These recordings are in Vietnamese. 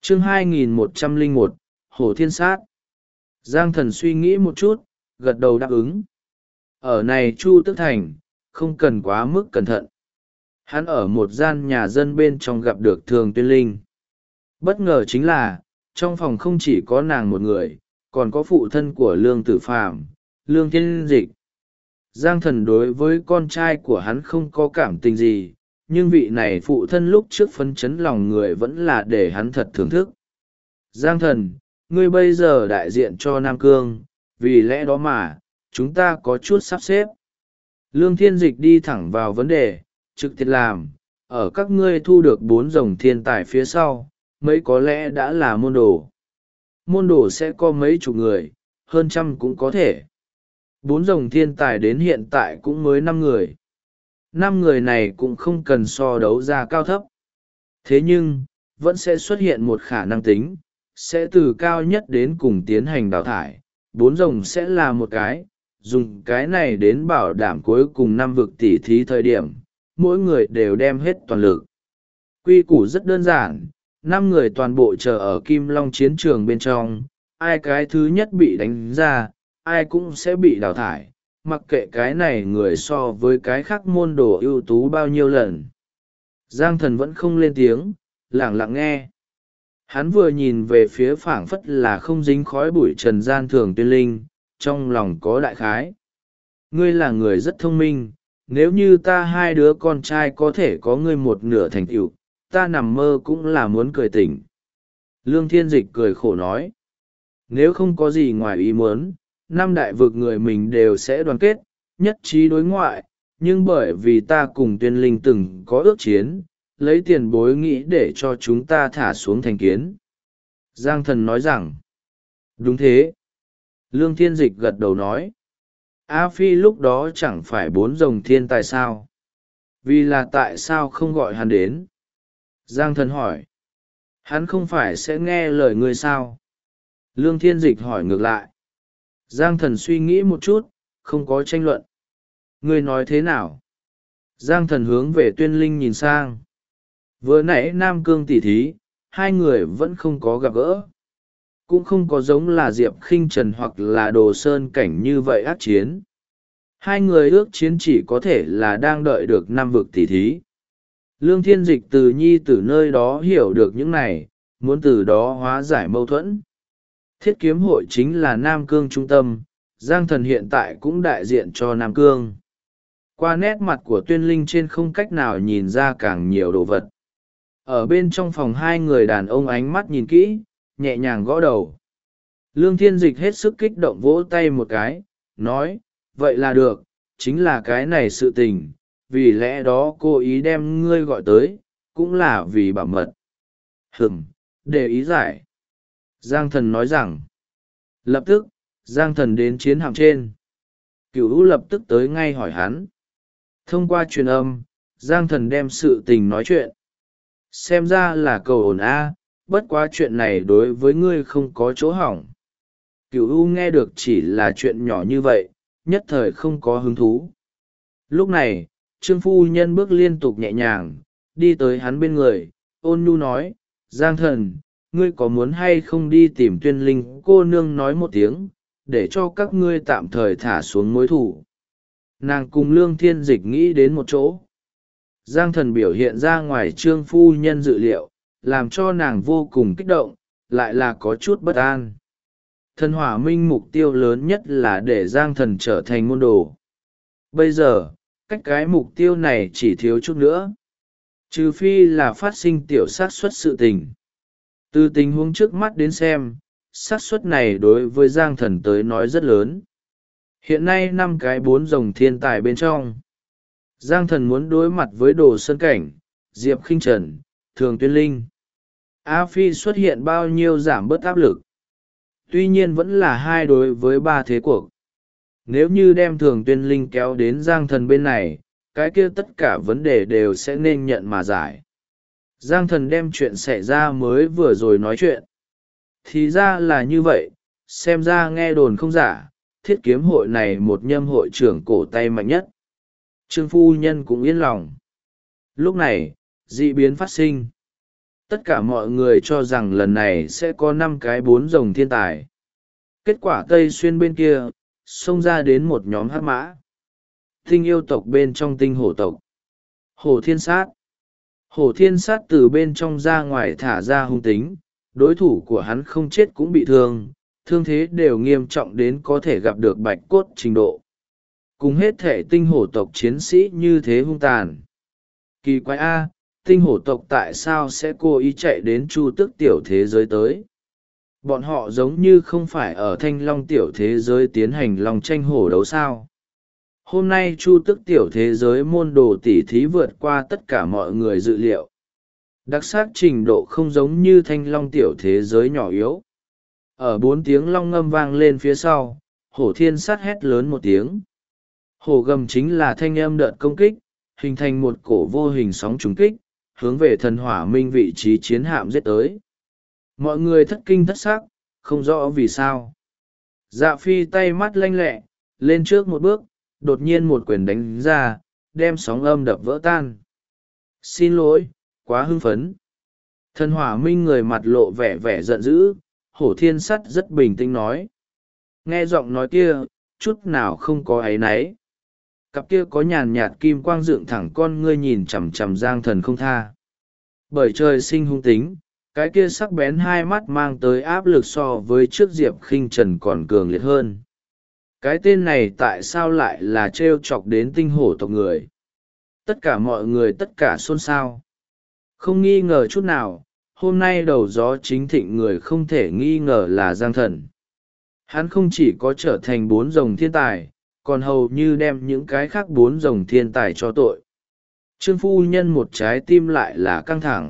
chương 2101, Hồ Thiên Sát. Giang Thần suy nghĩ một chút, gật đầu đáp ứng. Ở này Chu Tước Thành, không cần quá mức cẩn thận. Hắn ở một gian nhà dân bên trong gặp được Thường Tuyên Linh. Bất ngờ chính là, trong phòng không chỉ có nàng một người, còn có phụ thân của Lương Tử Phàm, Lương Thiên Dịch. Giang Thần đối với con trai của hắn không có cảm tình gì, nhưng vị này phụ thân lúc trước phấn chấn lòng người vẫn là để hắn thật thưởng thức. Giang Thần, ngươi bây giờ đại diện cho Nam Cương, vì lẽ đó mà, chúng ta có chút sắp xếp. Lương Thiên Dịch đi thẳng vào vấn đề, trực tiếp làm, ở các ngươi thu được 4 rồng thiên tài phía sau, mấy có lẽ đã là môn đồ. Môn đồ sẽ có mấy chục người, hơn trăm cũng có thể. 4 rồng thiên tài đến hiện tại cũng mới 5 người. 5 người này cũng không cần so đấu ra cao thấp. Thế nhưng, vẫn sẽ xuất hiện một khả năng tính, sẽ từ cao nhất đến cùng tiến hành đào thải. 4 rồng sẽ là một cái, dùng cái này đến bảo đảm cuối cùng 5 vực tỉ thí thời điểm, mỗi người đều đem hết toàn lực. Quy củ rất đơn giản, 5 người toàn bộ chờ ở Kim Long chiến trường bên trong, ai cái thứ nhất bị đánh ra, ai cũng sẽ bị đào thải, mặc kệ cái này người so với cái khác môn đồ ưu tú bao nhiêu lần. Giang Thần vẫn không lên tiếng, lẳng lặng nghe. Hắn vừa nhìn về phía phảng phất là không dính khói bụi trần gian Thường Tuyên Linh, trong lòng có đại khái. Ngươi là người rất thông minh, nếu như ta 2 đứa con trai có thể có ngươi một nửa thành tựu, ta nằm mơ cũng là muốn cười tỉnh. Lương Thiên Dịch cười khổ nói. Nếu không có gì ngoài ý muốn, 5 đại vực người mình đều sẽ đoàn kết, nhất trí đối ngoại, nhưng bởi vì ta cùng Tuyên Linh từng có ước chiến, lấy tiền bối nghĩ để cho chúng ta thả xuống thành kiến. Giang Thần nói rằng, đúng thế. Lương Thiên Dịch gật đầu nói, A Phi lúc đó chẳng phải 4 rồng thiên tài sao? Vì là tại sao không gọi hắn đến? Giang Thần hỏi, hắn không phải sẽ nghe lời ngươi sao? Lương Thiên Dịch hỏi ngược lại. Giang Thần suy nghĩ một chút, không có tranh luận. Ngươi nói thế nào? Giang Thần hướng về Tuyên Linh nhìn sang. Vừa nãy Nam Cương tỉ thí, 2 người vẫn không có gặp gỡ. Cũng không có giống là Diệp Khinh Trần hoặc là Đồ Sơn Cảnh như vậy ác chiến. 2 người ước chiến chỉ có thể là đang đợi được 5 vực tỉ thí. Lương Thiên Dịch từ nhi từ nơi đó hiểu được những này, muốn từ đó hóa giải mâu thuẫn. Thiết kiếm hội chính là Nam Cương trung tâm, Giang Thần hiện tại cũng đại diện cho Nam Cương. Qua nét mặt của Tuyên Linh trên không cách nào nhìn ra càng nhiều đồ vật. Ở bên trong phòng 2 người đàn ông ánh mắt nhìn kỹ, nhẹ nhàng gõ đầu. Lương Thiên Dịch hết sức kích động vỗ tay một cái, nói, vậy là được, chính là cái này sự tình, vì lẽ đó cô ý đem ngươi gọi tới, cũng là vì bảo mật. Để ý giải. Giang Thần nói rằng, lập tức, Giang Thần đến chiến hạm trên. Cửu U lập tức tới ngay hỏi hắn. Thông qua truyền âm, Giang Thần đem sự tình nói chuyện. Xem ra là cầu ổn a, bất quá chuyện này đối với ngươi không có chỗ hỏng. Cửu U nghe được chỉ là chuyện nhỏ như vậy, nhất thời không có hứng thú. Lúc này, Trương Phu Nhân bước liên tục nhẹ nhàng, đi tới hắn bên người, ôn nhu nói, Giang Thần, ngươi có muốn hay không đi tìm Tuyên Linh cô nương nói một tiếng, để cho các ngươi tạm thời thả xuống mối thủ. Nàng cùng Lương Thiên Dịch nghĩ đến một chỗ. Giang Thần biểu hiện ra ngoài Trương Phu Nhân dự liệu, làm cho nàng vô cùng kích động, lại là có chút bất an. Thần Hỏa Minh mục tiêu lớn nhất là để Giang Thần trở thành môn đồ. Bây giờ, cách cái mục tiêu này chỉ thiếu chút nữa. Trừ phi là phát sinh tiểu xác suất sự tình. Từ tình huống trước mắt đến xem, xác suất này đối với Giang Thần tới nói rất lớn. Hiện nay 5 cái 4 rồng thiên tài bên trong. Giang Thần muốn đối mặt với Đồ Sơn Cảnh, Diệp Khinh Trần, Thường Tuyên Linh. A Phi xuất hiện bao nhiêu giảm bớt áp lực. Tuy nhiên vẫn là 2 đối với 3 thế cuộc. Nếu như đem Thường Tuyên Linh kéo đến Giang Thần bên này, cái kia tất cả vấn đề đều sẽ nên nhận mà giải. Giang Thần đem chuyện xảy ra mới vừa rồi nói chuyện. Thì ra là như vậy, xem ra nghe đồn không giả, thiết kiếm hội này một nhâm hội trưởng cổ tay mạnh nhất. Trương Phu Nhân cũng yên lòng. Lúc này, dị biến phát sinh. Tất cả mọi người cho rằng lần này sẽ có 5 cái 4 rồng thiên tài. Kết quả Tây Xuyên bên kia xông ra đến một nhóm hắc mã. Tinh yêu tộc bên trong tinh hổ tộc. Hổ thiên sát. Hổ thiên sát từ bên trong ra ngoài thả ra hung tính, đối thủ của hắn không chết cũng bị thương, thương thế đều nghiêm trọng đến có thể gặp được bạch cốt trình độ. Cùng hết thể tinh hổ tộc chiến sĩ như thế hung tàn. Kỳ quái a, tinh hổ tộc tại sao sẽ cố ý chạy đến chu tước tiểu thế giới tới? Bọn họ giống như không phải ở thanh long tiểu thế giới tiến hành lòng tranh hổ đấu sao? Hôm nay chu tước tiểu thế giới môn đồ tỉ thí vượt qua tất cả mọi người dự liệu. Đặc sắc trình độ không giống như thanh long tiểu thế giới nhỏ yếu. Ở 4 tiếng long ngâm vang lên phía sau, hổ thiên sát hét lớn một tiếng. Hổ gầm chính là thanh âm đợt công kích, hình thành một cổ vô hình sóng trùng kích, hướng về thần hỏa minh vị trí chiến hạm giết tới. Mọi người thất kinh thất sắc, không rõ vì sao. Dạ phi tay mắt lanh lẹ, lên trước một bước, đột nhiên một quyền đánh ra, đem sóng âm đập vỡ tan. Xin lỗi, quá hưng phấn. Thần hỏa minh người mặt lộ vẻ vẻ giận dữ, hổ thiên sắt rất bình tĩnh nói. Nghe giọng nói kia, chút nào không có áy náy. Cặp kia có nhàn nhạt kim quang dựng thẳng con ngươi nhìn chằm chằm Giang Thần không tha. Bởi trời sinh hung tính, cái kia sắc bén hai mắt mang tới áp lực so với trước Diệp Khinh Trần còn cường liệt hơn. Cái tên này tại sao lại là trêu chọc đến tinh hổ tộc người? Tất cả mọi người tất cả xôn xao. Không nghi ngờ chút nào, hôm nay đầu gió chính thịnh người không thể nghi ngờ là Giang Thần. Hắn không chỉ có trở thành 4 rồng thiên tài, còn hầu như đem những cái khác 4 rồng thiên tài cho tội. Trương phu nhân một trái tim lại là căng thẳng.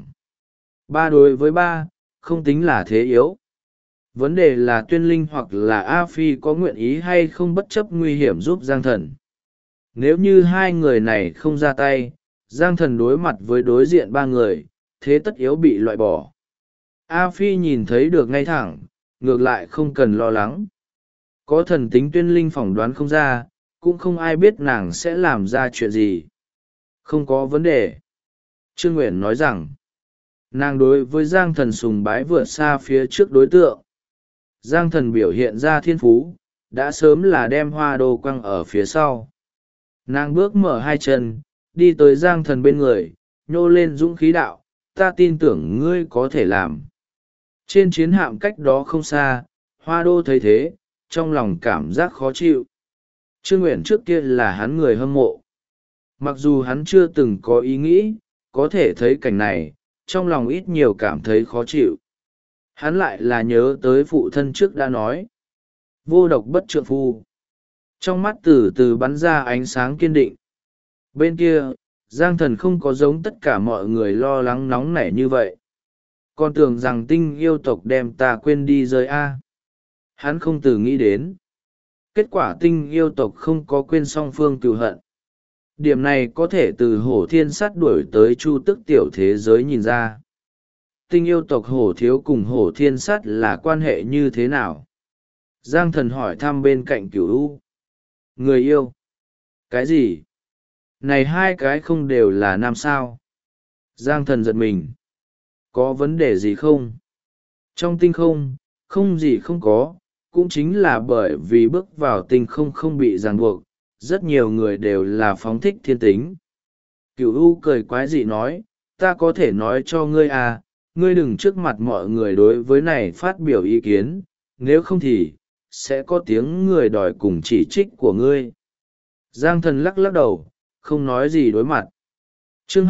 3 đối với 3, không tính là thế yếu. Vấn đề là Tuyên Linh hoặc là A Phi có nguyện ý hay không bất chấp nguy hiểm giúp Giang Thần. Nếu như hai người này không ra tay, Giang Thần đối mặt với đối diện 3 người, thế tất yếu bị loại bỏ. A Phi nhìn thấy được ngay thẳng, ngược lại không cần lo lắng. Có thần tính Tuyên Linh phỏng đoán không ra, cũng không ai biết nàng sẽ làm ra chuyện gì. Không có vấn đề. Trương Nguyễn nói rằng, nàng đối với Giang Thần sùng bái vượt xa phía trước đối tượng. Giang Thần biểu hiện ra thiên phú, đã sớm là đem hoa đô quăng ở phía sau. Nàng bước mở 2 chân, đi tới Giang Thần bên người, nhô lên dũng khí đạo, ta tin tưởng ngươi có thể làm. Trên chiến hạm cách đó không xa, hoa đô thấy thế, trong lòng cảm giác khó chịu. Trương Nguyễn trước kia là hắn người hâm mộ. Mặc dù hắn chưa từng có ý nghĩ, có thể thấy cảnh này, trong lòng ít nhiều cảm thấy khó chịu. Hắn lại là nhớ tới phụ thân trước đã nói. Vô độc bất trượng phu. Trong mắt từ từ bắn ra ánh sáng kiên định. Bên kia, Giang Thần không có giống tất cả mọi người lo lắng nóng nảy như vậy. Còn tưởng rằng tinh yêu tộc đem ta quên đi rơi a. Hắn không từ nghĩ đến. Kết quả tinh yêu tộc không có quên song phương cừu hận. Điểm này có thể từ hổ thiên sát đuổi tới chu tức tiểu thế giới nhìn ra. Tinh yêu tộc hổ thiếu cùng hổ thiên sát là quan hệ như thế nào? Giang Thần hỏi thăm bên cạnh Cửu U. Người yêu? Cái gì? Này 2 cái không đều là nam sao? Giang Thần giật mình. Có vấn đề gì không? Trong tinh không, không gì không có, cũng chính là bởi vì bước vào tinh không không bị ràng buộc, rất nhiều người đều là phóng thích thiên tính. Cửu U cười quái dị nói, ta có thể nói cho ngươi à, ngươi đừng trước mặt mọi người đối với này phát biểu ý kiến, nếu không thì, sẽ có tiếng người đòi cùng chỉ trích của ngươi. Giang Thần lắc lắc đầu, không nói gì đối mặt. Chương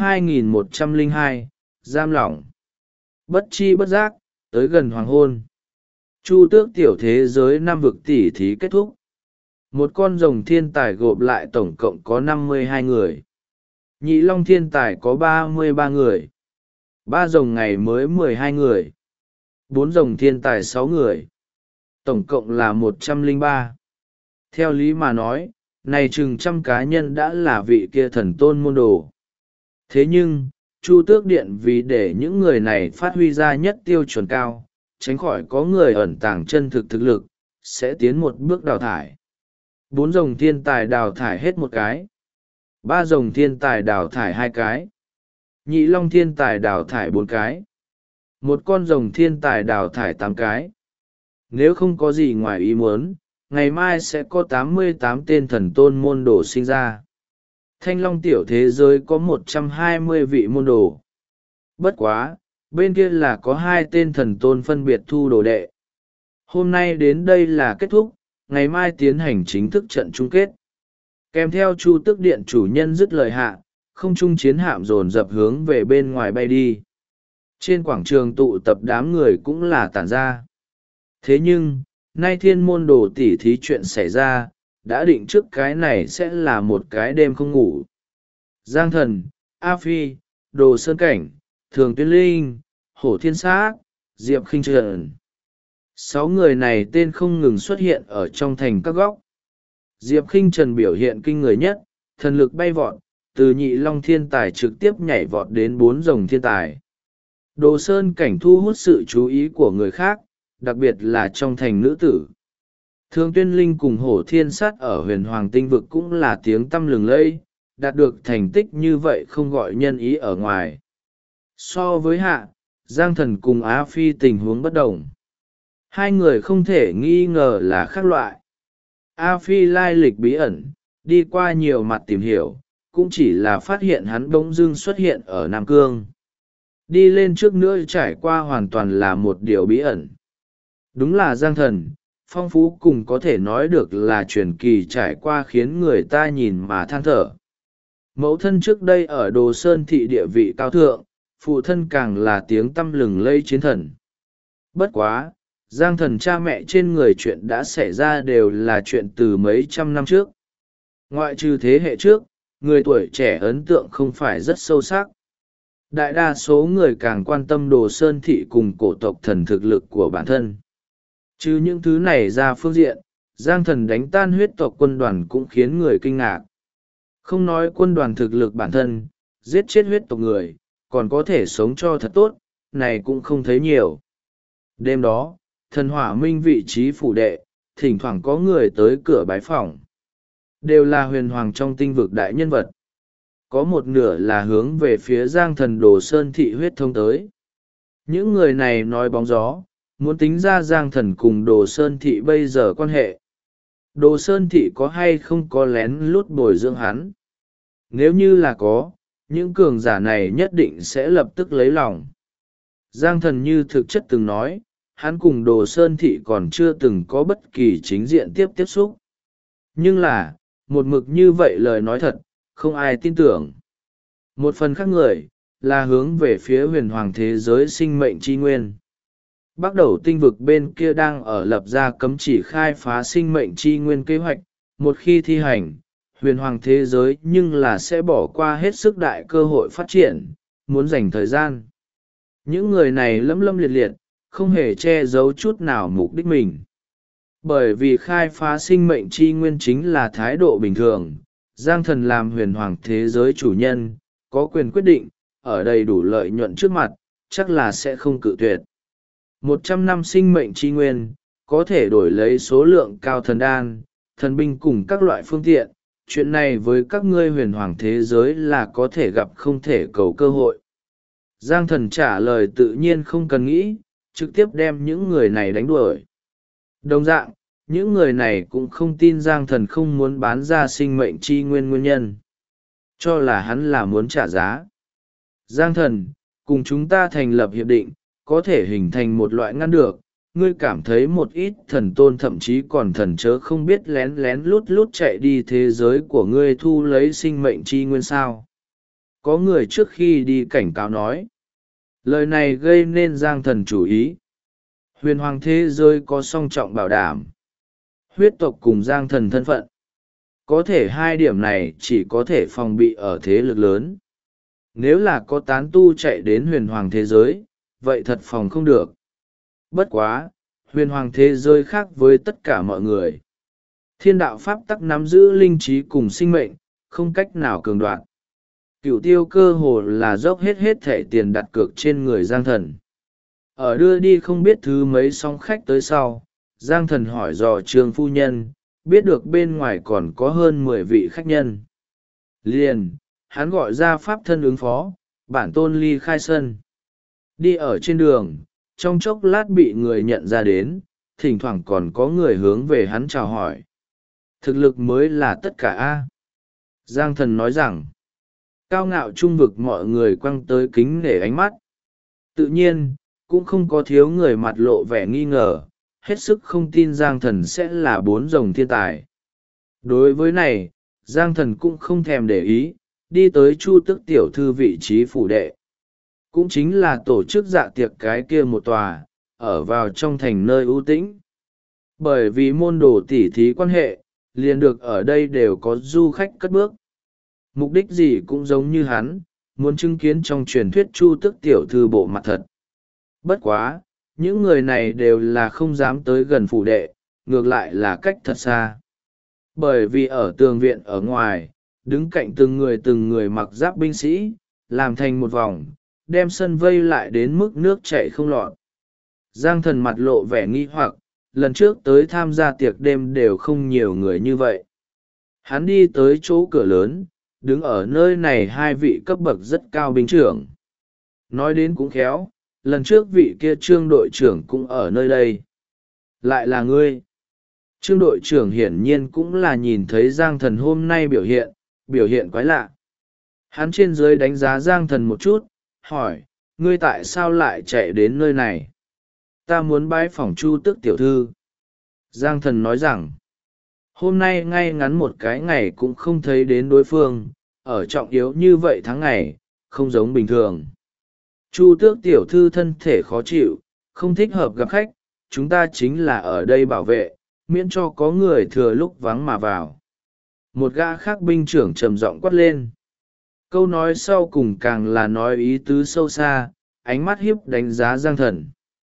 2102, giam lỏng. Bất chi bất giác, tới gần hoàng hôn. Chu tước tiểu thế giới 5 vực tỉ thí kết thúc. Một con rồng thiên tài gộp lại tổng cộng có 52 người. Nhị long thiên tài có 33 người. 3 rồng ngày mới 12 người. 4 rồng thiên tài 6 người. Tổng cộng là 103. Theo lý mà nói, này chừng 100 cá nhân đã là vị kia thần tôn môn đồ. Thế nhưng, Chu Tước Điện vì để những người này phát huy ra nhất tiêu chuẩn cao, tránh khỏi có người ẩn tàng chân thực thực lực, sẽ tiến một bước đào thải. 4 rồng thiên tài đào thải hết 1 cái. 3 rồng thiên tài đào thải 2 cái. Nhị long thiên tài đào thải 4 cái. một con rồng thiên tài đào thải 8 cái. Nếu không có gì ngoài ý muốn, ngày mai sẽ có 88 tên thần tôn môn đồ sinh ra. Thanh Long tiểu thế giới có 120 vị môn đồ. Bất quá, bên kia là có 2 tên thần tôn phân biệt thu đồ đệ. Hôm nay đến đây là kết thúc, ngày mai tiến hành chính thức trận chung kết. Kèm theo Chu Tước Điện chủ nhân dứt lời hạ, không trung chiến hạm dồn dập hướng về bên ngoài bay đi. Trên quảng trường tụ tập đám người cũng là tản ra. Thế nhưng, nay thiên môn đồ tỉ thí chuyện xảy ra, đã định trước cái này sẽ là một cái đêm không ngủ. Giang Thần, A Phi, Đồ Sơn Cảnh, Thường Tuyên Linh, Hổ Thiên Sát, Diệp Khinh Trần. 6 người này tên không ngừng xuất hiện ở trong thành các góc. Diệp Khinh Trần biểu hiện kinh người nhất, thần lực bay vọt, từ nhị long thiên tài trực tiếp nhảy vọt đến 4 rồng thiên tài. Đồ Sơn Cảnh thu hút sự chú ý của người khác, đặc biệt là trong thành nữ tử. Thường Tuyên Linh cùng Hổ Thiên Sát ở huyền hoàng tinh vực cũng là tiếng tăm lừng lẫy, đạt được thành tích như vậy không gọi nhân ý ở ngoài. So với hạ, Giang Thần cùng Á Phi tình huống bất đồng. 2 người không thể nghi ngờ là khác loại. A Phi lai lịch bí ẩn, đi qua nhiều mặt tìm hiểu, cũng chỉ là phát hiện hắn bỗng dưng xuất hiện ở Nam Cương. Đi lên trước nữa trải qua hoàn toàn là một điều bí ẩn. Đúng là Giang Thần, phong phú cùng có thể nói được là truyền kỳ trải qua khiến người ta nhìn mà than thở. Mẫu thân trước đây ở Đồ Sơn thị địa vị cao thượng, phụ thân càng là tiếng tăm lừng lây chiến thần. Bất quá, Giang Thần cha mẹ trên người chuyện đã xảy ra đều là chuyện từ mấy trăm năm trước. Ngoại trừ thế hệ trước, người tuổi trẻ ấn tượng không phải rất sâu sắc. Đại đa số người càng quan tâm Đồ Sơn thị cùng cổ tộc thần thực lực của bản thân. Chứ những thứ này ra phương diện, Giang Thần đánh tan huyết tộc quân đoàn cũng khiến người kinh ngạc. Không nói quân đoàn thực lực bản thân, giết chết huyết tộc người, còn có thể sống cho thật tốt, này cũng không thấy nhiều. Đêm đó, thần hỏa minh vị trí phủ đệ, thỉnh thoảng có người tới cửa bái phỏng. Đều là huyền hoàng trong tinh vực đại nhân vật. Có một nửa là hướng về phía Giang Thần Đồ Sơn thị huyết thông tới. Những người này nói bóng gió, muốn tính ra Giang Thần cùng Đồ Sơn thị bây giờ quan hệ. Đồ Sơn thị có hay không có lén lút bồi dưỡng hắn? Nếu như là có, những cường giả này nhất định sẽ lập tức lấy lòng. Giang Thần như thực chất từng nói, hắn cùng Đồ Sơn thị còn chưa từng có bất kỳ chính diện tiếp xúc. Nhưng là, một mực như vậy lời nói thật, không ai tin tưởng. Một phần khác người, là hướng về phía huyền hoàng thế giới sinh mệnh chi nguyên. Bắt đầu tinh vực bên kia đang ở lập ra cấm chỉ khai phá sinh mệnh chi nguyên kế hoạch, một khi thi hành, huyền hoàng thế giới nhưng là sẽ bỏ qua hết sức đại cơ hội phát triển, muốn dành thời gian. Những người này lấm lâm liệt liệt, không hề che giấu chút nào mục đích mình. Bởi vì khai phá sinh mệnh chi nguyên chính là thái độ bình thường, Giang Thần làm huyền hoàng thế giới chủ nhân, có quyền quyết định, ở đầy đủ lợi nhuận trước mặt, chắc là sẽ không cự tuyệt. 100 năm sinh mệnh chi nguyên, có thể đổi lấy số lượng cao thần đan, thần binh cùng các loại phương tiện. Chuyện này với các ngươi huyền hoàng thế giới là có thể gặp không thể cầu cơ hội. Giang Thần trả lời tự nhiên không cần nghĩ, trực tiếp đem những người này đánh đuổi. Đồng dạng, những người này cũng không tin Giang Thần không muốn bán ra sinh mệnh chi nguyên nhân. Cho là hắn là muốn trả giá. Giang Thần, cùng chúng ta thành lập hiệp định, có thể hình thành một loại ngăn được. Ngươi cảm thấy một ít thần tôn thậm chí còn thần chớ không biết lén lén lút lút chạy đi thế giới của ngươi thu lấy sinh mệnh chi nguyên sao. Có người trước khi đi cảnh cáo nói. Lời này gây nên Giang Thần chú ý. Huyền hoàng thế giới có song trọng bảo đảm. Huyết tộc cùng Giang Thần thân phận. Có thể 2 điểm này chỉ có thể phòng bị ở thế lực lớn. Nếu là có tán tu chạy đến huyền hoàng thế giới, vậy thật phòng không được. Bất quá, huyền hoàng thế giới khác với tất cả mọi người. Thiên đạo pháp tắc nắm giữ linh trí cùng sinh mệnh, không cách nào cường đoạn. Cửu tiêu cơ hồ là dốc hết thẻ tiền đặt cược trên người Giang Thần. Ở đưa đi không biết thứ mấy song khách tới sau, Giang Thần hỏi dò Trương phu nhân, biết được bên ngoài còn có hơn 10 vị khách nhân. Liền, hắn gọi ra pháp thân ứng phó, bản tôn ly khai sân. Đi ở trên đường, trong chốc lát bị người nhận ra đến, thỉnh thoảng còn có người hướng về hắn chào hỏi. Thực lực mới là tất cả a. Giang Thần nói rằng, cao ngạo trung vực mọi người quăng tới kính nể ánh mắt. Tự nhiên, cũng không có thiếu người mặt lộ vẻ nghi ngờ, hết sức không tin Giang Thần sẽ là bốn rồng thiên tài. Đối với này, Giang Thần cũng không thèm để ý, đi tới Chu Tước tiểu thư vị trí phủ đệ. Cũng chính là tổ chức dạ tiệc cái kia một tòa, ở vào trong thành nơi ưu tĩnh. Bởi vì môn đồ tỉ thí quan hệ, liền được ở đây đều có du khách cất bước. Mục đích gì cũng giống như hắn, muốn chứng kiến trong truyền thuyết Chu Tước tiểu thư bộ mặt thật. Bất quá, những người này đều là không dám tới gần phủ đệ, ngược lại là cách thật xa. Bởi vì ở tường viện ở ngoài, đứng cạnh từng người mặc giáp binh sĩ, làm thành một vòng, đem sân vây lại đến mức nước chảy không lọt. Giang Thần mặt lộ vẻ nghi hoặc, lần trước tới tham gia tiệc đêm đều không nhiều người như vậy. Hắn đi tới chỗ cửa lớn, đứng ở nơi này hai vị cấp bậc rất cao binh trưởng. Nói đến cũng khéo, lần trước vị kia Trương đội trưởng cũng ở nơi đây. Lại là ngươi. Trương đội trưởng hiển nhiên cũng là nhìn thấy Giang Thần hôm nay biểu hiện quái lạ. Hắn trên dưới đánh giá Giang Thần một chút, hỏi, ngươi tại sao lại chạy đến nơi này? Ta muốn bái phỏng Chu Tước tiểu thư. Giang Thần nói rằng, hôm nay ngay ngắn một cái ngày cũng không thấy đến đối phương, ở trọng yếu như vậy tháng ngày, không giống bình thường. Chu Tước tiểu thư thân thể khó chịu, không thích hợp gặp khách, chúng ta chính là ở đây bảo vệ, miễn cho có người thừa lúc vắng mà vào. Một gã khác binh trưởng trầm giọng quát lên. Câu nói sau cùng càng là nói ý tứ sâu xa, ánh mắt hiếp đánh giá Giang Thần.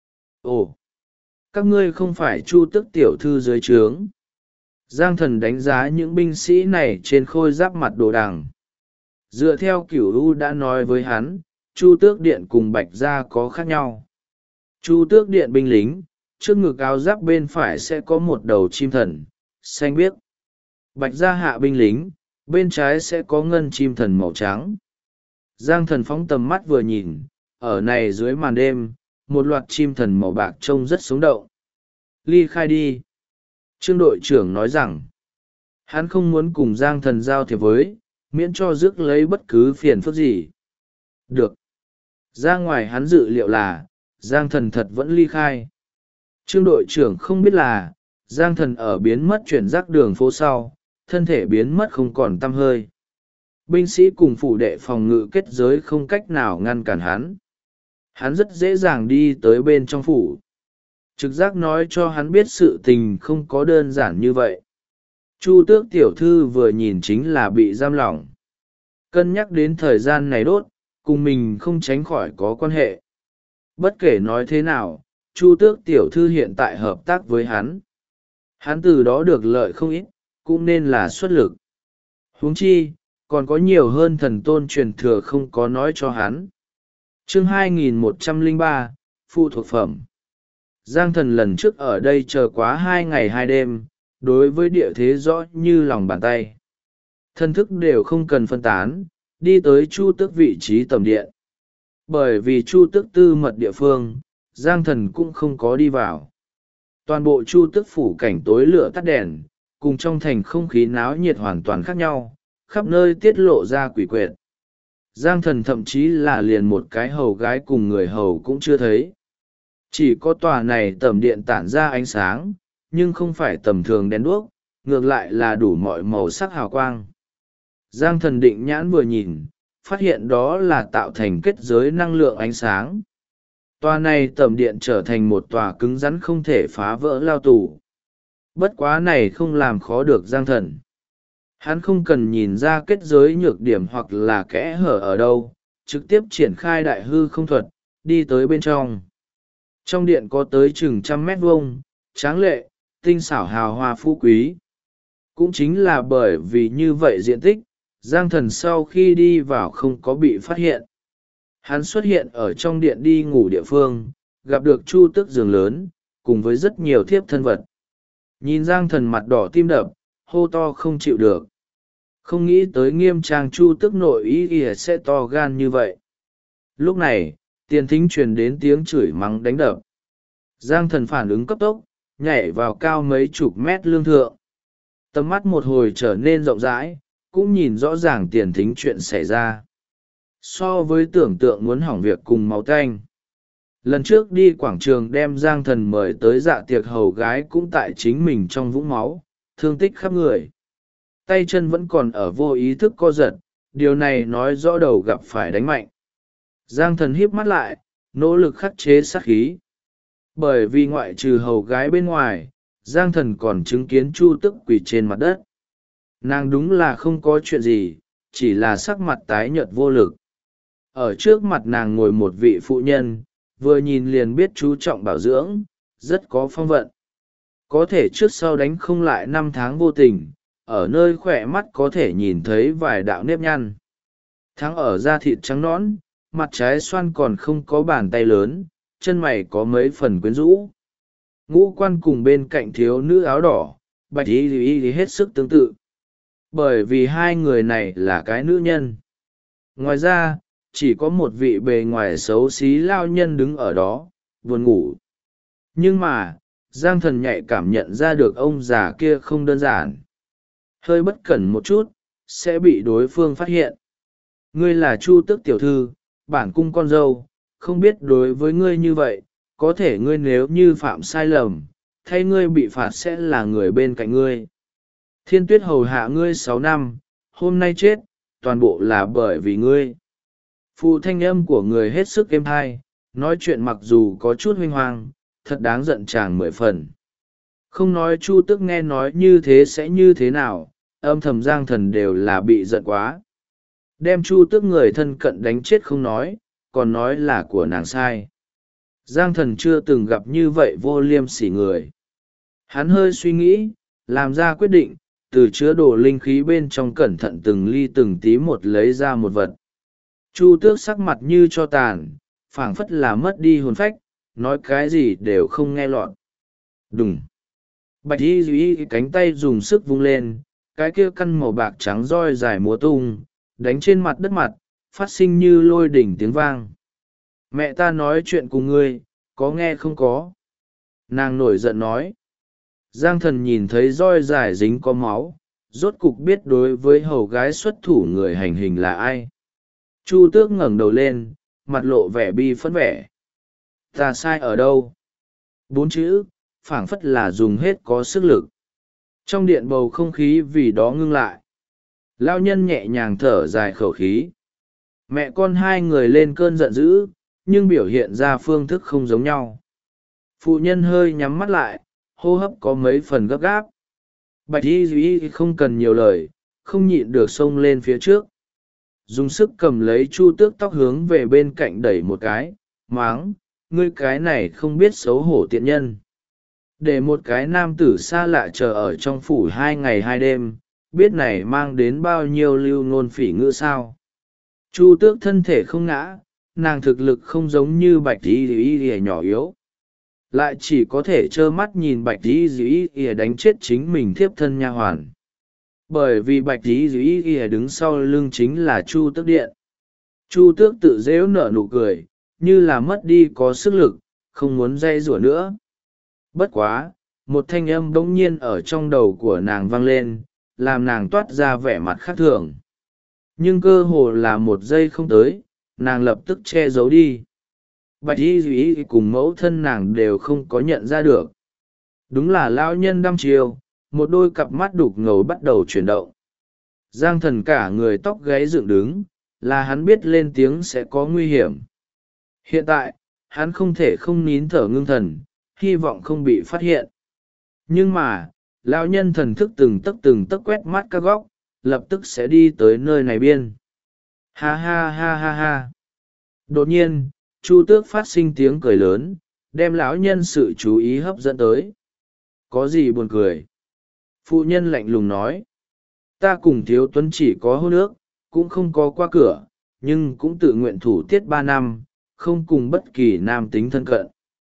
Ồ, các ngươi không phải Chu Tước tiểu thư dưới trướng. Giang Thần đánh giá những binh sĩ này trên khôi giáp mặt đồ đằng. Dựa theo Cửu U đã nói với hắn, Chu Tước Điện cùng Bạch Gia có khác nhau. Chu Tước Điện binh lính, trước ngực áo giáp bên phải sẽ có một đầu chim thần, xanh biếc. Bạch Gia hạ binh lính, bên trái sẽ có ngân chim thần màu trắng. Giang Thần phóng tầm mắt vừa nhìn, ở này dưới màn đêm, một loạt chim thần màu bạc trông rất sống động. Ly khai đi. Trương đội trưởng nói rằng, hắn không muốn cùng Giang Thần giao thiệp với, miễn cho rước lấy bất cứ phiền phức gì. Được. Ra ngoài hắn dự liệu là, Giang Thần thật vẫn ly khai. Trương đội trưởng không biết là, Giang Thần ở biến mất chuyển rác đường phố sau, thân thể biến mất không còn tăm hơi. Binh sĩ cùng phủ đệ phòng ngự kết giới không cách nào ngăn cản hắn. Hắn rất dễ dàng đi tới bên trong phủ. Trực giác nói cho hắn biết sự tình không có đơn giản như vậy. Chu Tước tiểu thư vừa nhìn chính là bị giam lỏng. Cân nhắc đến thời gian này đốt, cùng mình không tránh khỏi có quan hệ. Bất kể nói thế nào, Chu Tước tiểu thư hiện tại hợp tác với hắn. Hắn từ đó được lợi không ít, cũng nên là xuất lực. Huống chi, còn có nhiều hơn thần tôn truyền thừa không có nói cho hắn. Chương 2103, phụ thuộc phẩm. Giang Thần lần trước ở đây chờ quá 2 ngày 2 đêm, đối với địa thế rõ như lòng bàn tay. Thân thức đều không cần phân tán, đi tới Chu Tước vị trí tầm điện. Bởi vì Chu Tước tư mật địa phương, Giang Thần cũng không có đi vào. Toàn bộ Chu Tước phủ cảnh tối lửa tắt đèn, cùng trong thành không khí náo nhiệt hoàn toàn khác nhau, khắp nơi tiết lộ ra quỷ quyệt. Giang Thần thậm chí là liền một cái hầu gái cùng người hầu cũng chưa thấy. Chỉ có tòa này tầm điện tản ra ánh sáng, nhưng không phải tầm thường đèn đuốc, ngược lại là đủ mọi màu sắc hào quang. Giang Thần định nhãn vừa nhìn, phát hiện đó là tạo thành kết giới năng lượng ánh sáng. Tòa này tầm điện trở thành một tòa cứng rắn không thể phá vỡ lao tù. Bất quá này không làm khó được Giang Thần. Hắn không cần nhìn ra kết giới nhược điểm hoặc là kẽ hở ở đâu, trực tiếp triển khai đại hư không thuật, đi tới bên trong. Trong điện có tới chừng 100 mét vuông, tráng lệ, tinh xảo hào hoa phú quý. Cũng chính là bởi vì như vậy diện tích, Giang Thần sau khi đi vào không có bị phát hiện. Hắn xuất hiện ở trong điện đi ngủ địa phương, gặp được Chu Tước giường lớn, cùng với rất nhiều thiếp thân vật. Nhìn Giang Thần mặt đỏ tim đập, hô to không chịu được. Không nghĩ tới nghiêm trang Chu Tước nội ý ỉa sẽ to gan như vậy. Lúc này, Tiền thính truyền đến tiếng chửi mắng đánh đập. Giang thần phản ứng cấp tốc, nhảy vào cao mấy chục mét lương thượng. Tầm mắt một hồi trở nên rộng rãi, cũng nhìn rõ ràng tiền thính chuyện xảy ra. So với tưởng tượng muốn hỏng việc cùng máu tanh. Lần trước đi quảng trường đem Giang thần mời tới dạ tiệc hầu gái cũng tại chính mình trong vũng máu, thương tích khắp người. Tay chân vẫn còn ở vô ý thức co giật, điều này nói rõ đầu gặp phải đánh mạnh. Giang thần híp mắt lại, nỗ lực khắc chế sát khí. Bởi vì ngoại trừ hầu gái bên ngoài, Giang thần còn chứng kiến Chu Tức quỳ trên mặt đất. Nàng đúng là không có chuyện gì, chỉ là sắc mặt tái nhợt vô lực. Ở trước mặt nàng ngồi một vị phụ nhân, vừa nhìn liền biết chú trọng bảo dưỡng, rất có phong vận. Có thể trước sau đánh không lại 5 tháng vô tình, ở nơi khỏe mắt có thể nhìn thấy vài đạo nếp nhăn. Tháng ở da thịt trắng nõn, mặt trái xoan còn không có bàn tay lớn, chân mày có mấy phần quyến rũ. Ngũ quan cùng bên cạnh thiếu nữ áo đỏ, bạch y hết sức tương tự. Bởi vì hai người này là cái nữ nhân. Ngoài ra, chỉ có một vị bề ngoài xấu xí lao nhân đứng ở đó, buồn ngủ. Nhưng mà, Giang thần nhạy cảm nhận ra được ông già kia không đơn giản. Hơi bất cẩn một chút, sẽ bị đối phương phát hiện. Ngươi là Chu Tước tiểu thư, bản cung con dâu, không biết đối với ngươi như vậy, có thể ngươi nếu như phạm sai lầm, thay ngươi bị phạt sẽ là người bên cạnh ngươi. Thiên Tuyết hầu hạ ngươi 6 năm, hôm nay chết, toàn bộ là bởi vì ngươi. Phụ thanh âm của người hết sức êm tai, nói chuyện mặc dù có chút huênh hoang, thật đáng giận chàng 10 phần. Không nói Chu Tước nghe nói như thế sẽ như thế nào, âm thầm Giang thần đều là bị giận quá. Đem Chu Tước người thân cận đánh chết không nói, còn nói là của nàng sai. Giang thần chưa từng gặp như vậy vô liêm sỉ người. Hắn hơi suy nghĩ, làm ra quyết định, từ chứa đồ linh khí bên trong cẩn thận từng ly từng tí một lấy ra một vật. Chu Tước sắc mặt như cho tàn, phảng phất là mất đi hồn phách, nói cái gì đều không nghe lọt. Đùng! Bạch y duy cánh tay dùng sức vung lên, cái kia căn màu bạc trắng roi dài múa tung, đánh trên mặt đất mặt, phát sinh như lôi đỉnh tiếng vang. Mẹ ta nói chuyện cùng ngươi, có nghe không có? Nàng nổi giận nói. Giang thần nhìn thấy roi dài dính có máu, rốt cục biết đối với hầu gái xuất thủ người hành hình là ai. Chu Tước ngẩng đầu lên, mặt lộ vẻ bi phẫn vẻ. Ta sai ở đâu? 4 chữ, phảng phất là dùng hết có sức lực. Trong điện bầu không khí vì đó ngưng lại. Lao nhân nhẹ nhàng thở dài khẩu khí. Mẹ con hai người lên cơn giận dữ, nhưng biểu hiện ra phương thức không giống nhau. Phụ nhân hơi nhắm mắt lại, hô hấp có mấy phần gấp gáp. Bạch y duy không cần nhiều lời, không nhịn được xông lên phía trước. Dùng sức cầm lấy Chu Tước tóc hướng về bên cạnh đẩy một cái, máng, ngươi cái này không biết xấu hổ tiện nhân. Để một cái nam tử xa lạ chờ ở trong phủ 2 ngày 2 đêm, biết này mang đến bao nhiêu lưu ngôn phỉ ngữ sao. Chu Tước thân thể không ngã, nàng thực lực không giống như bạch y nhỏ yếu. Lại chỉ có thể trơ mắt nhìn bạch y đánh chết chính mình thiếp thân nha hoàn. Bởi vì bạch y đứng sau lưng chính là Chu Tước điện. Chu Tước tự dễu nở nụ cười, như là mất đi có sức lực, không muốn dây rủa nữa. Bất quá, một thanh âm bỗng nhiên ở trong đầu của nàng vang lên, làm nàng toát ra vẻ mặt khác thường. Nhưng cơ hồ là một giây không tới, nàng lập tức che giấu đi. Bạch y duy cùng mẫu thân nàng đều không có nhận ra được. Đúng là lão nhân đăm chiêu, một đôi cặp mắt đục ngầu bắt đầu chuyển động. Giang thần cả người tóc gáy dựng đứng, là hắn biết lên tiếng sẽ có nguy hiểm. Hiện tại, hắn không thể không nín thở ngưng thần, hy vọng không bị phát hiện. Nhưng mà, lão nhân thần thức từng tấc quét mắt các góc, lập tức sẽ đi tới nơi này biên. Ha ha ha ha ha. Đột nhiên, Chu Tước phát sinh tiếng cười lớn, đem lão nhân sự chú ý hấp dẫn tới. Có gì buồn cười? Phụ nhân lạnh lùng nói. Ta cùng Thiếu Tuấn chỉ có hôn ước, cũng không có qua cửa, nhưng cũng tự nguyện thủ tiết 3 năm, không cùng bất kỳ nam tính thân cận.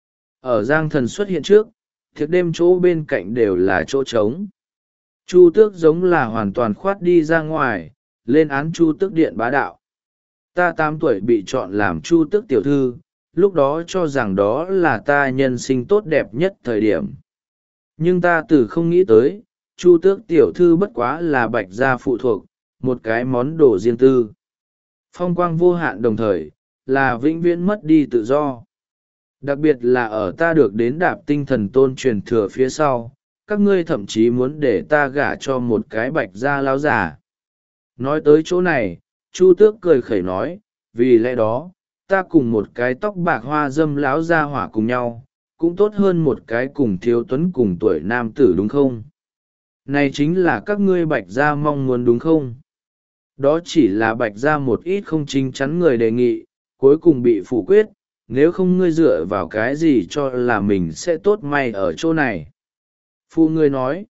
Ở Giang thần xuất hiện trước, thiệt đêm chỗ bên cạnh đều là chỗ trống. Chu Tước giống là hoàn toàn khoát đi ra ngoài, lên án Chu Tước điện bá đạo. Ta 8 tuổi bị chọn làm Chu Tước tiểu thư, lúc đó cho rằng đó là ta nhân sinh tốt đẹp nhất thời điểm. Nhưng ta từ không nghĩ tới, Chu Tước tiểu thư bất quá là Bạch gia phụ thuộc, một cái món đồ riêng tư. Phong quang vô hạn đồng thời, là vĩnh viễn mất đi tự do. Đặc biệt là ở ta được đến Đạp Tinh Thần Tôn truyền thừa phía sau, các ngươi thậm chí muốn để ta gả cho một cái Bạch gia láo giả. Nói tới chỗ này, Chu Tước cười khẩy nói, vì lẽ đó, ta cùng một cái tóc bạc hoa dâm láo gia hỏa cùng nhau, cũng tốt hơn một cái cùng thiếu tuấn cùng tuổi nam tử đúng không? Này chính là các ngươi Bạch gia mong muốn đúng không? Đó chỉ là Bạch gia một ít không chính chắn người đề nghị, cuối cùng bị phủ quyết, nếu không ngươi dựa vào cái gì cho là mình sẽ tốt may ở chỗ này. Phu ngươi nói,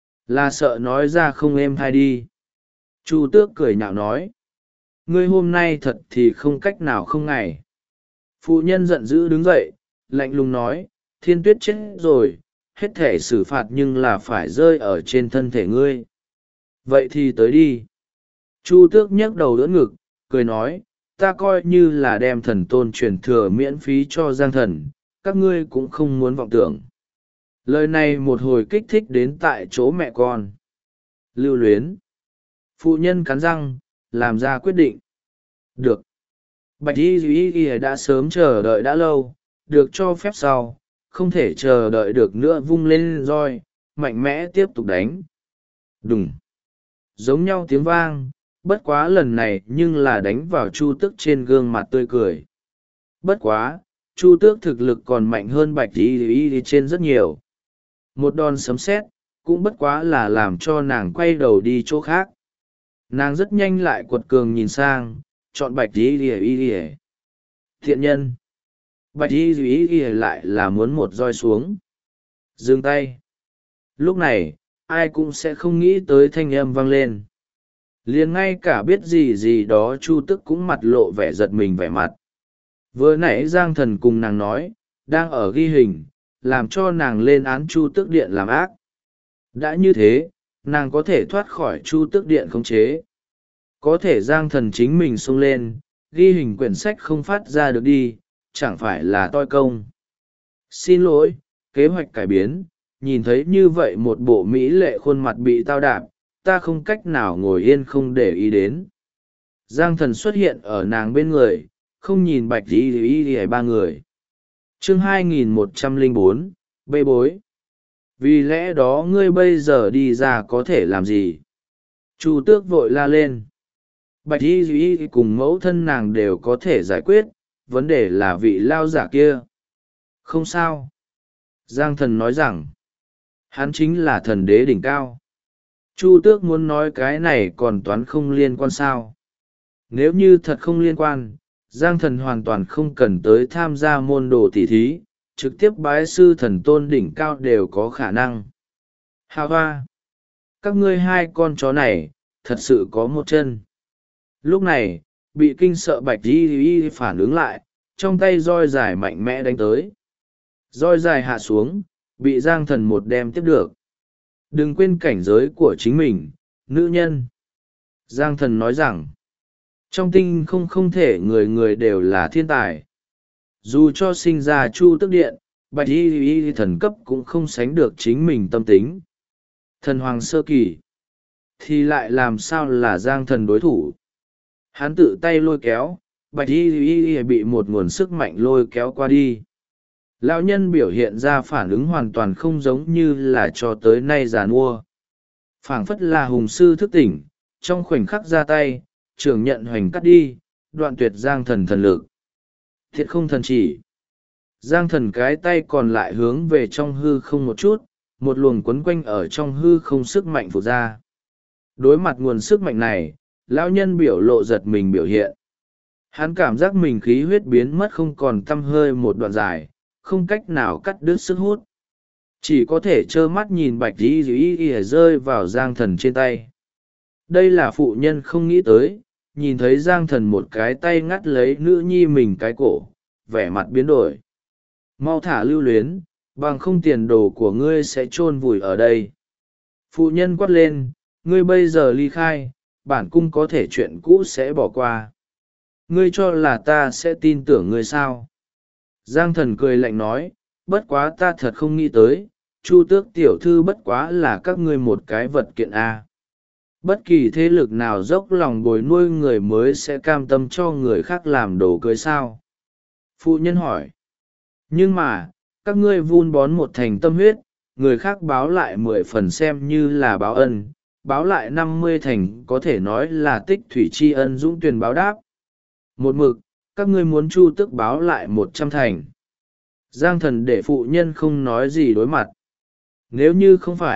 là sợ nói ra không êm hay đi. Chu Tước cười nhạo nói, ngươi hôm nay thật thì không cách nào không ngày. Phụ nhân giận dữ đứng dậy, lạnh lùng nói, Thiên Tuyết chết rồi, hết thể xử phạt nhưng là phải rơi ở trên thân thể ngươi. Vậy thì tới đi. Chu Tước nhấc đầu đỡ ngực, cười nói, ta coi như là đem thần tôn truyền thừa miễn phí cho Giang thần, các ngươi cũng không muốn vọng tưởng. Lời này một hồi kích thích đến tại chỗ mẹ con. Lưu luyến. Phụ nhân cắn răng, làm ra quyết định. Được. Bạch Y đã sớm chờ đợi đã lâu, được cho phép sau, không thể chờ đợi được nữa, vung lên roi, mạnh mẽ tiếp tục đánh. Đùng. Giống nhau tiếng vang, bất quá lần này nhưng là đánh vào Chu Tước trên gương mặt tươi cười. Bất quá, Chu Tước thực lực còn mạnh hơn Bạch Y trên rất nhiều. Một đòn sấm sét cũng bất quá là làm cho nàng quay đầu đi chỗ khác. Nàng rất nhanh lại quật cường nhìn sang, chọn Bạch Y. Thiện nhân. Bạch Y lại là muốn một roi xuống. Dừng tay. Lúc này, ai cũng sẽ không nghĩ tới thanh âm vang lên. Liền ngay cả biết gì gì đó Chu Tước cũng mặt lộ vẻ giật mình vẻ mặt. Vừa nãy Giang thần cùng nàng nói, đang ở ghi hình, làm cho nàng lên án Chu Tước điện làm ác. Đã như thế, nàng có thể thoát khỏi Chu Tước điện khống chế. Có thể Giang thần chính mình xông lên, ghi hình quyển sách không phát ra được đi, chẳng phải là toi công. Xin lỗi, kế hoạch cải biến, nhìn thấy như vậy một bộ mỹ lệ khuôn mặt bị tao đạp, ta không cách nào ngồi yên không để ý đến. Giang thần xuất hiện ở nàng bên người, không nhìn Bạch Y ba người. Chương 2104, bê bối. Vì lẽ đó ngươi bây giờ đi ra có thể làm gì? Chu Tước vội la lên. Bạch Y cùng mẫu thân nàng đều có thể giải quyết, vấn đề là vị lao giả kia. Không sao. Giang thần nói rằng, hắn chính là thần đế đỉnh cao. Chu Tước muốn nói cái này còn toán không liên quan sao? Nếu như thật không liên quan, Giang thần hoàn toàn không cần tới tham gia môn đồ tỷ thí, trực tiếp bái sư thần tôn đỉnh cao đều có khả năng. Hà hoa! Các ngươi hai con chó này, thật sự có một chân. Lúc này, bị kinh sợ Bạch Y phản ứng lại, trong tay roi dài mạnh mẽ đánh tới. Roi dài hạ xuống, bị Giang thần một đem tiếp được. Đừng quên cảnh giới của chính mình, nữ nhân. Giang thần nói rằng, trong tinh không thể người người đều là thiên tài. Dù cho sinh ra Chu Tước điện, Bạch Y thần cấp cũng không sánh được chính mình tâm tính. Thần hoàng sơ kỳ, thì lại làm sao là Giang thần đối thủ. Hắn tự tay lôi kéo, Bạch Y bị một nguồn sức mạnh lôi kéo qua đi. Lão nhân biểu hiện ra phản ứng hoàn toàn không giống như là cho tới nay già nua. Phảng phất là hùng sư thức tỉnh, trong khoảnh khắc ra tay, trưởng nhận hoành cắt đi, đoạn tuyệt Giang thần thần lực. Thiệt không thần chỉ. Giang thần cái tay còn lại hướng về trong hư không một chút, một luồng quấn quanh ở trong hư không sức mạnh phụt ra. Đối mặt nguồn sức mạnh này, lão nhân biểu lộ giật mình biểu hiện. Hắn cảm giác mình khí huyết biến mất không còn tăm hơi một đoạn dài, không cách nào cắt đứt sức hút. Chỉ có thể trơ mắt nhìn Bạch Y rơi vào Giang thần trên tay. Đây là phụ nhân không nghĩ tới, nhìn thấy Giang thần một cái tay ngắt lấy nữ nhi mình cái cổ, vẻ mặt biến đổi. Mau thả lưu luyến, bằng không tiền đồ của ngươi sẽ chôn vùi ở đây. Phụ nhân quát lên, ngươi bây giờ ly khai, bản cung có thể chuyện cũ sẽ bỏ qua. Ngươi cho là ta sẽ tin tưởng ngươi sao? Giang Thần cười lạnh nói, bất quá ta thật không nghĩ tới, Chu Tước tiểu thư bất quá là các ngươi một cái vật kiện a. Bất kỳ thế lực nào dốc lòng bồi nuôi người mới sẽ cam tâm cho người khác làm đồ cưới sao? Phụ nhân hỏi. Nhưng mà, các ngươi vun bón một thành tâm huyết, người khác báo lại 10 phần xem như là báo ân, báo lại 50 thành có thể nói là tích thủy tri ân dũng tuyền báo đáp. Một mực, các ngươi muốn Chu Tước báo lại 100 thành. Giang Thần để phụ nhân không nói gì đối mặt. Nếu như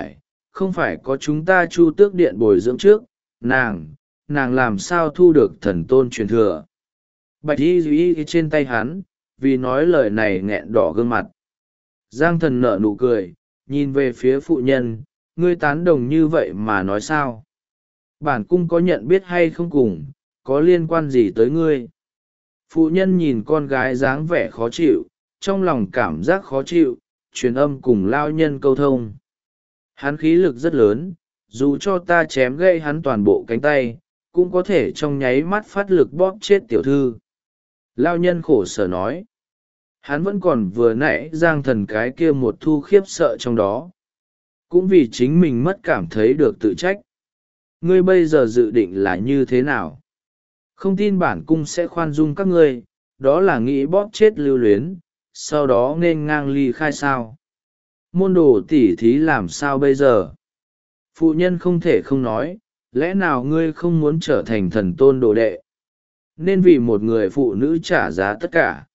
không phải có chúng ta Chu Tước điện bồi dưỡng trước, nàng làm sao thu được thần tôn truyền thừa. Bạch y duy trên tay hắn, vì nói lời này nghẹn đỏ gương mặt. Giang Thần nở nụ cười, nhìn về phía phụ nhân, ngươi tán đồng như vậy mà nói sao? Bản cung có nhận biết hay không cùng, có liên quan gì tới ngươi? Phụ nhân nhìn con gái dáng vẻ khó chịu, trong lòng cảm giác khó chịu, truyền âm cùng lao nhân câu thông. Hắn khí lực rất lớn, dù cho ta chém gãy hắn toàn bộ cánh tay, cũng có thể trong nháy mắt phát lực bóp chết tiểu thư. Lao nhân khổ sở nói. Hắn vẫn còn vừa nãy Giang Thần cái kia một thu khiếp sợ trong đó. Cũng vì chính mình mất cảm thấy được tự trách. Ngươi bây giờ dự định là như thế nào? Không tin bản cung sẽ khoan dung các ngươi, đó là nghĩ bóp chết Lưu Luyến, sau đó nên ngang ly khai sao? Môn đồ tỉ thí làm sao bây giờ? Phụ nhân không thể không nói, lẽ nào ngươi không muốn trở thành thần tôn đồ đệ? Nên vì một người phụ nữ trả giá tất cả.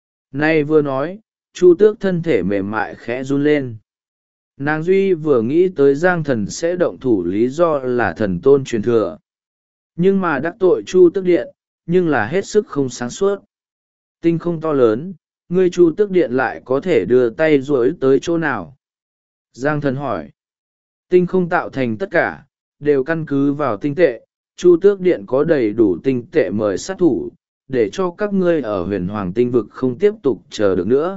Nay vừa nói, Chu Tước thân thể mềm mại khẽ run lên. Nàng duy vừa nghĩ tới Giang Thần sẽ động thủ lý do là thần tôn truyền thừa. Nhưng mà đắc tội Chu Tước điện, nhưng là hết sức không sáng suốt. Tinh không to lớn, ngươi Chu Tước điện lại có thể đưa tay duỗi tới chỗ nào? Giang Thần hỏi. Tinh không tạo thành tất cả, đều căn cứ vào tinh tệ. Chu Tước điện có đầy đủ tinh tệ mời sát thủ, để cho các ngươi ở huyền hoàng tinh vực không tiếp tục chờ được nữa.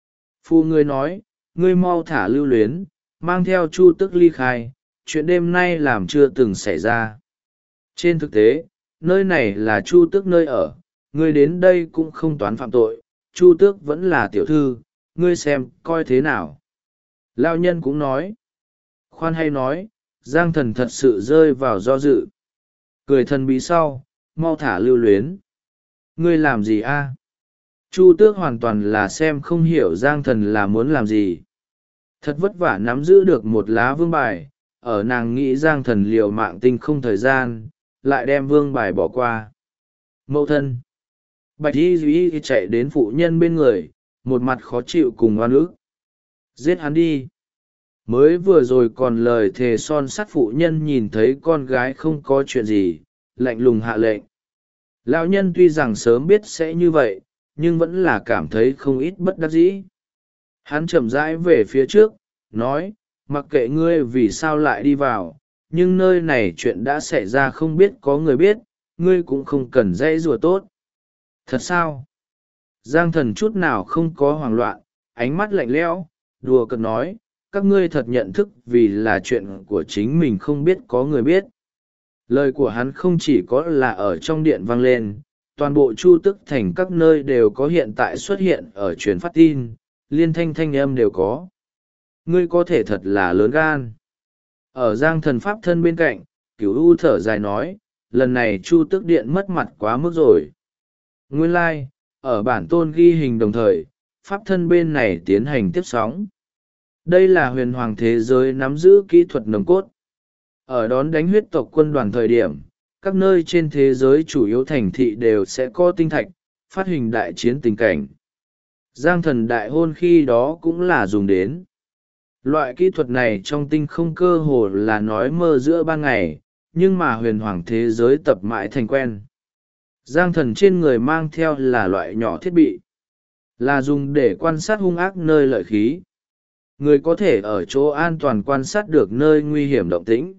Phu ngươi nói, ngươi mau thả Lưu Luyến, mang theo Chu Tước ly khai, chuyện đêm nay làm chưa từng xảy ra. Trên thực tế, nơi này là Chu Tước nơi ở, ngươi đến đây cũng không toán phạm tội, Chu Tước vẫn là tiểu thư, ngươi xem coi thế nào. Lao nhân cũng nói. Khoan hay nói, Giang Thần thật sự rơi vào do dự. Cười thần bí sau, mau thả Lưu Luyến. Ngươi làm gì a? Chu Tước hoàn toàn là xem không hiểu Giang Thần là muốn làm gì. Thật vất vả nắm giữ được một lá vương bài, ở nàng nghĩ Giang Thần liều mạng tinh không thời gian, lại đem vương bài bỏ qua. Mẫu thân. Bạch y duy chạy đến phụ nhân bên người, một mặt khó chịu cùng oan ức. Giết hắn đi. Mới vừa rồi còn lời thề son sắt phụ nhân nhìn thấy con gái không có chuyện gì, lạnh lùng hạ lệnh. Lão nhân tuy rằng sớm biết sẽ như vậy, nhưng vẫn là cảm thấy không ít bất đắc dĩ. Hắn chậm rãi về phía trước, nói, mặc kệ ngươi vì sao lại đi vào, nhưng nơi này chuyện đã xảy ra không biết có người biết, ngươi cũng không cần dãy rùa tốt. Thật sao? Giang Thần chút nào không có hoảng loạn, ánh mắt lạnh lẽo, đùa cợt nói, các ngươi thật nhận thức vì là chuyện của chính mình không biết có người biết. Lời của hắn không chỉ có là ở trong điện vang lên, toàn bộ Chu Tước thành các nơi đều có hiện tại xuất hiện ở truyền phát tin, liên thanh thanh âm đều có. Ngươi có thể thật là lớn gan. Ở Giang Thần pháp thân bên cạnh, Cửu U thở dài nói, lần này Chu Tước điện mất mặt quá mức rồi. Nguyên lai, ở bản tôn ghi hình đồng thời, pháp thân bên này tiến hành tiếp sóng. Đây là huyền hoàng thế giới nắm giữ kỹ thuật nồng cốt. Ở đón đánh huyết tộc quân đoàn thời điểm, các nơi trên thế giới chủ yếu thành thị đều sẽ có tinh thạch, phát hình đại chiến tình cảnh. Giang Thần đại hôn khi đó cũng là dùng đến. Loại kỹ thuật này trong tinh không cơ hồ là nói mơ giữa ban ngày, nhưng mà huyền hoàng thế giới tập mãi thành quen. Giang Thần trên người mang theo là loại nhỏ thiết bị, là dùng để quan sát hung ác nơi lợi khí. Người có thể ở chỗ an toàn quan sát được nơi nguy hiểm động tĩnh.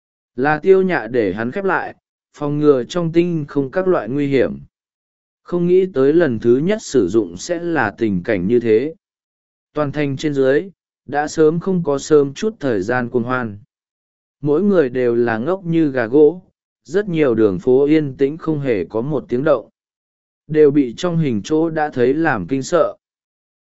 Là tiêu nhạ để hắn khép lại, phòng ngừa trong tinh không các loại nguy hiểm. Không nghĩ tới lần thứ nhất sử dụng sẽ là tình cảnh như thế. Toàn thành trên dưới, đã sớm không có sớm chút thời gian cuồng hoan. Mỗi người đều là ngốc như gà gỗ, rất nhiều đường phố yên tĩnh không hề có một tiếng động. Đều bị trong hình chỗ đã thấy làm kinh sợ.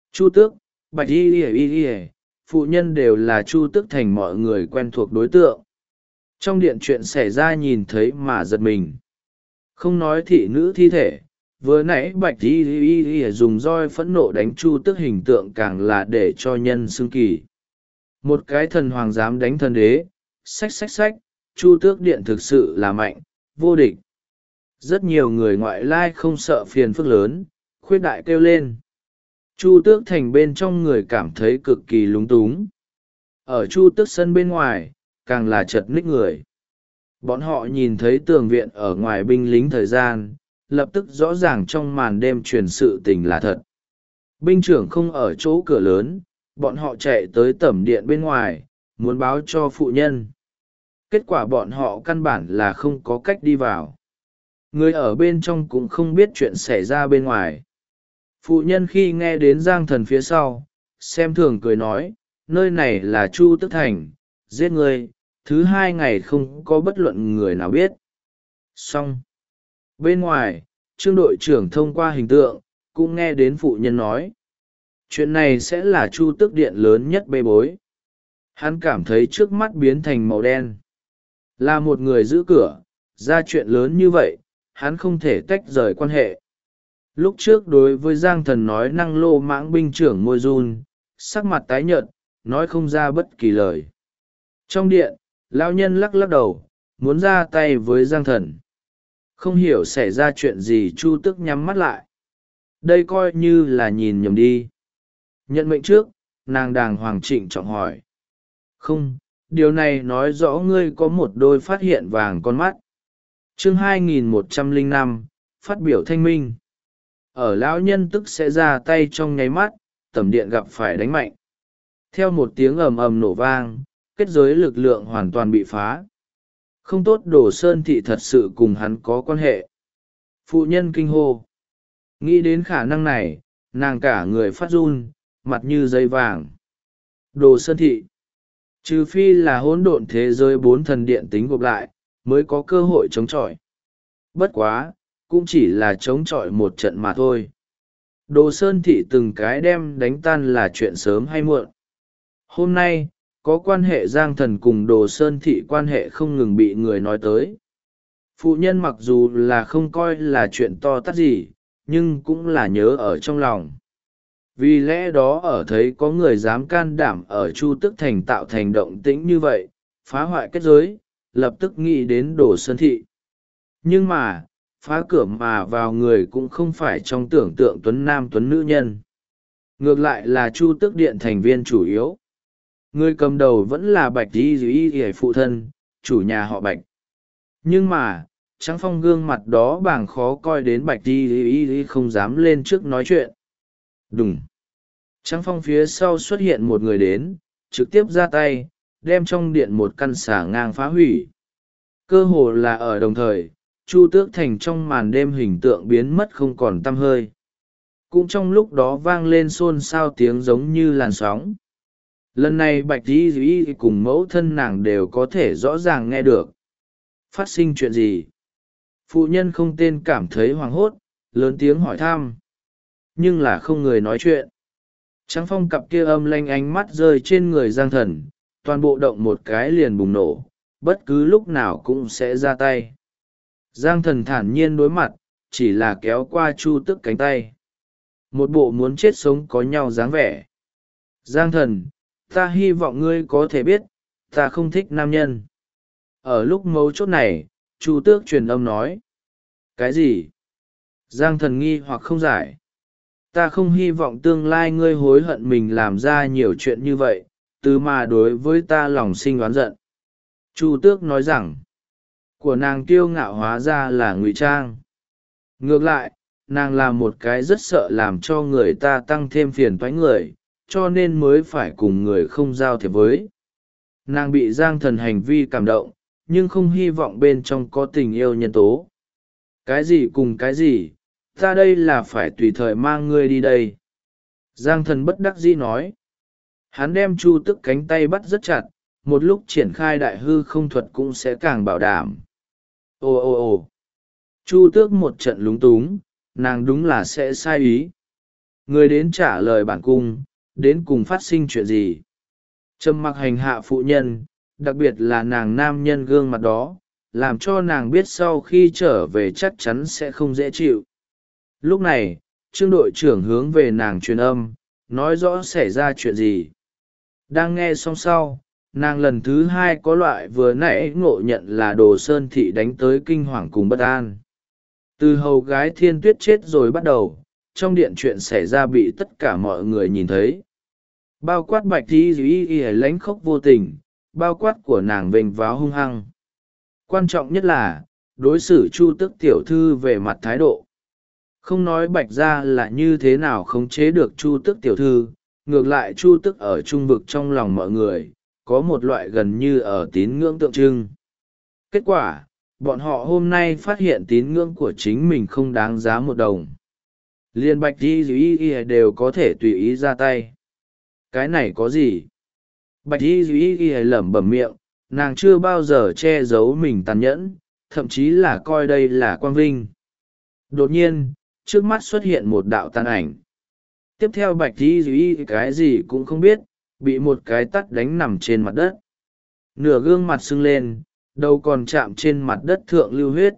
Chu Tước, Bạch y, phụ nhân đều là Chu Tước Thành mọi người quen thuộc đối tượng. Trong điện chuyện xảy ra nhìn thấy mà giật mình. Không nói thị nữ thi thể, vừa nãy Bạch y dùng roi phẫn nộ đánh Chu Tước hình tượng càng là để cho nhân xưng kỳ. Một cái thần hoàng dám đánh thần đế, xách, Chu Tước Điện thực sự là mạnh, vô địch. Rất nhiều người ngoại lai không sợ phiền phức lớn, khuyết đại kêu lên. Chu Tước Thành bên trong người cảm thấy cực kỳ lúng túng. Ở Chu Tước Sân bên ngoài, càng là chật ních người. Bọn họ nhìn thấy tường viện ở ngoài binh lính thời gian, lập tức rõ ràng trong màn đêm truyền sự tình là thật. Binh trưởng không ở chỗ cửa lớn, bọn họ chạy tới tẩm điện bên ngoài, muốn báo cho phụ nhân. Kết quả bọn họ căn bản là không có cách đi vào. Người ở bên trong cũng không biết chuyện xảy ra bên ngoài. Phụ nhân khi nghe đến Giang Thần phía sau, xem thường cười nói, nơi này là Chu Tước Thành, giết người, thứ 2 ngày không có bất luận người nào biết. Xong. Bên ngoài, Trương đội trưởng thông qua hình tượng, cũng nghe đến phụ nhân nói. Chuyện này sẽ là Chu Tước Điện lớn nhất bê bối. Hắn cảm thấy trước mắt biến thành màu đen. Là một người giữ cửa, ra chuyện lớn như vậy, hắn không thể tách rời quan hệ. Lúc trước đối với Giang Thần nói năng lô mãng binh trưởng môi run, sắc mặt tái nhợt, nói không ra bất kỳ lời. Trong điện, lão nhân lắc lắc đầu, muốn ra tay với Giang Thần. Không hiểu xảy ra chuyện gì, Chu Tước nhắm mắt lại. Đây coi như là nhìn nhầm đi. Nhận mệnh trước, nàng đàng hoàng trịnh trọng hỏi. Không, điều này nói rõ ngươi có một đôi phát hiện vàng con mắt. Chương 2105, phát biểu thanh minh. Ở lão nhân tức sẽ ra tay trong nháy mắt, tẩm điện gặp phải đánh mạnh. Theo một tiếng ầm ầm nổ vang, kết giới lực lượng hoàn toàn bị phá. Không tốt, Đồ Sơn Thị thật sự cùng hắn có quan hệ. Phụ nhân kinh hô. Nghĩ đến khả năng này, nàng cả người phát run, mặt như giấy vàng. Đồ Sơn Thị. Trừ phi là hỗn độn thế giới 4 thần điện tính gộp lại, mới có cơ hội chống chọi. Bất quá, cũng chỉ là chống chọi một trận mà thôi. Đồ Sơn Thị từng cái đem đánh tan là chuyện sớm hay muộn. Hôm nay, có quan hệ Giang Thần cùng Đồ Sơn Thị quan hệ không ngừng bị người nói tới. Phụ nhân mặc dù là không coi là chuyện to tát gì, nhưng cũng là nhớ ở trong lòng. Vì lẽ đó ở thấy có người dám can đảm ở Chu Tước Thành tạo thành động tĩnh như vậy, phá hoại kết giới, lập tức nghĩ đến Đồ Sơn Thị. Nhưng mà, phá cửa mà vào người cũng không phải trong tưởng tượng tuấn nam tuấn nữ nhân. Ngược lại là Chu Tước Điện thành viên chủ yếu. Người cầm đầu vẫn là Bạch y phụ thân, chủ nhà họ Bạch. Nhưng mà, Trắng Phong gương mặt đó bàng khó coi đến Bạch y không dám lên trước nói chuyện. Đùng. Trắng Phong phía sau xuất hiện một người đến, trực tiếp ra tay, đem trong điện một căn xà ngang phá hủy. Cơ hồ là ở đồng thời, Chu Tước Thành trong màn đêm hình tượng biến mất không còn tăm hơi. Cũng trong lúc đó vang lên xôn xao tiếng giống như làn sóng. Lần này Bạch y cùng mẫu thân nàng đều có thể rõ ràng nghe được. Phát sinh chuyện gì? Phụ nhân không tên cảm thấy hoảng hốt, lớn tiếng hỏi thăm. Nhưng là không người nói chuyện. Trắng Phong cặp kia âm lanh ánh mắt rơi trên người Giang Thần, toàn bộ động một cái liền bùng nổ, bất cứ lúc nào cũng sẽ ra tay. Giang Thần thản nhiên đối mặt, chỉ là kéo qua Chu Tước cánh tay. Một bộ muốn chết sống có nhau dáng vẻ. Giang Thần, ta hy vọng ngươi có thể biết, ta không thích nam nhân. Ở lúc mấu chốt này, Chu Tước truyền âm nói. Cái gì? Giang Thần nghi hoặc không giải. Ta không hy vọng tương lai ngươi hối hận mình làm ra nhiều chuyện như vậy, từ mà đối với ta lòng sinh oán giận. Chu Tước nói rằng, của nàng kiêu ngạo hóa ra là ngụy trang. Ngược lại, nàng là một cái rất sợ làm cho người ta tăng thêm phiền toái người, cho nên mới phải cùng người không giao thiệp với. Nàng bị Giang Thần hành vi cảm động, nhưng không hy vọng bên trong có tình yêu nhân tố. Cái gì cùng cái gì, ta đây là phải tùy thời mang ngươi đi đây. Giang Thần bất đắc dĩ nói. Hắn đem Chu Tước cánh tay bắt rất chặt, một lúc triển khai đại hư không thuật cũng sẽ càng bảo đảm. Ồ. Chu Tước một trận lúng túng, nàng đúng là sẽ sai ý. người đến trả lời bản cung, đến cùng phát sinh chuyện gì. Trầm mặc hành hạ phụ nhân, đặc biệt là nàng nam nhân gương mặt đó, làm cho nàng biết sau khi trở về chắc chắn sẽ không dễ chịu. Lúc này, trương đội trưởng hướng về nàng truyền âm, nói rõ xảy ra chuyện gì. Đang nghe xong sau, nàng lần thứ hai có loại vừa nãy ngộ nhận là Đồ Sơn Thị đánh tới kinh hoàng cùng bất an. Từ hầu gái Thiên Tuyết chết rồi bắt đầu, trong điện chuyện xảy ra bị tất cả mọi người nhìn thấy. Bao quát Bạch Y Y lánh khóc vô tình, bao quát của nàng vênh váo hung hăng. Quan trọng nhất là, đối xử Chu Tước tiểu thư về mặt thái độ. Không nói Bạch gia là như thế nào khống chế được Chu Tước tiểu thư, ngược lại Chu Tước ở trung vực trong lòng mọi người, có một loại gần như ở tín ngưỡng tượng trưng. Kết quả, bọn họ hôm nay phát hiện tín ngưỡng của chính mình không đáng giá một đồng. Liên Bạch Y đều có thể tùy ý ra tay. Cái này có gì? Bạch Y lẩm bẩm miệng, nàng chưa bao giờ che giấu mình tàn nhẫn, thậm chí là coi đây là quang vinh. Đột nhiên, trước mắt xuất hiện một đạo tàn ảnh. Tiếp theo Bạch Y cái gì cũng không biết, bị một cái tắt đánh nằm trên mặt đất. Nửa gương mặt sưng lên, đầu còn chạm trên mặt đất thượng lưu huyết.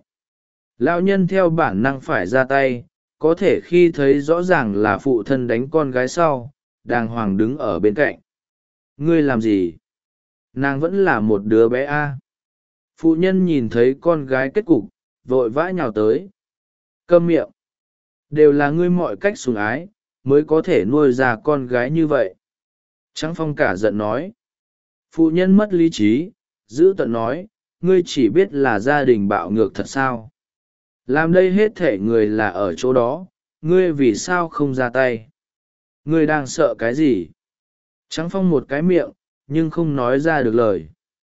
Lão nhân theo bản năng phải ra tay, có thể khi thấy rõ ràng là phụ thân đánh con gái sau, đàng hoàng đứng ở bên cạnh. Ngươi làm gì? Nàng vẫn là một đứa bé a. Phụ nhân nhìn thấy con gái kết cục, vội vã nhào tới. Câm miệng. Đều là ngươi mọi cách sủng ái, mới có thể nuôi ra con gái như vậy. Trắng Phong cả giận nói. Phụ nhân mất lý trí, giữ tợn nói, ngươi chỉ biết là gia đình bạo ngược thật sao? Làm đây hết thể người là ở chỗ đó, ngươi vì sao không ra tay? Ngươi đang sợ cái gì? Trắng Phong một cái miệng, nhưng không nói ra được lời.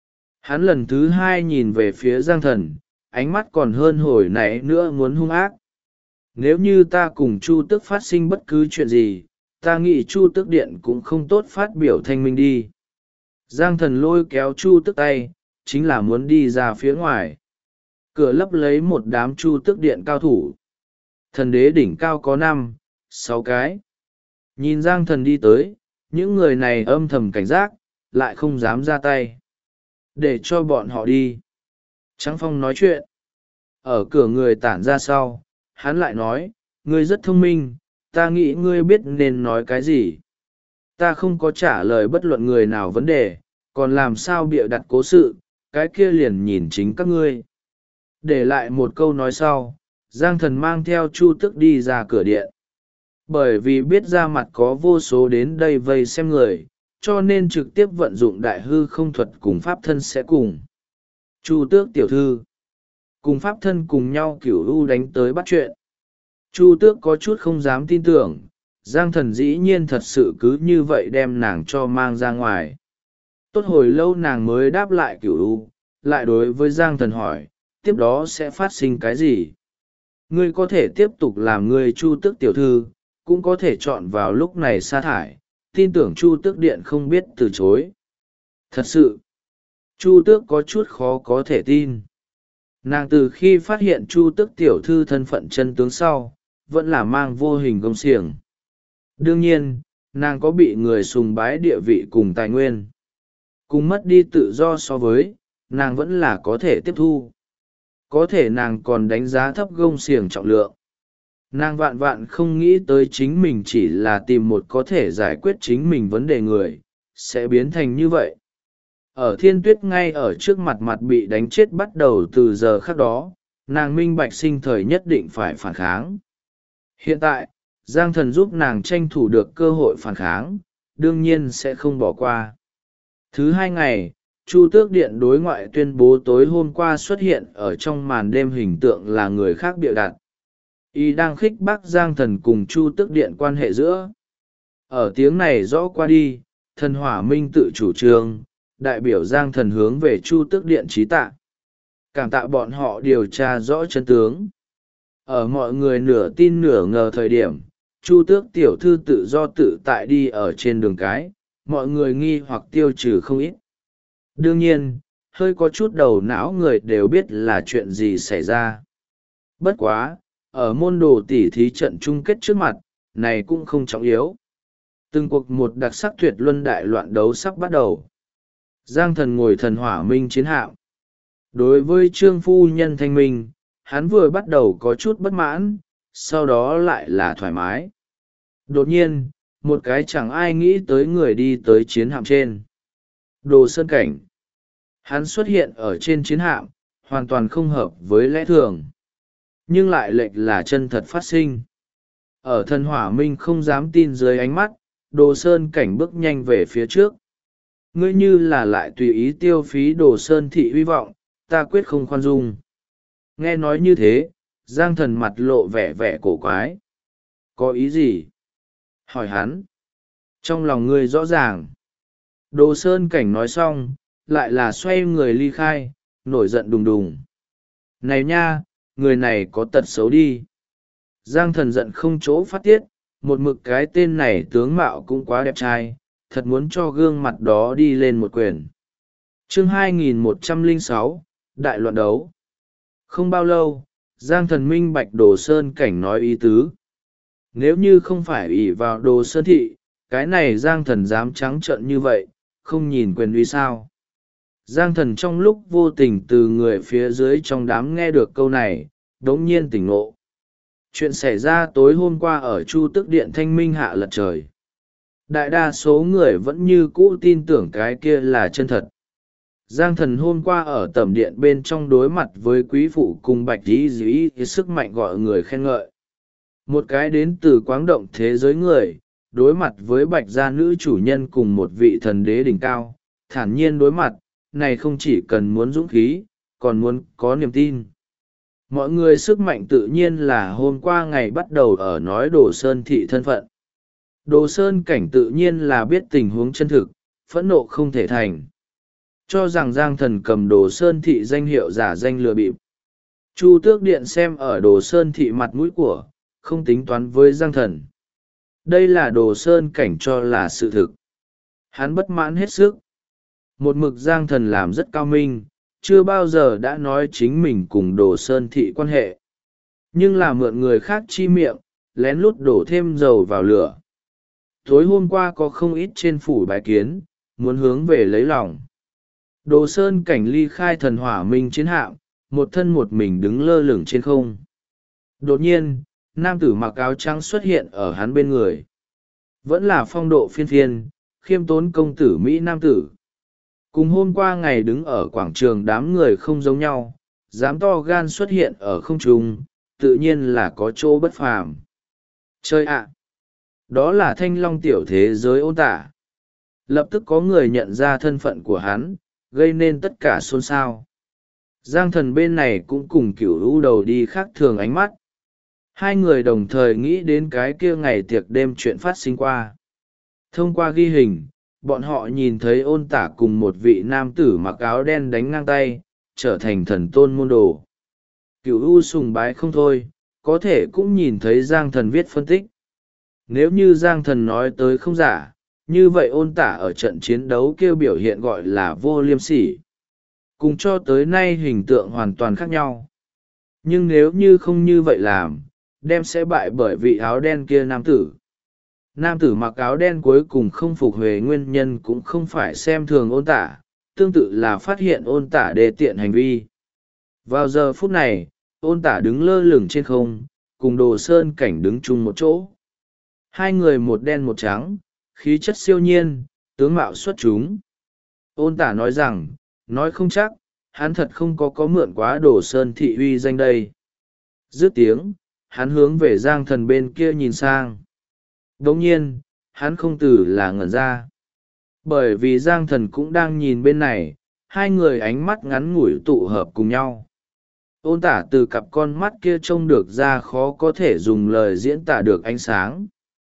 Hắn lần thứ hai nhìn về phía Giang Thần, ánh mắt còn hơn hồi nãy nữa muốn hung ác. Nếu như ta cùng Chu Tước phát sinh bất cứ chuyện gì, ta nghĩ Chu Tước điện cũng không tốt phát biểu thanh minh đi. Giang Thần lôi kéo Chu Tước tay, chính là muốn đi ra phía ngoài. Cửa lấp lấy một đám Chu Tước điện cao thủ. Thần đế đỉnh cao có 5, 6 cái. Nhìn Giang Thần đi tới, những người này âm thầm cảnh giác, lại không dám ra tay. Để cho bọn họ đi. Trắng Phong nói chuyện. Ở cửa người tản ra sau, hắn lại nói, ngươi rất thông minh, ta nghĩ ngươi biết nên nói cái gì. Ta không có trả lời bất luận người nào vấn đề, còn làm sao bịa đặt cố sự, cái kia liền nhìn chính các ngươi. Để lại một câu nói sau, Giang Thần mang theo Chu Tước đi ra cửa điện. Bởi vì biết ra mặt có vô số đến đây vây xem người, cho nên trực tiếp vận dụng đại hư không thuật cùng pháp thân sẽ cùng. Chu Tước tiểu thư cùng pháp thân cùng nhau cửu u đánh tới bắt chuyện. Chu Tước có chút không dám tin tưởng, Giang Thần dĩ nhiên thật sự cứ như vậy đem nàng cho mang ra ngoài. Tốt hồi lâu nàng mới đáp lại cửu u, lại đối với Giang Thần hỏi, tiếp đó sẽ phát sinh cái gì? Ngươi có thể tiếp tục làm ngươi Chu Tước tiểu thư, cũng có thể chọn vào lúc này sa thải, tin tưởng Chu Tước điện không biết từ chối. Thật sự, Chu Tước có chút khó có thể tin. Nàng từ khi phát hiện Chu Tước tiểu thư thân phận chân tướng sau, vẫn là mang vô hình gông xiềng. Đương nhiên, nàng có bị người sùng bái địa vị cùng tài nguyên. Cùng mất đi tự do so với, nàng vẫn là có thể tiếp thu. Có thể nàng còn đánh giá thấp gông xiềng trọng lượng. Nàng vạn vạn không nghĩ tới chính mình chỉ là tìm một có thể giải quyết chính mình vấn đề người, sẽ biến thành như vậy. Ở Thiên Tuyết ngay ở trước mặt mặt bị đánh chết bắt đầu từ giờ khắc đó, nàng minh bạch sinh thời nhất định phải phản kháng. Hiện tại, Giang Thần giúp nàng tranh thủ được cơ hội phản kháng, đương nhiên sẽ không bỏ qua. Thứ 2 ngày, Chu Tước Điện đối ngoại tuyên bố tối hôm qua xuất hiện ở trong màn đêm hình tượng là người khác bịa đặt. Y đang khích bác Giang Thần cùng Chu Tước Điện quan hệ giữa. Ở tiếng này rõ qua đi, Thần Hỏa Minh tự chủ trương, đại biểu Giang Thần hướng về Chu Tước Điện trí tạ. Cảm tạ bọn họ điều tra rõ chân tướng. Ở mọi người nửa tin nửa ngờ thời điểm, Chu Tước tiểu thư tự do tự tại đi ở trên đường cái, mọi người nghi hoặc tiêu trừ không ít. Đương nhiên, hơi có chút đầu não người đều biết là chuyện gì xảy ra. Bất quá, ở môn đồ tỉ thí trận chung kết trước mặt, này cũng không trọng yếu. Từng cuộc một đặc sắc tuyệt luân đại loạn đấu sắp bắt đầu. Giang Thần ngồi thần hỏa minh chiến hạm. Đối với Trương phu nhân thanh minh, hắn vừa bắt đầu có chút bất mãn, sau đó lại là thoải mái. Đột nhiên, một cái chẳng ai nghĩ tới người đi tới chiến hạm trên. Đồ Sơn Cảnh. Hắn xuất hiện ở trên chiến hạm, hoàn toàn không hợp với lẽ thường. Nhưng lại lệch là chân thật phát sinh. Ở thần hỏa minh không dám tin dưới ánh mắt, Đồ Sơn Cảnh bước nhanh về phía trước. Ngươi như là lại tùy ý tiêu phí Đồ Sơn thị hy vọng, ta quyết không khoan dung. Nghe nói như thế, Giang Thần mặt lộ vẻ vẻ cổ quái. Có ý gì? Hỏi hắn. Trong lòng ngươi rõ ràng. Đồ Sơn Cảnh nói xong, lại là xoay người ly khai, nổi giận đùng đùng. Này nha, người này có tật xấu đi. Giang Thần giận không chỗ phát tiết, một mực cái tên này tướng mạo cũng quá đẹp trai, thật muốn cho gương mặt đó đi lên một quyền. Chương 2106, Đại loạn đấu. Không bao lâu, Giang Thần minh bạch Đồ Sơn Cảnh nói ý tứ. Nếu như không phải ỷ vào Đồ Sơn thị, cái này Giang Thần dám trắng trợn như vậy, không nhìn quyền uy sao. Giang Thần trong lúc vô tình từ người phía dưới trong đám nghe được câu này, đống nhiên tỉnh ngộ. Chuyện xảy ra tối hôm qua ở Chu Tức Điện Thanh Minh hạ lật trời. Đại đa số người vẫn như cũ tin tưởng cái kia là chân thật. Giang Thần hôm qua ở tẩm điện bên trong đối mặt với quý phụ cùng bạch dĩ dĩ sức mạnh gọi người khen ngợi. Một cái đến từ quáng động thế giới người, đối mặt với bạch gia nữ chủ nhân cùng một vị thần đế đỉnh cao, thản nhiên đối mặt, này không chỉ cần muốn dũng khí, còn muốn có niềm tin. Mọi người sức mạnh tự nhiên là hôm qua ngày bắt đầu ở nói Đồ Sơn thị thân phận. Đồ Sơn Cảnh tự nhiên là biết tình huống chân thực, phẫn nộ không thể thành. Cho rằng Giang Thần cầm Đồ Sơn thị danh hiệu giả danh lừa bịp. Chu Tước Điện xem ở Đồ Sơn thị mặt mũi của, không tính toán với Giang Thần. Đây là Đồ Sơn Cảnh cho là sự thực. Hắn bất mãn hết sức. Một mực Giang Thần làm rất cao minh, chưa bao giờ đã nói chính mình cùng Đồ Sơn thị quan hệ. Nhưng là mượn người khác chi miệng, lén lút đổ thêm dầu vào lửa. Tối hôm qua có không ít trên phủ bái kiến, muốn hướng về lấy lòng. Đồ Sơn Cảnh ly khai thần hỏa minh chiến hạm, một thân một mình đứng lơ lửng trên không. Đột nhiên, nam tử mặc áo trắng xuất hiện ở hắn bên người. Vẫn là phong độ phiên phiên, khiêm tốn công tử Mỹ nam tử. Cùng hôm qua ngày đứng ở quảng trường đám người không giống nhau, dám to gan xuất hiện ở không trung, tự nhiên là có chỗ bất phàm. Chơi ạ! Đó là Thanh Long tiểu thế giới Ôn Tả. Lập tức có người nhận ra thân phận của hắn, gây nên tất cả xôn xao. Giang Thần bên này cũng cùng Cửu U đầu đi khác thường ánh mắt. Hai người đồng thời nghĩ đến cái kia ngày tiệc đêm chuyện phát sinh qua. Thông qua ghi hình, bọn họ nhìn thấy Ôn Tả cùng một vị nam tử mặc áo đen đánh ngang tay, trở thành thần tôn môn đồ. Cửu U sùng bái không thôi, có thể cũng nhìn thấy Giang Thần viết phân tích. Nếu như Giang Thần nói tới không giả, như vậy Ôn Tả ở trận chiến đấu kêu biểu hiện gọi là vô liêm sỉ. Cùng cho tới nay hình tượng hoàn toàn khác nhau. Nhưng nếu như không như vậy làm, đem sẽ bại bởi vị áo đen kia nam tử. Nam tử mặc áo đen cuối cùng không phục Huệ nguyên nhân cũng không phải xem thường Ôn Tả, tương tự là phát hiện Ôn Tả đề tiện hành vi. Vào giờ phút này, Ôn Tả đứng lơ lửng trên không, cùng Đồ Sơn Cảnh đứng chung một chỗ. Hai người một đen một trắng, khí chất siêu nhiên, tướng mạo xuất chúng. Ôn Tả nói rằng, nói không chắc, hắn thật không có mượn quá Đồ Sơn thị uy danh đây. Dứt tiếng, hắn hướng về Giang Thần bên kia nhìn sang. Đồng nhiên, hắn không từ là ngẩn ra. Bởi vì Giang Thần cũng đang nhìn bên này, hai người ánh mắt ngắn ngủi tụ hợp cùng nhau. Ôn Tả từ cặp con mắt kia trông được ra khó có thể dùng lời diễn tả được ánh sáng.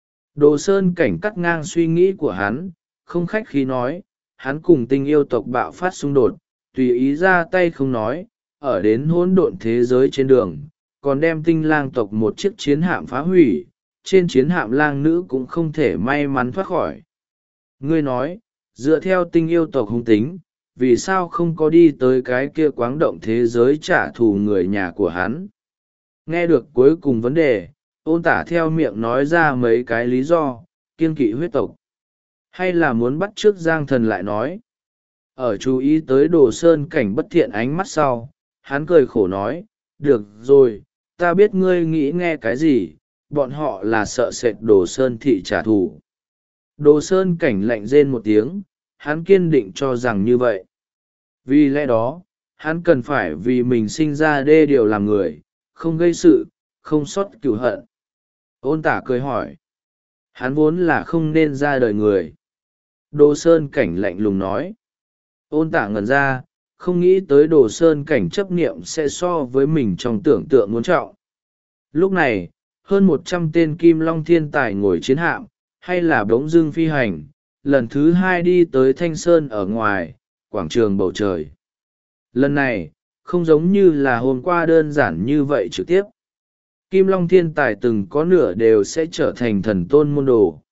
Đồ Sơn Cảnh cắt ngang suy nghĩ của hắn, không khách khí nói, hắn cùng Tinh yêu tộc bạo phát xung đột, tùy ý ra tay không nói, ở đến hỗn độn thế giới trên đường, còn đem Tinh lang tộc một chiếc chiến hạm phá hủy, trên chiến hạm lang nữ cũng không thể may mắn thoát khỏi. Ngươi nói, dựa theo Tinh yêu tộc hung tính, vì sao không có đi tới cái kia quáng động thế giới trả thù người nhà của hắn? Nghe được cuối cùng vấn đề, ôn tả theo miệng nói ra mấy cái lý do, kiêng kỵ huyết tộc. Hay là muốn bắt chước Giang Thần lại nói. Ở chú ý tới Đồ Sơn Cảnh bất thiện ánh mắt sau, hắn cười khổ nói, được rồi, ta biết ngươi nghĩ nghe cái gì, bọn họ là sợ sệt Đồ Sơn thị trả thù. Đồ Sơn Cảnh lạnh rên một tiếng, hắn kiên định cho rằng như vậy. Vì lẽ đó, hắn cần phải vì mình sinh ra đê điều làm người, không gây sự, không xót cửu hận. Ôn tả cười hỏi. Hắn vốn là không nên ra đời người. Đồ Sơn Cảnh lạnh lùng nói. Ôn tả ngẩn ra, không nghĩ tới Đồ Sơn Cảnh chấp niệm sẽ so với mình trong tưởng tượng muốn trọng. Lúc này, hơn 100 tên Kim Long thiên tài ngồi chiến hạm, hay là bỗng dưng phi hành, lần thứ 2 đi tới Thanh Sơn ở ngoài, quảng trường bầu trời. Lần này, không giống như là hôm qua đơn giản như vậy trực tiếp. Kim Long thiên tài từng có nửa đều sẽ trở thành thần tôn môn đồ.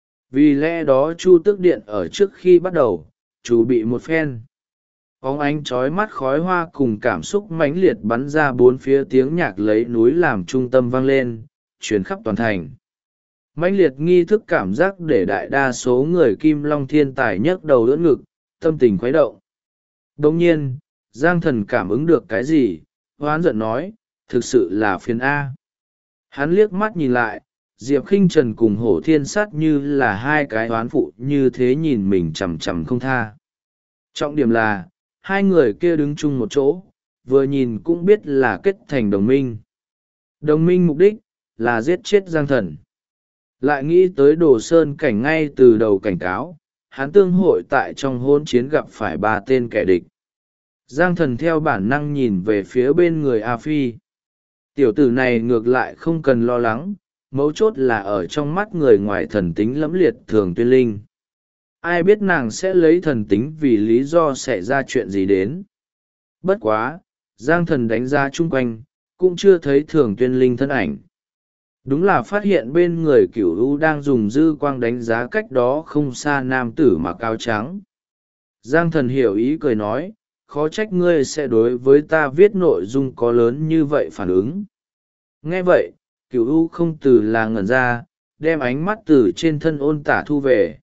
Vì lẽ đó Chu Tước Điện ở trước khi bắt đầu, chuẩn bị một phen. Bóng ánh trói mắt khói hoa cùng cảm xúc mãnh liệt bắn ra bốn phía, tiếng nhạc lấy núi làm trung tâm vang lên, truyền khắp toàn thành. Mãnh liệt nghi thức cảm giác để đại đa số người Kim Long thiên tài nhấc đầu đỡ ngực, tâm tình khuấy động. Đồng nhiên, Giang Thần cảm ứng được cái gì, hoán giận nói, thực sự là phiền A. Hắn liếc mắt nhìn lại, Diệp Khinh Trần cùng Hổ Thiên Sát như là hai cái oán phụ như thế nhìn mình chằm chằm không tha. Trọng điểm là, hai người kia đứng chung một chỗ, vừa nhìn cũng biết là kết thành đồng minh. Đồng minh mục đích, là giết chết Giang Thần. Lại nghĩ tới Đồ Sơn Cảnh ngay từ đầu cảnh cáo, hắn tương hội tại trong hôn chiến gặp phải 3 tên kẻ địch. Giang Thần theo bản năng nhìn về phía bên người A Phi. Tiểu tử này ngược lại không cần lo lắng, mấu chốt là ở trong mắt người ngoài thần tính lẫm liệt Thường Tuyên Linh. Ai biết nàng sẽ lấy thần tính vì lý do xảy ra chuyện gì đến. Bất quá, Giang Thần đánh giá chung quanh, cũng chưa thấy Thường Tuyên Linh thân ảnh. Đúng là phát hiện bên người Cửu U đang dùng dư quang đánh giá cách đó không xa nam tử mặc áo trắng. Giang Thần hiểu ý cười nói, khó trách ngươi sẽ đối với ta viết nội dung có lớn như vậy phản ứng. Nghe vậy, Cửu U không từ là ngẩn ra, đem ánh mắt từ trên thân ôn tả thu về.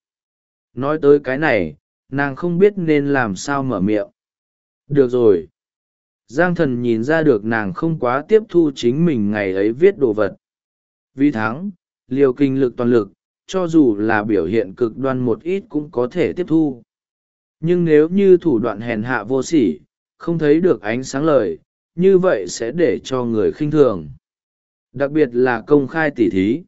Nói tới cái này, nàng không biết nên làm sao mở miệng. Được rồi. Giang Thần nhìn ra được nàng không quá tiếp thu chính mình ngày ấy viết đồ vật. Vì thắng, liều kinh lực toàn lực, cho dù là biểu hiện cực đoan một ít cũng có thể tiếp thu. Nhưng nếu như thủ đoạn hèn hạ vô sỉ, không thấy được ánh sáng lời, như vậy sẽ để cho người khinh thường. Đặc biệt là công khai tỉ thí.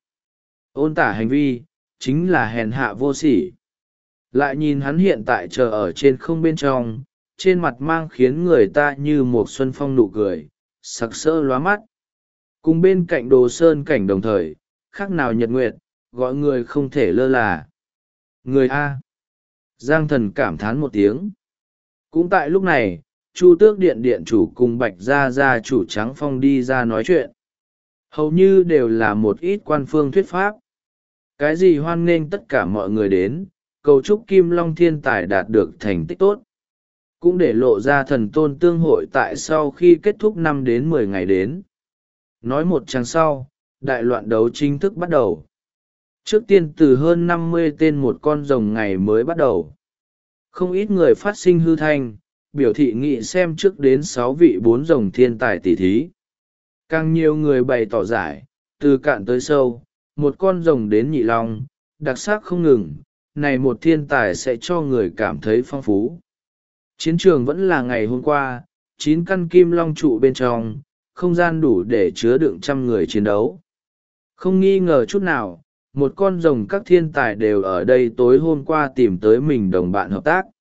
Ôn tả hành vi, chính là hèn hạ vô sỉ. Lại nhìn hắn hiện tại chờ ở trên không bên trong, trên mặt mang khiến người ta như một xuân phong nụ cười, sặc sỡ lóa mắt. Cùng bên cạnh Đồ Sơn Cảnh đồng thời, khác nào nhật nguyệt, gọi người không thể lơ là. Người A. Giang Thần cảm thán một tiếng. Cũng tại lúc này, Chu Tước Điện điện chủ cùng Bạch Gia chủ Trắng Phong đi ra nói chuyện. Hầu như đều là một ít quan phương thuyết pháp. Cái gì hoan nghênh tất cả mọi người đến, cầu chúc Kim Long thiên tài đạt được thành tích tốt. Cũng để lộ ra thần tôn tương hội tại sau khi kết thúc 5 đến 10 ngày đến. Nói một trang sau, đại loạn đấu chính thức bắt đầu. Trước tiên từ hơn 50 tên một con rồng ngày mới bắt đầu. Không ít người phát sinh hư thanh, biểu thị nghị xem trước đến 6 vị 4 rồng thiên tài tỷ thí. Càng nhiều người bày tỏ giải, từ cạn tới sâu, một con rồng đến nhị long, đặc sắc không ngừng, này một thiên tài sẽ cho người cảm thấy phong phú. Chiến trường vẫn là ngày hôm qua, 9 căn kim long trụ bên trong, không gian đủ để chứa đựng 100 người chiến đấu. Không nghi ngờ chút nào, một con rồng các thiên tài đều ở đây tối hôm qua tìm tới mình đồng bạn hợp tác.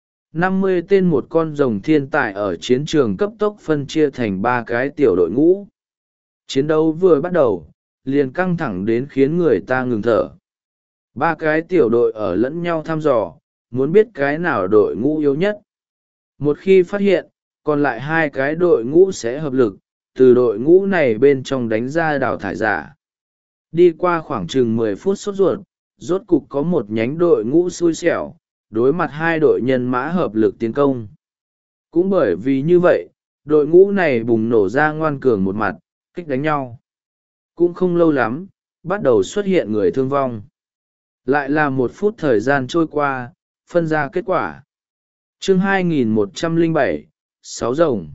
50 tên một con rồng thiên tài ở chiến trường cấp tốc phân chia thành 3 cái tiểu đội ngũ. Chiến đấu vừa bắt đầu, liền căng thẳng đến khiến người ta ngừng thở. 3 cái tiểu đội ở lẫn nhau thăm dò, muốn biết cái nào đội ngũ yếu nhất. Một khi phát hiện, còn lại 2 cái đội ngũ sẽ hợp lực, từ đội ngũ này bên trong đánh ra đào thải giả. Đi qua khoảng chừng 10 phút sốt ruột, rốt cục có một nhánh đội ngũ xui xẻo, đối mặt 2 đội nhân mã hợp lực tiến công. Cũng bởi vì như vậy, đội ngũ này bùng nổ ra ngoan cường một mặt, kích đánh nhau. Cũng không lâu lắm, bắt đầu xuất hiện người thương vong. Lại là 1 phút thời gian trôi qua, phân ra kết quả. Chương 2107, 6 rồng.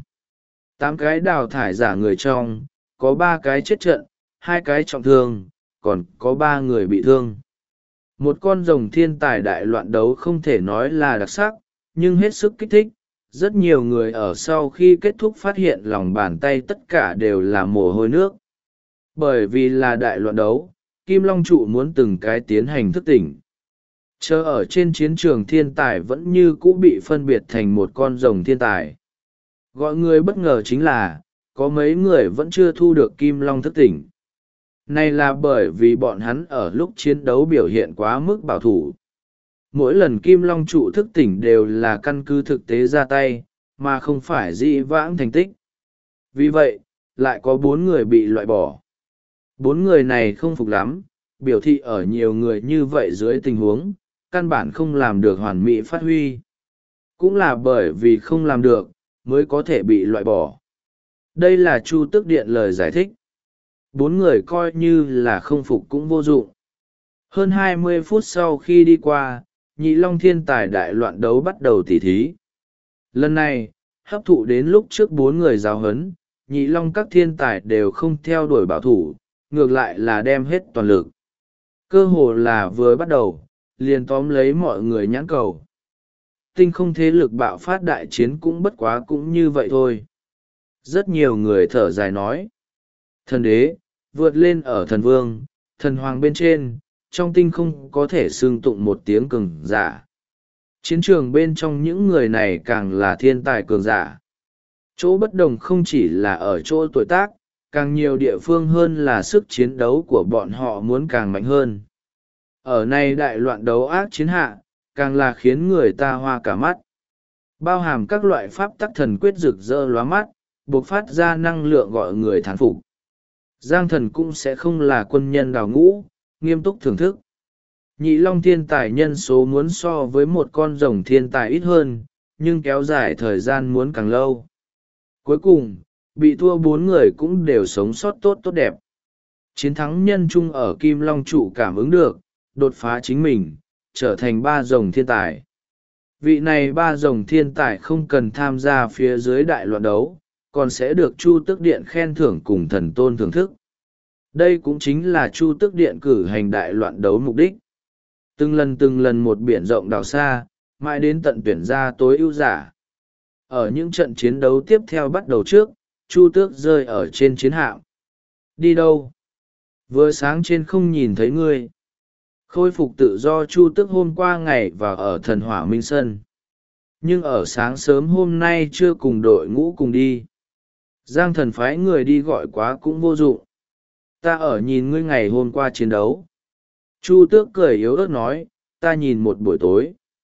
8 cái đào thải giả người trong, có 3 cái chết trận, 2 cái trọng thương, còn có 3 người bị thương. Một con rồng thiên tài đại loạn đấu không thể nói là đặc sắc, nhưng hết sức kích thích. Rất nhiều người ở sau khi kết thúc phát hiện lòng bàn tay tất cả đều là mồ hôi nước. Bởi vì là đại loạn đấu, Kim Long trụ muốn từng cái tiến hành thức tỉnh. Chờ ở trên chiến trường thiên tài vẫn như cũ bị phân biệt thành một con rồng thiên tài. Gọi người bất ngờ chính là, có mấy người vẫn chưa thu được Kim Long thức tỉnh. Này là bởi vì bọn hắn ở lúc chiến đấu biểu hiện quá mức bảo thủ. Mỗi lần Kim Long trụ thức tỉnh đều là căn cứ thực tế ra tay, mà không phải dĩ vãng thành tích. Vì vậy, lại có 4 người bị loại bỏ. 4 người này không phục lắm, biểu thị ở nhiều người như vậy dưới tình huống, căn bản không làm được hoàn mỹ phát huy. Cũng là bởi vì không làm được, mới có thể bị loại bỏ. Đây là Chu Tước Điện lời giải thích. 4 người coi như là không phục cũng vô dụng. Hơn 20 phút sau khi đi qua, Nhị Long thiên tài đại loạn đấu bắt đầu tỉ thí. Lần này, hấp thụ đến lúc trước 4 người giáo huấn, Nhị Long các thiên tài đều không theo đuổi bảo thủ, ngược lại là đem hết toàn lực. Cơ hồ là vừa bắt đầu, liền tóm lấy mọi người nhãn cầu. Tinh không thế lực bạo phát đại chiến cũng bất quá cũng như vậy thôi. Rất nhiều người thở dài nói. Thần đế, vượt lên ở thần vương, thần hoàng bên trên, trong tinh không có thể xưng tụng một tiếng cường giả. Chiến trường bên trong những người này càng là thiên tài cường giả. Chỗ bất đồng không chỉ là ở chỗ tuổi tác, càng nhiều địa phương hơn là sức chiến đấu của bọn họ muốn càng mạnh hơn. Ở này đại loạn đấu ác chiến hạ, càng là khiến người ta hoa cả mắt. Bao hàm các loại pháp tắc thần quyết rực rỡ lóa mắt, bộc phát ra năng lượng gọi người thán phục. Giang Thần cũng sẽ không là quân nhân đào ngũ, nghiêm túc thưởng thức. Nhị Long thiên tài nhân số muốn so với một con rồng thiên tài ít hơn, nhưng kéo dài thời gian muốn càng lâu. Cuối cùng, bị thua 4 người cũng đều sống sót tốt tốt đẹp. Chiến thắng nhân chung ở Kim Long trụ cảm ứng được, đột phá chính mình, trở thành 3 rồng thiên tài. Vị này 3 rồng thiên tài không cần tham gia phía dưới đại loạn đấu, còn sẽ được Chu Tước Điện khen thưởng cùng thần tôn thưởng thức. Đây cũng chính là Chu Tước Điện cử hành đại loạn đấu mục đích. Từng lần một biển rộng đào xa, mãi đến tận tuyển ra tối ưu giả. Ở những trận chiến đấu tiếp theo bắt đầu trước, Chu Tước rơi ở trên chiến hạm. Đi đâu? Vừa sáng trên không nhìn thấy ngươi. Khôi phục tự do Chu Tước hôm qua ngày và ở thần hỏa minh sân. Nhưng ở sáng sớm hôm nay chưa cùng đội ngũ cùng đi. Giang Thần phái người đi gọi quá cũng vô dụng. Ta ở nhìn ngươi ngày hôm qua chiến đấu. Chu Tước cười yếu ớt nói, ta nhìn một buổi tối.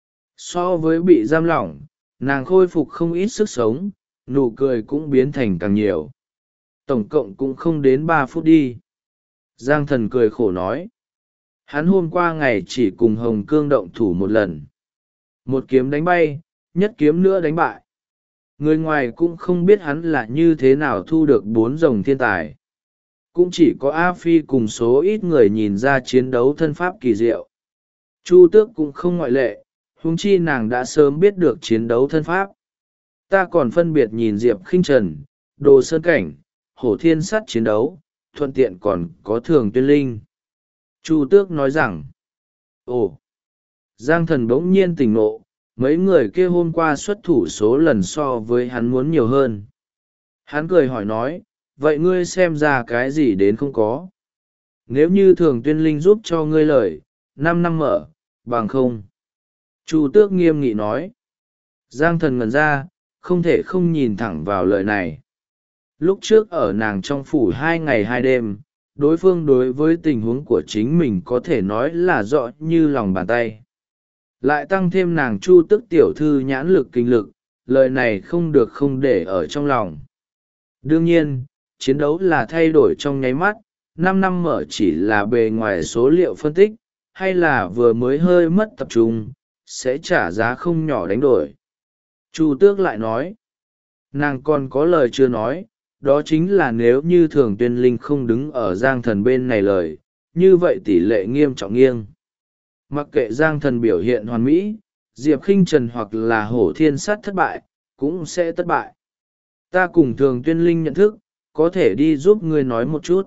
So với bị giam lỏng, nàng khôi phục không ít sức sống, nụ cười cũng biến thành càng nhiều. Tổng cộng cũng không đến 3 phút đi. Giang Thần cười khổ nói. Hắn hôm qua ngày chỉ cùng Hồng Cương động thủ một lần. Một kiếm đánh bay, nhất kiếm nữa đánh bại. Người ngoài cũng không biết hắn là như thế nào thu được 4 rồng thiên tài. Cũng chỉ có A Phi cùng số ít người nhìn ra chiến đấu thân pháp kỳ diệu. Chu Tước cũng không ngoại lệ, huống chi nàng đã sớm biết được chiến đấu thân pháp. Ta còn phân biệt nhìn Diệp Khinh Trần, Đồ Sơn Cảnh, Hổ Thiên Sắt chiến đấu, thuận tiện còn có Thường Tuyên Linh. Chu Tước nói rằng, ồ, Giang Thần bỗng nhiên tỉnh ngộ, mấy người kia hôm qua xuất thủ số lần so với hắn muốn nhiều hơn. Hắn cười hỏi nói, vậy ngươi xem ra cái gì đến không có? Nếu như Thường Tuyên Linh giúp cho ngươi lời, 5 năm mở, bằng không. Chu Tước nghiêm nghị nói. Giang Thần ngẩn ra, không thể không nhìn thẳng vào lời này. Lúc trước ở nàng trong phủ 2 ngày 2 đêm, đối phương đối với tình huống của chính mình có thể nói là rõ như lòng bàn tay. Lại tăng thêm nàng Chu Tước tiểu thư nhãn lực kinh lực, lời này không được không để ở trong lòng. Đương nhiên, chiến đấu là thay đổi trong nháy mắt, 5 năm mở chỉ là bề ngoài số liệu phân tích, hay là vừa mới hơi mất tập trung, sẽ trả giá không nhỏ đánh đổi. Chu Tước lại nói, nàng còn có lời chưa nói, đó chính là nếu như Thường Tuyên Linh không đứng ở Giang Thần bên này lời, như vậy tỷ lệ nghiêm trọng nghiêng. Mặc kệ Giang Thần biểu hiện hoàn mỹ, Diệp Khinh Trần hoặc là Hổ Thiên Sát thất bại, cũng sẽ thất bại. Ta cùng Thường Tuyên Linh nhận thức, có thể đi giúp ngươi nói một chút.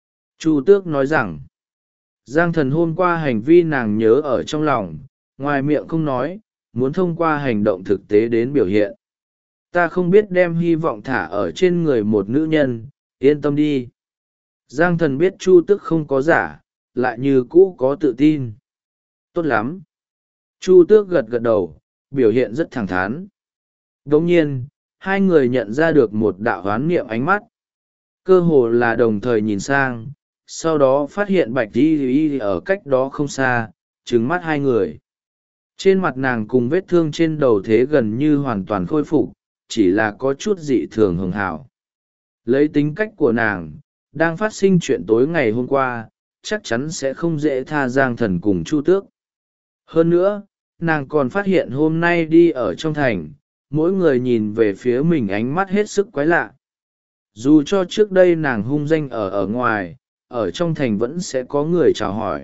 Chu Tước nói rằng, Giang Thần hôm qua hành vi nàng nhớ ở trong lòng, ngoài miệng không nói, muốn thông qua hành động thực tế đến biểu hiện. Ta không biết đem hy vọng thả ở trên người một nữ nhân, yên tâm đi. Giang Thần biết Chu Tước không có giả, lại như cũ có tự tin. Tốt lắm. Chu Tước gật gật đầu, biểu hiện rất thẳng thắn. Đồng nhiên, hai người nhận ra được một đạo hoán niệm ánh mắt. Cơ hồ là đồng thời nhìn sang, sau đó phát hiện Bạch Y ở cách đó không xa, trừng mắt hai người. Trên mặt nàng cùng vết thương trên đầu thế gần như hoàn toàn khôi phục, chỉ là có chút dị thường hường hảo. Lấy tính cách của nàng, đang phát sinh chuyện tối ngày hôm qua, chắc chắn sẽ không dễ tha Giang Thần cùng Chu Tước. Hơn nữa, nàng còn phát hiện hôm nay đi ở trong thành, mỗi người nhìn về phía mình ánh mắt hết sức quái lạ. Dù cho trước đây nàng hung danh ở ngoài, ở trong thành vẫn sẽ có người chào hỏi.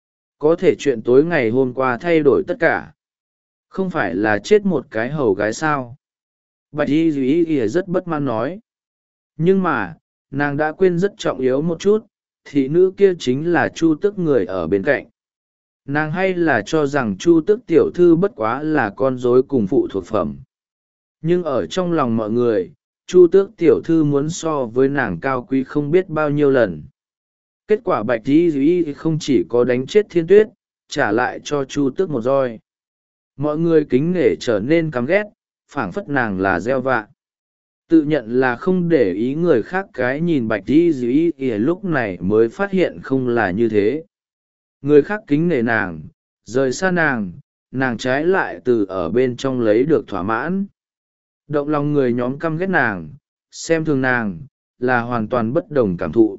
Có thể chuyện tối ngày hôm qua thay đổi tất cả. Không phải là chết một cái hầu gái sao? Bạch Y rất bất mãn nói. Nhưng mà, nàng đã quên rất trọng yếu một chút, thị nữ kia chính là Chu Tước người ở bên cạnh. Nàng hay là cho rằng Chu Tước tiểu thư bất quá là con rối cùng phụ thuộc phẩm. Nhưng ở trong lòng mọi người, Chu Tước tiểu thư muốn so với nàng cao quý không biết bao nhiêu lần. Kết quả Bạch Y không chỉ có đánh chết Thiên Tuyết, trả lại cho Chu Tước một roi. Mọi người kính nể trở nên căm ghét, phảng phất nàng là gieo vạ. Tự nhận là không để ý người khác cái nhìn Bạch Y lúc này mới phát hiện không là như thế. Người khác kính nể nàng, rời xa nàng trái lại từ ở bên trong lấy được thỏa mãn. Động lòng người nhóm căm ghét nàng, xem thường nàng, là hoàn toàn bất đồng cảm thụ.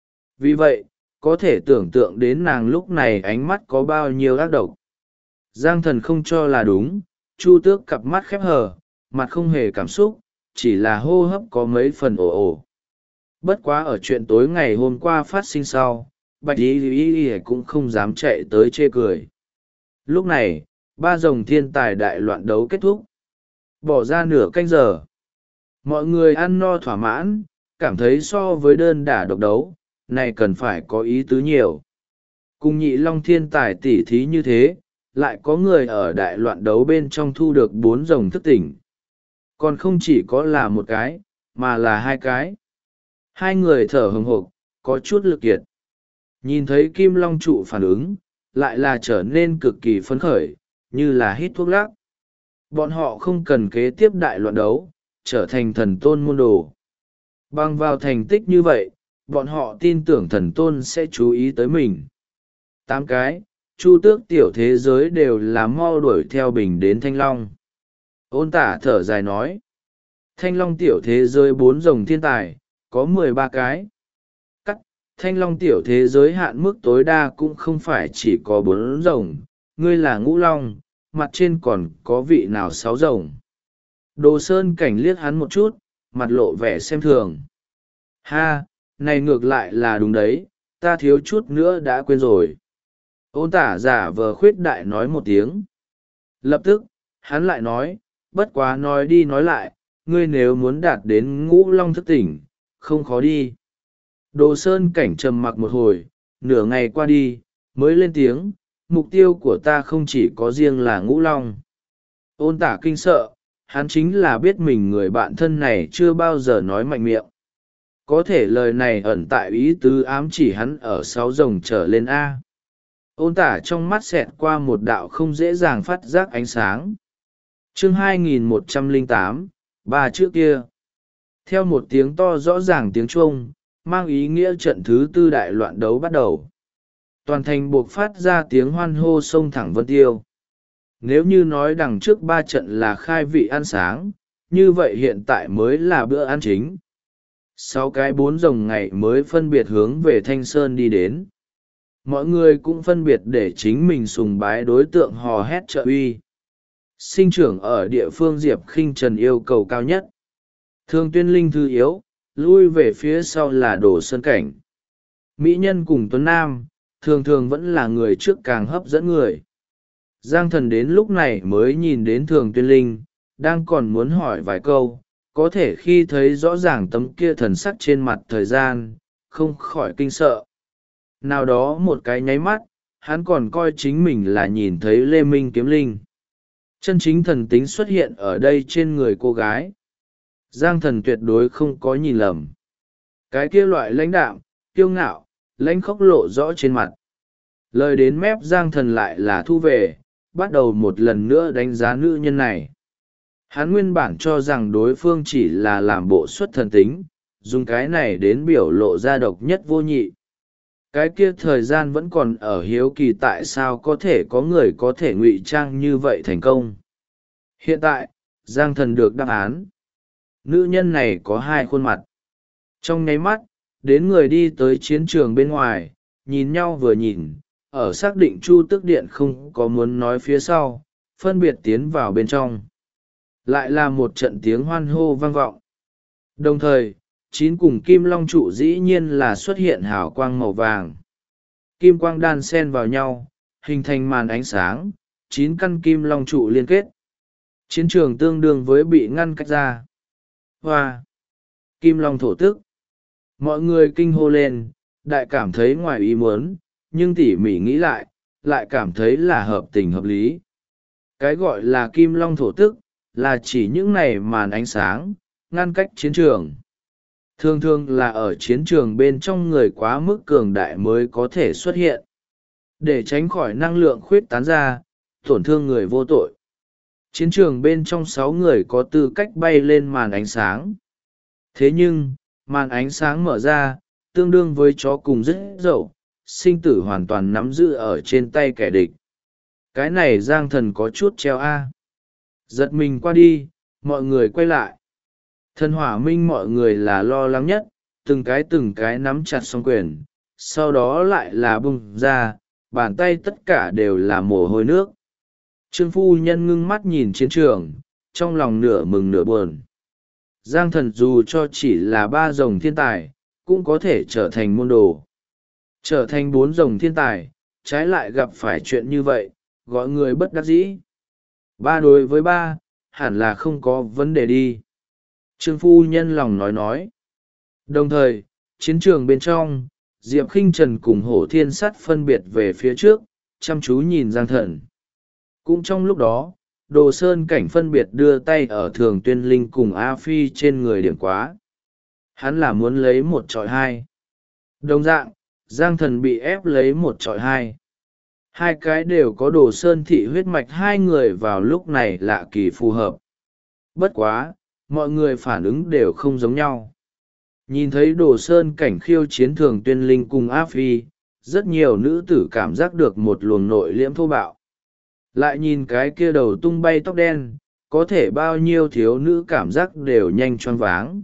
Vì vậy, có thể tưởng tượng đến nàng lúc này ánh mắt có bao nhiêu ác độc. Giang Thần không cho là đúng, Chu Tước cặp mắt khép hờ, mặt không hề cảm xúc, chỉ là hô hấp có mấy phần ồ ồ. Bất quá ở chuyện tối ngày hôm qua phát sinh sau, Bạch Y cũng không dám chạy tới chê cười. Lúc này, ba rồng thiên tài đại loạn đấu kết thúc. Bỏ ra nửa canh giờ. Mọi người ăn no thỏa mãn, cảm thấy so với đơn đả độc đấu, này cần phải có ý tứ nhiều. Cùng Nhị Long thiên tài tỉ thí như thế, lại có người ở đại loạn đấu bên trong thu được 4 rồng thức tỉnh. Còn không chỉ có là một cái, mà là 2 cái. Hai người thở hừng hực, có chút lực kiệt. Nhìn thấy Kim Long trụ phản ứng, lại là trở nên cực kỳ phấn khởi, như là hít thuốc lắc. Bọn họ không cần kế tiếp đại loạn đấu, trở thành thần tôn môn đồ. Bằng vào thành tích như vậy, bọn họ tin tưởng thần tôn sẽ chú ý tới mình. 8 cái, Chu Tước tiểu thế giới đều là mau đuổi theo bình đến Thanh Long. Ôn Tả thở dài nói. Thanh Long tiểu thế giới 4 rồng thiên tài, có 13 cái. Cắt, Thanh Long tiểu thế giới hạn mức tối đa cũng không phải chỉ có 4 rồng, ngươi là Ngũ Long, mặt trên còn có vị nào 6 rồng. Đồ Sơn Cảnh liếc hắn một chút, mặt lộ vẻ xem thường. Ha, này ngược lại là đúng đấy, ta thiếu chút nữa đã quên rồi. Ôn Tả giả vờ khuyết đại nói một tiếng. Lập tức, hắn lại nói, bất quá nói đi nói lại, ngươi nếu muốn đạt đến Ngũ Long thức tỉnh, không khó đi. Đồ Sơn Cảnh trầm mặc một hồi, nửa ngày qua đi, mới lên tiếng, mục tiêu của ta không chỉ có riêng là Ngũ Long. Ôn Tả kinh sợ, hắn chính là biết mình người bạn thân này chưa bao giờ nói mạnh miệng. Có thể lời này ẩn tại ý tứ ám chỉ hắn ở 6 rồng trở lên A. Ôn Tả trong mắt xẹt qua một đạo không dễ dàng phát giác ánh sáng. Chương 2108, ba chữ kia. Theo một tiếng to rõ ràng tiếng chuông, mang ý nghĩa trận thứ 4 đại loạn đấu bắt đầu. Toàn thành buộc phát ra tiếng hoan hô sông thẳng Vân Tiêu. Nếu như nói đằng trước 3 trận là khai vị ăn sáng, như vậy hiện tại mới là bữa ăn chính. 6 cái 4 rồng ngày mới phân biệt hướng về Thanh Sơn đi đến. Mọi người cũng phân biệt để chính mình sùng bái đối tượng hò hét trợ uy. Sinh trưởng ở địa phương Diệp Khinh Trần yêu cầu cao nhất. Thường Tuyên Linh thư yếu, lui về phía sau là Đồ Sơn Cảnh. Mỹ nhân cùng Tuấn Nam thường thường vẫn là người trước càng hấp dẫn người. Giang Thần đến lúc này mới nhìn đến Thường Tuyên Linh, đang còn muốn hỏi vài câu, có thể khi thấy rõ ràng tấm kia thần sắc trên mặt thời gian, không khỏi kinh sợ. Nào đó một cái nháy mắt, hắn còn coi chính mình là nhìn thấy Lê Minh Kiếm Linh. Chân chính thần tính xuất hiện ở đây trên người cô gái. Giang Thần tuyệt đối không có nhìn lầm. Cái kia loại lãnh đạm, kiêu ngạo, lãnh khốc lộ rõ trên mặt. Lời đến mép Giang Thần lại là thu về, bắt đầu một lần nữa đánh giá nữ nhân này. Hắn nguyên bản cho rằng đối phương chỉ là làm bộ xuất thần tính, dùng cái này đến biểu lộ ra độc nhất vô nhị. Cái kia thời gian vẫn còn ở hiếu kỳ tại sao có thể có người có thể ngụy trang như vậy thành công. Hiện tại, Giang Thần được đáp án. Nữ nhân này có hai khuôn mặt. Trong nháy mắt, đến người đi tới chiến trường bên ngoài, nhìn nhau vừa nhìn, ở xác định Chu Tước Điện không có muốn nói phía sau, phân biệt tiến vào bên trong. Lại là một trận tiếng hoan hô vang vọng. Đồng thời, 9 cùng kim long trụ dĩ nhiên là xuất hiện hào quang màu vàng. Kim quang đan xen vào nhau, hình thành màn ánh sáng, 9 căn kim long trụ liên kết. Chiến trường tương đương với bị ngăn cách ra. Hoa! Kim long thổ tức. Mọi người kinh hô lên, đại cảm thấy ngoài ý muốn, nhưng tỉ mỉ nghĩ lại cảm thấy là hợp tình hợp lý. Cái gọi là kim long thổ tức, là chỉ những này màn ánh sáng, ngăn cách chiến trường. Thường thường là ở chiến trường bên trong người quá mức cường đại mới có thể xuất hiện. Để tránh khỏi năng lượng khuyết tán ra, tổn thương người vô tội. Chiến trường bên trong 6 người có tư cách bay lên màn ánh sáng. Thế nhưng, màn ánh sáng mở ra, tương đương với chó cùng rất dậu, sinh tử hoàn toàn nắm giữ ở trên tay kẻ địch. Cái này Giang Thần có chút treo a. Giật mình qua đi, mọi người quay lại. Thần Hỏa Minh mọi người là lo lắng nhất, từng cái nắm chặt song quyền, sau đó lại là bung ra, bàn tay tất cả đều là mồ hôi nước. Trương phu nhân ngưng mắt nhìn chiến trường, trong lòng nửa mừng nửa buồn. Giang Thần dù cho chỉ là 3 rồng thiên tài, cũng có thể trở thành môn đồ. Trở thành 4 rồng thiên tài, trái lại gặp phải chuyện như vậy, gọi người bất đắc dĩ. 3 đối với 3, hẳn là không có vấn đề đi. Trương phu nhân lòng nói. Đồng thời, chiến trường bên trong, Diệp Khinh Trần cùng Hổ Thiên Sắt phân biệt về phía trước, chăm chú nhìn Giang Thần. Cũng trong lúc đó, Đồ Sơn Cảnh phân biệt đưa tay ở Thường Tuyên Linh cùng A Phi trên người điểm quá. Hắn là muốn lấy 1 chọi 2. Đồng dạng, Giang Thần bị ép lấy 1 chọi 2. Hai cái đều có Đồ Sơn thị huyết mạch, hai người vào lúc này lạ kỳ phù hợp. Bất quá, mọi người phản ứng đều không giống nhau. Nhìn thấy Đồ Sơn Cảnh khiêu chiến Thường Tuyên Linh cùng A Phi, rất nhiều nữ tử cảm giác được một luồng nội liễm thô bạo. Lại nhìn cái kia đầu tung bay tóc đen, có thể bao nhiêu thiếu nữ cảm giác đều nhanh choáng váng.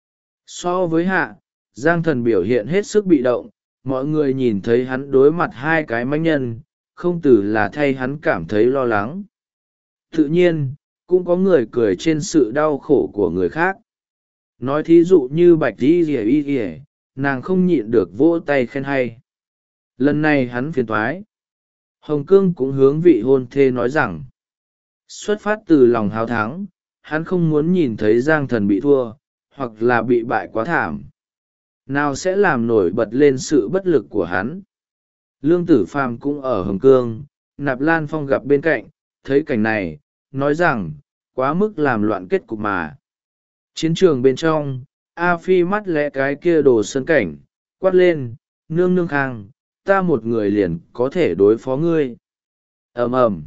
So với hạ, Giang Thần biểu hiện hết sức bị động, mọi người nhìn thấy hắn đối mặt hai cái mãnh nhân, không từ là thay hắn cảm thấy lo lắng. Tự nhiên, cũng có người cười trên sự đau khổ của người khác. Nói thí dụ như Bạch Y, nàng không nhịn được vỗ tay khen hay. Lần này hắn phiền toái. Hồng Cương cũng hướng vị hôn thê nói rằng, xuất phát từ lòng háo thắng, hắn không muốn nhìn thấy Giang Thần bị thua, hoặc là bị bại quá thảm. Nào sẽ làm nổi bật lên sự bất lực của hắn. Lương Tử Phàm cũng ở Hồng Cương, Nạp Lan Phong gặp bên cạnh, thấy cảnh này, nói rằng, quá mức làm loạn kết cục mà. Chiến trường bên trong, A Phi mắt lẽ cái kia Đồ Sơn Cảnh, quát lên, nương nương khang, ta một người liền có thể đối phó ngươi. Ầm ầm.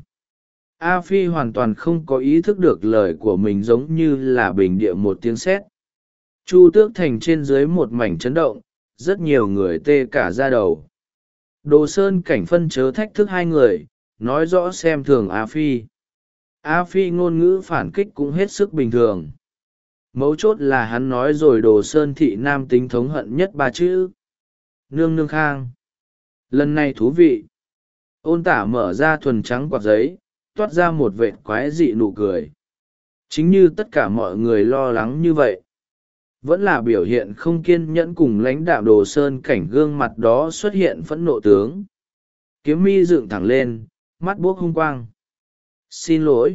A Phi hoàn toàn không có ý thức được lời của mình giống như là bình địa một tiếng sét. Chu Tước Thành trên dưới một mảnh chấn động, rất nhiều người tê cả da đầu. Đồ Sơn Cảnh phân chớ thách thức hai người, nói rõ xem thường A Phi. A Phi ngôn ngữ phản kích cũng hết sức bình thường. Mấu chốt là hắn nói rồi Đồ Sơn thị nam tính thống hận nhất 3 chữ. Nương nương khang. Lần này thú vị. Ôn Tả mở ra thuần trắng quạt giấy, toát ra một vệt quái dị nụ cười. Chính như tất cả mọi người lo lắng như vậy. vẫn là biểu hiện không kiên nhẫn cùng lãnh đạo Đồ Sơn Cảnh. Gương mặt đó xuất hiện phẫn nộ tướng, kiếm mi dựng thẳng lên, mắt buốc hung quang. Xin lỗi,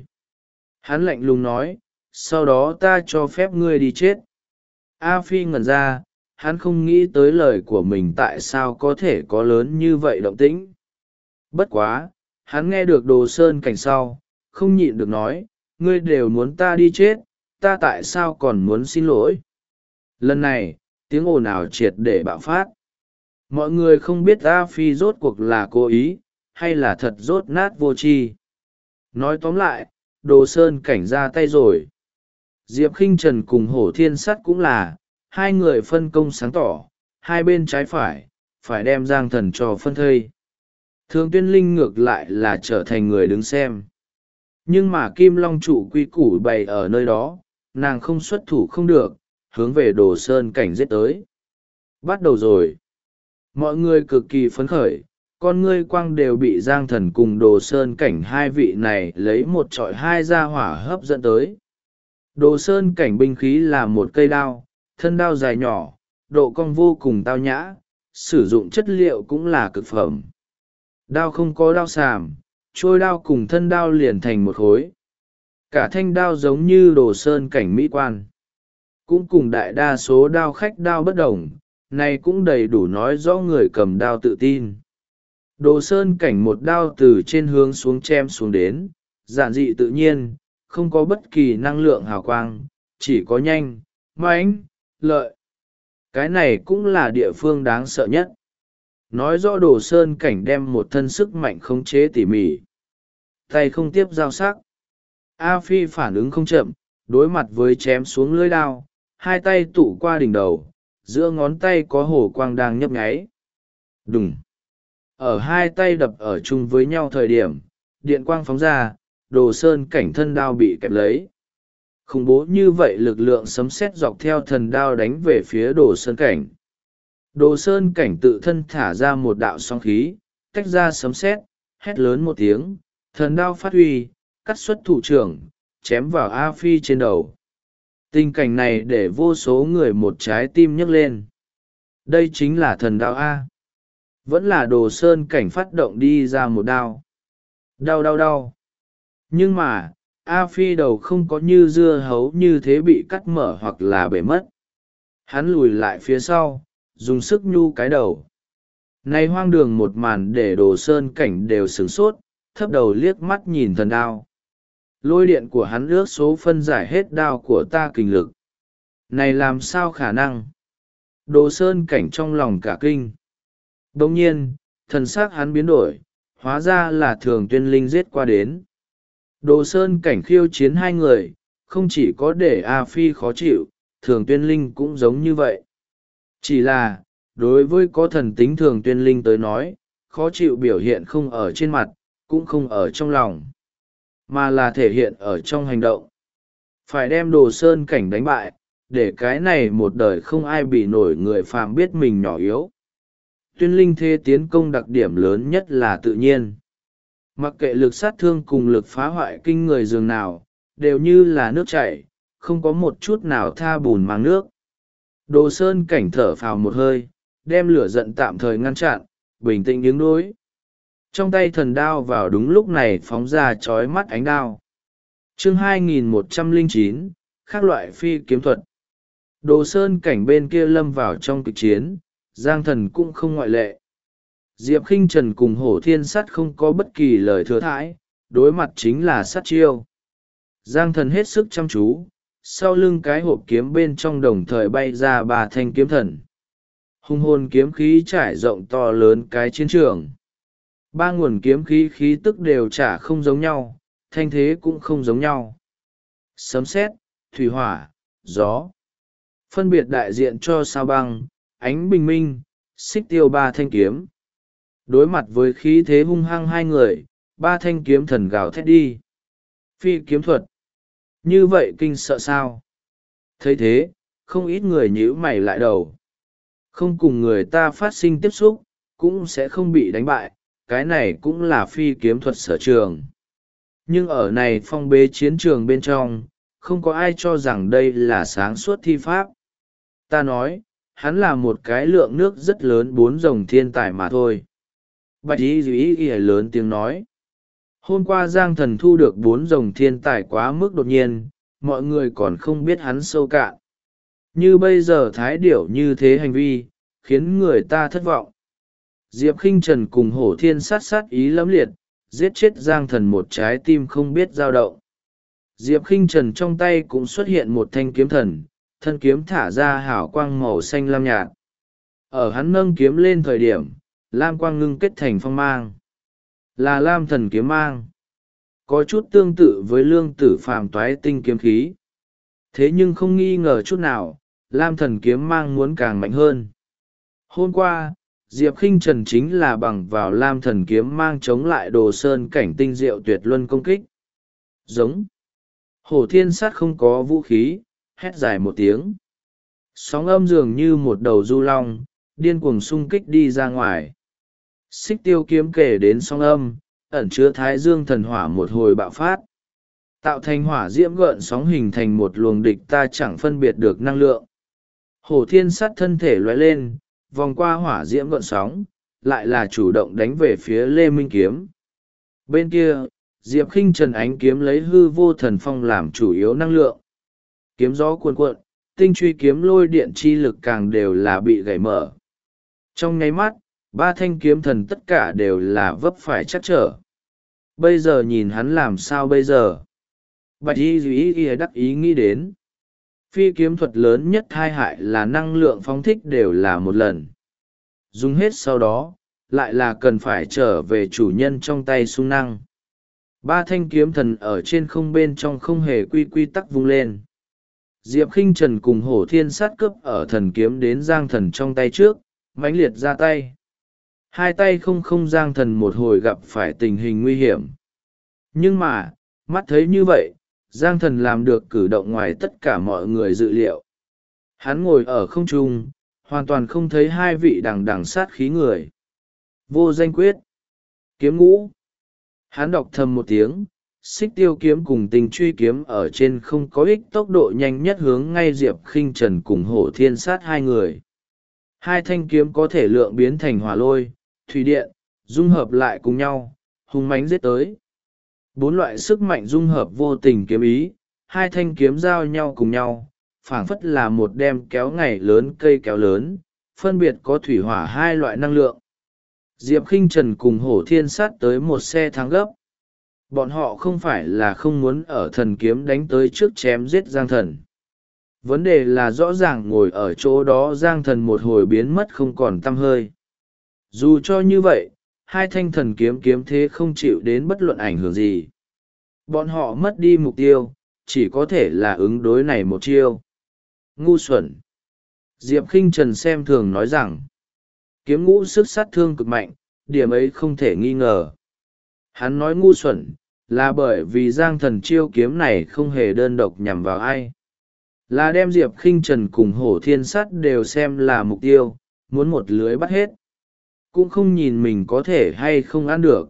hắn lạnh lùng nói, sau đó ta cho phép ngươi đi chết. A Phi ngẩn ra, hắn không nghĩ tới lời của mình tại sao có thể có lớn như vậy động tĩnh. Bất quá, hắn nghe được Đồ Sơn Cảnh sau, không nhịn được nói, ngươi đều muốn ta đi chết, ta tại sao còn muốn xin lỗi. Lần này, tiếng ồn ào triệt để bạo phát. Mọi người không biết A Phi rốt cuộc là cố ý, hay là thật rốt nát vô tri. Nói tóm lại, Đồ Sơn Cảnh ra tay rồi. Diệp Khinh Trần cùng Hổ Thiên Sắt cũng là, hai người phân công sáng tỏ, hai bên trái phải đem Giang Thần cho phân thây. Thường Tuyên Linh ngược lại là trở thành người đứng xem. Nhưng mà Kim Long trụ quy củ bày ở nơi đó, nàng không xuất thủ không được, hướng về Đồ Sơn Cảnh giết tới. Bắt đầu rồi. Mọi người cực kỳ phấn khởi, con ngươi quang đều bị Giang Thần cùng Đồ Sơn Cảnh hai vị này lấy một trọi hai ra hỏa hấp dẫn tới. Đồ Sơn Cảnh binh khí là một cây đao, thân đao dài nhỏ, độ cong vô cùng tao nhã, sử dụng chất liệu cũng là cực phẩm. Đao không có đao sàm, trôi đao cùng thân đao liền thành một khối. Cả thanh đao giống như Đồ Sơn Cảnh mỹ quan. Cũng cùng đại đa số đao khách đao bất đồng, này cũng đầy đủ nói rõ người cầm đao tự tin. Đồ Sơn Cảnh một đao từ trên hướng xuống chém xuống đến, giản dị tự nhiên, không có bất kỳ năng lượng hào quang, chỉ có nhanh, mãnh, lợi. Cái này cũng là địa phương đáng sợ nhất. Nói rõ Đồ Sơn Cảnh đem một thân sức mạnh khống chế tỉ mỉ. Tay không tiếp giao sắc. A Phi phản ứng không chậm, đối mặt với chém xuống lưỡi đao, hai tay tụ qua đỉnh đầu, giữa ngón tay có hổ quang đang nhấp nháy. Đùng! Ở hai tay đập ở chung với nhau thời điểm, điện quang phóng ra, Đồ Sơn Cảnh thân đao bị kẹp lấy. Khủng bố như vậy lực lượng sấm sét dọc theo thần đao đánh về phía Đồ Sơn Cảnh. Đồ Sơn Cảnh tự thân thả ra một đạo sóng khí, tách ra sấm sét, hét lớn một tiếng, thần đao phát huy, cắt xuất thủ trưởng, chém vào A Phi trên đầu. Tình cảnh này để vô số người một trái tim nhấc lên. Đây chính là thần đao A. Vẫn là Đồ Sơn Cảnh phát động đi ra một đao. Đau đau đau. Nhưng mà, A Phi đầu không có như dưa hấu như thế bị cắt mở hoặc là bể mất. Hắn lùi lại phía sau, dùng sức nhu cái đầu. Này hoang đường một màn để Đồ Sơn Cảnh đều sửng sốt, thấp đầu liếc mắt nhìn thần đao. Lôi điện của hắn ước số phân giải hết đao của ta kình lực. Này làm sao khả năng? Đồ Sơn Cảnh trong lòng cả kinh. Đồng nhiên, thần sắc hắn biến đổi, hóa ra là Thường Tuyên Linh giết qua đến. Đồ Sơn Cảnh khiêu chiến hai người, không chỉ có để A Phi khó chịu, Thường Tuyên Linh cũng giống như vậy. Chỉ là, đối với có thần tính Thường Tuyên Linh tới nói, khó chịu biểu hiện không ở trên mặt, cũng không ở trong lòng, mà là thể hiện ở trong hành động. Phải đem Đồ Sơn Cảnh đánh bại, để cái này một đời không ai bị nổi người phàm biết mình nhỏ yếu. Tuyên Linh thế tiến công đặc điểm lớn nhất là tự nhiên. Mặc kệ lực sát thương cùng lực phá hoại kinh người dường nào, đều như là nước chảy, không có một chút nào tha bùn mang nước. Đồ Sơn Cảnh thở phào một hơi, đem lửa giận tạm thời ngăn chặn, bình tĩnh đứng đối. Trong tay thần đao vào đúng lúc này phóng ra chói mắt ánh đao. Chương 2109, các loại phi kiếm thuật. Đồ Sơn Cảnh bên kia lâm vào trong kịch chiến, Giang Thần cũng không ngoại lệ. Diệp Khinh Trần cùng Hổ Thiên Sắt không có bất kỳ lời thừa thãi, đối mặt chính là sát chiêu. Giang Thần hết sức chăm chú, sau lưng cái hộp kiếm bên trong đồng thời bay ra 3 thanh kiếm thần. Hung hồn kiếm khí trải rộng to lớn cái chiến trường. 3 nguồn kiếm khí khí tức đều chả không giống nhau, thanh thế cũng không giống nhau. Sấm sét, thủy hỏa, gió. Phân biệt đại diện cho sao băng, ánh bình minh, xích tiêu 3 thanh kiếm. Đối mặt với khí thế hung hăng hai người, 3 thanh kiếm thần gào thét đi. Phi kiếm thuật. Như vậy kinh sợ sao? Thấy thế, không ít người nhíu mày lại đầu. Không cùng người ta phát sinh tiếp xúc, cũng sẽ không bị đánh bại, cái này cũng là phi kiếm thuật sở trường. Nhưng ở này phong bế chiến trường bên trong, không có ai cho rằng đây là sáng suốt thi pháp. Ta nói, hắn là một cái lượng nước rất lớn, 4 rồng thiên tài mà thôi. Bạch y duy y lớn tiếng nói. Hôm qua Giang Thần thu được 4 rồng thiên tài quá mức đột nhiên, mọi người còn không biết hắn sâu cạn. Như bây giờ thái điểu như thế hành vi, khiến người ta thất vọng. Diệp Khinh Trần cùng Hổ Thiên sát ý lẫm liệt, giết chết Giang Thần một trái tim không biết dao động. Diệp Khinh Trần trong tay cũng xuất hiện một thanh kiếm thần, thân kiếm thả ra hào quang màu xanh lam nhạt. Ở hắn nâng kiếm lên thời điểm, lam quang ngưng kết thành phong mang. Là lam thần kiếm mang. Có chút tương tự với lương tử phàm toái tinh kiếm khí. Thế nhưng không nghi ngờ chút nào, lam thần kiếm mang muốn càng mạnh hơn. Hôm qua, Diệp Khinh Trần chính là bằng vào lam thần kiếm mang chống lại Đồ Sơn cảnh tinh diệu tuyệt luân công kích. Giống. Hổ Thiên Sát không có vũ khí, hét dài một tiếng. Sóng âm dường như một đầu du long, điên cuồng xung kích đi ra ngoài. Xích tiêu kiếm kể đến sóng âm, ẩn chứa thái dương thần hỏa một hồi bạo phát. Tạo thành hỏa diễm gợn sóng hình thành một luồng địch ta chẳng phân biệt được năng lượng. Hổ Thiên Sát thân thể lóe lên, vòng qua hỏa diễm gợn sóng, lại là chủ động đánh về phía Lê Minh Kiếm. Bên kia, Diệp Khinh Trần ánh kiếm lấy hư vô thần phong làm chủ yếu năng lượng. Kiếm gió cuồn cuộn, tinh truy kiếm lôi điện chi lực càng đều là bị gãy mở. Trong nháy mắt, 3 thanh kiếm thần tất cả đều là vấp phải chắc trở. Bây giờ nhìn hắn làm sao bây giờ? Bạch y duy y đắc ý nghĩ đến. Phi kiếm thuật lớn nhất hai hại là năng lượng phóng thích đều là một lần. Dùng hết sau đó, lại là cần phải trở về chủ nhân trong tay sung năng. 3 thanh kiếm thần ở trên không bên trong không hề quy tắc vung lên. Diệp Khinh Trần cùng Hổ Thiên Sát cướp ở thần kiếm đến Giang Thần trong tay trước, mãnh liệt ra tay. Hai tay không Giang Thần một hồi gặp phải tình hình nguy hiểm. Nhưng mà, mắt thấy như vậy, Giang Thần làm được cử động ngoài tất cả mọi người dự liệu. Hắn ngồi ở không trung, hoàn toàn không thấy hai vị đằng sát khí người. Vô danh quyết. Kiếm ngũ. Hắn đọc thầm một tiếng, xích tiêu kiếm cùng tình truy kiếm ở trên không có ích tốc độ nhanh nhất hướng ngay Diệp Khinh Trần cùng Hổ Thiên Sát hai người. Hai thanh kiếm có thể lượng biến thành hỏa lôi, thủy điện, dung hợp lại cùng nhau, hung mãnh giết tới. 4 loại sức mạnh dung hợp vô tình kiếm ý, hai thanh kiếm giao nhau cùng nhau, phảng phất là một đem kéo ngày lớn cây kéo lớn, phân biệt có thủy hỏa hai loại năng lượng. Diệp Khinh Trần cùng Hổ Thiên Sát tới một xe thắng gấp. Bọn họ không phải là không muốn ở thần kiếm đánh tới trước chém giết Giang Thần. Vấn đề là rõ ràng ngồi ở chỗ đó Giang Thần một hồi biến mất không còn tăm hơi. Dù cho như vậy, hai thanh thần kiếm kiếm thế không chịu đến bất luận ảnh hưởng gì. Bọn họ mất đi mục tiêu, chỉ có thể là ứng đối này một chiêu. Ngu xuẩn. Diệp Khinh Trần xem thường nói rằng, kiếm ngũ sức sát thương cực mạnh, điểm ấy không thể nghi ngờ. Hắn nói ngu xuẩn, là bởi vì Giang Thần chiêu kiếm này không hề đơn độc nhằm vào ai. Là đem Diệp Khinh Trần cùng Hổ Thiên Sát đều xem là mục tiêu, muốn một lưới bắt hết. Cũng không nhìn mình có thể hay không ăn được.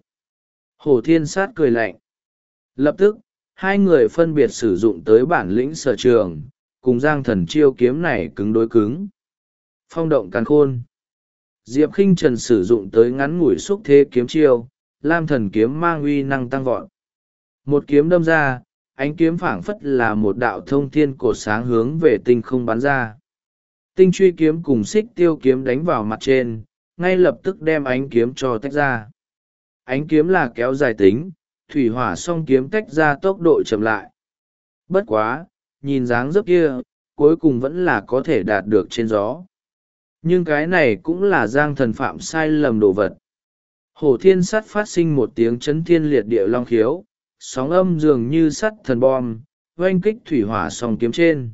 Hổ Thiên Sát cười lạnh. Lập tức, hai người phân biệt sử dụng tới bản lĩnh sở trường, cùng Giang Thần chiêu kiếm này cứng đối cứng. Phong động càn khôn. Diệp Khinh Trần sử dụng tới ngắn ngủi xúc thế kiếm chiêu, Lam Thần kiếm mang uy năng tăng vọt. Một kiếm đâm ra, ánh kiếm phảng phất là một đạo thông thiên cột sáng hướng về tinh không bắn ra. Tinh truy kiếm cùng xích tiêu kiếm đánh vào mặt trên, ngay lập tức đem ánh kiếm cho tách ra. Ánh kiếm là kéo dài tính, thủy hỏa song kiếm tách ra tốc độ chậm lại. Bất quá, nhìn dáng dấp kia, cuối cùng vẫn là có thể đạt được trên gió. Nhưng cái này cũng là Giang Thần phạm sai lầm đồ vật. Hổ Thiên Sát phát sinh một tiếng chấn thiên liệt địa long khiếu, sóng âm dường như sắt thần bom, oanh kích thủy hỏa song kiếm trên.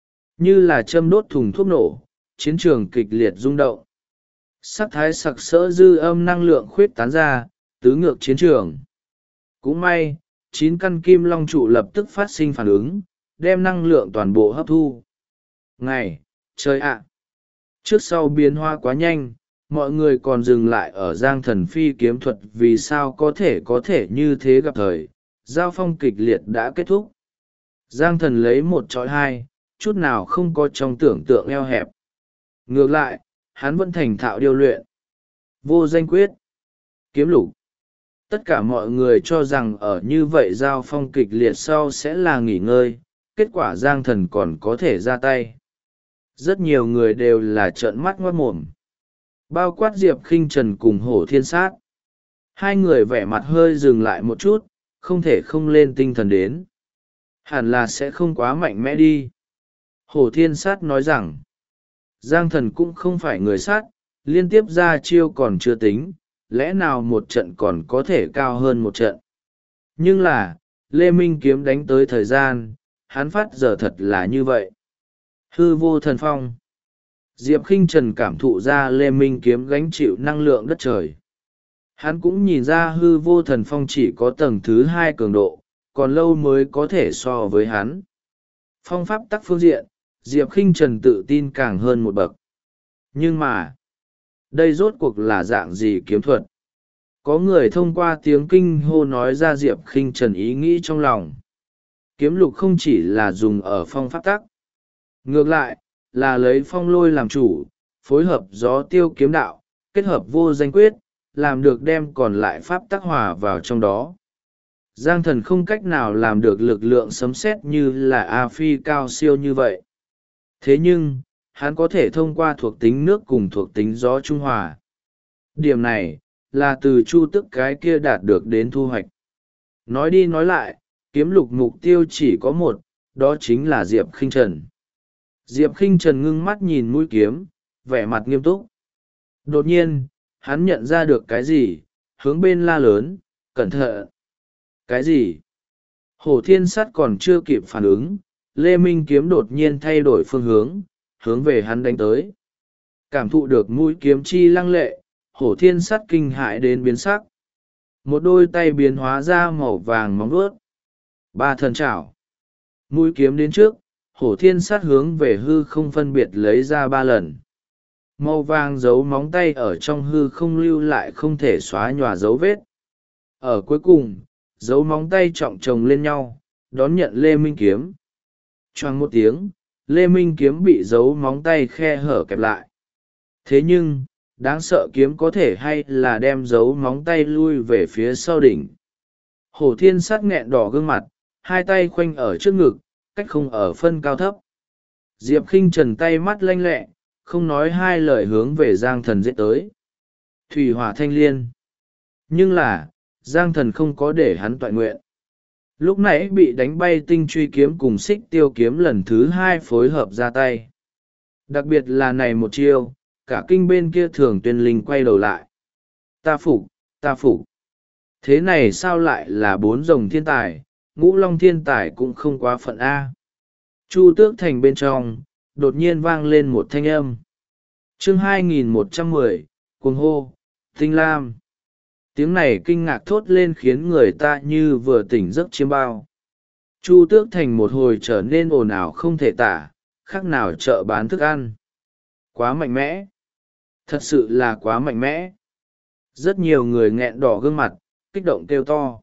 Như là châm đốt thùng thuốc nổ, chiến trường kịch liệt rung động. Sắc thái sặc sỡ dư âm năng lượng khuyết tán ra, tứ ngược chiến trường. Cũng may, 9 căn kim long trụ lập tức phát sinh phản ứng, đem năng lượng toàn bộ hấp thu. Ngày, trời ạ! Trước sau biến hóa quá nhanh, mọi người còn dừng lại ở Giang Thần phi kiếm thuật vì sao có thể như thế gặp thời, giao phong kịch liệt đã kết thúc. Giang Thần lấy 1 chọi 2, chút nào không có trong tưởng tượng eo hẹp. Ngược lại, hắn vẫn thành thạo điêu luyện. Vô danh quyết, kiếm lục. Tất cả mọi người cho rằng ở như vậy giao phong kịch liệt sau sẽ là nghỉ ngơi, kết quả Giang Thần còn có thể ra tay. Rất nhiều người đều là trợn mắt ngoác mồm. Bao quát Diệp Khinh Trần cùng Hổ Thiên Sát. Hai người vẻ mặt hơi dừng lại một chút, không thể không lên tinh thần đến. Hẳn là sẽ không quá mạnh mẽ đi. Hổ Thiên Sát nói rằng, Giang Thần cũng không phải người sát, liên tiếp ra chiêu còn chưa tính, lẽ nào một trận còn có thể cao hơn một trận. Nhưng là, Lê Minh Kiếm đánh tới thời gian, hắn phát giờ thật là như vậy. Hư vô thần phong. Diệp Khinh Trần cảm thụ ra Lê Minh Kiếm gánh chịu năng lượng đất trời. Hắn cũng nhìn ra hư vô thần phong chỉ có tầng thứ 2 cường độ, còn lâu mới có thể so với hắn. Phong pháp tắc phương diện, Diệp Khinh Trần tự tin càng hơn một bậc. Nhưng mà, đây rốt cuộc là dạng gì kiếm thuật? Có người thông qua tiếng kinh hô nói ra Diệp Khinh Trần ý nghĩ trong lòng. Kiếm lục không chỉ là dùng ở phong pháp tắc. Ngược lại, là lấy phong lôi làm chủ, phối hợp gió tiêu kiếm đạo, kết hợp vô danh quyết, làm được đem còn lại pháp tắc hòa vào trong đó. Giang Thần không cách nào làm được lực lượng sấm sét như là A Phi cao siêu như vậy. Thế nhưng, hắn có thể thông qua thuộc tính nước cùng thuộc tính gió trung hòa. Điểm này, là từ chu tức cái kia đạt được đến thu hoạch. Nói đi nói lại, kiếm lục mục tiêu chỉ có một, đó chính là Diệp Khinh Trần. Diệp Khinh Trần ngưng mắt nhìn mũi kiếm, vẻ mặt nghiêm túc. Đột nhiên, hắn nhận ra được cái gì, hướng bên la lớn, cẩn thận. Cái gì? Hổ Thiên Sắt còn chưa kịp phản ứng, Lê Minh Kiếm đột nhiên thay đổi phương hướng, hướng về hắn đánh tới. Cảm thụ được mũi kiếm chi lăng lệ, Hổ Thiên Sắt kinh hãi đến biến sắc. Một đôi tay biến hóa ra màu vàng móng vuốt. Ba thần chảo. Mũi kiếm đến trước, Hổ Thiên Sắt hướng về hư không phân biệt lấy ra 3 lần. Màu vàng dấu móng tay ở trong hư không lưu lại không thể xóa nhòa dấu vết. Ở cuối cùng, dấu móng tay trọng chồng lên nhau, đón nhận Lê Minh Kiếm. Choang một tiếng, Lê Minh Kiếm bị dấu móng tay khe hở kẹp lại. Thế nhưng, đáng sợ kiếm có thể hay là đem dấu móng tay lui về phía sau đỉnh. Hổ Thiên Sắt nghẹn đỏ gương mặt, hai tay khoanh ở trước ngực, cách không ở phân cao thấp. Diệp Khinh Trần tay mắt lanh lẹ, không nói hai lời hướng về Giang Thần giết tới. Thủy hỏa thanh liên. Nhưng là, Giang Thần không có để hắn toại nguyện. Lúc nãy bị đánh bay tinh truy kiếm cùng xích tiêu kiếm lần thứ 2 phối hợp ra tay. Đặc biệt là này một chiêu, cả kinh bên kia Thường Tuyên Linh quay đầu lại. Ta phục, ta phục. Thế này sao lại là 4 rồng thiên tài, Ngũ Long thiên tài cũng không quá phận A. Chu Tước Thành bên trong, đột nhiên vang lên một thanh âm. Chương 2110, cuồng hô, tinh lam. Tiếng này kinh ngạc thốt lên khiến người ta như vừa tỉnh giấc chiêm bao. Chu Tước Thành một hồi trở nên ồn ào không thể tả, khác nào chợ bán thức ăn. Quá mạnh mẽ. Thật sự là quá mạnh mẽ. Rất nhiều người nghẹn đỏ gương mặt, kích động kêu to.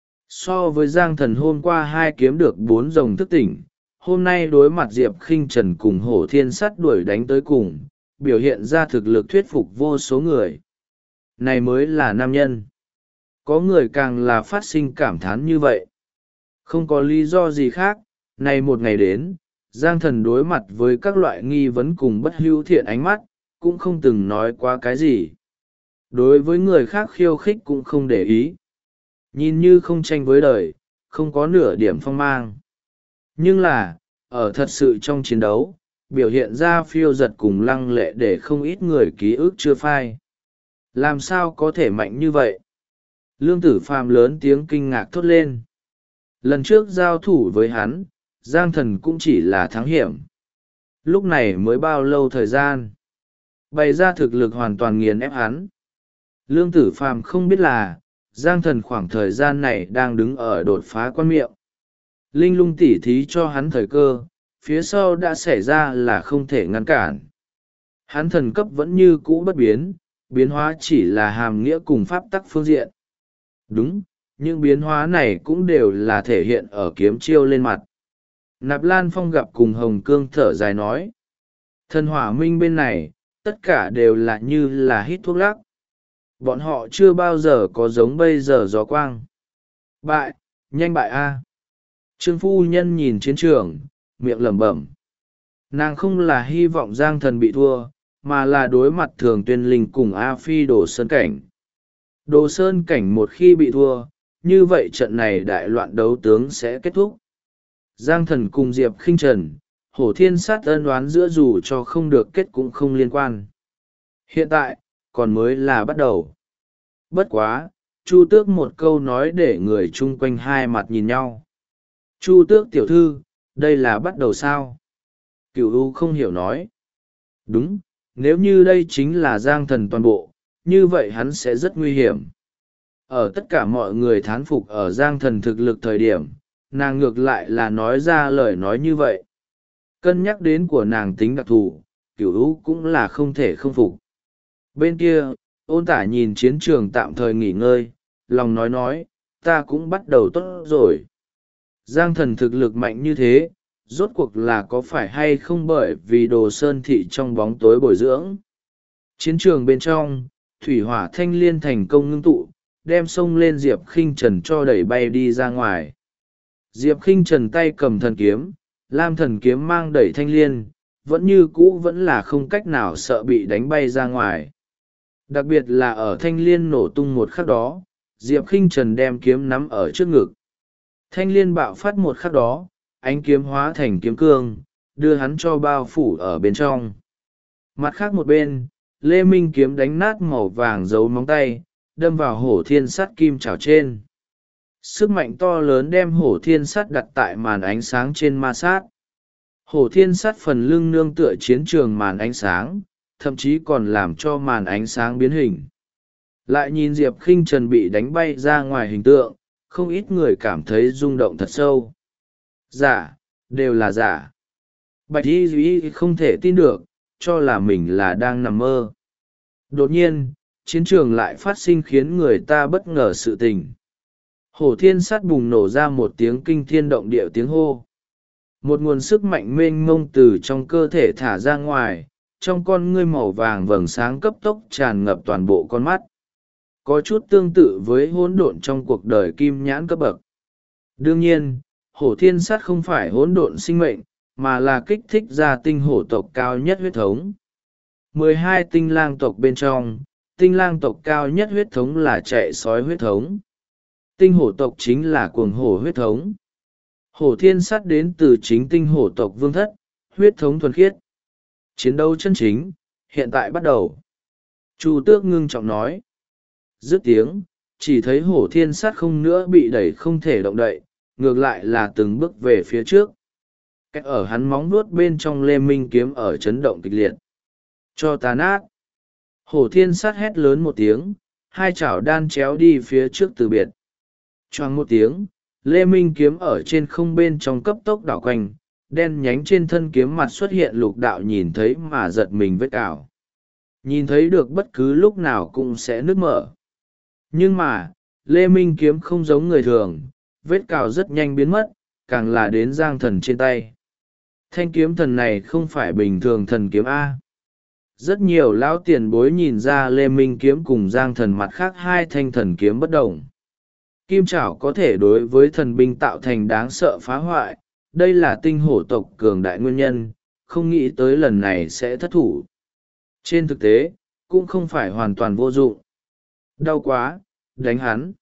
So với Giang Thần hôm qua 2 kiếm được 4 rồng thức tỉnh, hôm nay đối mặt Diệp Khinh Trần cùng Hổ Thiên Sắt đuổi đánh tới cùng, biểu hiện ra thực lực thuyết phục vô số người. Này mới là nam nhân. Có người càng là phát sinh cảm thán như vậy. Không có lý do gì khác, này một ngày đến, Giang Thần đối mặt với các loại nghi vấn cùng bất hữu thiện ánh mắt, cũng không từng nói qua cái gì. Đối với người khác khiêu khích cũng không để ý. Nhìn như không tranh với đời, không có nửa điểm phong mang. Nhưng là, ở thật sự trong chiến đấu, biểu hiện ra phiêu giật cùng lăng lệ để không ít người ký ức chưa phai. Làm sao có thể mạnh như vậy? Lương Tử Phàm lớn tiếng kinh ngạc thốt lên. Lần trước giao thủ với hắn, Giang Thần cũng chỉ là thắng hiểm. Lúc này mới bao lâu thời gian? Bày ra thực lực hoàn toàn nghiền ép hắn. Lương Tử Phàm không biết là, Giang Thần khoảng thời gian này đang đứng ở đột phá quan miệng. Linh lung tỉ thí cho hắn thời cơ, phía sau đã xảy ra là không thể ngăn cản. Hắn thần cấp vẫn như cũ bất biến, biến hóa chỉ là hàm nghĩa cùng pháp tắc phương diện. Đúng, những biến hóa này cũng đều là thể hiện ở kiếm chiêu lên mặt. Nạp Lan Phong gặp cùng Hồng Cương thở dài nói. Thần hỏa minh bên này, tất cả đều là như là hít thuốc lắc. Bọn họ chưa bao giờ có giống bây giờ gió quang. Bại, nhanh bại a! Trương phu nhân nhìn chiến trường, miệng lẩm bẩm. Nàng không là hy vọng Giang Thần bị thua, mà là đối mặt Thường Tuyên Linh cùng A Phi Đồ Sơn Cảnh. Đồ Sơn Cảnh một khi bị thua, như vậy trận này đại loạn đấu tướng sẽ kết thúc. Giang Thần cùng Diệp Khinh Trần, Hổ Thiên Sát ân oán giữa dù cho không được kết cũng không liên quan. Hiện tại, còn mới là bắt đầu. Bất quá, Chu Tước một câu nói để người chung quanh hai mặt nhìn nhau. Chu Tước tiểu thư, đây là bắt đầu sao? Cửu U không hiểu nói. Đúng, nếu như đây chính là Giang Thần toàn bộ, như vậy hắn sẽ rất nguy hiểm. Ở tất cả mọi người thán phục ở Giang Thần thực lực thời điểm, nàng ngược lại là nói ra lời nói như vậy. Cân nhắc đến của nàng tính đặc thù, Cửu U cũng là không thể không phục. Bên kia, Ôn Tả nhìn chiến trường tạm thời nghỉ ngơi, lòng nói, ta cũng bắt đầu tốt rồi. Giang Thần thực lực mạnh như thế, rốt cuộc là có phải hay không bởi vì Đồ Sơn thị trong bóng tối bồi dưỡng. Chiến trường bên trong, thủy hỏa thanh liên thành công ngưng tụ, đem sông lên Diệp Khinh Trần cho đẩy bay đi ra ngoài. Diệp Khinh Trần tay cầm thần kiếm, lam thần kiếm mang đẩy thanh liên, vẫn như cũ vẫn là không cách nào sợ bị đánh bay ra ngoài. Đặc biệt là ở thanh liên nổ tung một khắc đó, Diệp Khinh Trần đem kiếm nắm ở trước ngực. Thanh liên bạo phát một khắc đó, ánh kiếm hóa thành kiếm cương, đưa hắn cho bao phủ ở bên trong. Mặt khác một bên, Lê Minh kiếm đánh nát màu vàng dấu móng tay, đâm vào Hổ Thiên Sắt kim chảo trên. Sức mạnh to lớn đem Hổ Thiên Sắt đặt tại màn ánh sáng trên ma sát. Hổ Thiên Sắt phần lưng nương tựa chiến trường màn ánh sáng, thậm chí còn làm cho màn ánh sáng biến hình. Lại nhìn Diệp Khinh Trần bị đánh bay ra ngoài hình tượng, không ít người cảm thấy rung động thật sâu. Giả, đều là giả. Bạch Y Duy không thể tin được, cho là mình là đang nằm mơ. Đột nhiên, chiến trường lại phát sinh khiến người ta bất ngờ sự tình. Hổ Thiên Sắt bùng nổ ra một tiếng kinh thiên động địa tiếng hô. Một nguồn sức mạnh mênh mông từ trong cơ thể thả ra ngoài, trong con ngươi màu vàng vầng sáng cấp tốc tràn ngập toàn bộ con mắt. Có chút tương tự với hỗn độn trong cuộc đời kim nhãn cấp bậc. Đương nhiên, Hổ Thiên Sắt không phải hỗn độn sinh mệnh, mà là kích thích ra tinh hổ tộc cao nhất huyết thống. 12 tinh lang tộc bên trong, tinh lang tộc cao nhất huyết thống là chạy sói huyết thống. Tinh hổ tộc chính là cuồng hổ huyết thống. Hổ Thiên Sắt đến từ chính tinh hổ tộc vương thất, huyết thống thuần khiết. Chiến đấu chân chính, hiện tại bắt đầu. Chu Tước ngưng trọng nói. Dứt tiếng, chỉ thấy Hổ Thiên Sắt không nữa bị đẩy không thể động đậy, ngược lại là từng bước về phía trước. Cách ở hắn móng nuốt bên trong Lê Minh kiếm ở chấn động kịch liệt. Cho ta nát. Hổ Thiên Sắt hét lớn một tiếng, hai chảo đan chéo đi phía trước từ biệt. Choang một tiếng, Lê Minh kiếm ở trên không bên trong cấp tốc đảo quanh, đen nhánh trên thân kiếm mặt xuất hiện lục đạo nhìn thấy mà giật mình vết ảo. Nhìn thấy được bất cứ lúc nào cũng sẽ nứt mở. Nhưng mà, Lê Minh kiếm không giống người thường, vết cào rất nhanh biến mất, càng là đến Giang Thần trên tay. Thanh kiếm thần này không phải bình thường thần kiếm A. Rất nhiều lão tiền bối nhìn ra Lê Minh kiếm cùng Giang Thần mặt khác hai thanh thần kiếm bất đồng. Kim chảo có thể đối với thần binh tạo thành đáng sợ phá hoại, đây là tinh hổ tộc cường đại nguyên nhân, không nghĩ tới lần này sẽ thất thủ. Trên thực tế, cũng không phải hoàn toàn vô dụng. Đau quá, đánh hắn.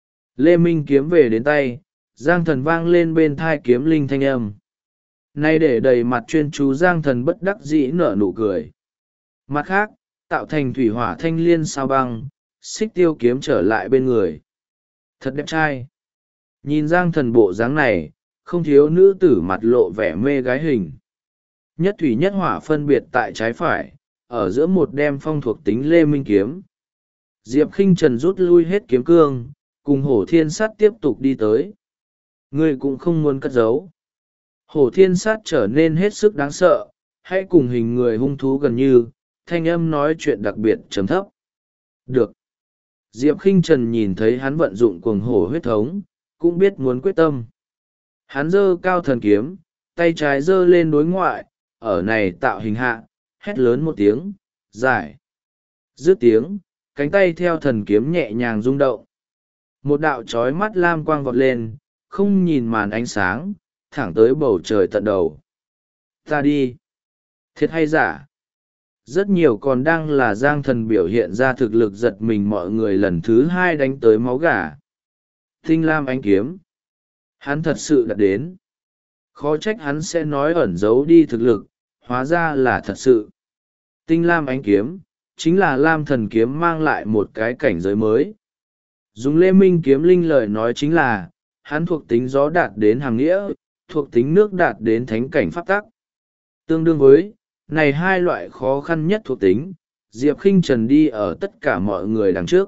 Lê Minh kiếm về đến tay, Giang Thần vang lên bên thai kiếm linh thanh âm. Nay để đầy mặt chuyên chú Giang Thần bất đắc dĩ nở nụ cười. Mặt khác, tạo thành thủy hỏa thanh liên sao băng, xích tiêu kiếm trở lại bên người. Thật đẹp trai. Nhìn Giang Thần bộ dáng này, không thiếu nữ tử mặt lộ vẻ mê gái hình. Nhất thủy nhất hỏa phân biệt tại trái phải, ở giữa một đem phong thuộc tính Lê Minh kiếm. Diệp Khinh Trần rút lui hết kiếm cương, cùng Hổ Thiên Sắt tiếp tục đi tới. Ngươi cũng không muốn cất giấu. Hổ Thiên Sắt trở nên hết sức đáng sợ, hãy cùng hình người hung thú gần như, thanh âm nói chuyện đặc biệt trầm thấp. Được. Diệp Khinh Trần nhìn thấy hắn vận dụng cuồng hổ huyết thống, cũng biết muốn quyết tâm. Hắn giơ cao thần kiếm, tay trái giơ lên đối ngoại, ở này tạo hình hạ, hét lớn một tiếng, giải. Dứt tiếng, cánh tay theo thần kiếm nhẹ nhàng rung động. Một đạo trói mắt lam quang vọt lên, không nhìn màn ánh sáng, thẳng tới bầu trời tận đầu. Ta đi. Thiệt hay giả? Rất nhiều còn đang là Giang Thần biểu hiện ra thực lực giật mình, mọi người lần thứ hai đánh tới máu gà. Tinh lam ánh kiếm. Hắn thật sự đã đến. Khó trách hắn sẽ nói ẩn giấu đi thực lực, hóa ra là thật sự. Tinh lam ánh kiếm, chính là lam thần kiếm mang lại một cái cảnh giới mới. Dùng Lê Minh kiếm linh lời nói chính là, hắn thuộc tính gió đạt đến hàng nghĩa, thuộc tính nước đạt đến thánh cảnh pháp tắc. Tương đương với, này hai loại khó khăn nhất thuộc tính, Diệp Khinh Trần đi ở tất cả mọi người đằng trước.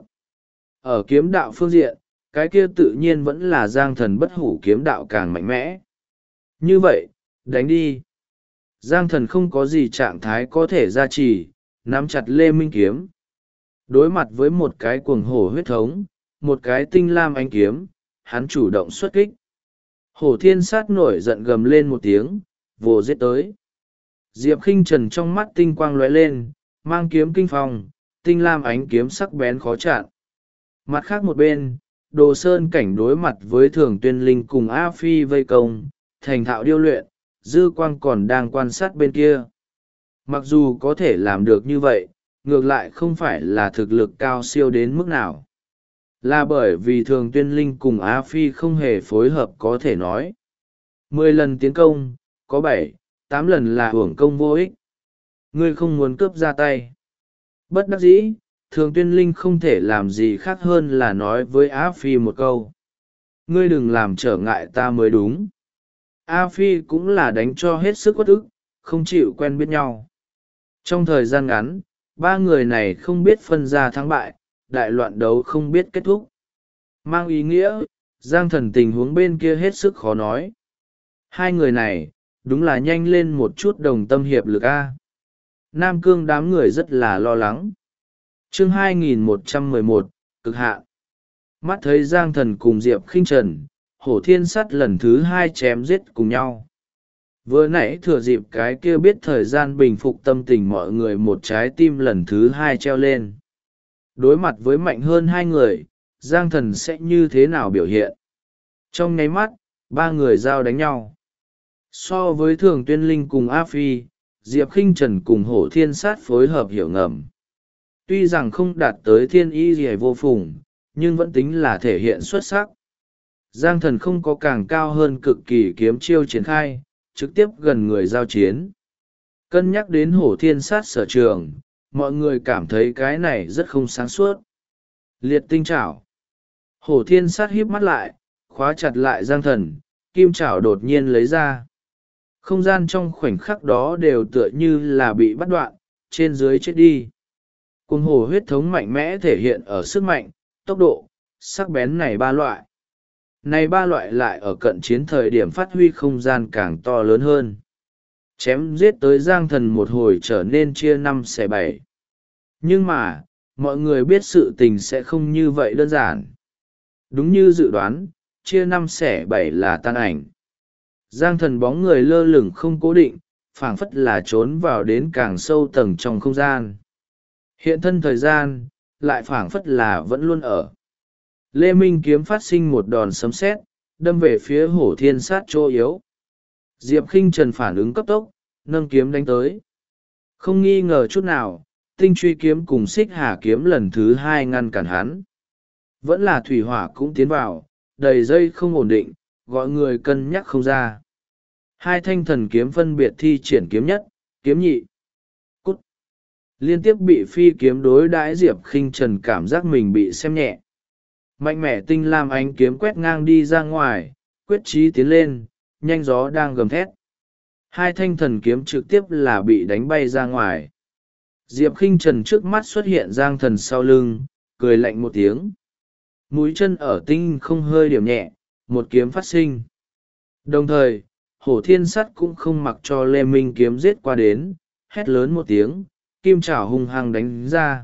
Ở kiếm đạo phương diện, cái kia tự nhiên vẫn là Giang Thần bất hủ kiếm đạo càng mạnh mẽ. Như vậy, đánh đi. Giang Thần không có gì trạng thái có thể gia trì, nắm chặt Lê Minh kiếm. Đối mặt với một cái cuồng hổ huyết thống, một cái tinh lam ánh kiếm, hắn chủ động xuất kích. Hổ thiên sát nổi giận gầm lên một tiếng, vồ giết tới. Diệp Khinh Trần trong mắt tinh quang lóe lên, mang kiếm kinh phong, tinh lam ánh kiếm sắc bén khó chặn. Mặt khác một bên, Đồ Sơn Cảnh đối mặt với Thường Tuyên Linh cùng A Phi vây công, thành thạo điêu luyện, dư quang còn đang quan sát bên kia. Mặc dù có thể làm được như vậy, ngược lại không phải là thực lực cao siêu đến mức nào. Là bởi vì Thường Tuyên Linh cùng A Phi không hề phối hợp, có thể nói. 10 lần tiến công, có 7-8 lần là hưởng công vô ích. Ngươi không muốn cướp ra tay. Bất đắc dĩ, Thường Tuyên Linh không thể làm gì khác hơn là nói với A Phi một câu. Ngươi đừng làm trở ngại ta mới đúng. A Phi cũng là đánh cho hết sức uất ức, không chịu quen biết nhau. Trong thời gian ngắn, ba người này không biết phân ra thắng bại, đại loạn đấu không biết kết thúc. Mang ý nghĩa, Giang Thần tình huống bên kia hết sức khó nói. Hai người này, đúng là nhanh lên một chút đồng tâm hiệp lực A. Nam Cương đám người rất là lo lắng. Chương 2111, cực hạn. Mắt thấy Giang Thần cùng Diệp Khinh Trần, Hổ Thiên Sắt lần thứ hai chém giết cùng nhau. Vừa nãy thừa dịp cái kia biết thời gian bình phục tâm tình mọi người, một trái tim lần thứ hai treo lên. Đối mặt với mạnh hơn hai người, Giang Thần sẽ như thế nào biểu hiện? Trong nháy mắt, ba người giao đánh nhau. So với Thường Tuyên Linh cùng A Phi, Diệp Khinh Trần cùng Hổ Thiên Sát phối hợp hiểu ngầm. Tuy rằng không đạt tới thiên y gì vô phùng, nhưng vẫn tính là thể hiện xuất sắc. Giang Thần không có càng cao hơn cực kỳ kiếm chiêu triển khai, trực tiếp gần người giao chiến. Cân nhắc đến Hổ Thiên Sát sở trường, mọi người cảm thấy cái này rất không sáng suốt. Liệt tinh chảo. Hổ Thiên Sát híp mắt lại, khóa chặt lại Giang Thần, kim chảo đột nhiên lấy ra. Không gian trong khoảnh khắc đó đều tựa như là bị bắt đoạn, trên dưới chết đi. Cuồng hổ huyết thống mạnh mẽ thể hiện ở sức mạnh, tốc độ, sắc bén này ba loại. Này ba loại lại ở cận chiến thời điểm phát huy không gian càng to lớn hơn. Chém giết tới Giang Thần một hồi trở nên chia 5-7. Nhưng mà, mọi người biết sự tình sẽ không như vậy đơn giản. Đúng như dự đoán, chia 5-7 là tan ảnh. Giang Thần bóng người lơ lửng không cố định, phảng phất là trốn vào đến càng sâu tầng trong không gian. Hiện thân thời gian, lại phảng phất là vẫn luôn ở. Lê Minh kiếm phát sinh một đòn sấm sét, đâm về phía Hổ Thiên Sát chỗ yếu. Diệp Khinh Trần phản ứng cấp tốc, nâng kiếm đánh tới. Không nghi ngờ chút nào, tinh truy kiếm cùng xích hà kiếm lần thứ hai ngăn cản hắn. Vẫn là thủy hỏa cũng tiến vào, đầy dây không ổn định, gọi người cân nhắc không ra. Hai thanh thần kiếm phân biệt thi triển kiếm nhất, kiếm nhị. Cút. Liên tiếp bị phi kiếm đối đãi, Diệp Khinh Trần cảm giác mình bị xem nhẹ. Mạnh mẽ tinh lam ánh kiếm quét ngang đi ra ngoài, quyết chí tiến lên, nhanh gió đang gầm thét. Hai thanh thần kiếm trực tiếp là bị đánh bay ra ngoài. Diệp Khinh Trần trước mắt xuất hiện Giang Thần sau lưng, cười lạnh một tiếng. Mũi chân ở tinh không hơi điểm nhẹ, một kiếm phát sinh. Đồng thời, Hổ Thiên Sắt cũng không mặc cho Lê Minh kiếm giết qua đến, hét lớn một tiếng, kim chảo hung hăng đánh ra.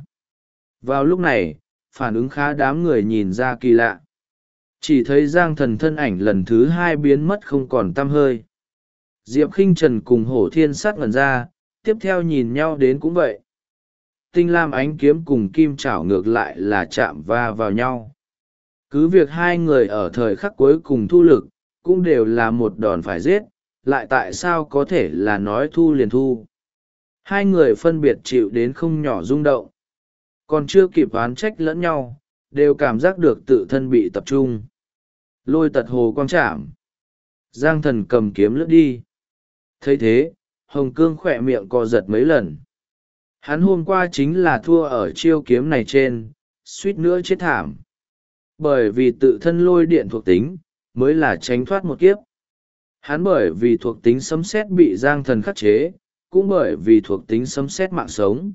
Vào lúc này, phản ứng khá đám người nhìn ra kỳ lạ. Chỉ thấy Giang Thần thân ảnh lần thứ hai biến mất không còn tăm hơi. Diệp Khinh Trần cùng Hổ Thiên Sắt ngẩn ra, tiếp theo nhìn nhau đến cũng vậy. Tinh lam ánh kiếm cùng kim chảo ngược lại là chạm va vào nhau. Cứ việc hai người ở thời khắc cuối cùng thu lực, cũng đều là một đòn phải giết, lại tại sao có thể là nói thu liền thu. Hai người phân biệt chịu đến không nhỏ rung động. Còn chưa kịp oán trách lẫn nhau, đều cảm giác được tự thân bị tập trung. Lôi tật hồ quang trảm. Giang Thần cầm kiếm lướt đi. Thấy thế, Hồng Cương khỏe miệng co giật mấy lần. Hắn hôm qua chính là thua ở chiêu kiếm này trên, suýt nữa chết thảm. Bởi vì tự thân lôi điện thuộc tính, mới là tránh thoát một kiếp. Hắn bởi vì thuộc tính sấm sét bị Giang Thần khắc chế, cũng bởi vì thuộc tính sấm sét mạng sống.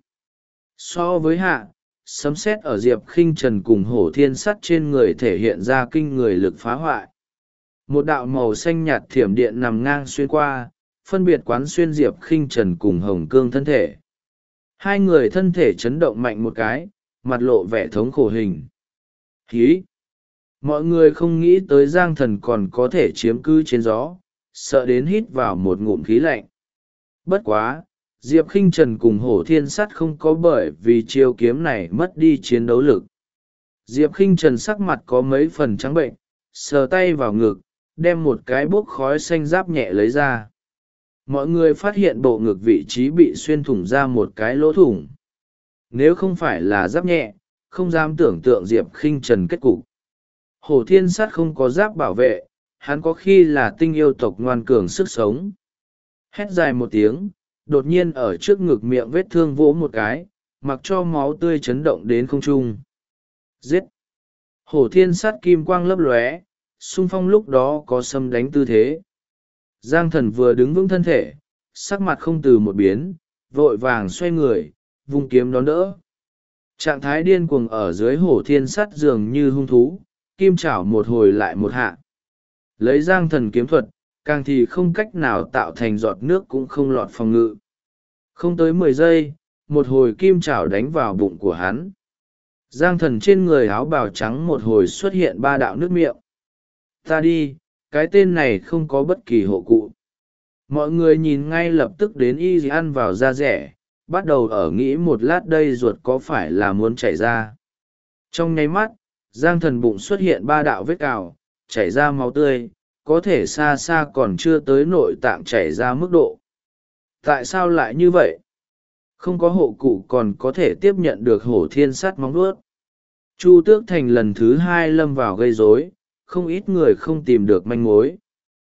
So với hạ, sấm sét ở Diệp Khinh Trần cùng Hổ Thiên Sắt trên người thể hiện ra kinh người lực phá hoại. Một đạo màu xanh nhạt thiểm điện nằm ngang xuyên qua, phân biệt quán xuyên Diệp Khinh Trần cùng Hồng Cương thân thể. Hai người thân thể chấn động mạnh một cái, mặt lộ vẻ thống khổ hình. Hí! Mọi người không nghĩ tới Giang Thần còn có thể chiếm cứ trên gió, sợ đến hít vào một ngụm khí lạnh. Bất quá, Diệp Khinh Trần cùng Hổ Thiên Sắt không có bởi vì chiêu kiếm này mất đi chiến đấu lực. Diệp Khinh Trần sắc mặt có mấy phần trắng bệnh, sờ tay vào ngực, đem một cái bốc khói xanh giáp nhẹ lấy ra. Mọi người phát hiện bộ ngực vị trí bị xuyên thủng ra một cái lỗ thủng. Nếu không phải là giáp nhẹ, không dám tưởng tượng Diệp Khinh Trần kết cục. Hổ Thiên Sắt không có giáp bảo vệ, hắn có khi là tinh yêu tộc ngoan cường sức sống. Hét dài một tiếng, đột nhiên ở trước ngực miệng vết thương vỗ một cái, mặc cho máu tươi chấn động đến không trung. Giết! Hổ Thiên Sắt kim quang lấp lóe, xung phong lúc đó có xâm đánh tư thế. Giang Thần vừa đứng vững thân thể, sắc mặt không từ một biến, vội vàng xoay người, vung kiếm đón đỡ. Trạng thái điên cuồng ở dưới Hổ Thiên Sắt dường như hung thú, kim chảo một hồi lại một hạ. Lấy Giang Thần kiếm thuật, càng thì không cách nào tạo thành giọt nước cũng không lọt phòng ngự. Không tới 10 giây, một hồi kim chảo đánh vào bụng của hắn. Giang Thần trên người áo bào trắng một hồi xuất hiện 3 đạo nước miệng. Ta đi, cái tên này không có bất kỳ hộ cụ. Mọi người nhìn ngay lập tức đến y ăn vào da rẻ, bắt đầu ở nghĩ một lát đây ruột có phải là muốn chảy ra. Trong nháy mắt, Giang Thần bụng xuất hiện 3 đạo vết cào, chảy ra máu tươi, có thể xa xa còn chưa tới nội tạng chảy ra mức độ. Tại sao lại như vậy? Không có hộ cụ còn có thể tiếp nhận được Hổ Thiên Sắt móng vuốt. Chu Tước Thành lần thứ 2 lâm vào gây rối, không ít người không tìm được manh mối.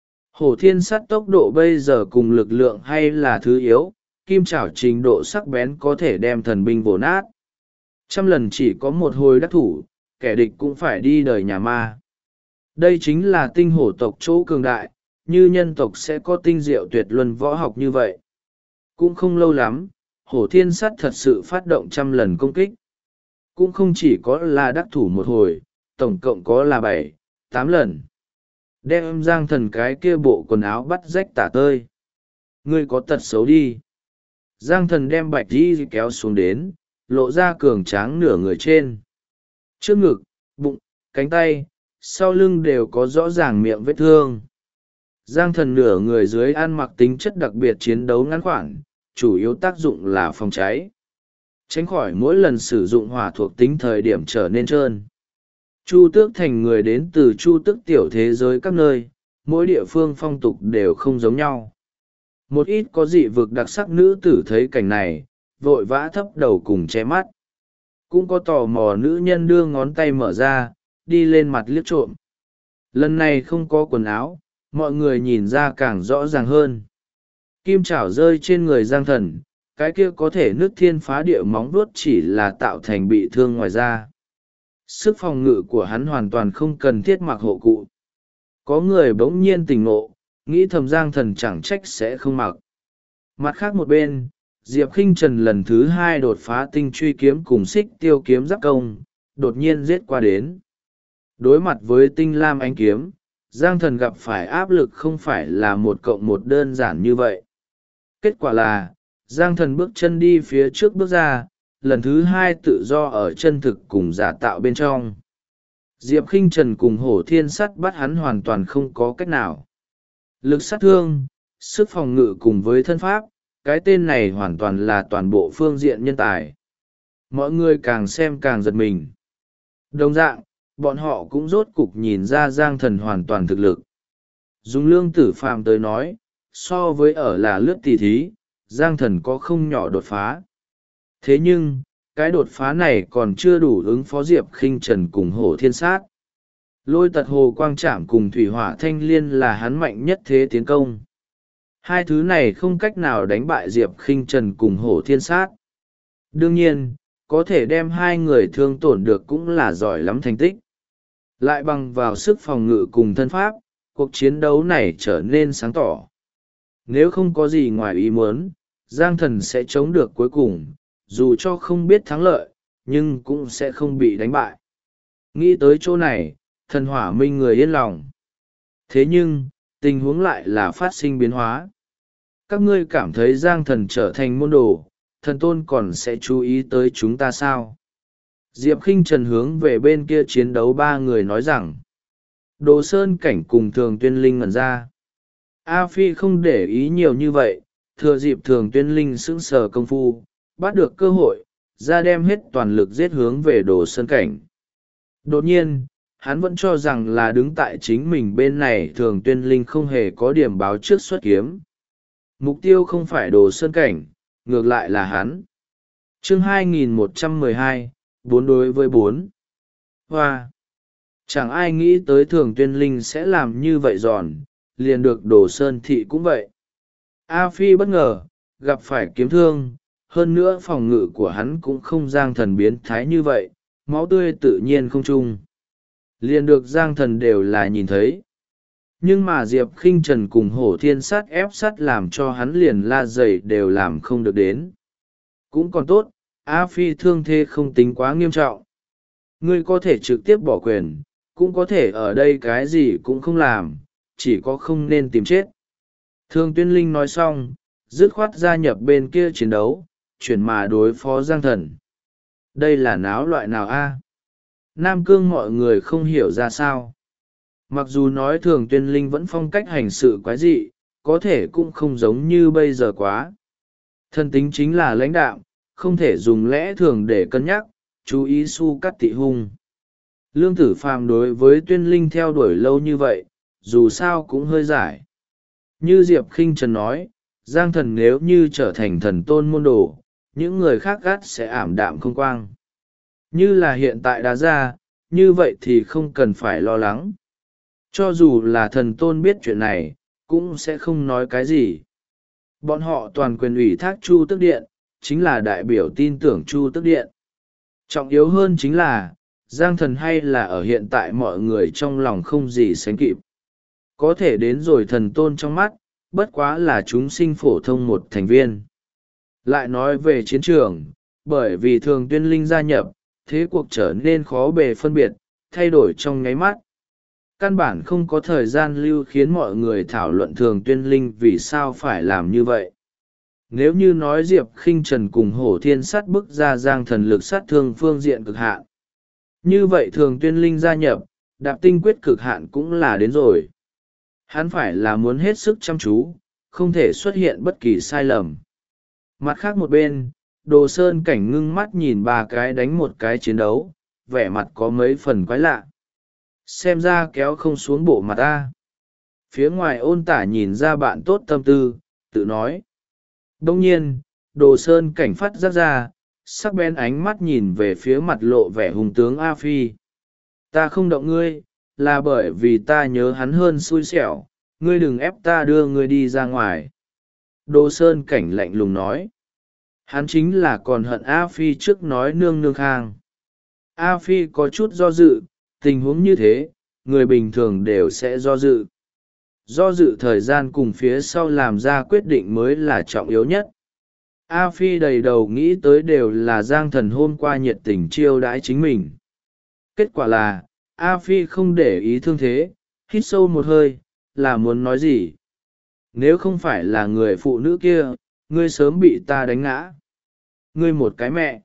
Hổ Thiên Sắt tốc độ bây giờ cùng lực lượng hay là thứ yếu, kim chảo trình độ sắc bén có thể đem thần binh vồ nát. 100 lần chỉ có một hồi đắc thủ, kẻ địch cũng phải đi đời nhà ma. Đây chính là tinh hổ tộc chỗ cường đại, như nhân tộc sẽ có tinh diệu tuyệt luân võ học như vậy. Cũng không lâu lắm, Hổ Thiên Sắt thật sự phát động 100 lần công kích. Cũng không chỉ có là đắc thủ một hồi, tổng cộng có là 7-8 lần. Đem Giang Thần cái kia bộ quần áo bắt rách tả tơi. Ngươi có tật xấu đi. Giang Thần đem bạch đi kéo xuống đến, lộ ra cường tráng nửa người trên. Trước ngực, bụng, cánh tay, sau lưng đều có rõ ràng miệng vết thương. Giang Thần nửa người dưới ăn mặc tính chất đặc biệt chiến đấu ngắn khoảng, chủ yếu tác dụng là phòng cháy. Tránh khỏi mỗi lần sử dụng hỏa thuộc tính thời điểm trở nên trơn. Chu Tước Thành người đến từ Chu Tước tiểu thế giới các nơi, mỗi địa phương phong tục đều không giống nhau. Một ít có dị vực đặc sắc nữ tử thấy cảnh này, vội vã thấp đầu cùng che mắt. Cũng có tò mò nữ nhân đưa ngón tay mở ra, đi lên mặt liếc trộm. Lần này không có quần áo, mọi người nhìn ra càng rõ ràng hơn. Kim chảo rơi trên người Giang Thần, cái kia có thể nứt thiên phá địa móng vuốt chỉ là tạo thành bị thương ngoài da. Sức phòng ngự của hắn hoàn toàn không cần thiết mặc hộ cụ. Có người bỗng nhiên tỉnh ngộ, nghĩ thầm Giang Thần chẳng trách sẽ không mặc. Mặt khác một bên, Diệp Khinh Trần lần thứ 2 đột phá tinh truy kiếm cùng xích tiêu kiếm giáp công, đột nhiên giết qua đến. Đối mặt với tinh lam ánh kiếm, Giang Thần gặp phải áp lực không phải là 1+1 đơn giản như vậy. Kết quả là, Giang Thần bước chân đi phía trước bước ra, lần thứ 2 tự do ở chân thực cùng giả tạo bên trong. Diệp Khinh Trần cùng Hổ Thiên Sắt bắt hắn hoàn toàn không có cách nào. Lực sát thương, sức phòng ngự cùng với thân pháp, cái tên này hoàn toàn là toàn bộ phương diện nhân tài. Mọi người càng xem càng giật mình. Đồng dạng, bọn họ cũng rốt cục nhìn ra Giang Thần hoàn toàn thực lực. Dùng Lương Tử Phàm tới nói, so với ở là lướt tỷ thí, Giang Thần có không nhỏ đột phá. Thế nhưng, cái đột phá này còn chưa đủ ứng phó Diệp Khinh Trần cùng Hổ Thiên Sát. Lôi Tật Hồ Quang Trảm cùng Thủy Hỏa Thanh Liên là hắn mạnh nhất thế tiến công. Hai thứ này không cách nào đánh bại Diệp Khinh Trần cùng Hổ Thiên Sát. Đương nhiên, có thể đem hai người thương tổn được cũng là giỏi lắm thành tích. Lại bằng vào sức phòng ngự cùng thân pháp, cuộc chiến đấu này trở nên sáng tỏ. Nếu không có gì ngoài ý muốn, Giang Thần sẽ chống được cuối cùng, dù cho không biết thắng lợi, nhưng cũng sẽ không bị đánh bại. Nghĩ tới chỗ này, Thần Hỏa Minh người yên lòng. Thế nhưng, tình huống lại là phát sinh biến hóa. Các ngươi cảm thấy Giang Thần trở thành môn đồ, thần tôn còn sẽ chú ý tới chúng ta sao? Diệp Khinh Trần hướng về bên kia chiến đấu ba người nói rằng, Đồ Sơn Cảnh cùng Thường Tuyên Linh ngẩn ra. A Phi không để ý nhiều như vậy, thừa dịp Thường Tuyên Linh sững sờ công phu, bắt được cơ hội, ra đem hết toàn lực giết hướng về Đồ Sơn Cảnh. Đột nhiên, hắn vẫn cho rằng là đứng tại chính mình bên này Thường Tuyên Linh không hề có điểm báo trước xuất kiếm. Mục tiêu không phải Đồ Sơn Cảnh, ngược lại là hắn. Chương 2112, 4 đối với 4. Hoa! Chẳng ai nghĩ tới Thường Tuyên Linh sẽ làm như vậy giòn, liền được Đồ Sơn Thị cũng vậy. A Phi bất ngờ, gặp phải kiếm thương, hơn nữa phòng ngự của hắn cũng không Giang Thần biến thái như vậy, máu tươi tự nhiên không chung. Liền được Giang Thần đều là nhìn thấy. Nhưng mà Diệp Khinh Trần cùng Hổ Thiên Sát ép sát làm cho hắn liền la dày đều làm không được đến. Cũng còn tốt, A Phi thương thế không tính quá nghiêm trọng. Ngươi có thể trực tiếp bỏ quyền, cũng có thể ở đây cái gì cũng không làm, chỉ có không nên tìm chết. Thường Tuyên Linh nói xong, dứt khoát gia nhập bên kia chiến đấu, chuyển mà đối phó Giang Thần. Đây là náo loại nào a? Nam Cương mọi người không hiểu ra sao. Mặc dù nói Thường Tuyên Linh vẫn phong cách hành sự quái dị, có thể cũng không giống như bây giờ quá. Thân tính chính là lãnh đạo, không thể dùng lẽ thường để cân nhắc, chú ý su cắt tị hung. Lương Tử Phàm đối với Tuyên Linh theo đuổi lâu như vậy, dù sao cũng hơi giải. Như Diệp Khinh Trần nói, Giang Thần nếu như trở thành thần tôn môn đồ, những người khác gắt sẽ ảm đạm không quang. Như là hiện tại đã ra, như vậy thì không cần phải lo lắng. Cho dù là thần tôn biết chuyện này, cũng sẽ không nói cái gì. Bọn họ toàn quyền ủy thác Chu Tước Điện, chính là đại biểu tin tưởng Chu Tước Điện. Trọng yếu hơn chính là, Giang Thần hay là ở hiện tại mọi người trong lòng không gì sánh kịp. Có thể đến rồi thần tôn trong mắt, bất quá là chúng sinh phổ thông một thành viên. Lại nói về chiến trường, bởi vì Thường Tuyên Linh gia nhập, thế cuộc trở nên khó bề phân biệt, thay đổi trong nháy mắt. Căn bản không có thời gian lưu khiến mọi người thảo luận Thường Tuyên Linh vì sao phải làm như vậy. Nếu như nói Diệp Khinh Trần cùng Hổ Thiên Sát bức ra Giang Thần lực sát thương phương diện cực hạn, như vậy Thường Tuyên Linh gia nhập, đạp tinh quyết cực hạn cũng là đến rồi. Hắn phải là muốn hết sức chăm chú, không thể xuất hiện bất kỳ sai lầm. Mặt khác một bên, Đồ Sơn Cảnh ngưng mắt nhìn ba cái đánh một cái chiến đấu, vẻ mặt có mấy phần quái lạ. Xem ra kéo không xuống bộ mặt ta. Phía ngoài Ôn Tả nhìn ra bạn tốt tâm tư, tự nói. Đông nhiên, Đồ Sơn Cảnh phát giác ra, sắc bén ánh mắt nhìn về phía mặt lộ vẻ hùng tướng A Phi. Ta không động ngươi, là bởi vì ta nhớ hắn hơn xui xẻo, ngươi đừng ép ta đưa ngươi đi ra ngoài. Đồ Sơn Cảnh lạnh lùng nói. Hắn chính là còn hận A Phi trước nói nương nương khang. A Phi có chút do dự, tình huống như thế, người bình thường đều sẽ do dự. Do dự thời gian cùng phía sau làm ra quyết định mới là trọng yếu nhất. A Phi đầy đầu nghĩ tới đều là Giang Thần hôm qua nhiệt tình chiêu đãi chính mình. Kết quả là, A Phi không để ý thương thế, hít sâu một hơi, là muốn nói gì? Nếu không phải là người phụ nữ kia, ngươi sớm bị ta đánh ngã. Ngươi một cái mẹ.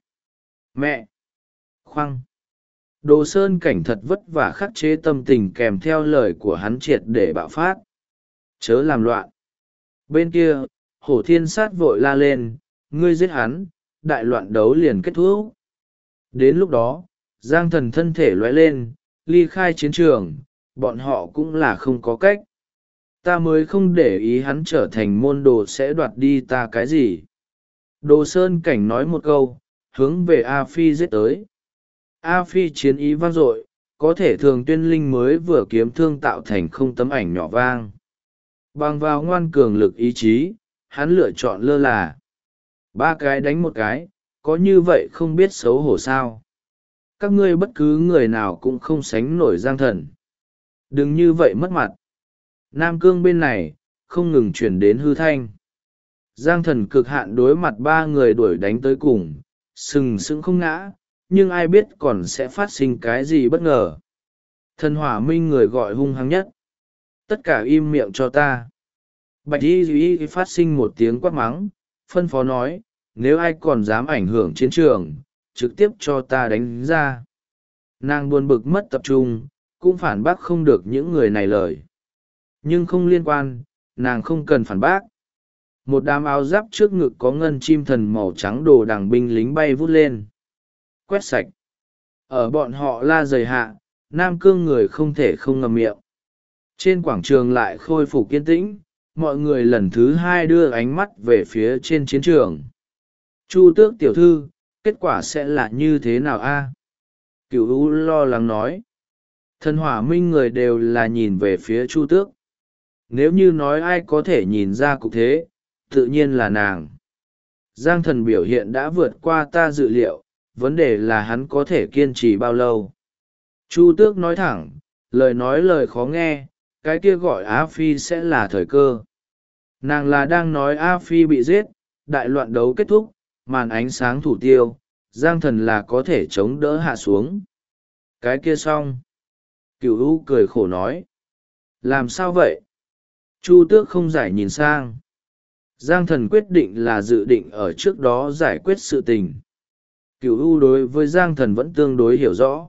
Mẹ. Khoan. Đồ Sơn Cảnh thật vất vả khắc chế tâm tình kèm theo lời của hắn triệt để bạo phát. Chớ làm loạn. Bên kia, hổ thiên sát vội la lên, ngươi giết hắn, đại loạn đấu liền kết thúc. Đến lúc đó, Giang Thần thân thể lóe lên, ly khai chiến trường, bọn họ cũng là không có cách. Ta mới không để ý hắn trở thành môn đồ sẽ đoạt đi ta cái gì. Đồ Sơn Cảnh nói một câu, hướng về A Phi giết tới. A Phi chiến ý vang dội, có thể thường tuyên linh mới vừa kiếm thương tạo thành không tấm ảnh nhỏ vang. Bằng vào ngoan cường lực ý chí, hắn lựa chọn lơ là. 3 cái đánh một cái, có như vậy không biết xấu hổ sao. Các ngươi bất cứ người nào cũng không sánh nổi Giang Thần. Đừng như vậy mất mặt. Nam Cương bên này, không ngừng chuyển đến hư thanh. Giang Thần cực hạn đối mặt 3 người đuổi đánh tới cùng, sừng sững không ngã, nhưng ai biết còn sẽ phát sinh cái gì bất ngờ. Thần Hỏa Minh người gọi hung hăng nhất. Tất cả im miệng cho ta. Bạch Y Duy phát sinh một tiếng quát mắng, phân phó nói, nếu ai còn dám ảnh hưởng chiến trường, trực tiếp cho ta đánh ra. Nàng buồn bực mất tập trung, cũng phản bác không được những người này lời. Nhưng không liên quan, nàng không cần phản bác. Một đám áo giáp trước ngực có ngân chim thần màu trắng đồ đằng binh lính bay vút lên. Quét sạch. Ở bọn họ la dày hạ, Nam Cương người không thể không ngậm miệng. Trên quảng trường lại khôi phục kiên tĩnh, mọi người lần thứ 2 đưa ánh mắt về phía trên chiến trường. Chu Tước tiểu thư, kết quả sẽ là như thế nào a? Cửu U lo lắng nói. Thần Hỏa Minh người đều là nhìn về phía Chu Tước. Nếu như nói ai có thể nhìn ra cục thế, tự nhiên là nàng. Giang Thần biểu hiện đã vượt qua ta dự liệu, vấn đề là hắn có thể kiên trì bao lâu. Chu Tước nói thẳng, lời khó nghe, cái kia gọi Á Phi sẽ là thời cơ. Nàng là đang nói A Phi bị giết, đại loạn đấu kết thúc, màn ánh sáng thủ tiêu, Giang Thần là có thể chống đỡ hạ xuống. Cái kia xong. Cửu U cười khổ nói. Làm sao vậy? Chu Tước không giải nhìn sang. Giang Thần quyết định là dự định ở trước đó giải quyết sự tình. Cửu U đối với Giang Thần vẫn tương đối hiểu rõ.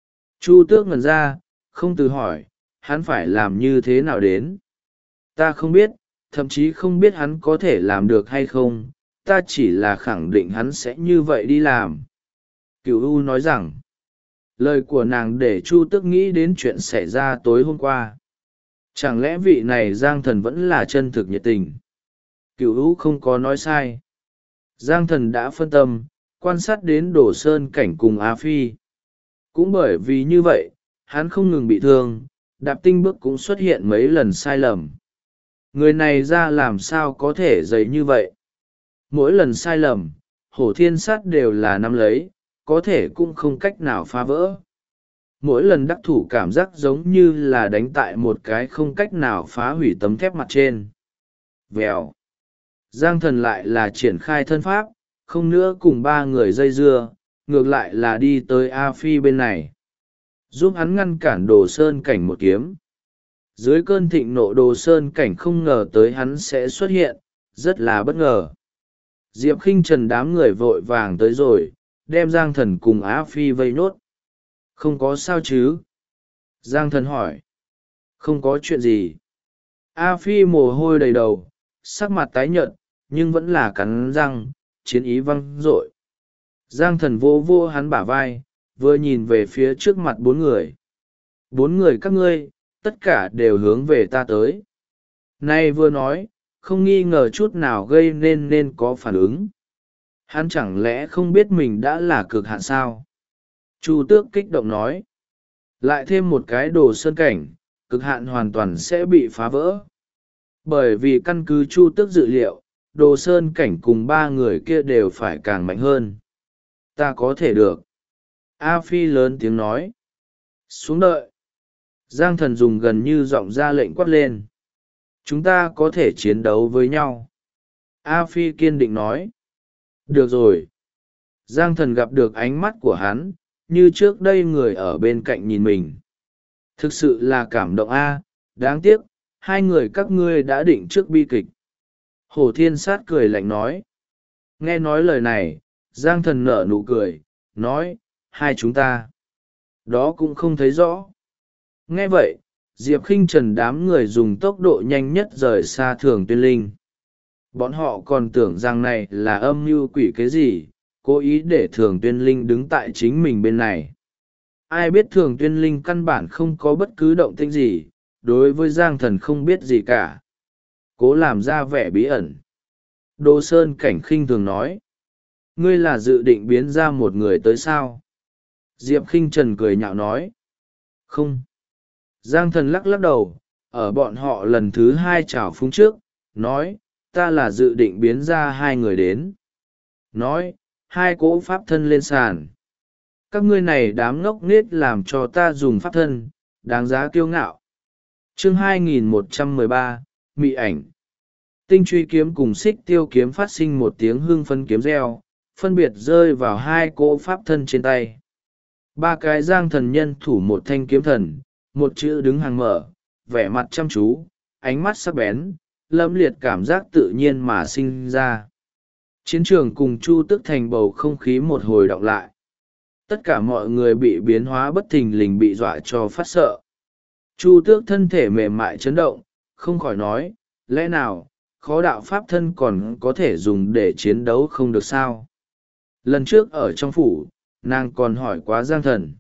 Chu Tước ngẩn ra, không từ hỏi, hắn phải làm như thế nào đến. Ta không biết, thậm chí không biết hắn có thể làm được hay không, ta chỉ là khẳng định hắn sẽ như vậy đi làm. Cửu U nói rằng, lời của nàng để Chu Tước nghĩ đến chuyện xảy ra tối hôm qua. Chẳng lẽ vị này Giang Thần vẫn là chân thực nhiệt tình? Cửu U không có nói sai. Giang Thần đã phân tâm, quan sát đến Đồ Sơn Cảnh cùng Á Phi. Cũng bởi vì như vậy, hắn không ngừng bị thương, đạp tinh bước cũng xuất hiện mấy lần sai lầm. Người này ra làm sao có thể dày như vậy? Mỗi lần sai lầm, hổ thiên sát đều là nắm lấy, có thể cũng không cách nào phá vỡ. Mỗi lần đắc thủ cảm giác giống như là đánh tại một cái không cách nào phá hủy tấm thép mặt trên. Vèo. Giang Thần lại là triển khai thân pháp, không nữa cùng 3 người dây dưa, ngược lại là đi tới A Phi bên này. Giúp hắn ngăn cản Đồ Sơn Cảnh một kiếm. Dưới cơn thịnh nộ Đồ Sơn Cảnh không ngờ tới hắn sẽ xuất hiện, rất là bất ngờ. Diệp Khinh Trần đám người vội vàng tới rồi, đem Giang Thần cùng Á Phi vây nốt. Không có sao chứ? Giang Thần hỏi. Không có chuyện gì. A Phi mồ hôi đầy đầu, sắc mặt tái nhợt, nhưng vẫn là cắn răng, chiến ý văng dội. Giang Thần vô vô hắn bả vai, vừa nhìn về phía trước mặt 4 người. 4 người các ngươi, tất cả đều hướng về ta tới. Nay vừa nói, không nghi ngờ chút nào gây nên có phản ứng. Hắn chẳng lẽ không biết mình đã là cực hạn sao? Chu Tước kích động nói. Lại thêm một cái Đồ Sơn Cảnh, cực hạn hoàn toàn sẽ bị phá vỡ. Bởi vì căn cứ Chu Tước dự liệu, Đồ Sơn Cảnh cùng 3 người kia đều phải càng mạnh hơn. Ta có thể được. A Phi lớn tiếng nói. Xuống đợi. Giang Thần dùng gần như giọng ra lệnh quát lên. Chúng ta có thể chiến đấu với nhau. A Phi kiên định nói. Được rồi. Giang Thần gặp được ánh mắt của hắn, như trước đây người ở bên cạnh nhìn mình. Thực sự là cảm động a, đáng tiếc, 2 người các ngươi đã định trước bi kịch. Hổ Thiên Sát cười lạnh nói. Nghe nói lời này, Giang Thần nở nụ cười, nói, 2 chúng ta. Đó cũng không thấy rõ. Nghe vậy, Diệp Khinh Trần đám người dùng tốc độ nhanh nhất rời xa Thường Tuyên Linh. Bọn họ còn tưởng rằng này là âm mưu quỷ cái gì, cố ý để Thường Tuyên Linh đứng tại chính mình bên này. Ai biết Thường Tuyên Linh căn bản không có bất cứ động tĩnh gì, đối với Giang Thần không biết gì cả. Cố làm ra vẻ bí ẩn. Đồ Sơn Cảnh khinh thường nói. Ngươi là dự định biến ra một người tới sao? Diệp Khinh Trần cười nhạo nói. Không. Giang Thần lắc lắc đầu, ở bọn họ lần thứ hai chào phúng trước, nói, ta là dự định biến ra hai người đến. Nói, hai cỗ pháp thân lên sàn. Các ngươi này đám ngốc nghếch làm cho ta dùng pháp thân, đáng giá kiêu ngạo. Chương 2113, Mị ảnh. Tinh truy kiếm cùng xích tiêu kiếm phát sinh một tiếng hưng phân kiếm reo, phân biệt rơi vào hai cỗ pháp thân trên tay. Ba cái Giang Thần nhân thủ một thanh kiếm thần, một chữ đứng hàng mở, vẻ mặt chăm chú, ánh mắt sắc bén, lâm liệt cảm giác tự nhiên mà sinh ra. Chiến trường cùng Chu Tức Thành bầu không khí một hồi đọng lại. Tất cả mọi người bị biến hóa bất thình lình bị dọa cho phát sợ. Chu Tước thân thể mềm mại chấn động, không khỏi nói, lẽ nào, khó đạo pháp thân còn có thể dùng để chiến đấu không được sao? Lần trước ở trong phủ, nàng còn hỏi quá Giang Thần.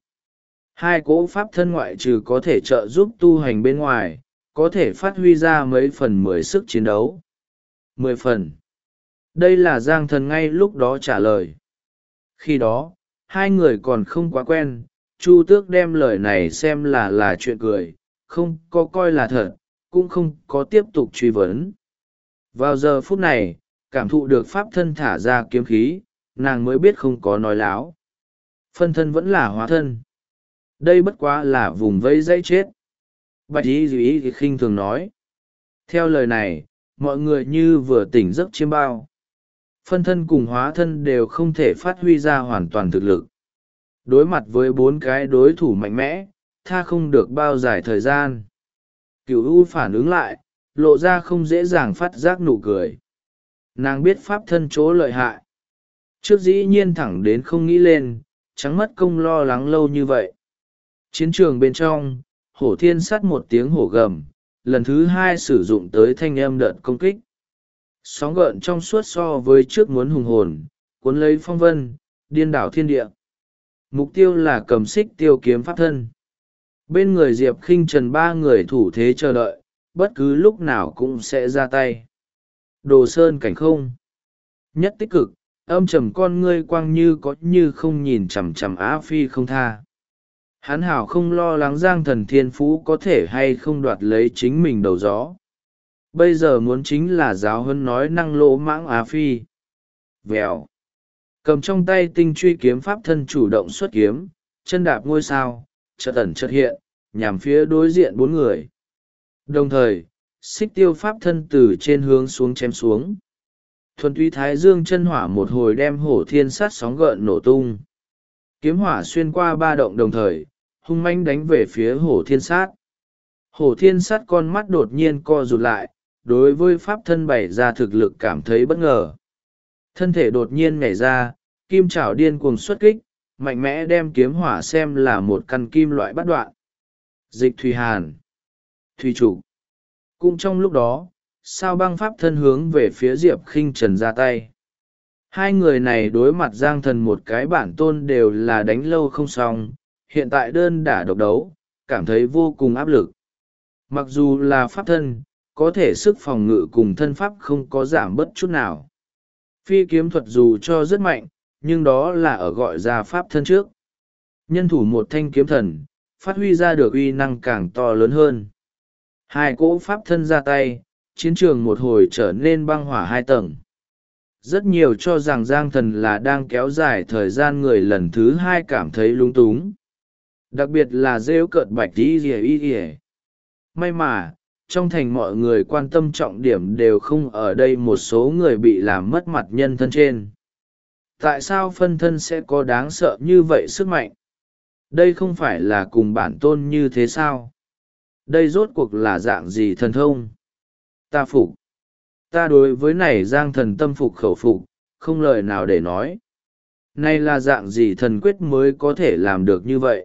Hai cỗ pháp thân ngoại trừ có thể trợ giúp tu hành bên ngoài, có thể phát huy ra mấy phần 10 sức chiến đấu. 10 phần. Đây là Giang Thần ngay lúc đó trả lời. Khi đó, hai người còn không quá quen, Chu Tước đem lời này xem là chuyện cười, không có coi là thật, cũng không có tiếp tục truy vấn. Vào giờ phút này, cảm thụ được pháp thân thả ra kiếm khí, nàng mới biết không có nói láo. Phân thân vẫn là hóa thân. Đây bất quá là vùng vây dây chết. Bạch y duy khinh thường nói. Theo lời này, mọi người như vừa tỉnh giấc chiêm bao. Phân thân cùng hóa thân đều không thể phát huy ra hoàn toàn thực lực. Đối mặt với bốn cái đối thủ mạnh mẽ, tha không được bao dài thời gian. Cửu U phản ứng lại, lộ ra không dễ dàng phát giác nụ cười. Nàng biết pháp thân chỗ lợi hại. Trước dĩ nhiên thẳng đến không nghĩ lên, chẳng mất công lo lắng lâu như vậy. Chiến trường bên trong, hổ thiên sắt một tiếng hổ gầm, lần thứ hai sử dụng tới thanh âm đợt công kích. Sóng gợn trong suốt so với trước muốn hùng hồn, cuốn lấy phong vân, điên đảo thiên địa. Mục tiêu là cầm xích tiêu kiếm pháp thân. Bên người Diệp Khinh Trần ba người thủ thế chờ đợi, bất cứ lúc nào cũng sẽ ra tay. Đồ Sơn Cảnh không. Nhất tích cực, âm trầm con ngươi quang như có như không nhìn chằm chằm Á Phi không tha. Hắn hảo không lo lắng Giang Thần thiên phú có thể hay không đoạt lấy chính mình đầu gió. Bây giờ muốn chính là giáo huấn nói năng lỗ mãng Á Phi. Vèo. Cầm trong tay tinh truy kiếm pháp thân chủ động xuất kiếm, chân đạp ngôi sao, chợt ẩn chợt hiện, nhằm phía đối diện bốn người. Đồng thời, xích tiêu pháp thân từ trên hướng xuống chém xuống. Thuần túy thái dương chân hỏa một hồi đem hổ thiên sát sóng gợn nổ tung. Kiếm hỏa xuyên qua ba động đồng thời, hung mãnh đánh về phía hổ thiên sát. Hổ thiên sát con mắt đột nhiên co rụt lại, đối với pháp thân bày ra thực lực cảm thấy bất ngờ. Thân thể đột nhiên nhảy ra, kim chảo điên cuồng xuất kích, mạnh mẽ đem kiếm hỏa xem là một căn kim loại bắt đoạn. Dịch thủy hàn. Thủy chủ. Cũng trong lúc đó, sao băng pháp thân hướng về phía Diệp Khinh Trần ra tay. Hai người này đối mặt Giang Thần một cái bản tôn đều là đánh lâu không xong, hiện tại đơn đả độc đấu, cảm thấy vô cùng áp lực. Mặc dù là pháp thân, có thể sức phòng ngự cùng thân pháp không có giảm bớt chút nào. Phi kiếm thuật dù cho rất mạnh, nhưng đó là ở gọi ra pháp thân trước. Nhân thủ một thanh kiếm thần, phát huy ra được uy năng càng to lớn hơn. Hai cỗ pháp thân ra tay, chiến trường một hồi trở nên băng hỏa hai tầng. Rất nhiều cho rằng Giang Thần là đang kéo dài thời gian, người lần thứ hai cảm thấy lung túng. Đặc biệt là rêu cợt Bạch y. May mà, trong thành mọi người quan tâm trọng điểm đều không ở đây, một số người bị làm mất mặt nhân thân trên. Tại sao phân thân sẽ có đáng sợ như vậy sức mạnh? Đây không phải là cùng bản tôn như thế sao? Đây rốt cuộc là dạng gì thần thông? Ta phục. Ta đối với này Giang Thần tâm phục khẩu phục, không lời nào để nói. Này là dạng gì thần quyết mới có thể làm được như vậy?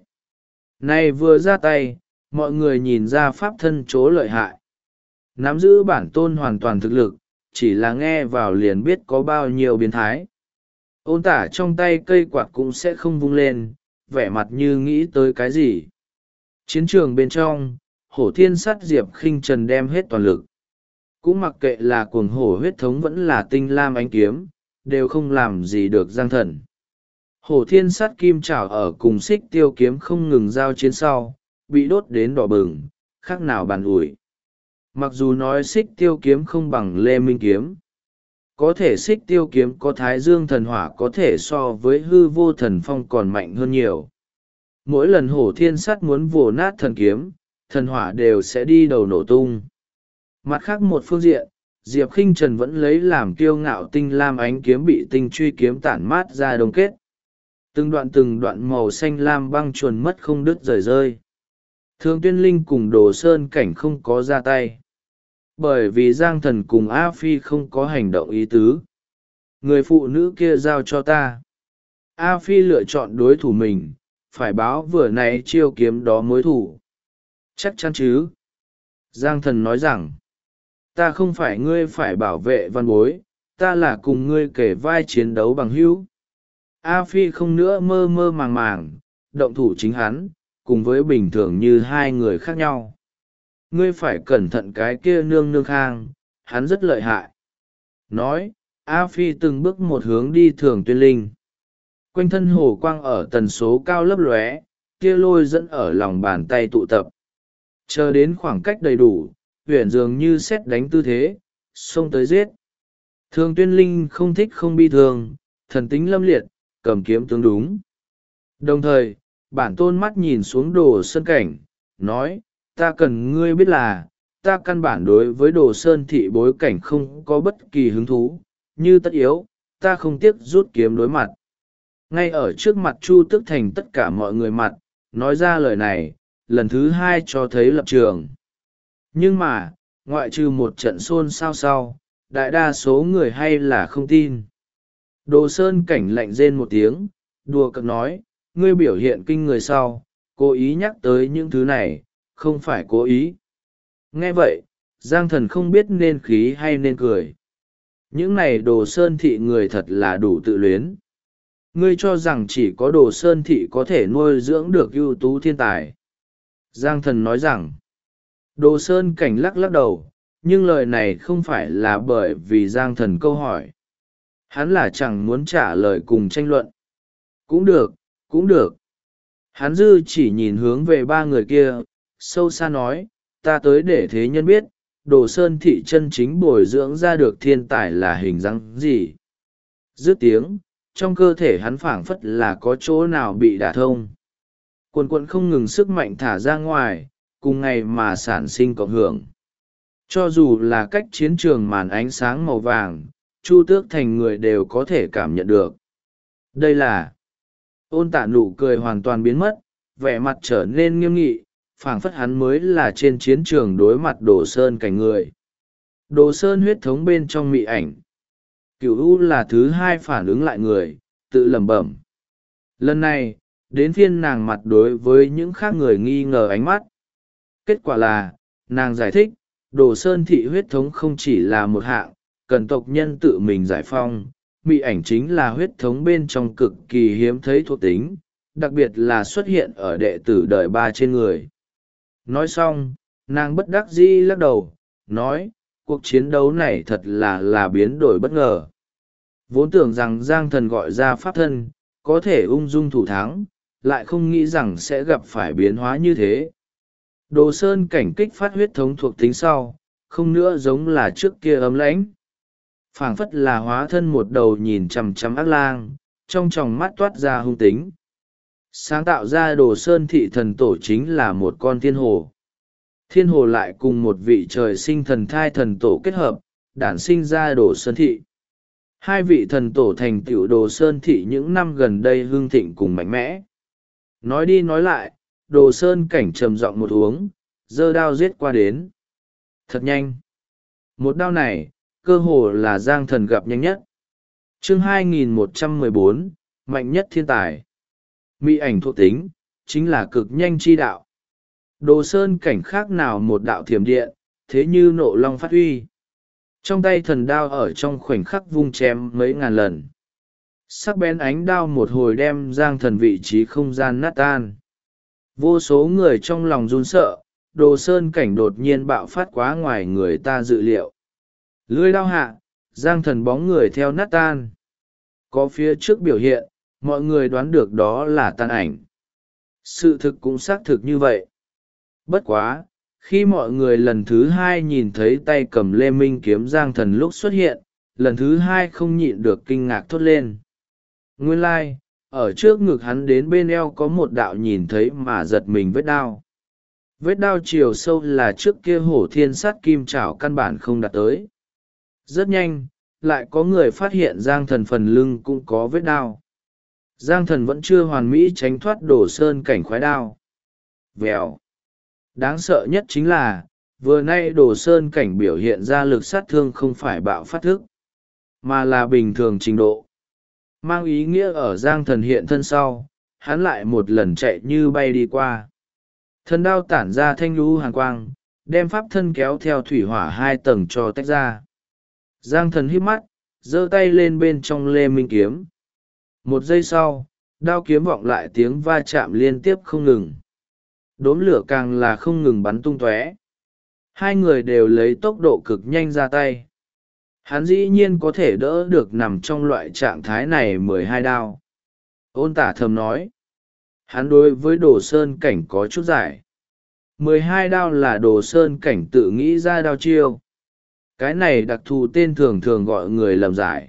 Này vừa ra tay, mọi người nhìn ra pháp thân chỗ lợi hại. Nắm giữ bản tôn hoàn toàn thực lực, chỉ là nghe vào liền biết có bao nhiêu biến thái. Ôn tả trong tay cây quạt cũng sẽ không vung lên, vẻ mặt như nghĩ tới cái gì. Chiến trường bên trong, hổ thiên sắt Diệp Khinh Trần đem hết toàn lực. Cũng mặc kệ là cuồng hổ huyết thống vẫn là tinh lam ánh kiếm, đều không làm gì được Giang Thần. Hổ thiên sắt kim trảo ở cùng xích tiêu kiếm không ngừng giao chiến sau, bị đốt đến đỏ bừng, khác nào bàn ủi. Mặc dù nói xích tiêu kiếm không bằng Lê Minh kiếm, có thể xích tiêu kiếm có Thái Dương thần hỏa có thể so với hư vô thần phong còn mạnh hơn nhiều. Mỗi lần hổ thiên sắt muốn vồ nát thần kiếm, thần hỏa đều sẽ đi đầu nổ tung. Mặt khác một phương diện, Diệp Khinh Trần vẫn lấy làm kiêu ngạo tinh lam ánh kiếm bị tinh truy kiếm tản mát ra đông kết. Từng đoạn màu xanh lam băng chuồn mất không đứt rời rơi. Thương Tuyên Linh cùng Đồ Sơn Cảnh không có ra tay. Bởi vì Giang Thần cùng A Phi không có hành động ý tứ. Người phụ nữ kia giao cho ta. A Phi lựa chọn đối thủ mình, phải báo vừa nãy chiêu kiếm đó mối thủ. Chắc chắn chứ? Giang Thần nói rằng, ta không phải ngươi phải bảo vệ văn bối, ta là cùng ngươi kể vai chiến đấu bằng hữu. A Phi không nữa mơ mơ màng màng, động thủ chính hắn, cùng với bình thường như hai người khác nhau. Ngươi phải cẩn thận cái kia nương nương khang, hắn rất lợi hại. Nói, A Phi từng bước một hướng đi Thường Tuyên Linh. Quanh thân hồ quang ở tần số cao lấp lóe, kia lôi dẫn ở lòng bàn tay tụ tập. Chờ đến khoảng cách đầy đủ, huyền dường như xét đánh tư thế, xông tới giết. Thường Tuyên Linh không thích không bi thường, thần tính lâm liệt, cầm kiếm tướng đúng. Đồng thời, bản tôn mắt nhìn xuống Đồ Sơn Cảnh, nói, ta cần ngươi biết là, ta căn bản đối với Đồ Sơn thị bối cảnh không có bất kỳ hứng thú, như tất yếu, ta không tiếc rút kiếm đối mặt. Ngay ở trước mặt Chu Tức Thành tất cả mọi người mặt, nói ra lời này, lần thứ hai cho thấy lập trường. Nhưng mà, ngoại trừ một trận xôn xao sau, đại đa số người hay là không tin. Đồ Sơn Cảnh lạnh rên một tiếng, đùa cợt nói, ngươi biểu hiện kinh người sau, cố ý nhắc tới những thứ này, không phải cố ý. Nghe vậy, Giang Thần không biết nên khí hay nên cười. Những này Đồ Sơn thị người thật là đủ tự luyến. Ngươi cho rằng chỉ có Đồ Sơn thị có thể nuôi dưỡng được ưu tú thiên tài. Giang Thần nói rằng, Đồ Sơn Cảnh lắc lắc đầu, nhưng lời này không phải là bởi vì Giang Thần câu hỏi. Hắn là chẳng muốn trả lời cùng tranh luận. Cũng được, cũng được. Hắn dư chỉ nhìn hướng về ba người kia, sâu xa nói, ta tới để thế nhân biết, Đồ Sơn thị chân chính bồi dưỡng ra được thiên tài là hình dáng gì. Dứt tiếng, trong cơ thể hắn phảng phất là có chỗ nào bị đả thông. Quần quận không ngừng sức mạnh thả ra ngoài, cùng ngày mà sản sinh cộng hưởng. Cho dù là cách chiến trường màn ánh sáng màu vàng, Chu Tước Thành người đều có thể cảm nhận được. Đây là Ôn Tả nụ cười hoàn toàn biến mất, vẻ mặt trở nên nghiêm nghị, phảng phất hắn mới là trên chiến trường đối mặt Đồ Sơn Cảnh người. Đồ Sơn huyết thống bên trong mị ảnh. Cửu U là thứ hai phản ứng lại người, tự lẩm bẩm. Lần này, đến phiên nàng mặt đối với những khác người nghi ngờ ánh mắt. Kết quả là, nàng giải thích, Đồ Sơn thị huyết thống không chỉ là một hạng, cần tộc nhân tự mình giải phong. Mị ảnh chính là huyết thống bên trong cực kỳ hiếm thấy thuộc tính, đặc biệt là xuất hiện ở đệ tử đời ba trên người. Nói xong, nàng bất đắc dĩ lắc đầu, nói, cuộc chiến đấu này thật là biến đổi bất ngờ. Vốn tưởng rằng Giang Thần gọi ra pháp thân, có thể ung dung thủ thắng, lại không nghĩ rằng sẽ gặp phải biến hóa như thế. Đồ Sơn Cảnh kích phát huyết thống thuộc tính sau, không nữa giống là trước kia ấm lãnh. Phảng phất là hóa thân một đầu nhìn chằm chằm ác lang, trong tròng mắt toát ra hung tính. Sáng tạo ra Đồ Sơn thị thần tổ chính là một con thiên hồ. Thiên hồ lại cùng một vị trời sinh thần thai thần tổ kết hợp, đản sinh ra Đồ Sơn thị. Hai vị thần tổ thành tựu Đồ Sơn thị những năm gần đây hưng thịnh cùng mạnh mẽ. Nói đi nói lại, Đồ Sơn Cảnh trầm giọng một uống, giơ đao giết qua đến. Thật nhanh. Một đao này, cơ hồ là Giang Thần gặp nhanh nhất. Chương 2114, mạnh nhất thiên tài. Mị ảnh thuộc tính, chính là cực nhanh chi đạo. Đồ Sơn Cảnh khác nào một đạo thiểm điện, thế như nộ long phát huy. Trong tay thần đao ở trong khoảnh khắc vung chém mấy ngàn lần. Sắc bén ánh đao một hồi đem Giang Thần vị trí không gian nát tan. Vô số người trong lòng run sợ, Đồ Sơn Cảnh đột nhiên bạo phát quá ngoài người ta dự liệu. Lưỡi đao hạ, Giang Thần bóng người theo nát tan. Có phía trước biểu hiện, mọi người đoán được đó là tàn ảnh. Sự thực cũng xác thực như vậy. Bất quá, khi mọi người lần thứ hai nhìn thấy tay cầm lê minh kiếm Giang Thần lúc xuất hiện, lần thứ hai không nhịn được kinh ngạc thốt lên. Nguyên lai, ở trước ngực hắn đến bên eo có một đạo nhìn thấy mà giật mình vết đao. Vết đao chiều sâu là trước kia hổ thiên sát kim chảo căn bản không đạt tới. Rất nhanh, lại có người phát hiện Giang Thần phần lưng cũng có vết đao. Giang Thần vẫn chưa hoàn mỹ tránh thoát Đồ Sơn Cảnh khoái đao. Vèo. Đáng sợ nhất chính là, vừa nay Đồ Sơn Cảnh biểu hiện ra lực sát thương không phải bạo phát thức, mà là bình thường trình độ. Mang ý nghĩa ở Giang Thần hiện thân sau, hắn lại một lần chạy như bay đi qua. Thần đao tản ra thanh lũ hàn quang, đem pháp thân kéo theo thủy hỏa 2 tầng cho tách ra. Giang Thần hít mắt, giơ tay lên bên trong lê minh kiếm. Một giây sau, đao kiếm vọng lại tiếng va chạm liên tiếp không ngừng. Đốm lửa càng là không ngừng bắn tung tóe. Hai người đều lấy tốc độ cực nhanh ra tay. Hắn dĩ nhiên có thể đỡ được nằm trong loại trạng thái này 12 đao. Ôn Tả thầm nói. Hắn đối với Đồ Sơn Cảnh có chút giải. 12 đao là Đồ Sơn Cảnh tự nghĩ ra đao chiêu. Cái này đặc thù tên thường thường gọi người lầm giải.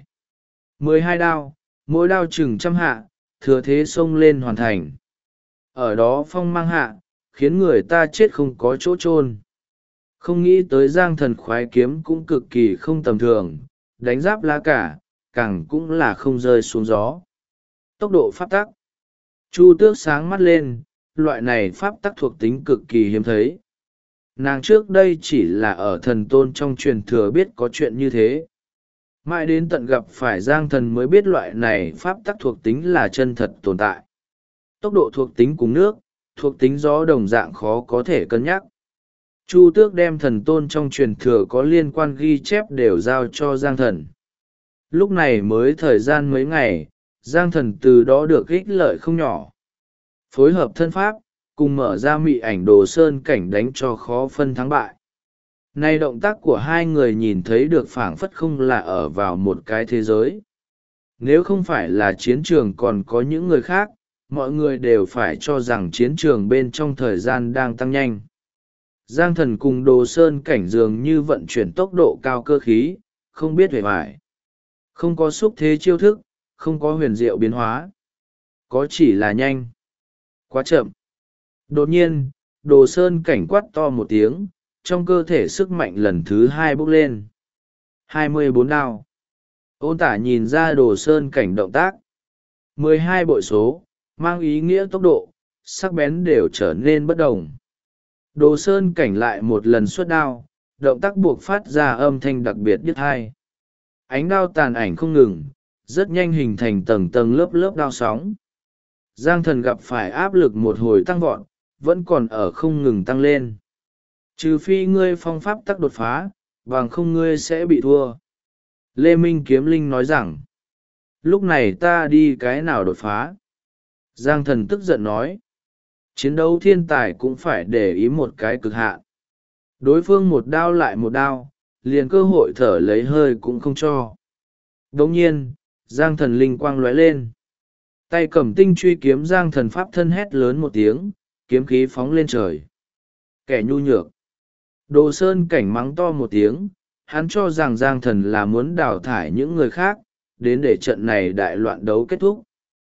12 đao, mỗi đao chừng 100 hạ, thừa thế xông lên hoàn thành. Ở đó phong mang hạ, khiến người ta chết không có chỗ chôn. Không nghĩ tới Giang Thần khoái kiếm cũng cực kỳ không tầm thường, đánh giáp lá cả, càng cũng là không rơi xuống gió. Tốc độ pháp tắc. Chu Tước sáng mắt lên, loại này pháp tắc thuộc tính cực kỳ hiếm thấy. Nàng trước đây chỉ là ở thần tôn trong truyền thừa biết có chuyện như thế. Mãi đến tận gặp phải Giang Thần mới biết loại này pháp tắc thuộc tính là chân thật tồn tại. Tốc độ thuộc tính cùng nước, thuộc tính gió đồng dạng khó có thể cân nhắc. Chu Tước đem thần tôn trong truyền thừa có liên quan ghi chép đều giao cho Giang Thần. Lúc này mới thời gian mấy ngày, Giang Thần từ đó được ích lợi không nhỏ. Phối hợp thân pháp, cùng mở ra mị ảnh Đồ Sơn Cảnh đánh cho khó phân thắng bại. Nay động tác của hai người nhìn thấy được phảng phất không là ở vào một cái thế giới. Nếu không phải là chiến trường còn có những người khác, mọi người đều phải cho rằng chiến trường bên trong thời gian đang tăng nhanh. Giang Thần cùng Đồ Sơn Cảnh dường như vận chuyển tốc độ cao cơ khí, không biết hề hoài. Không có xúc thế chiêu thức, không có huyền diệu biến hóa. Có chỉ là nhanh. Quá chậm. Đột nhiên, Đồ Sơn Cảnh quát to một tiếng, trong cơ thể sức mạnh lần thứ 2 bốc lên. 24 đao. Ôn Tả nhìn ra Đồ Sơn Cảnh động tác. 12 bội số, mang ý nghĩa tốc độ, sắc bén đều trở nên bất đồng. Đồ Sơn Cảnh lại một lần xuất đao, động tác buộc phát ra âm thanh đặc biệt điếc tai. Ánh đao tàn ảnh không ngừng, rất nhanh hình thành tầng tầng lớp lớp đao sóng. Giang Thần gặp phải áp lực một hồi tăng vọt, vẫn còn ở không ngừng tăng lên. Trừ phi ngươi phong pháp tắc đột phá, bằng không ngươi sẽ bị thua. Lê Minh Kiếm Linh nói rằng, lúc này ta đi cái nào đột phá? Giang Thần tức giận nói, chiến đấu thiên tài cũng phải để ý một cái cực hạn. Đối phương một đao lại một đao, liền cơ hội thở lấy hơi cũng không cho. Đồng nhiên, Giang Thần linh quang lóe lên. Tay cầm tinh truy kiếm Giang Thần pháp thân hét lớn một tiếng, kiếm khí phóng lên trời. Kẻ nhu nhược. Đồ Sơn Cảnh mắng to một tiếng, hắn cho rằng Giang Thần là muốn đào thải những người khác, đến để trận này đại loạn đấu kết thúc.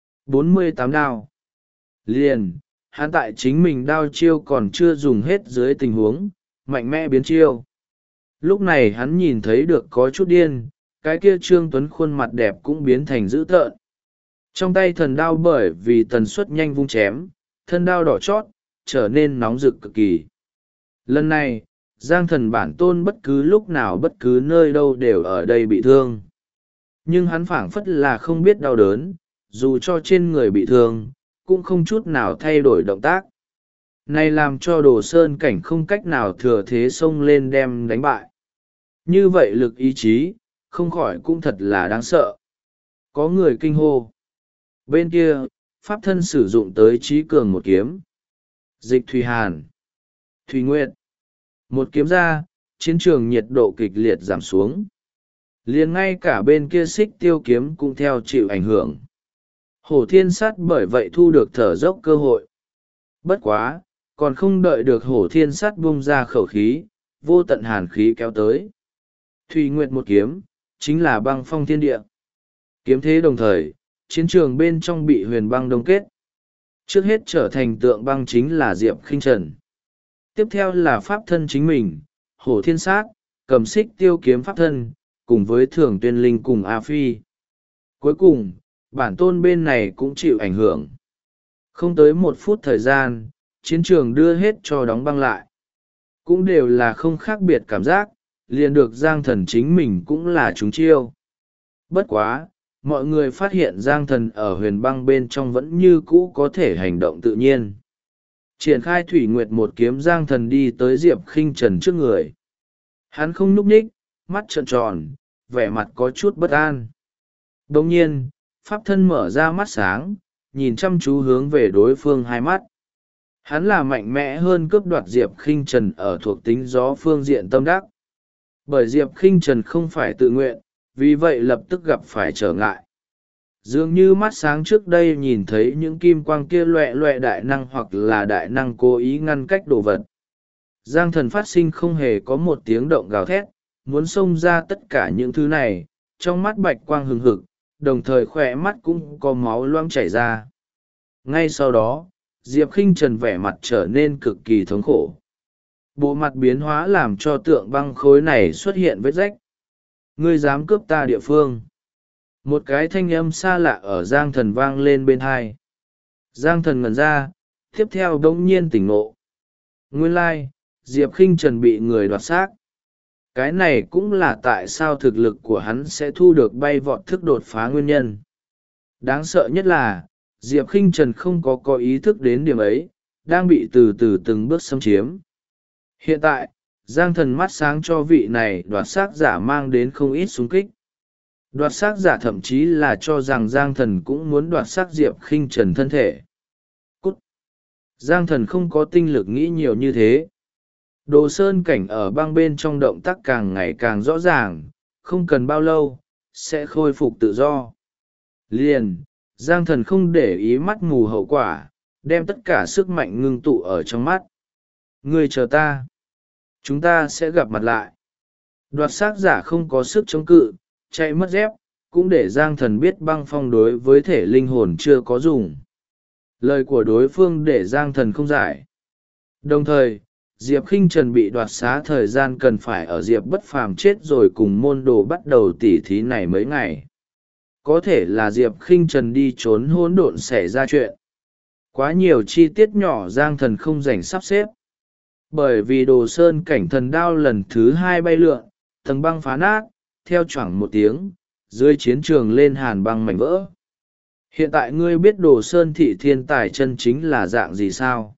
48 đao. Liền, hắn tại chính mình đao chiêu còn chưa dùng hết dưới tình huống, mạnh mẽ biến chiêu. Lúc này hắn nhìn thấy được có chút điên, cái kia Trương Tuấn khuôn mặt đẹp cũng biến thành dữ tợn. Trong tay thần đao bởi vì tần suất nhanh vung chém, thân đao đỏ chót, trở nên nóng rực cực kỳ. Lần này, Giang Thần bản tôn bất cứ lúc nào bất cứ nơi đâu đều ở đây bị thương. Nhưng hắn phảng phất là không biết đau đớn, dù cho trên người bị thương, cũng không chút nào thay đổi động tác. Này làm cho Đồ Sơn Cảnh không cách nào thừa thế xông lên đem đánh bại. Như vậy lực ý chí, không khỏi cũng thật là đáng sợ. Có người kinh hô. Bên kia, pháp thân sử dụng tới trí cường một kiếm. Dịch Thủy Hàn. Thủy Nguyệt. Một kiếm ra, chiến trường nhiệt độ kịch liệt giảm xuống. Liền ngay cả bên kia xích tiêu kiếm cũng theo chịu ảnh hưởng. Hổ Thiên Sát bởi vậy thu được thở dốc cơ hội. Bất quá, còn không đợi được Hổ Thiên Sát bung ra khẩu khí, vô tận hàn khí kéo tới. Thủy Nguyệt một kiếm, chính là băng phong thiên địa. Kiếm thế đồng thời, chiến trường bên trong bị huyền băng đông kết. Trước hết trở thành tượng băng chính là Diệp Khinh Trần. Tiếp theo là pháp thân chính mình, Hổ Thiên Sát, cầm xích tiêu kiếm pháp thân, cùng với Thường Tuyên Linh cùng A Phi. Cuối cùng, bản tôn bên này cũng chịu ảnh hưởng. Không tới 1 phút thời gian, chiến trường đưa hết cho đóng băng lại. Cũng đều là không khác biệt cảm giác, liền được Giang Thần chính mình cũng là chúng chiêu. Bất quá, mọi người phát hiện Giang Thần ở huyền băng bên trong vẫn như cũ có thể hành động tự nhiên. Triển khai Thủy Nguyệt một kiếm, Giang Thần đi tới Diệp Khinh Trần trước người. Hắn không nhúc nhích, mắt trợn tròn, vẻ mặt có chút bất an. Đồng nhiên, pháp thân mở ra mắt sáng, nhìn chăm chú hướng về đối phương hai mắt. Hắn là mạnh mẽ hơn cướp đoạt Diệp Khinh Trần ở thuộc tính gió phương diện tâm đắc. Bởi Diệp Khinh Trần không phải tự nguyện, vì vậy lập tức gặp phải trở ngại. Dường như mắt sáng trước đây nhìn thấy những kim quang kia loẹ loẹ đại năng hoặc là đại năng cố ý ngăn cách đồ vật. Giang Thần phát sinh không hề có một tiếng động gào thét, muốn xông ra tất cả những thứ này, trong mắt bạch quang hừng hực, đồng thời khỏe mắt cũng có máu loang chảy ra. Ngay sau đó, Diệp Khinh Trần vẻ mặt trở nên cực kỳ thống khổ. Bộ mặt biến hóa làm cho tượng băng khối này xuất hiện vết rách. Ngươi dám cướp ta địa phương. Một cái thanh âm xa lạ ở Giang Thần vang lên bên tai. Giang Thần ngẩn ra, tiếp theo đống nhiên tỉnh ngộ. Nguyên lai, Diệp Khinh Trần bị người đoạt xác. Cái này cũng là tại sao thực lực của hắn sẽ thu được bay vọt thức đột phá nguyên nhân. Đáng sợ nhất là, Diệp Khinh Trần không có ý thức đến điểm ấy, đang bị từ từ từng bước xâm chiếm. Hiện tại, Giang Thần mắt sáng cho vị này đoạt xác giả mang đến không ít xung kích. Đoạt xác giả thậm chí là cho rằng Giang Thần cũng muốn đoạt xác Diệp Khinh Trần thân thể. Cút! Giang Thần không có tinh lực nghĩ nhiều như thế. Đồ sơn cảnh ở băng bên trong động tác càng ngày càng rõ ràng, không cần bao lâu, sẽ khôi phục tự do. Liền, Giang Thần không để ý mắt mù hậu quả, đem tất cả sức mạnh ngưng tụ ở trong mắt. Ngươi chờ ta. Chúng ta sẽ gặp mặt lại. Đoạt xác giả không có sức chống cự, chạy mất dép, cũng để Giang Thần biết băng phong đối với thể linh hồn chưa có dùng. Lời của đối phương để Giang Thần không giải. Đồng thời, Diệp Khinh Trần bị đoạt xá thời gian cần phải ở Diệp Bất Phàm chết rồi cùng môn đồ bắt đầu tỉ thí này mấy ngày. Có thể là Diệp Khinh Trần đi trốn hỗn độn xảy ra chuyện. Quá nhiều chi tiết nhỏ Giang Thần không rảnh sắp xếp. Bởi vì Đồ sơn cảnh thần đao lần thứ 2 bay lượn, tầng băng phá nát, theo choảng một tiếng, dưới chiến trường lên hàn băng mảnh vỡ. Hiện tại ngươi biết Đồ sơn thị thiên tài chân chính là dạng gì sao?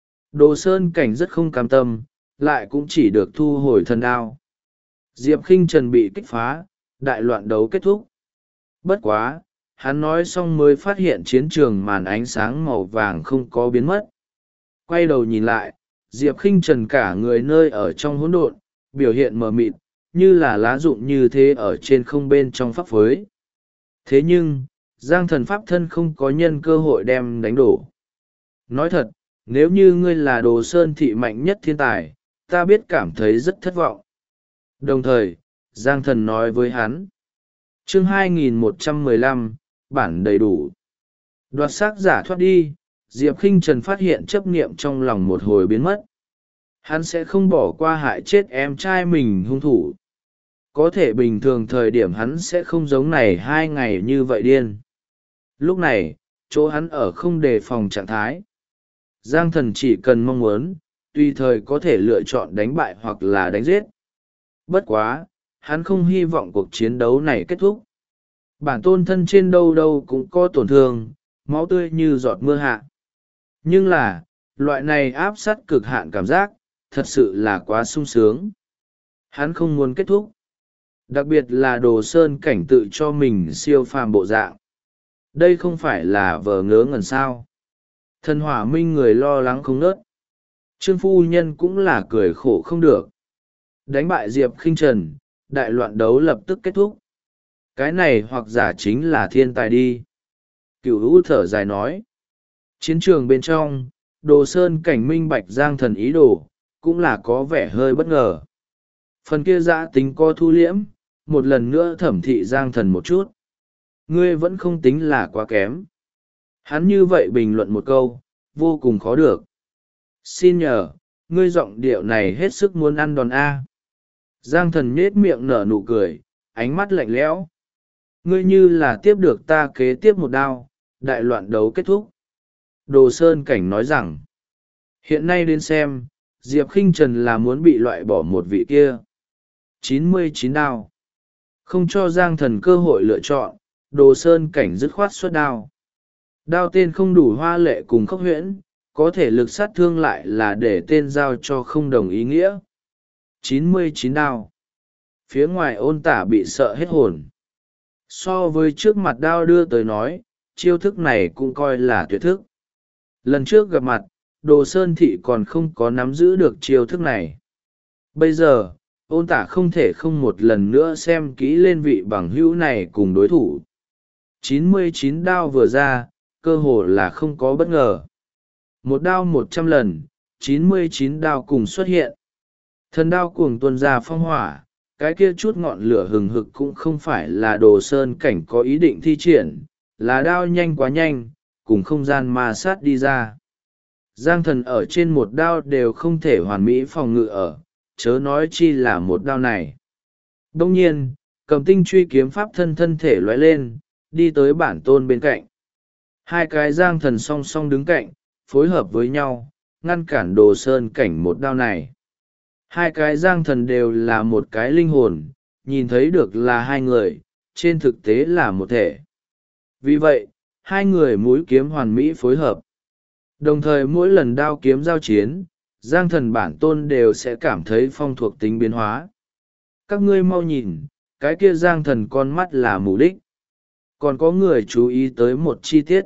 Đồ sơn cảnh rất không cam tâm, lại cũng chỉ được thu hồi thần đao. Diệp Khinh Trần bị kích phá, đại loạn đấu kết thúc. Bất quá, hắn nói xong mới phát hiện chiến trường màn ánh sáng màu vàng không có biến mất. Quay đầu nhìn lại, Diệp Khinh Trần cả người nơi ở trong hỗn độn, biểu hiện mờ mịt, như là lá rụng như thế ở trên không bên trong pháp phối. Thế nhưng, Giang Thần pháp thân không có nhân cơ hội đem đánh đổ. Nói thật, nếu như ngươi là Đồ sơn thị mạnh nhất thiên tài, ta biết cảm thấy rất thất vọng. Đồng thời, Giang Thần nói với hắn. Chương 2115, bản đầy đủ. Đoạt xác giả thoát đi, Diệp Khinh Trần phát hiện chấp niệm trong lòng một hồi biến mất. Hắn sẽ không bỏ qua hại chết em trai mình hung thủ. Có thể bình thường thời điểm hắn sẽ không giống này 2 ngày như vậy điên. Lúc này, chỗ hắn ở không đề phòng trạng thái. Giang Thần chỉ cần mong muốn, tùy thời có thể lựa chọn đánh bại hoặc là đánh giết. Bất quá, hắn không hy vọng cuộc chiến đấu này kết thúc. Bản tôn thân trên đâu đâu cũng có tổn thương, máu tươi như giọt mưa hạ. Nhưng là, loại này áp sát cực hạn cảm giác, thật sự là quá sung sướng. Hắn không muốn kết thúc. Đặc biệt là Đồ Sơn Cảnh tự cho mình siêu phàm bộ dạng. Đây không phải là vờ ngớ ngẩn sao. Thần Hỏa Minh người lo lắng không nớt. Trương phu nhân cũng là cười khổ không được. Đánh bại Diệp Khinh Trần, đại loạn đấu lập tức kết thúc. Cái này hoặc giả chính là thiên tài đi. Cửu Hữu thở dài nói. Chiến trường bên trong, Đồ Sơn Cảnh minh bạch Giang Thần ý đồ, cũng là có vẻ hơi bất ngờ. Phần kia dã tính co thu liễm, một lần nữa thẩm thị Giang Thần một chút. Ngươi vẫn không tính là quá kém. Hắn như vậy bình luận một câu, vô cùng khó được. Xin nhờ, ngươi giọng điệu này hết sức muốn ăn đòn A. Giang Thần nhết miệng nở nụ cười, ánh mắt lạnh lẽo. Ngươi như là tiếp được ta kế tiếp một đao, đại loạn đấu kết thúc. Đồ Sơn Cảnh nói rằng, hiện nay đến xem, Diệp Khinh Trần là muốn bị loại bỏ một vị kia. 99 đao. Không cho Giang Thần cơ hội lựa chọn, Đồ Sơn Cảnh dứt khoát xuất đao. Đao tên không đủ hoa lệ cùng khốc huyễn, có thể lực sát thương lại là để tên giao cho không đồng ý nghĩa. 99 đao. Phía ngoài Ôn Tả bị sợ hết hồn. So với trước mặt đao đưa tới nói, chiêu thức này cũng coi là tuyệt thức. Lần trước gặp mặt, Đồ Sơn Thị còn không có nắm giữ được chiêu thức này. Bây giờ, Ôn Tả không thể không một lần nữa xem kỹ lên vị bằng hữu này cùng đối thủ. 99 đao vừa ra, cơ hồ là không có bất ngờ. Một đao 100 lần, 99 đao cùng xuất hiện. Thần đao cuồng tuôn ra phong hỏa, cái kia chút ngọn lửa hừng hực cũng không phải là Đồ Sơn Cảnh có ý định thi triển, là đao nhanh quá nhanh, cùng không gian ma sát đi ra. Giang Thần ở trên một đao đều không thể hoàn mỹ phòng ngự ở, chớ nói chi là một đao này. Đông nhiên, Cầm Tinh truy kiếm pháp thân thể lóe lên, đi tới bản tôn bên cạnh. Hai cái Giang Thần song song đứng cạnh, phối hợp với nhau, ngăn cản Đồ Sơn Cảnh một đao này. Hai cái Giang Thần đều là một cái linh hồn, nhìn thấy được là hai người, trên thực tế là một thể. Vì vậy, hai người mũi kiếm hoàn mỹ phối hợp. Đồng thời mỗi lần đao kiếm giao chiến, Giang Thần bản tôn đều sẽ cảm thấy phong thuộc tính biến hóa. Các ngươi mau nhìn, cái kia Giang Thần con mắt là mù đích. Còn có người chú ý tới một chi tiết.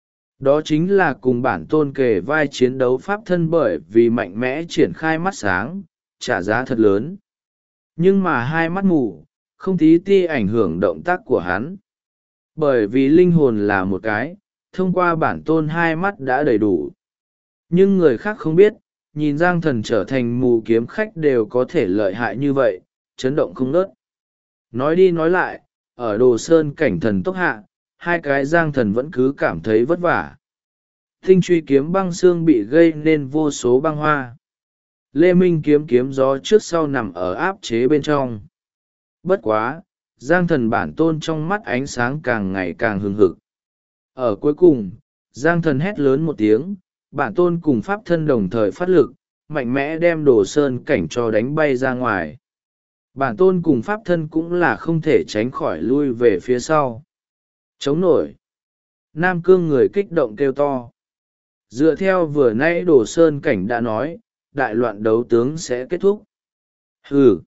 Đó chính là cùng bản tôn kề vai chiến đấu pháp thân, bởi vì mạnh mẽ triển khai mắt sáng, trả giá thật lớn. Nhưng mà hai mắt mù, không tí ti ảnh hưởng động tác của hắn. Bởi vì linh hồn là một cái, thông qua bản tôn hai mắt đã đầy đủ. Nhưng người khác không biết, nhìn Giang Thần trở thành mù kiếm khách đều có thể lợi hại như vậy, chấn động không nớt. Nói đi nói lại, ở Đồ Sơn Cảnh thần tốc hạ, hai cái Giang Thần vẫn cứ cảm thấy vất vả. Tinh truy kiếm băng xương bị gây nên vô số băng hoa. Lê Minh kiếm gió trước sau nằm ở áp chế bên trong. Bất quá, Giang Thần bản tôn trong mắt ánh sáng càng ngày càng hừng hực. Ở cuối cùng, Giang Thần hét lớn một tiếng, bản tôn cùng pháp thân đồng thời phát lực, mạnh mẽ đem Đồ Sơn Cảnh cho đánh bay ra ngoài. Bản tôn cùng pháp thân cũng là không thể tránh khỏi lui về phía sau. Chống nổi. Nam Cương người kích động kêu to. Dựa theo vừa nãy Đồ Sơn Cảnh đã nói, đại loạn đấu tướng sẽ kết thúc. Hừ.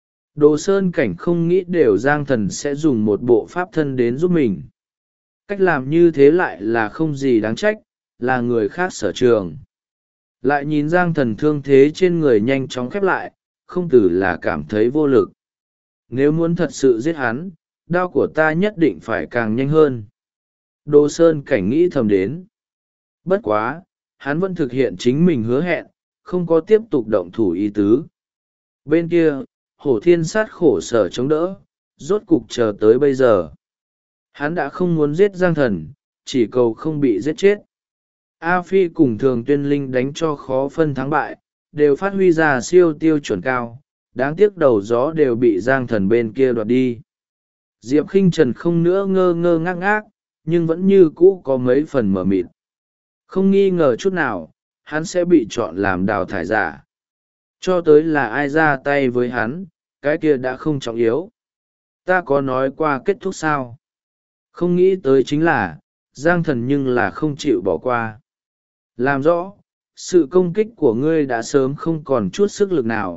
Đồ Sơn Cảnh không nghĩ đều Giang Thần sẽ dùng một bộ pháp thân đến giúp mình. Cách làm như thế lại là không gì đáng trách, là người khác sở trường. Lại nhìn Giang Thần thương thế trên người nhanh chóng khép lại, không từ là cảm thấy vô lực. Nếu muốn thật sự giết hắn, đao của ta nhất định phải càng nhanh hơn. Đồ Sơn Cảnh nghĩ thầm đến. Bất quá, hắn vẫn thực hiện chính mình hứa hẹn, không có tiếp tục động thủ ý tứ. Bên kia, Hổ Thiên Sát khổ sở chống đỡ, rốt cục chờ tới bây giờ. Hắn đã không muốn giết Giang Thần, chỉ cầu không bị giết chết. A Phi cùng Thường Tuyên Linh đánh cho khó phân thắng bại, đều phát huy ra siêu tiêu chuẩn cao, đáng tiếc đầu gió đều bị Giang Thần bên kia đoạt đi. Diệp Khinh Trần không nữa ngơ ngơ ngác ngác, nhưng vẫn như cũ có mấy phần mờ mịt. Không nghi ngờ chút nào, hắn sẽ bị chọn làm đào thải giả. Cho tới là ai ra tay với hắn, cái kia đã không trọng yếu. Ta có nói qua kết thúc sao? Không nghĩ tới chính là, Giang Thần nhưng là không chịu bỏ qua. Làm rõ, sự công kích của ngươi đã sớm không còn chút sức lực nào,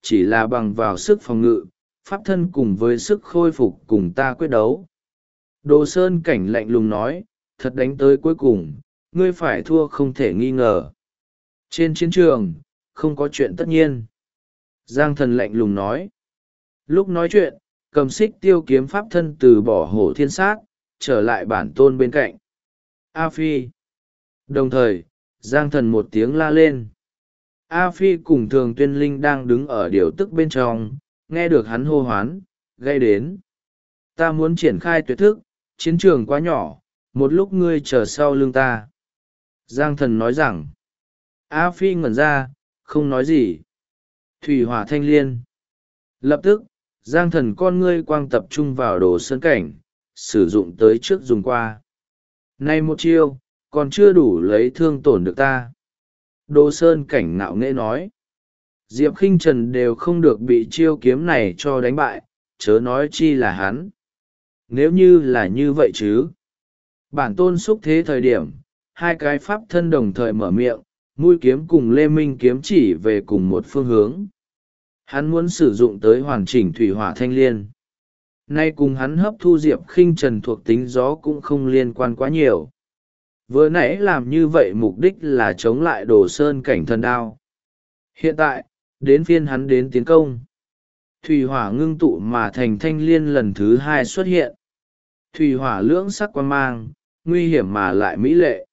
chỉ là bằng vào sức phòng ngự, pháp thân cùng với sức khôi phục cùng ta quyết đấu. Đồ Sơn Cảnh lạnh lùng nói, thật đánh tới cuối cùng, ngươi phải thua không thể nghi ngờ. Trên chiến trường, không có chuyện tất nhiên. Giang Thần lạnh lùng nói. Lúc nói chuyện, cầm xích tiêu kiếm pháp thân từ bỏ hổ thiên sát, trở lại bản tôn bên cạnh. A Phi. Đồng thời, Giang Thần một tiếng la lên. A Phi cùng Thường Tuyên Linh đang đứng ở điều tức bên trong, nghe được hắn hô hoán, gây đến. Ta muốn triển khai tuyệt thức, chiến trường quá nhỏ, một lúc ngươi chờ sau lưng ta. Giang Thần nói rằng, A Phi ngẩn ra, không nói gì. Thủy hỏa thanh liên. Lập tức, Giang Thần con ngươi quang tập trung vào Đồ Sơn Cảnh, sử dụng tới trước dùng qua. Này một chiêu, còn chưa đủ lấy thương tổn được ta. Đồ Sơn Cảnh ngạo nghễ nói. Diệp Khinh Trần đều không được bị chiêu kiếm này cho đánh bại, chớ nói chi là hắn. Nếu như là như vậy chứ. Bản tôn xúc thế thời điểm, hai cái pháp thân đồng thời mở miệng, mũi kiếm cùng Lê Minh kiếm chỉ về cùng một phương hướng. Hắn muốn sử dụng tới hoàn chỉnh thủy hỏa thanh liên. Nay cùng hắn hấp thu Diệp Khinh Trần thuộc tính gió cũng không liên quan quá nhiều. Vừa nãy làm như vậy mục đích là chống lại Đồ Sơn Cảnh thần đao. Hiện tại, đến phiên hắn đến tiến công. Thủy hỏa ngưng tụ mà thành thanh liên lần thứ hai xuất hiện. Thủy hỏa lưỡng sắc quan mang, nguy hiểm mà lại mỹ lệ.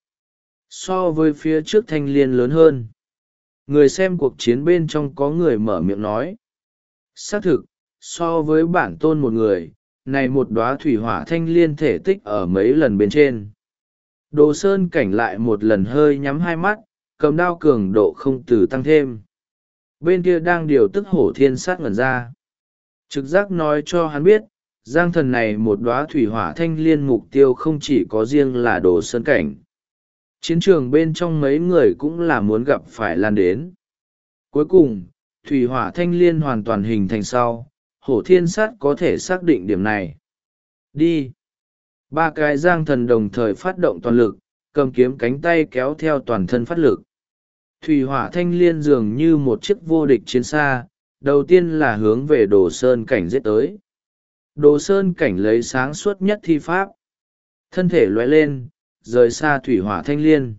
So với phía trước thanh liên lớn hơn. Người xem cuộc chiến bên trong có người mở miệng nói. Xác thực, so với bản tôn một người, này một đóa thủy hỏa thanh liên thể tích ở mấy lần bên trên. Đồ Sơn Cảnh lại một lần hơi nhắm hai mắt, cầm đao cường độ không từ tăng thêm. Bên kia đang điều tức hổ thiên sát ngẩn ra. Trực giác nói cho hắn biết, Giang Thần này một đóa thủy hỏa thanh liên mục tiêu không chỉ có riêng là Đồ Sơn Cảnh. Chiến trường bên trong mấy người cũng là muốn gặp phải lan đến. Cuối cùng, thủy hỏa thanh liên hoàn toàn hình thành sau, hổ thiên sát có thể xác định điểm này. Đi! Ba cái Giang Thần đồng thời phát động toàn lực, cầm kiếm cánh tay kéo theo toàn thân phát lực. Thủy hỏa thanh liên dường như một chiếc vô địch chiến xa, đầu tiên là hướng về Đồ Sơn Cảnh giết tới. Đồ Sơn Cảnh lấy sáng suốt nhất thi pháp. Thân thể lóe lên, rời xa thủy hỏa thanh liên.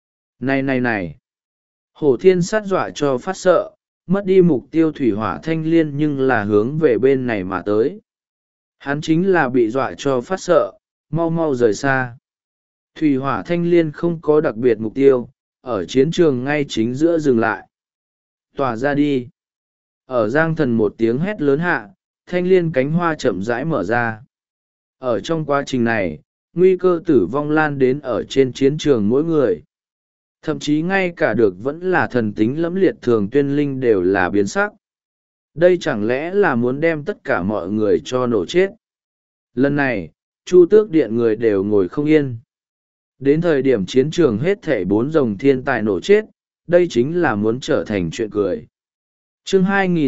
Này! Hổ thiên sát dọa cho phát sợ, mất đi mục tiêu thủy hỏa thanh liên nhưng là hướng về bên này mà tới. Hắn chính là bị dọa cho phát sợ, mau rời xa. Thủy hỏa thanh liên không có đặc biệt mục tiêu, ở chiến trường ngay chính giữa dừng lại. Tỏa ra đi. Ở Giang Thần một tiếng hét lớn hạ, thanh liên cánh hoa chậm rãi mở ra. Ở trong quá trình này, nguy cơ tử vong lan đến ở trên chiến trường mỗi người. Thậm chí ngay cả được vẫn là thần tính lẫm liệt Thường Tuyên Linh đều là biến sắc. Đây chẳng lẽ là muốn đem tất cả mọi người cho nổ chết. Lần này, Chu Tước Điện người đều ngồi không yên. Đến thời điểm chiến trường hết thảy 4 rồng thiên tài nổ chết, đây chính là muốn trở thành chuyện cười. Chương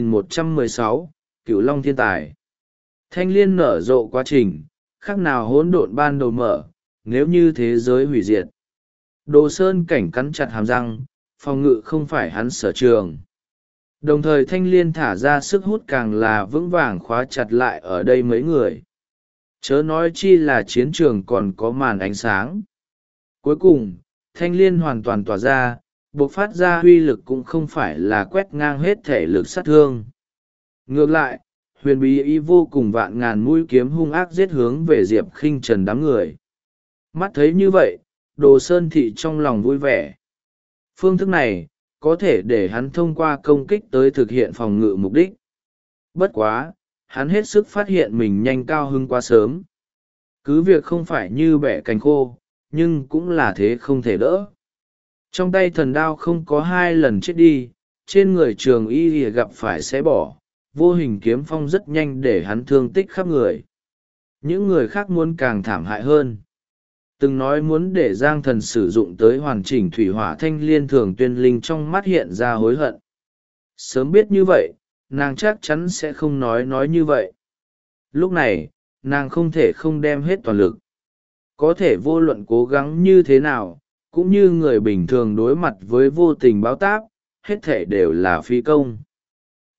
2116, Cửu Long Thiên Tài. Thanh liên nở rộ quá trình, khác nào hỗn độn ban đầu mở, nếu như thế giới hủy diệt. Đồ Sơn Cảnh cắn chặt hàm răng, phòng ngự không phải hắn sở trường. Đồng thời thanh liên thả ra sức hút càng là vững vàng khóa chặt lại ở đây mấy người. Chớ nói chi là chiến trường còn có màn ánh sáng. Cuối cùng, thanh liên hoàn toàn tỏa ra, bộc phát ra uy lực cũng không phải là quét ngang hết thể lực sát thương. Ngược lại, huyền bí ý vô cùng vạn ngàn mũi kiếm hung ác giết hướng về Diệp Khinh Trần đám người. Mắt thấy như vậy, Đồ Sơn Thị trong lòng vui vẻ. Phương thức này, có thể để hắn thông qua công kích tới thực hiện phòng ngự mục đích. Bất quá, hắn hết sức phát hiện mình nhanh cao hưng quá sớm. Cứ việc không phải như bẻ cành khô, nhưng cũng là thế không thể đỡ. Trong tay thần đao không có 2 lần chết đi, trên người Trường Y gặp phải sẽ bỏ, vô hình kiếm phong rất nhanh để hắn thương tích khắp người. Những người khác muốn càng thảm hại hơn. Từng nói muốn để Giang Thần sử dụng tới hoàn chỉnh thủy hỏa thanh liên Thường Tuyên Linh trong mắt hiện ra hối hận. Sớm biết như vậy, nàng chắc chắn sẽ không nói như vậy. Lúc này, nàng không thể không đem hết toàn lực. Có thể vô luận cố gắng như thế nào, cũng như người bình thường đối mặt với vô tình báo táp, hết thể đều là phi công.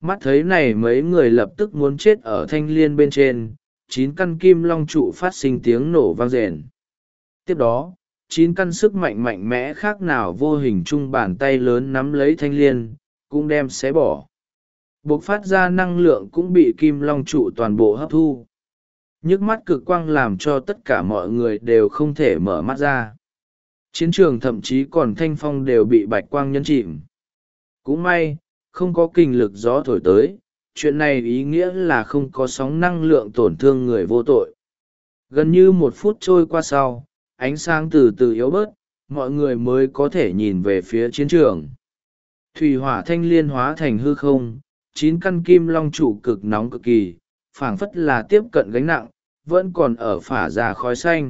Mắt thấy này mấy người lập tức muốn chết ở thanh liên bên trên, 9 căn kim long trụ phát sinh tiếng nổ vang rền. Tiếp đó, 9 căn sức mạnh mạnh mẽ khác nào vô hình chung bàn tay lớn nắm lấy thanh liên, cũng đem xé bỏ. Bộc phát ra năng lượng cũng bị kim long trụ toàn bộ hấp thu. Nhức mắt cực quang làm cho tất cả mọi người đều không thể mở mắt ra. Chiến trường thậm chí còn thanh phong đều bị bạch quang nhấn chìm. Cũng may, không có kình lực gió thổi tới, chuyện này ý nghĩa là không có sóng năng lượng tổn thương người vô tội. Gần như 1 phút trôi qua sau, ánh sáng từ từ yếu bớt, mọi người mới có thể nhìn về phía chiến trường. Thủy hỏa thanh liên hóa thành hư không, 9 căn kim long trụ cực nóng cực kỳ, phảng phất là tiếp cận gánh nặng, vẫn còn ở phả ra khói xanh.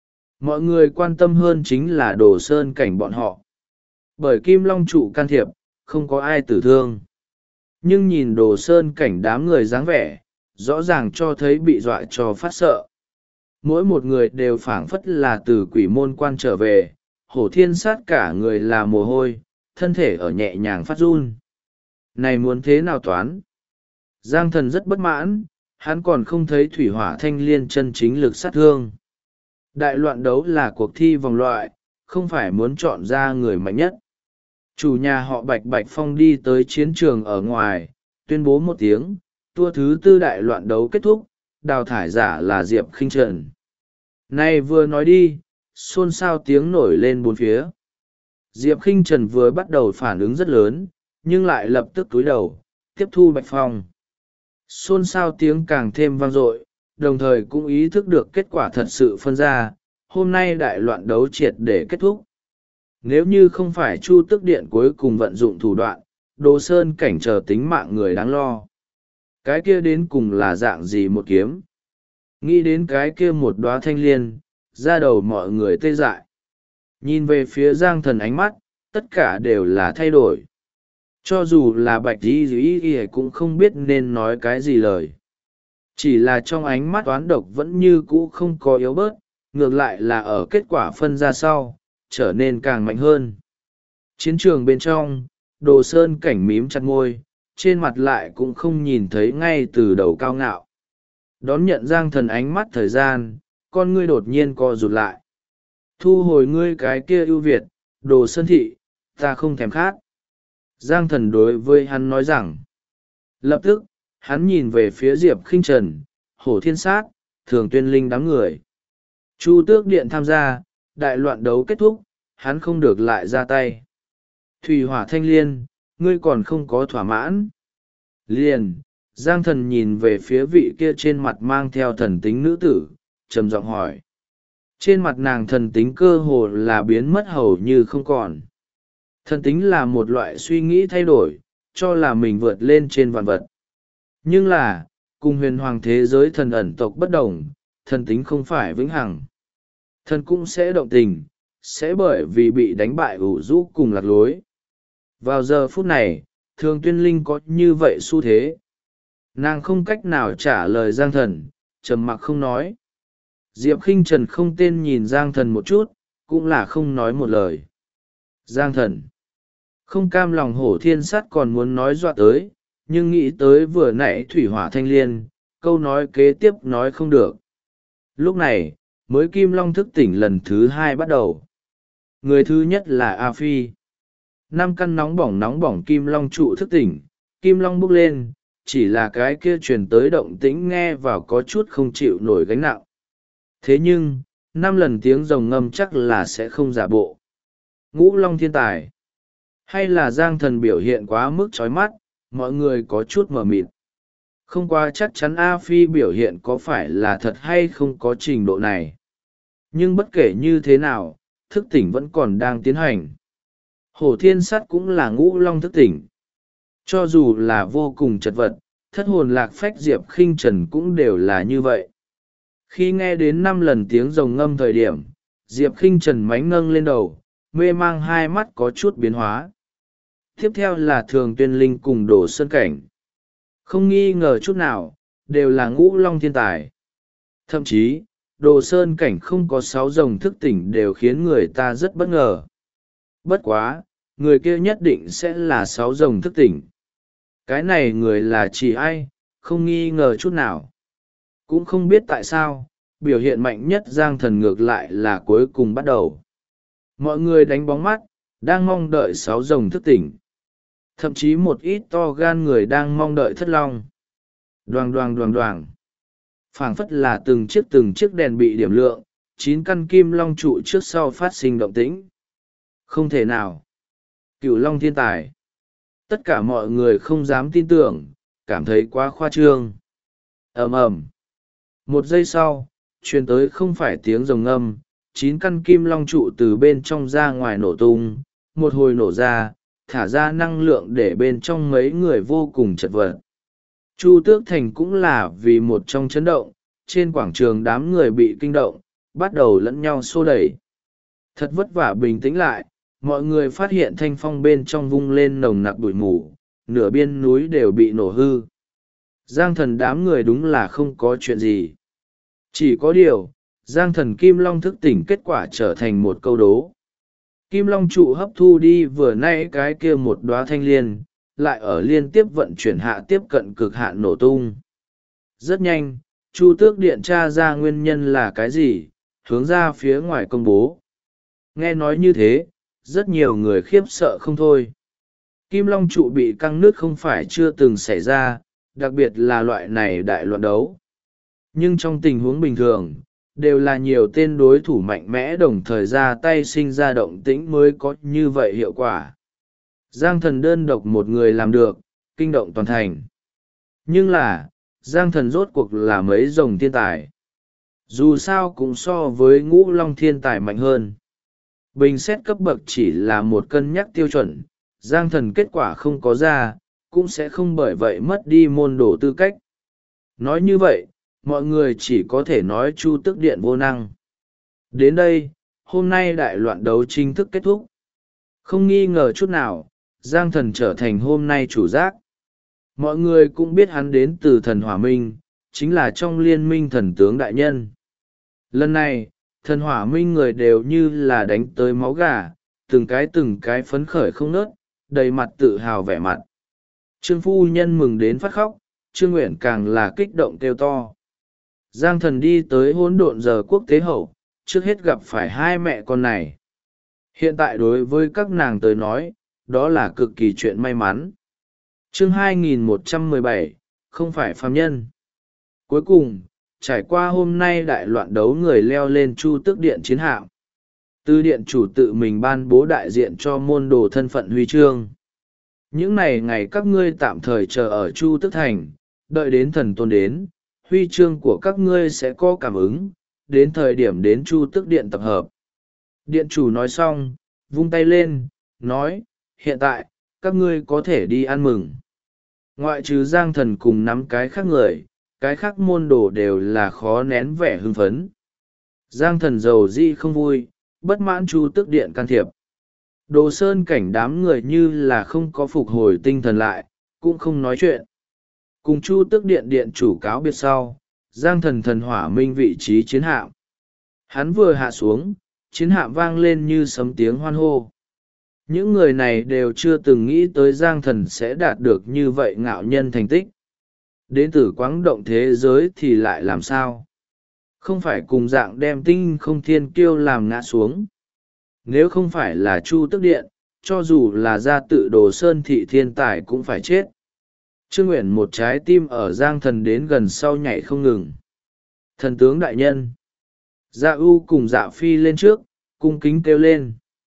Mọi người quan tâm hơn chính là Đồ Sơn Cảnh bọn họ. Bởi kim long trụ can thiệp, không có ai tử thương. Nhưng nhìn Đồ Sơn Cảnh đám người dáng vẻ, rõ ràng cho thấy bị dọa cho phát sợ. Mỗi một người đều phảng phất là từ quỷ môn quan trở về, hổ thiên sát cả người là mồ hôi, thân thể ở nhẹ nhàng phát run. Này muốn thế nào toán? Giang Thần rất bất mãn, hắn còn không thấy thủy hỏa thanh liên chân chính lực sát thương. Đại loạn đấu là cuộc thi vòng loại, không phải muốn chọn ra người mạnh nhất. Chủ nhà họ Bạch Bạch Phong đi tới chiến trường ở ngoài, tuyên bố một tiếng, tour thứ 4 đại loạn đấu kết thúc, đào thải giả là Diệp Khinh Trần. Này vừa nói đi, xôn xao tiếng nổi lên bốn phía. Diệp Khinh Trần vừa bắt đầu phản ứng rất lớn, nhưng lại lập tức cúi đầu, tiếp thu Bạch Phong. Xôn xao tiếng càng thêm vang dội, đồng thời cũng ý thức được kết quả thật sự phân ra, hôm nay đại loạn đấu triệt để kết thúc. Nếu như không phải Chu Tức Điện cuối cùng vận dụng thủ đoạn, Đồ Sơn Cảnh chờ tính mạng người đáng lo. Cái kia đến cùng là dạng gì một kiếm? Nghĩ đến cái kia một đóa thanh liên, ra đầu mọi người tê dại. Nhìn về phía Giang Thần ánh mắt, tất cả đều là thay đổi. Cho dù là Bạch Y cũng không biết nên nói cái gì lời. Chỉ là trong ánh mắt toán độc vẫn như cũ không có yếu bớt, ngược lại là ở kết quả phân ra sau, trở nên càng mạnh hơn. Chiến trường bên trong, Đồ Sơn Cảnh mím chặt môi, trên mặt lại cũng không nhìn thấy ngay từ đầu cao ngạo. Đón nhận Giang Thần ánh mắt thời gian, con ngươi đột nhiên co rụt lại. Thu hồi ngươi cái kia ưu việt, Đồ Sơn Thị, ta không thèm khát. Giang Thần đối với hắn nói rằng. Lập tức, hắn nhìn về phía Diệp Khinh Trần, Hổ Thiên Sát, Thường Tuyên Linh đám người. Chu Tước Điện tham gia, đại loạn đấu kết thúc, hắn không được lại ra tay. Thủy hỏa thanh liên, ngươi còn không có thỏa mãn. Liền, Giang Thần nhìn về phía vị kia trên mặt mang theo thần tính nữ tử, trầm giọng hỏi. Trên mặt nàng thần tính cơ hồ là biến mất hầu như không còn. Thần tính là một loại suy nghĩ thay đổi, cho là mình vượt lên trên vạn vật. Nhưng là, cùng huyền hoàng thế giới thần ẩn tộc bất đồng, thần tính không phải vĩnh hằng. Thần cũng sẽ động tình, sẽ bởi vì bị đánh bại ủ rũ cùng lạc lối. Vào giờ phút này, Thường Tuyên Linh có như vậy xu thế. Nàng không cách nào trả lời Giang Thần, trầm mặc không nói. Diệp Khinh Trần không tên nhìn Giang Thần một chút, cũng là không nói một lời. Giang Thần không cam lòng Hổ Thiên Sắt còn muốn nói dọa tới, nhưng nghĩ tới vừa nãy thủy hỏa thanh liên, câu nói kế tiếp nói không được. Lúc này, mới Kim Long thức tỉnh lần thứ 2 bắt đầu. Người thứ nhất là A Phi. 5 căn nóng bỏng Kim Long trụ thức tỉnh, Kim Long bốc lên, chỉ là cái kia truyền tới động tĩnh nghe vào có chút không chịu nổi gánh nặng. Thế nhưng, 5 lần tiếng rồng ngâm chắc là sẽ không giả bộ. Ngũ Long thiên tài. Hay là Giang Thần biểu hiện quá mức chói mắt, mọi người có chút mờ mịt. Không quá chắc chắn A Phi biểu hiện có phải là thật hay không có trình độ này. Nhưng bất kể như thế nào, thức tỉnh vẫn còn đang tiến hành. Hổ Thiên Sắt cũng là Ngũ Long thức tỉnh. Cho dù là vô cùng chật vật, thất hồn lạc phách Diệp Khinh Trần cũng đều là như vậy. Khi nghe đến 5 lần tiếng rồng ngâm thời điểm, Diệp Khinh Trần mánh nâng lên đầu, mê mang hai mắt có chút biến hóa. Tiếp theo là Thường Tuyên Linh cùng Đồ Sơn Cảnh. Không nghi ngờ chút nào, đều là Ngũ Long thiên tài. Thậm chí, Đồ Sơn Cảnh không có 6 rồng thức tỉnh đều khiến người ta rất bất ngờ. Bất quá, người kia nhất định sẽ là 6 rồng thức tỉnh. Cái này người là chỉ ai, không nghi ngờ chút nào. Cũng không biết tại sao, biểu hiện mạnh nhất Giang Thần ngược lại là cuối cùng bắt đầu. Mọi người đánh bóng mắt, đang mong đợi sáu rồng thức tỉnh. Thậm chí một ít to gan người đang mong đợi thất long. Đoàng đoàng đoàng đoàng. Phảng phất là từng chiếc đèn bị điểm lượng, 9 căn kim long trụ trước sau phát sinh động tĩnh. Không thể nào. Cửu long thiên tài. Tất cả mọi người không dám tin tưởng, cảm thấy quá khoa trương. Ầm ầm. Một giây sau, truyền tới không phải tiếng rồng ngâm, 9 căn kim long trụ từ bên trong ra ngoài nổ tung, một hồi nổ ra, thả ra năng lượng để bên trong mấy người vô cùng chật vật. Chu Tước Thành cũng là vì một trong chấn động, trên quảng trường đám người bị kinh động, bắt đầu lẫn nhau xô đẩy. Thật vất vả bình tĩnh lại, mọi người phát hiện thanh phong bên trong vung lên nồng nặc bụi mù, nửa biên núi đều bị nổ hư. Giang Thần đám người đúng là không có chuyện gì. Chỉ có điều, Giang Thần Kim Long thức tỉnh kết quả trở thành một câu đố. Kim Long trụ hấp thu đi vừa nãy cái kia một đóa thanh liên, lại ở liên tiếp vận chuyển hạ tiếp cận cực hạn nổ tung. Rất nhanh, Chu Tước Điện tra ra nguyên nhân là cái gì, hướng ra phía ngoài công bố. Nghe nói như thế, rất nhiều người khiếp sợ không thôi. Kim Long trụ bị căng nứt không phải chưa từng xảy ra, đặc biệt là loại này đại loạn đấu. Nhưng trong tình huống bình thường, đều là nhiều tên đối thủ mạnh mẽ đồng thời ra tay sinh ra động tĩnh mới có như vậy hiệu quả. Giang Thần đơn độc một người làm được, kinh động toàn thành. Nhưng là, Giang Thần rốt cuộc là mấy rồng thiên tài. Dù sao cũng so với ngũ long thiên tài mạnh hơn. Bình xét cấp bậc chỉ là một cân nhắc tiêu chuẩn, Giang Thần kết quả không có ra, cũng sẽ không bởi vậy mất đi môn đồ tư cách. Nói như vậy, mọi người chỉ có thể nói Chu Tước Điện vô năng. Đến đây, hôm nay đại loạn đấu chính thức kết thúc. Không nghi ngờ chút nào, Giang Thần trở thành hôm nay chủ giác. Mọi người cũng biết hắn đến từ thần Hỏa Minh, chính là trong liên minh thần tướng đại nhân. Lần này, thần Hỏa Minh người đều như là đánh tới máu gà, từng cái phấn khởi không nớt, đầy mặt tự hào vẻ mặt. Trương phu nhân mừng đến phát khóc, Trương Nguyện càng là kích động kêu to. Giang Thần đi tới hỗn độn giờ quốc tế hậu, trước hết gặp phải hai mẹ con này. Hiện tại đối với các nàng tới nói, đó là cực kỳ chuyện may mắn. Chương 2117, không phải phàm nhân. Cuối cùng, trải qua hôm nay đại loạn đấu người leo lên Chu Tước Điện chiến hạm. Tư điện chủ tự mình ban bố đại diện cho môn đồ thân phận huy chương. Những ngày các ngươi tạm thời chờ ở Chu Tước Thành, đợi đến thần tôn đến, huy chương của các ngươi sẽ có cảm ứng, đến thời điểm đến Chu Tước Điện tập hợp. Điện chủ nói xong, vung tay lên, nói, hiện tại, các ngươi có thể đi ăn mừng. Ngoại trừ Giang Thần cùng nắm cái khác người, cái khác môn đồ đều là khó nén vẻ hưng phấn. Giang Thần giàu dĩ không vui, bất mãn Chu Tước Điện can thiệp. Đồ Sơn cảnh đám người như là không có phục hồi tinh thần lại, cũng không nói chuyện. Cùng Chu Tước Điện điện chủ cáo biệt sau, Giang Thần thần hỏa minh vị trí chiến hạm. Hắn vừa hạ xuống, chiến hạm vang lên như sấm tiếng hoan hô. Những người này đều chưa từng nghĩ tới Giang Thần sẽ đạt được như vậy ngạo nhân thành tích. Đến từ quáng động thế giới thì lại làm sao? Không phải cùng dạng đem tinh không thiên kiêu làm ngã xuống. Nếu không phải là Chu Tước Điện, cho dù là gia tự Đồ Sơn thị thiên tài cũng phải chết. Trương Nguyện một trái tim ở Giang Thần đến gần sau nhảy không ngừng. Thần tướng đại nhân. Dạ ưu cùng dạ phi lên trước, cung kính kêu lên.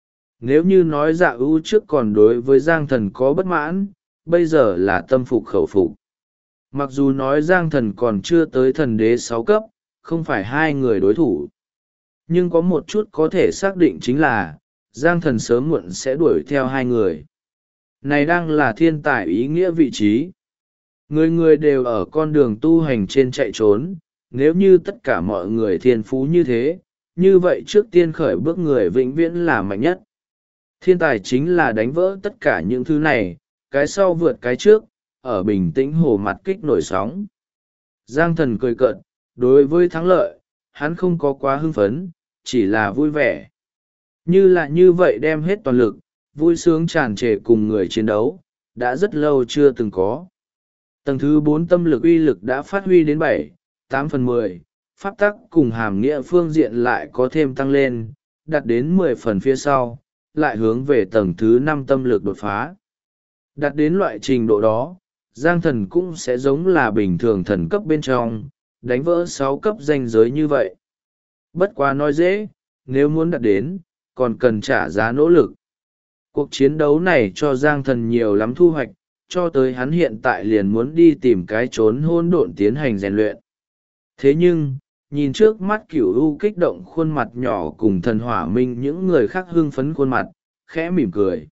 Nếu như nói dạ ưu trước còn đối với Giang Thần có bất mãn, bây giờ là tâm phục khẩu phục. Mặc dù nói Giang Thần còn chưa tới thần đế 6 cấp, không phải hai người đối thủ. Nhưng có một chút có thể xác định chính là, Giang Thần sớm muộn sẽ đuổi theo hai người. Này đang là thiên tài ý nghĩa vị trí. Người người đều ở con đường tu hành trên chạy trốn, nếu như tất cả mọi người thiên phú như thế, như vậy trước tiên khởi bước người vĩnh viễn là mạnh nhất. Thiên tài chính là đánh vỡ tất cả những thứ này, cái sau vượt cái trước, ở bình tĩnh hồ mặt kích nổi sóng. Giang Thần cười cợt, đối với thắng lợi, hắn không có quá hưng phấn, chỉ là vui vẻ. Như vậy đem hết toàn lực, vui sướng tràn trề cùng người chiến đấu, đã rất lâu chưa từng có. Tầng thứ 4 tâm lực uy lực đã phát huy đến 7-8/10, pháp tắc cùng hàm nghĩa phương diện lại có thêm tăng lên, đạt đến 10 phần phía sau, lại hướng về tầng thứ 5 tâm lực đột phá. Đạt đến loại trình độ đó, Giang Thần cũng sẽ giống là bình thường thần cấp bên trong, đánh vỡ 6 cấp ranh giới như vậy. Bất quá nói dễ, nếu muốn đạt đến, còn cần trả giá nỗ lực. Cuộc chiến đấu này cho Giang Thần nhiều lắm thu hoạch, cho tới hắn hiện tại liền muốn đi tìm cái trốn hỗn độn tiến hành rèn luyện. Thế nhưng, nhìn trước mắt Cửu U kích động khuôn mặt nhỏ cùng Thần Hỏa Minh những người khác hưng phấn khuôn mặt, khẽ mỉm cười.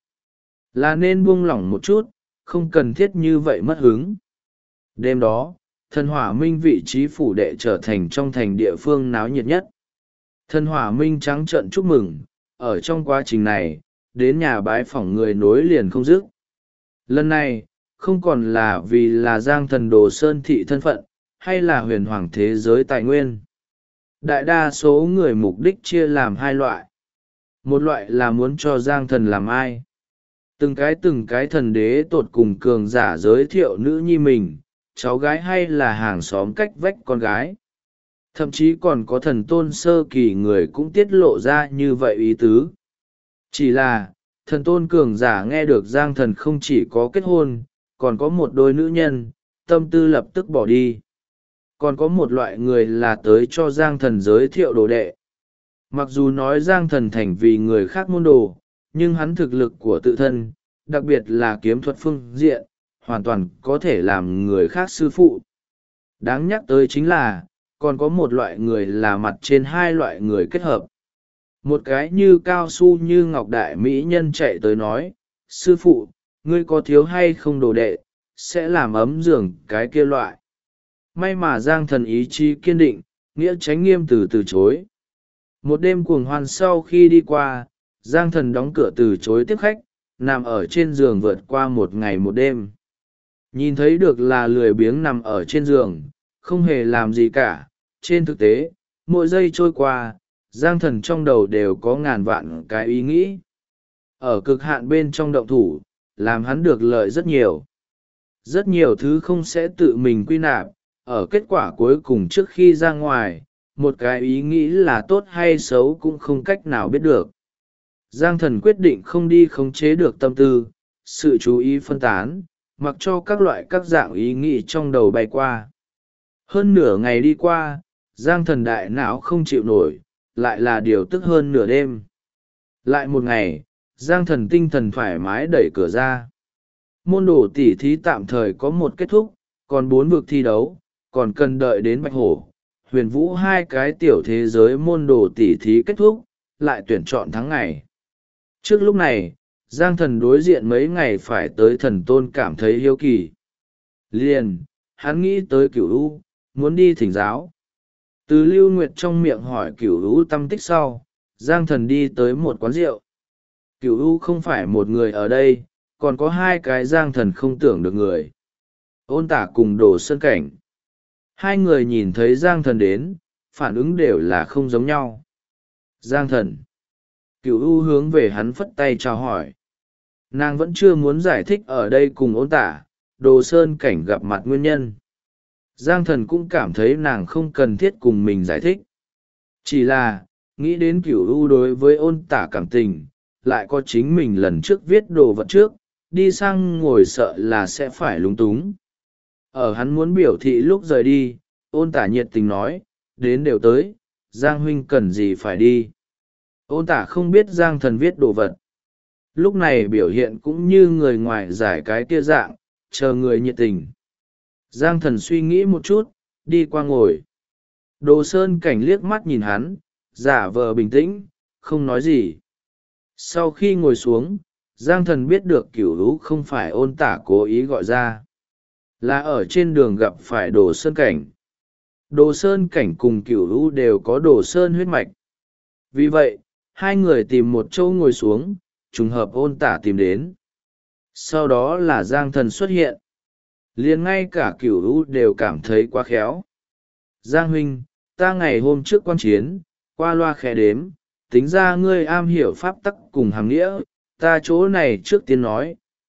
Là nên buông lỏng một chút, không cần thiết như vậy mất hứng. Đêm đó, Thần Hỏa Minh vị trí phủ đệ trở thành trong thành địa phương náo nhiệt nhất. Thần Hỏa Minh trắng trợn chúc mừng, ở trong quá trình này, đến nhà bái phỏng người nối liền không dứt. Lần này, không còn là vì là Giang Thần Đồ Sơn thị thân phận, hay là huyền hoàng thế giới tài nguyên. Đại đa số người mục đích chia làm hai loại. Một loại là muốn cho Giang Thần làm ai. Từng cái thần đế tột cùng cường giả giới thiệu nữ nhi mình, cháu gái hay là hàng xóm cách vách con gái. Thậm chí còn có thần tôn sơ kỳ người cũng tiết lộ ra như vậy ý tứ. Chỉ là, thần tôn cường giả nghe được Giang Thần không chỉ có kết hôn, còn có một đôi nữ nhân, tâm tư lập tức bỏ đi. Còn có một loại người là tới cho Giang Thần giới thiệu đồ đệ. Mặc dù nói Giang Thần thành vì người khác môn đồ, nhưng hắn thực lực của tự thân, đặc biệt là kiếm thuật phương diện, hoàn toàn có thể làm người khác sư phụ. Đáng nhắc tới chính là, còn có một loại người là mặt trên hai loại người kết hợp. Một cái như cao su như ngọc đại mỹ nhân chạy tới nói, sư phụ, ngươi có thiếu hay không đồ đệ, sẽ làm ấm giường cái kia loại. May mà Giang Thần ý chí kiên định, nghĩa tránh nghiêm từ chối. Một đêm cuồng hoan sau khi đi qua, Giang Thần đóng cửa từ chối tiếp khách, nằm ở trên giường vượt qua một ngày một đêm. Nhìn thấy được là lười biếng nằm ở trên giường, không hề làm gì cả. Trên thực tế, mỗi giây trôi qua, Giang Thần trong đầu đều có ngàn vạn cái ý nghĩ. Ở cực hạn bên trong động thủ, làm hắn được lợi rất nhiều. Rất nhiều thứ không sẽ tự mình quy nạp, ở kết quả cuối cùng trước khi ra ngoài, một cái ý nghĩ là tốt hay xấu cũng không cách nào biết được. Giang Thần quyết định không đi khống chế được tâm tư, sự chú ý phân tán, mặc cho các loại các dạng ý nghĩ trong đầu bay qua. Hơn nửa ngày đi qua, Giang Thần đại não không chịu nổi, lại là điều tức hơn nửa đêm. Lại một ngày, Giang Thần tinh thần thoải mái đẩy cửa ra. Môn đồ tỉ thí tạm thời có một kết thúc, còn 4 vực thi đấu, còn cần đợi đến Bạch Hổ, Huyền Vũ hai cái tiểu thế giới môn đồ tỉ thí kết thúc, lại tuyển chọn tháng ngày. Trước lúc này, Giang Thần đối diện mấy ngày phải tới thần tôn cảm thấy hiếu kỳ. Liền, hắn nghĩ tới Cửu U, muốn đi thỉnh giáo. Từ Lưu Nguyệt trong miệng hỏi Cửu U tâm tích sau, Giang Thần đi tới một quán rượu. Cửu U không phải một người ở đây, còn có hai cái Giang Thần không tưởng được người. Ôn Tả cùng Đồ Sơn Cảnh. Hai người nhìn thấy Giang Thần đến, phản ứng đều là không giống nhau. Giang Thần. Cửu U hướng về hắn phất tay chào hỏi. Nàng vẫn chưa muốn giải thích ở đây cùng Ôn Tả, Đồ Sơn Cảnh gặp mặt nguyên nhân. Giang Thần cũng cảm thấy nàng không cần thiết cùng mình giải thích. Chỉ là, nghĩ đến Cửu U đối với Ôn Tả cảm tình, lại có chính mình lần trước viết đồ vật trước, đi sang ngồi sợ là sẽ phải lúng túng. Ở hắn muốn biểu thị lúc rời đi, Ôn Tả nhiệt tình nói, đến đều tới, Giang huynh cần gì phải đi. Ôn Tả không biết Giang Thần viết đồ vật. Lúc này biểu hiện cũng như người ngoài giải cái kia dạng, chờ người nhiệt tình. Giang Thần suy nghĩ một chút, đi qua ngồi. Đồ Sơn Cảnh liếc mắt nhìn hắn, giả vờ bình tĩnh, không nói gì. Sau khi ngồi xuống, Giang Thần biết được Cửu U không phải Ôn Tả cố ý gọi ra, là ở trên đường gặp phải Đồ Sơn Cảnh. Đồ Sơn Cảnh cùng Cửu U đều có Đồ Sơn huyết mạch. Vì vậy, hai người tìm một chỗ ngồi xuống, trùng hợp Ôn Tả tìm đến. Sau đó là Giang Thần xuất hiện. Liền ngay cả Cửu U đều cảm thấy quá khéo. Giang huynh, ta ngày hôm trước quan chiến, qua loa khẽ đếm, tính ra ngươi am hiểu pháp tắc cùng hàm nghĩa, ta chỗ này trước tiên nói,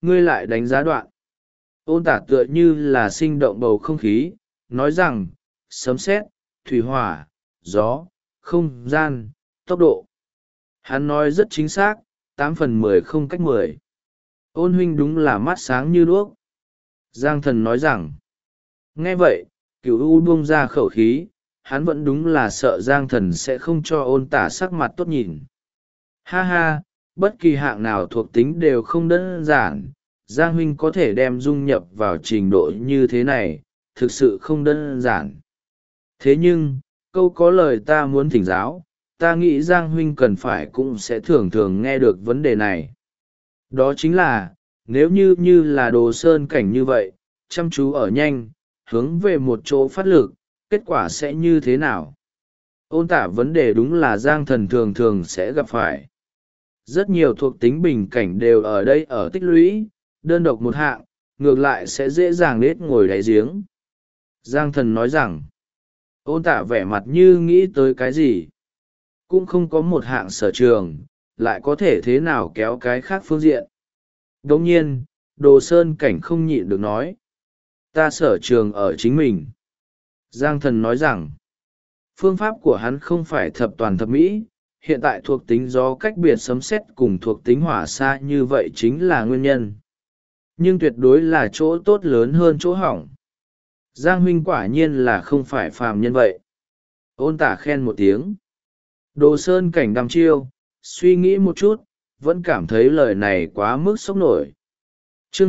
ngươi lại đánh giá đoạn. Ôn tả tựa như là sinh động bầu không khí, nói rằng, sấm sét, thủy hỏa, gió, không gian, tốc độ. Hắn nói rất chính xác, 8/10 không cách 10. Ôn huynh đúng là mắt sáng như đuốc. Giang thần nói rằng, nghe vậy, cửu u buông ra khẩu khí, hắn vẫn đúng là sợ Giang thần sẽ không cho ôn tả sắc mặt tốt nhìn. Ha ha, bất kỳ hạng nào thuộc tính đều không đơn giản, Giang huynh có thể đem dung nhập vào trình độ như thế này, thực sự không đơn giản. Thế nhưng, câu có lời ta muốn thỉnh giáo, ta nghĩ Giang huynh cần phải cũng sẽ thường thường nghe được vấn đề này. Đó chính là, nếu như là đồ sơn cảnh như vậy, chăm chú ở nhanh, hướng về một chỗ phát lực, kết quả sẽ như thế nào? Ôn tả vấn đề đúng là Giang thần thường thường sẽ gặp phải. Rất nhiều thuộc tính bình cảnh đều ở đây ở tích lũy, đơn độc một hạng, ngược lại sẽ dễ dàng nết ngồi đáy giếng. Giang thần nói rằng, ôn tả vẻ mặt như nghĩ tới cái gì. Cũng không có một hạng sở trường, lại có thể thế nào kéo cái khác phương diện. Đồng nhiên, đồ sơn cảnh không nhịn được nói. Ta sở trường ở chính mình. Giang thần nói rằng, phương pháp của hắn không phải thập toàn thập mỹ, hiện tại thuộc tính gió cách biệt sấm sét cùng thuộc tính hỏa xa như vậy chính là nguyên nhân. Nhưng tuyệt đối là chỗ tốt lớn hơn chỗ hỏng. Giang huynh quả nhiên là không phải phàm nhân vậy. Ôn tả khen một tiếng. Đồ sơn cảnh đăm chiêu, suy nghĩ một chút, vẫn cảm thấy lời này quá mức sốc nổi. Chương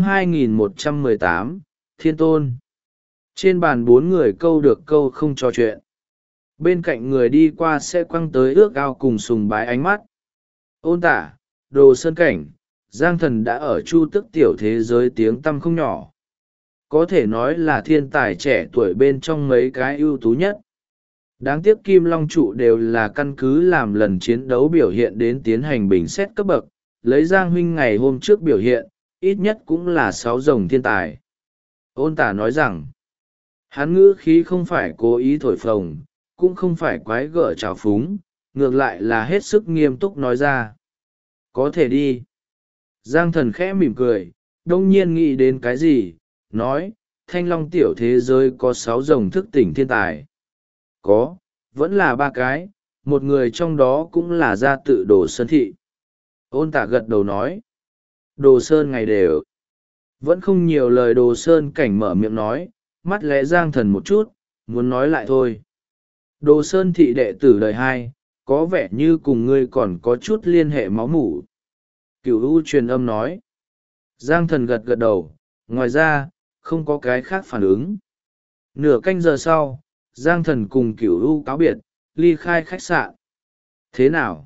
2118, Thiên Tôn. Trên bàn bốn người câu được câu không trò chuyện. Bên cạnh người đi qua sẽ quăng tới ước ao cùng sùng bái ánh mắt. Ôn tả, đồ sơn cảnh, Giang thần đã ở chu tức tiểu thế giới tiếng tăm không nhỏ. Có thể nói là thiên tài trẻ tuổi bên trong mấy cái ưu tú nhất. Đáng tiếc Kim Long trụ đều là căn cứ làm lần chiến đấu biểu hiện đến tiến hành bình xét cấp bậc, lấy Giang huynh ngày hôm trước biểu hiện, ít nhất cũng là 6 rồng thiên tài. Ôn tả nói rằng, hắn ngữ khí không phải cố ý thổi phồng, cũng không phải quái gở trào phúng, ngược lại là hết sức nghiêm túc nói ra. Có thể đi. Giang thần khẽ mỉm cười, đông nhiên nghĩ đến cái gì, nói, Thanh Long tiểu thế giới có 6 rồng thức tỉnh thiên tài. Có, vẫn là 3 cái, một người trong đó cũng là gia tự Đồ Sơn thị. Ôn tả gật đầu nói. Đồ Sơn ngày đều. Vẫn không nhiều lời Đồ Sơn cảnh mở miệng nói, mắt lẽ Giang thần một chút, muốn nói lại thôi. Đồ Sơn thị đệ tử đời 2, có vẻ như cùng ngươi còn có chút liên hệ máu mủ. Cửu U truyền âm nói. Giang thần gật gật đầu, ngoài ra, không có cái khác phản ứng. Nửa canh giờ sau, Giang thần cùng Cửu U cáo biệt, ly khai khách sạn. Thế nào?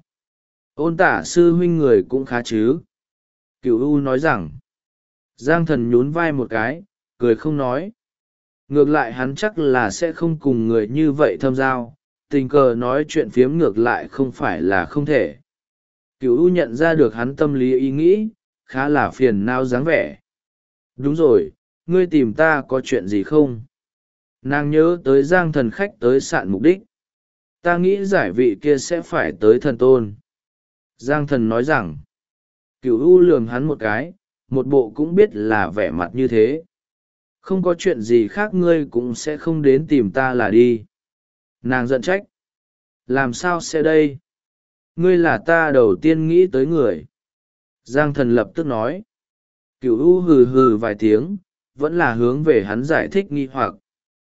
Ôn tả sư huynh người cũng khá chứ? Cửu U nói rằng. Giang thần nhún vai một cái, cười không nói. Ngược lại hắn chắc là sẽ không cùng người như vậy thâm giao, tình cờ nói chuyện phiếm ngược lại không phải là không thể. Cửu U nhận ra được hắn tâm lý ý nghĩ, khá là phiền não dáng vẻ. Đúng rồi, ngươi tìm ta có chuyện gì không? Nàng nhớ tới Giang thần khách tới sạn mục đích. Ta nghĩ giải vị kia sẽ phải tới thần tôn. Giang thần nói rằng, Cửu U lườm hắn một cái, một bộ cũng biết là vẻ mặt như thế. Không có chuyện gì khác ngươi cũng sẽ không đến tìm ta là đi. Nàng giận trách. Làm sao sẽ đây? Ngươi là ta đầu tiên nghĩ tới người. Giang thần lập tức nói. Cửu U hừ hừ vài tiếng, vẫn là hướng về hắn giải thích nghi hoặc.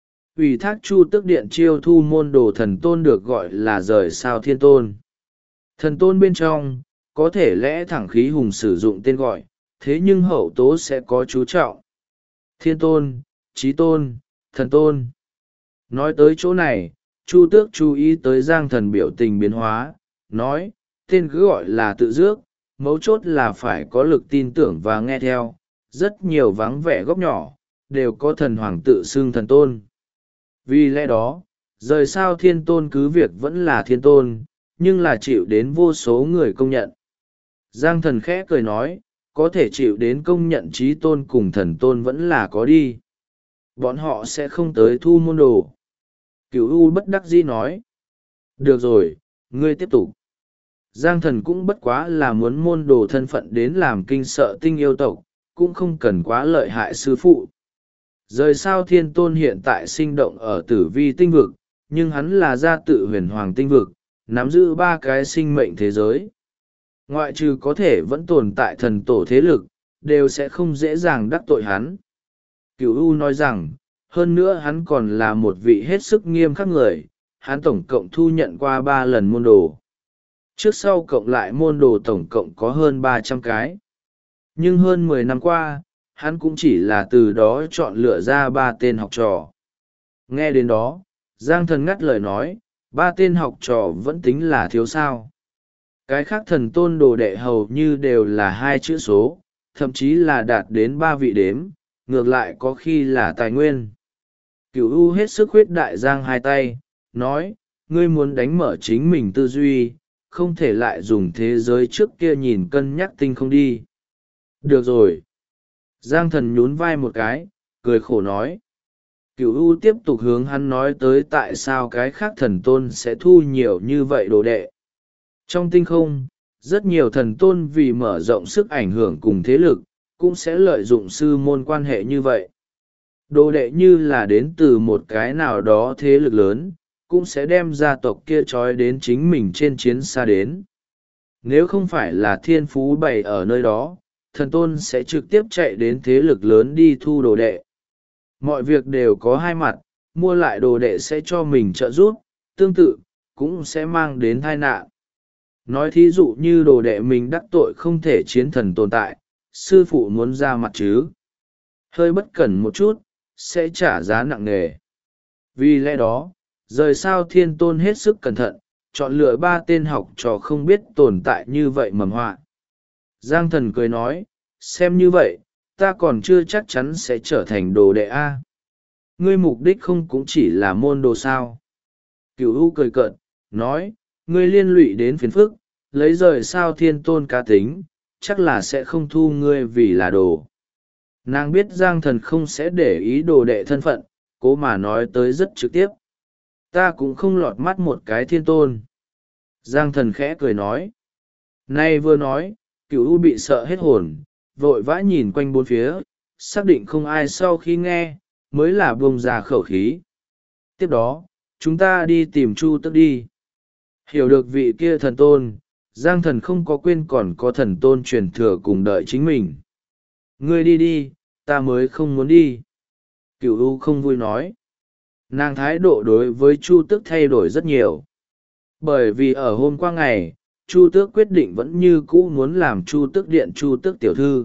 Ủy thác Chu Tước Điện chiêu thu môn đồ thần tôn được gọi là rời sao thiên tôn. Thần tôn bên trong, có thể lẽ thẳng khí hùng sử dụng tên gọi, thế nhưng hậu tố sẽ có chú trọng. Thiên tôn, trí tôn, thần tôn. Nói tới chỗ này, Chu Tước chú ý tới Giang thần biểu tình biến hóa, nói, tên cứ gọi là tự dước, mấu chốt là phải có lực tin tưởng và nghe theo, rất nhiều vắng vẻ góc nhỏ, đều có thần hoàng tự xưng thần tôn. Vì lẽ đó, rời sao thiên tôn cứ việc vẫn là thiên tôn, nhưng là chịu đến vô số người công nhận. Giang thần khẽ cười nói, có thể chịu đến công nhận trí tôn cùng thần tôn vẫn là có đi. Bọn họ sẽ không tới thu môn đồ. Cửu U bất đắc dĩ nói. Được rồi, ngươi tiếp tục. Giang thần cũng bất quá là muốn môn đồ thân phận đến làm kinh sợ tinh yêu tộc, cũng không cần quá lợi hại sư phụ. Rời sao thiên tôn hiện tại sinh động ở tử vi tinh vực, nhưng hắn là gia tự huyền hoàng tinh vực, nắm giữ ba cái sinh mệnh thế giới. Ngoại trừ có thể vẫn tồn tại thần tổ thế lực, đều sẽ không dễ dàng đắc tội hắn. Cửu U nói rằng, hơn nữa hắn còn là một vị hết sức nghiêm khắc người, hắn tổng cộng thu nhận qua 3 lần môn đồ. Trước sau cộng lại môn đồ tổng cộng có hơn 300 cái. Nhưng hơn 10 năm qua, hắn cũng chỉ là từ đó chọn lựa ra 3 tên học trò. Nghe đến đó, Giang Thần ngắt lời nói, 3 tên học trò vẫn tính là thiếu sao. Cái khác thần tôn đồ đệ hầu như đều là 2 chữ số, thậm chí là đạt đến 3 vị đếm, ngược lại có khi là tài nguyên. Cửu U hết sức khuyết đại giang hai tay, nói, ngươi muốn đánh mở chính mình tư duy, không thể lại dùng thế giới trước kia nhìn cân nhắc tinh không đi. Được rồi. Giang Thần nhún vai một cái, cười khổ nói. Cửu U tiếp tục hướng hắn nói tới tại sao cái khác thần tôn sẽ thu nhiều như vậy đồ đệ. Trong tinh không, rất nhiều thần tôn vì mở rộng sức ảnh hưởng cùng thế lực, cũng sẽ lợi dụng sư môn quan hệ như vậy. Đồ đệ như là đến từ một cái nào đó thế lực lớn, cũng sẽ đem gia tộc kia trói đến chính mình trên chiến xa đến. Nếu không phải là thiên phú bày ở nơi đó, thần tôn sẽ trực tiếp chạy đến thế lực lớn đi thu đồ đệ. Mọi việc đều có hai mặt, mua lại đồ đệ sẽ cho mình trợ giúp, tương tự, cũng sẽ mang đến tai nạn. Nói thí dụ như đồ đệ mình đắc tội không thể chiến thần tồn tại, sư phụ muốn ra mặt chứ. Hơi bất cẩn một chút, sẽ trả giá nặng nề. Vì lẽ đó, rời sao thiên tôn hết sức cẩn thận, chọn lựa 3 tên học trò không biết tồn tại như vậy mầm họa. Giang Thần cười nói, xem như vậy, ta còn chưa chắc chắn sẽ trở thành đồ đệ A. Ngươi mục đích không cũng chỉ là môn đồ sao. Cửu U cười cợt, nói, ngươi liên lụy đến phiền phức, lấy rời sao thiên tôn cá tính, chắc là sẽ không thu ngươi vì là đồ. Nàng biết Giang Thần không sẽ để ý đồ đệ thân phận, cố mà nói tới rất trực tiếp. Ta cũng không lọt mắt một cái thiên tôn. Giang Thần khẽ cười nói. Nay vừa nói, Cửu U bị sợ hết hồn, vội vã nhìn quanh bốn phía, xác định không ai sau khi nghe, mới là buông ra khẩu khí. Tiếp đó, chúng ta đi tìm Chu Tước đi. Hiểu được vị kia thần tôn, Giang Thần không có quên còn có thần tôn truyền thừa cùng đợi chính mình. Ngươi đi đi, ta mới không muốn đi. Cửu U không vui nói. Nàng thái độ đối với Chu Tước thay đổi rất nhiều. Bởi vì ở hôm qua ngày, Chu Tước quyết định vẫn như cũ muốn làm Chu Tước điện Chu Tước tiểu thư.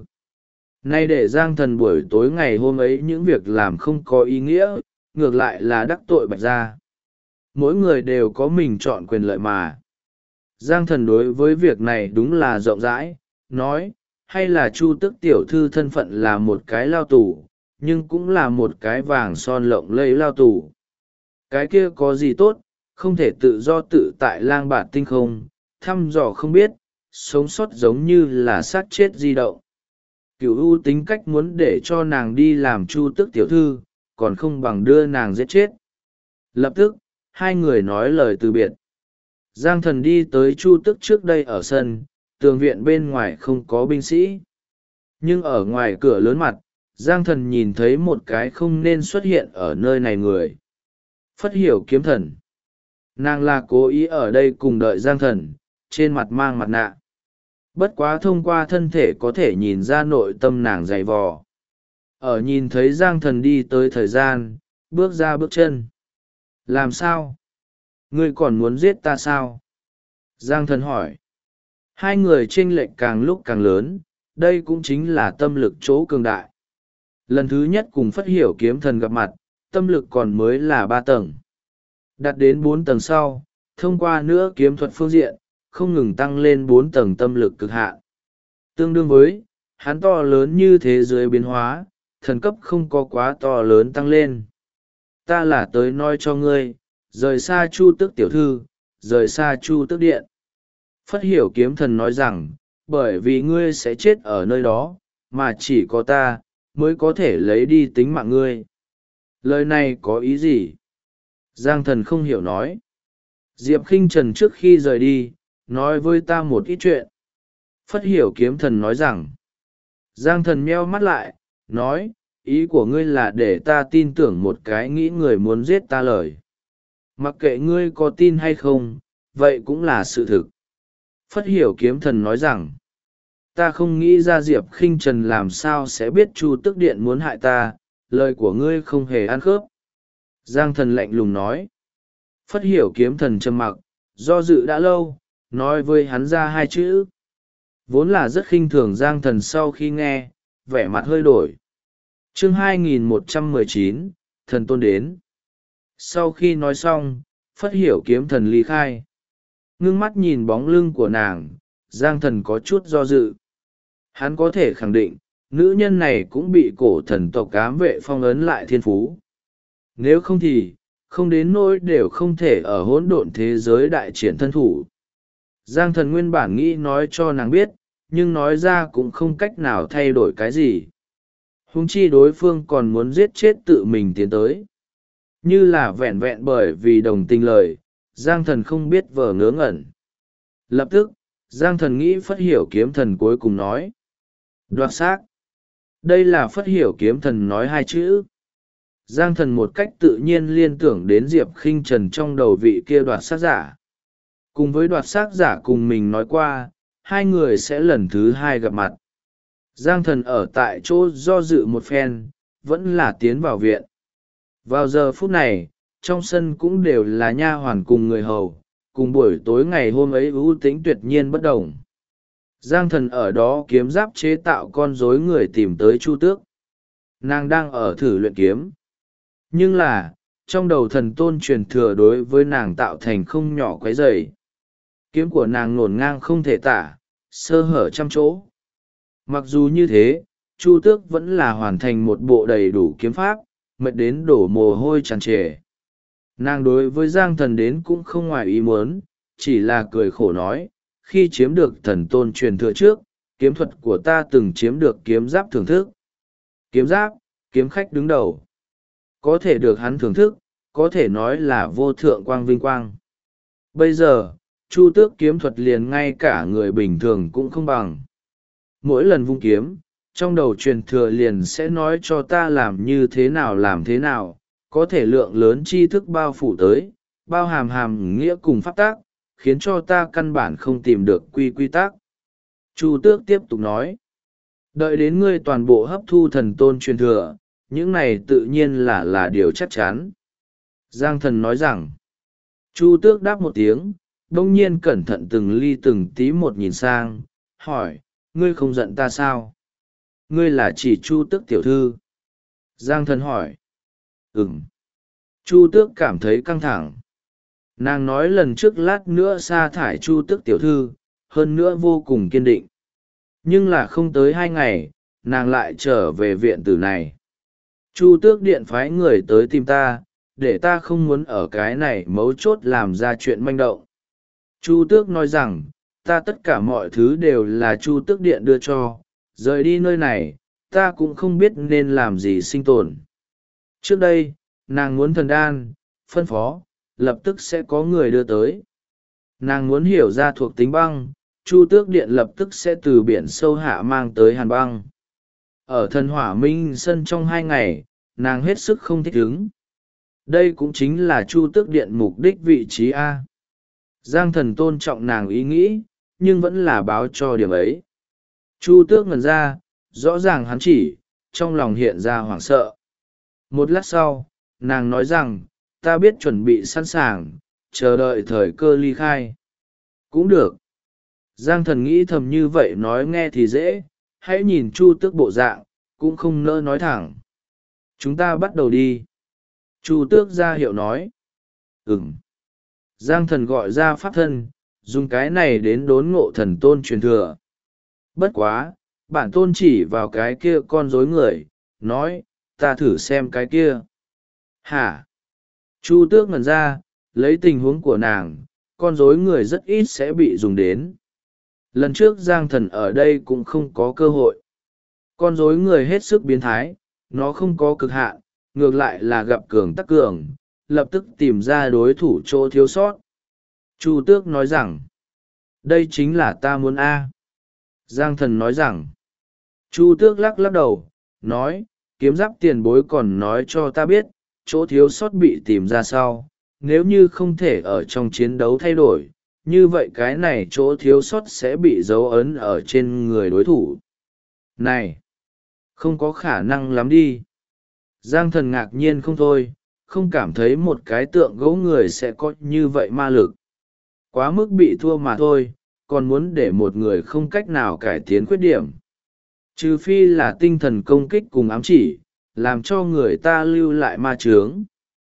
Nay để Giang Thần buổi tối ngày hôm ấy những việc làm không có ý nghĩa, ngược lại là đắc tội Bạch gia. Mỗi người đều có mình chọn quyền lợi mà. Giang Thần đối với việc này đúng là rộng rãi, nói, hay là Chu Tước tiểu thư thân phận là một cái lao tù, nhưng cũng là một cái vàng son lộng lẫy lao tù. Cái kia có gì tốt, không thể tự do tự tại lang bạt tinh không, thăm dò không biết, sống sót giống như là xác chết di động. Cửu U tính cách muốn để cho nàng đi làm Chu Tước tiểu thư, còn không bằng đưa nàng giết chết. Lập tức, hai người nói lời từ biệt. Giang Thần đi tới Chu Tước trước đây ở sân, tường viện bên ngoài không có binh sĩ. Nhưng ở ngoài cửa lớn mặt, Giang Thần nhìn thấy một cái không nên xuất hiện ở nơi này người. Phất Hiểu Kiếm Thần. Nàng là cố ý ở đây cùng đợi Giang Thần, trên mặt mang mặt nạ. Bất quá thông qua thân thể có thể nhìn ra nội tâm nàng dày vò. Ở nhìn thấy Giang Thần đi tới thời gian, bước ra bước chân. Làm sao? Ngươi còn muốn giết ta sao? Giang Thần hỏi. Hai người chênh lệch càng lúc càng lớn, đây cũng chính là tâm lực chỗ cường đại. Lần thứ nhất cùng Phất Hiểu Kiếm Thần gặp mặt, tâm lực còn mới là 3 tầng. Đạt đến 4 tầng sau, thông qua nữa kiếm thuật phương diện, không ngừng tăng lên 4 tầng tâm lực cực hạn. Tương đương với, hắn to lớn như thế giới biến hóa, thần cấp không có quá to lớn tăng lên. Ta là tới nói cho ngươi, rời xa Chu Tước tiểu thư, rời xa Chu Tước điện. Phất Hiểu Kiếm Thần nói rằng, bởi vì ngươi sẽ chết ở nơi đó, mà chỉ có ta, mới có thể lấy đi tính mạng ngươi. Lời này có ý gì? Giang Thần không hiểu nói. Diệp Khinh Trần trước khi rời đi, nói với ta một ít chuyện. Phất Hiểu Kiếm Thần nói rằng, Giang thần meo mắt lại, nói, ý của ngươi là để ta tin tưởng một cái nghĩ người muốn giết ta lời. Mặc kệ ngươi có tin hay không, vậy cũng là sự thực. Phất Hiểu Kiếm Thần nói rằng, ta không nghĩ ra Diệp Khinh Trần làm sao sẽ biết Chu Tước Điện muốn hại ta, lời của ngươi không hề ăn khớp. Giang thần lạnh lùng nói. Phất Hiểu Kiếm Thần trầm mặc, do dự đã lâu, nói với hắn ra hai chữ. Vốn là rất khinh thường Giang thần sau khi nghe, vẻ mặt hơi đổi. Chương 2119, thần tôn đến. Sau khi nói xong, Phất Hiểu Kiếm Thần ly khai. Ngưng mắt nhìn bóng lưng của nàng, Giang thần có chút do dự. Hắn có thể khẳng định, nữ nhân này cũng bị cổ thần tộc ám vệ phong ấn lại thiên phú. Nếu không thì, không đến nỗi đều không thể ở hỗn độn thế giới đại triển thân thủ. Giang thần nguyên bản nghĩ nói cho nàng biết, nhưng nói ra cũng không cách nào thay đổi cái gì. Huống chi đối phương còn muốn giết chết tự mình tiến tới. Như là vẹn vẹn bởi vì đồng tình lời, Giang thần không biết vờ ngớ ngẩn. Lập tức, Giang thần nghĩ Phất Hiểu Kiếm Thần cuối cùng nói. Đoạt xác. Đây là Phất Hiểu Kiếm Thần nói hai chữ. Giang thần một cách tự nhiên liên tưởng đến Diệp Khinh Trần trong đầu vị kia đoạt xác giả. Cùng với đoạt xác giả cùng mình nói qua, hai người sẽ lần thứ hai gặp mặt. Giang thần ở tại chỗ do dự một phen, vẫn là tiến vào viện. Vào giờ phút này, trong sân cũng đều là nha hoàn cùng người hầu, cùng buổi tối ngày hôm ấy ưu tĩnh tuyệt nhiên bất đồng. Giang thần ở đó kiếm giáp chế tạo con rối người tìm tới Chu Tước. Nàng đang ở thử luyện kiếm. Nhưng là, trong đầu thần tôn truyền thừa đối với nàng tạo thành không nhỏ quấy rầy. Kiếm của nàng ngổn ngang không thể tả, sơ hở trăm chỗ. Mặc dù như thế, Chu Tước vẫn là hoàn thành một bộ đầy đủ kiếm pháp, mệt đến đổ mồ hôi tràn trề. Nàng đối với Giang thần đến cũng không ngoài ý muốn, chỉ là cười khổ nói, khi chiếm được thần tôn truyền thừa trước, kiếm thuật của ta từng chiếm được kiếm giáp thưởng thức. Kiếm giáp, kiếm khách đứng đầu. Có thể được hắn thưởng thức, có thể nói là vô thượng quang vinh quang. Bây giờ, Chu Tước kiếm thuật liền ngay cả người bình thường cũng không bằng. Mỗi lần vung kiếm, trong đầu truyền thừa liền sẽ nói cho ta làm thế nào, có thể lượng lớn tri thức bao phủ tới, bao hàm nghĩa cùng pháp tác, khiến cho ta căn bản không tìm được quy tắc. Chu Tước tiếp tục nói, đợi đến ngươi toàn bộ hấp thu thần tôn truyền thừa, những này tự nhiên là điều chắc chắn. Giang thần nói rằng, Chu Tước đáp một tiếng, đông nhiên cẩn thận từng ly từng tí một nhìn sang, hỏi, ngươi không giận ta sao? Ngươi là chỉ Chu Tước tiểu thư. Giang thần hỏi, ừm. Chu Tước cảm thấy căng thẳng. Nàng nói lần trước lát nữa sa thải Chu Tước tiểu thư, hơn nữa vô cùng kiên định. Nhưng là không tới 2 ngày, nàng lại trở về viện tử này. Chu Tước điện phái người tới tìm ta, để ta không muốn ở cái này mấu chốt làm ra chuyện manh động. Chu Tước nói rằng, ta tất cả mọi thứ đều là Chu Tước điện đưa cho, rời đi nơi này, ta cũng không biết nên làm gì sinh tồn. Trước đây, nàng muốn thần đan, phân phó, lập tức sẽ có người đưa tới. Nàng muốn hiểu ra thuộc tính băng, Chu Tước điện lập tức sẽ từ biển sâu hạ mang tới hàn băng. Ở thần hỏa minh sân trong 2 ngày, nàng hết sức không thích ứng. Đây cũng chính là Chu Tước điện mục đích vị trí A. Giang thần tôn trọng nàng ý nghĩ, nhưng vẫn là báo cho điểm ấy. Chu Tước ngẩn ra, rõ ràng hắn chỉ, trong lòng hiện ra hoảng sợ. Một lát sau, nàng nói rằng, ta biết chuẩn bị sẵn sàng, chờ đợi thời cơ ly khai. Cũng được. Giang thần nghĩ thầm như vậy nói nghe thì dễ, hãy nhìn Chu Tước bộ dạng, cũng không nỡ nói thẳng. Chúng ta bắt đầu đi. Chu Tước ra hiệu nói. Ừm. Giang thần gọi ra pháp thân, dùng cái này đến đốn ngộ thần tôn truyền thừa. Bất quá, bản tôn chỉ vào cái kia con rối người, nói, ta thử xem cái kia. Hả? Chu Tước ngẩn ra, lấy tình huống của nàng, con rối người rất ít sẽ bị dùng đến. Lần trước Giang thần ở đây cũng không có cơ hội. Con rối người hết sức biến thái, nó không có cực hạn, ngược lại là gặp cường tắc cường, lập tức tìm ra đối thủ chỗ thiếu sót. Chu Tước nói rằng, đây chính là ta muốn A. Giang thần nói rằng, Chu Tước lắc lắc đầu, nói, kiếm giáp tiền bối còn nói cho ta biết, chỗ thiếu sót bị tìm ra sau, nếu như không thể ở trong chiến đấu thay đổi, như vậy cái này chỗ thiếu sót sẽ bị dấu ấn ở trên người đối thủ. Này, không có khả năng lắm đi. Giang Thần ngạc nhiên không thôi, không cảm thấy một cái tượng gỗ người sẽ có như vậy ma lực. Quá mức bị thua mà thôi, còn muốn để một người không cách nào cải tiến khuyết điểm. Trừ phi là tinh thần công kích cùng ám chỉ, làm cho người ta lưu lại ma chướng.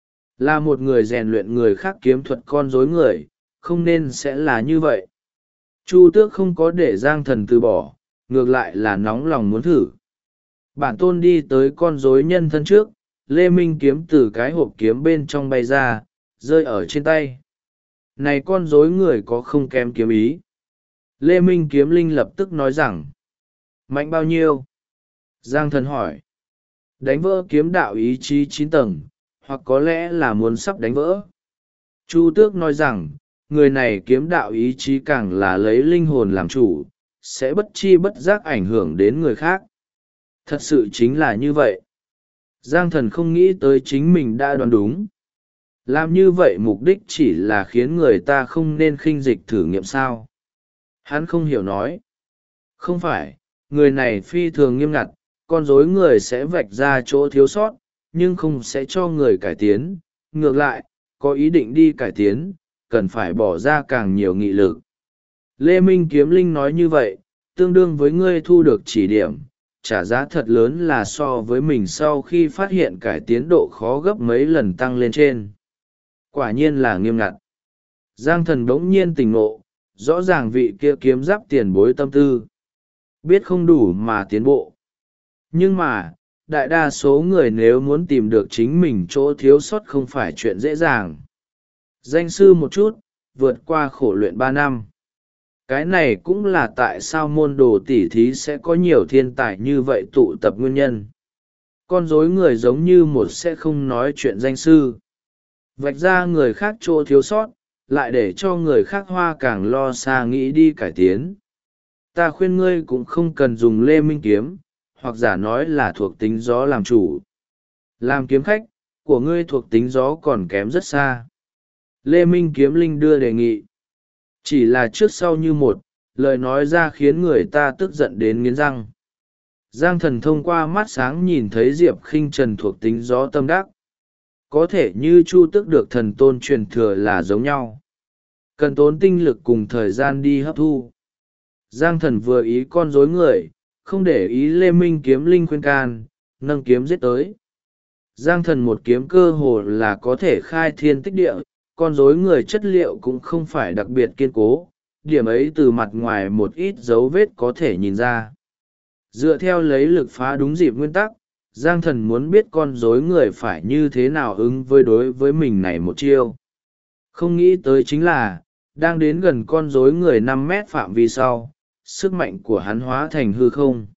Là một người rèn luyện người khác kiếm thuật con rối người, không nên sẽ là như vậy. Chu Tước không có để Giang Thần từ bỏ, ngược lại là nóng lòng muốn thử. Bản tôn đi tới con rối nhân thân trước, Lê Minh kiếm từ cái hộp kiếm bên trong bay ra, rơi ở trên tay. Này con rối người có không kém kiếm ý. Lê Minh kiếm linh lập tức nói rằng, mạnh bao nhiêu? Giang Thần hỏi. Đánh vỡ kiếm đạo ý chí 9 tầng, hoặc có lẽ là muốn sắp đánh vỡ. Chu Tước nói rằng, người này kiếm đạo ý chí càng là lấy linh hồn làm chủ, sẽ bất chi bất giác ảnh hưởng đến người khác. Thật sự chính là như vậy. Giang Thần không nghĩ tới chính mình đã đoán đúng. Làm như vậy mục đích chỉ là khiến người ta không nên khinh dịch thử nghiệm sao. Hắn không hiểu nói. Không phải, người này phi thường nghiêm ngặt, con rối người sẽ vạch ra chỗ thiếu sót, nhưng không sẽ cho người cải tiến. Ngược lại, có ý định đi cải tiến, cần phải bỏ ra càng nhiều nghị lực. Lê Minh Kiếm Linh nói như vậy, tương đương với ngươi thu được chỉ điểm, trả giá thật lớn là so với mình sau khi phát hiện cải tiến độ khó gấp mấy lần tăng lên trên. Quả nhiên là nghiêm ngặt. Giang Thần bỗng nhiên tỉnh ngộ, rõ ràng vị kia kiếm giáp tiền bối tâm tư. Biết không đủ mà tiến bộ. Nhưng mà, đại đa số người nếu muốn tìm được chính mình chỗ thiếu sót không phải chuyện dễ dàng. Danh sư một chút, vượt qua khổ luyện 3 năm. Cái này cũng là tại sao môn đồ tỉ thí sẽ có nhiều thiên tài như vậy tụ tập nguyên nhân. Con rối người giống như một sẽ không nói chuyện danh sư. Vạch ra người khác chỗ thiếu sót, lại để cho người khác hoa càng lo xa nghĩ đi cải tiến. Ta khuyên ngươi cũng không cần dùng Lê Minh kiếm, hoặc giả nói là thuộc tính gió làm chủ. Làm kiếm khách, của ngươi thuộc tính gió còn kém rất xa. Lê Minh kiếm linh đưa đề nghị. Chỉ là trước sau như một, lời nói ra khiến người ta tức giận đến nghiến răng. Giang Thần thông qua mắt sáng nhìn thấy Diệp Khinh Trần thuộc tính gió tâm đắc. Có thể như Chu Tước được thần tôn truyền thừa là giống nhau. Cần tốn tinh lực cùng thời gian đi hấp thu. Giang Thần vừa ý con rối người, không để ý Lê Minh kiếm linh khuyên can, nâng kiếm giết tới. Giang Thần một kiếm cơ hồ là có thể khai thiên tích địa, con rối người chất liệu cũng không phải đặc biệt kiên cố, điểm ấy từ mặt ngoài một ít dấu vết có thể nhìn ra. Dựa theo lấy lực phá đúng dịp nguyên tắc, Giang Thần muốn biết con rối người phải như thế nào ứng với đối với mình này một chiêu. Không nghĩ tới chính là, đang đến gần con rối người 5 mét phạm vi sau, sức mạnh của hắn hóa thành hư không.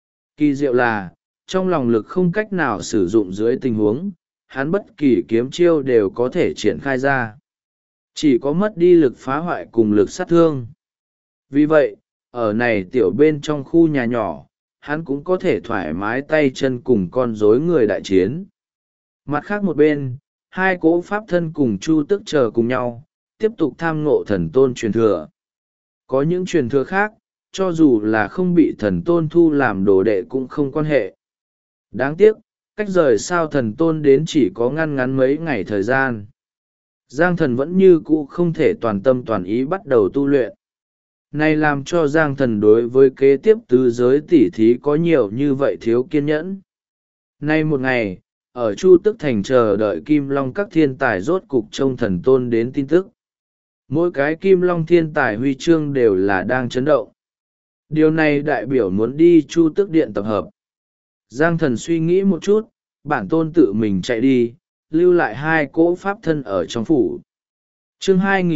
Kỳ diệu là, trong lòng lực không cách nào sử dụng dưới tình huống, hắn bất kỳ kiếm chiêu đều có thể triển khai ra. Chỉ có mất đi lực phá hoại cùng lực sát thương. Vì vậy, ở này tiểu bên trong khu nhà nhỏ, hắn cũng có thể thoải mái tay chân cùng con rối người đại chiến. Mặt khác một bên, hai cỗ pháp thân cùng Chu Tước chờ cùng nhau, tiếp tục tham ngộ thần tôn truyền thừa. Có những truyền thừa khác, cho dù là không bị thần tôn thu làm đồ đệ cũng không quan hệ. Đáng tiếc, cách rời sao thần tôn đến chỉ có ngăn ngắn mấy ngày thời gian. Giang Thần vẫn như cũ không thể toàn tâm toàn ý bắt đầu tu luyện. Này làm cho Giang Thần đối với kế tiếp tứ giới tỉ thí có nhiều như vậy thiếu kiên nhẫn. Nay một ngày, ở Chu Tước Thành chờ đợi Kim Long các thiên tài rốt cục trông thần tôn đến tin tức. Mỗi cái Kim Long thiên tài huy chương đều là đang chấn động. Điều này đại biểu muốn đi Chu Tước Điện tập hợp. Giang Thần suy nghĩ một chút, bản tôn tự mình chạy đi, lưu lại hai cỗ pháp thân ở trong phủ. Chương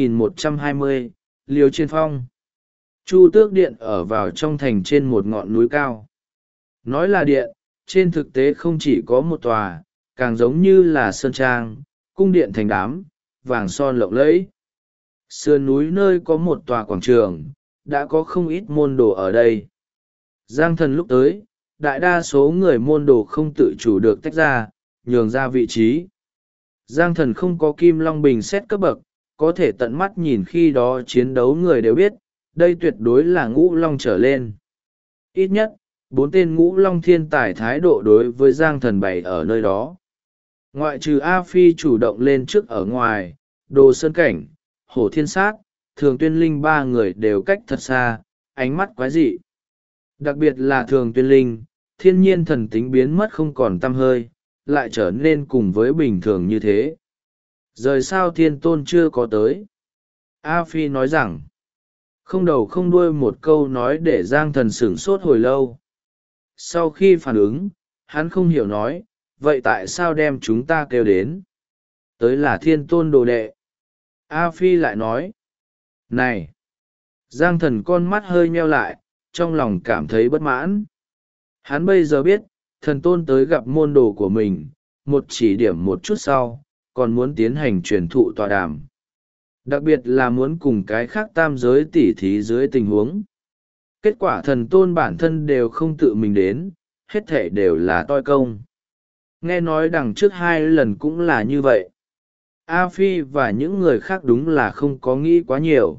2120, Liều trên phong. Chu Tước Điện ở vào trong thành trên một ngọn núi cao. Nói là điện, trên thực tế không chỉ có một tòa, càng giống như là sơn trang, cung điện thành đám, vàng son lộng lẫy. Sườn núi nơi có một tòa quảng trường, đã có không ít môn đồ ở đây. Giang Thần lúc tới, đại đa số người môn đồ không tự chủ được tách ra, nhường ra vị trí. Giang Thần không có kim long bình xét cấp bậc, có thể tận mắt nhìn khi đó chiến đấu người đều biết, đây tuyệt đối là ngũ long trở lên. Ít nhất, 4 tên ngũ long thiên tài thái độ đối với Giang Thần bày ở nơi đó. Ngoại trừ A Phi chủ động lên trước ở ngoài, Đồ Sơn Cảnh, Hổ Thiên Sát, Thường Tuyên Linh 3 người đều cách thật xa, ánh mắt quái dị. Đặc biệt là Thường Tuyên Linh, thiên nhiên thần tính biến mất không còn tăm hơi, lại trở nên cùng với bình thường như thế. Rời sao thiên tôn chưa có tới. A Phi nói rằng, không đầu không đuôi một câu nói để Giang Thần sửng sốt hồi lâu. Sau khi phản ứng, hắn không hiểu nói, vậy tại sao đem chúng ta kêu đến? Tới là thiên tôn đồ đệ. A Phi lại nói, này! Giang Thần con mắt hơi nheo lại, trong lòng cảm thấy bất mãn. Hắn bây giờ biết, thần tôn tới gặp môn đồ của mình, một chỉ điểm một chút sau, còn muốn tiến hành truyền thụ tọa đàm. Đặc biệt là muốn cùng cái khác tam giới tỉ thí dưới tình huống. Kết quả thần tôn bản thân đều không tự mình đến, hết thể đều là toi công. Nghe nói đằng trước 2 lần cũng là như vậy. A Phi và những người khác đúng là không có nghĩ quá nhiều.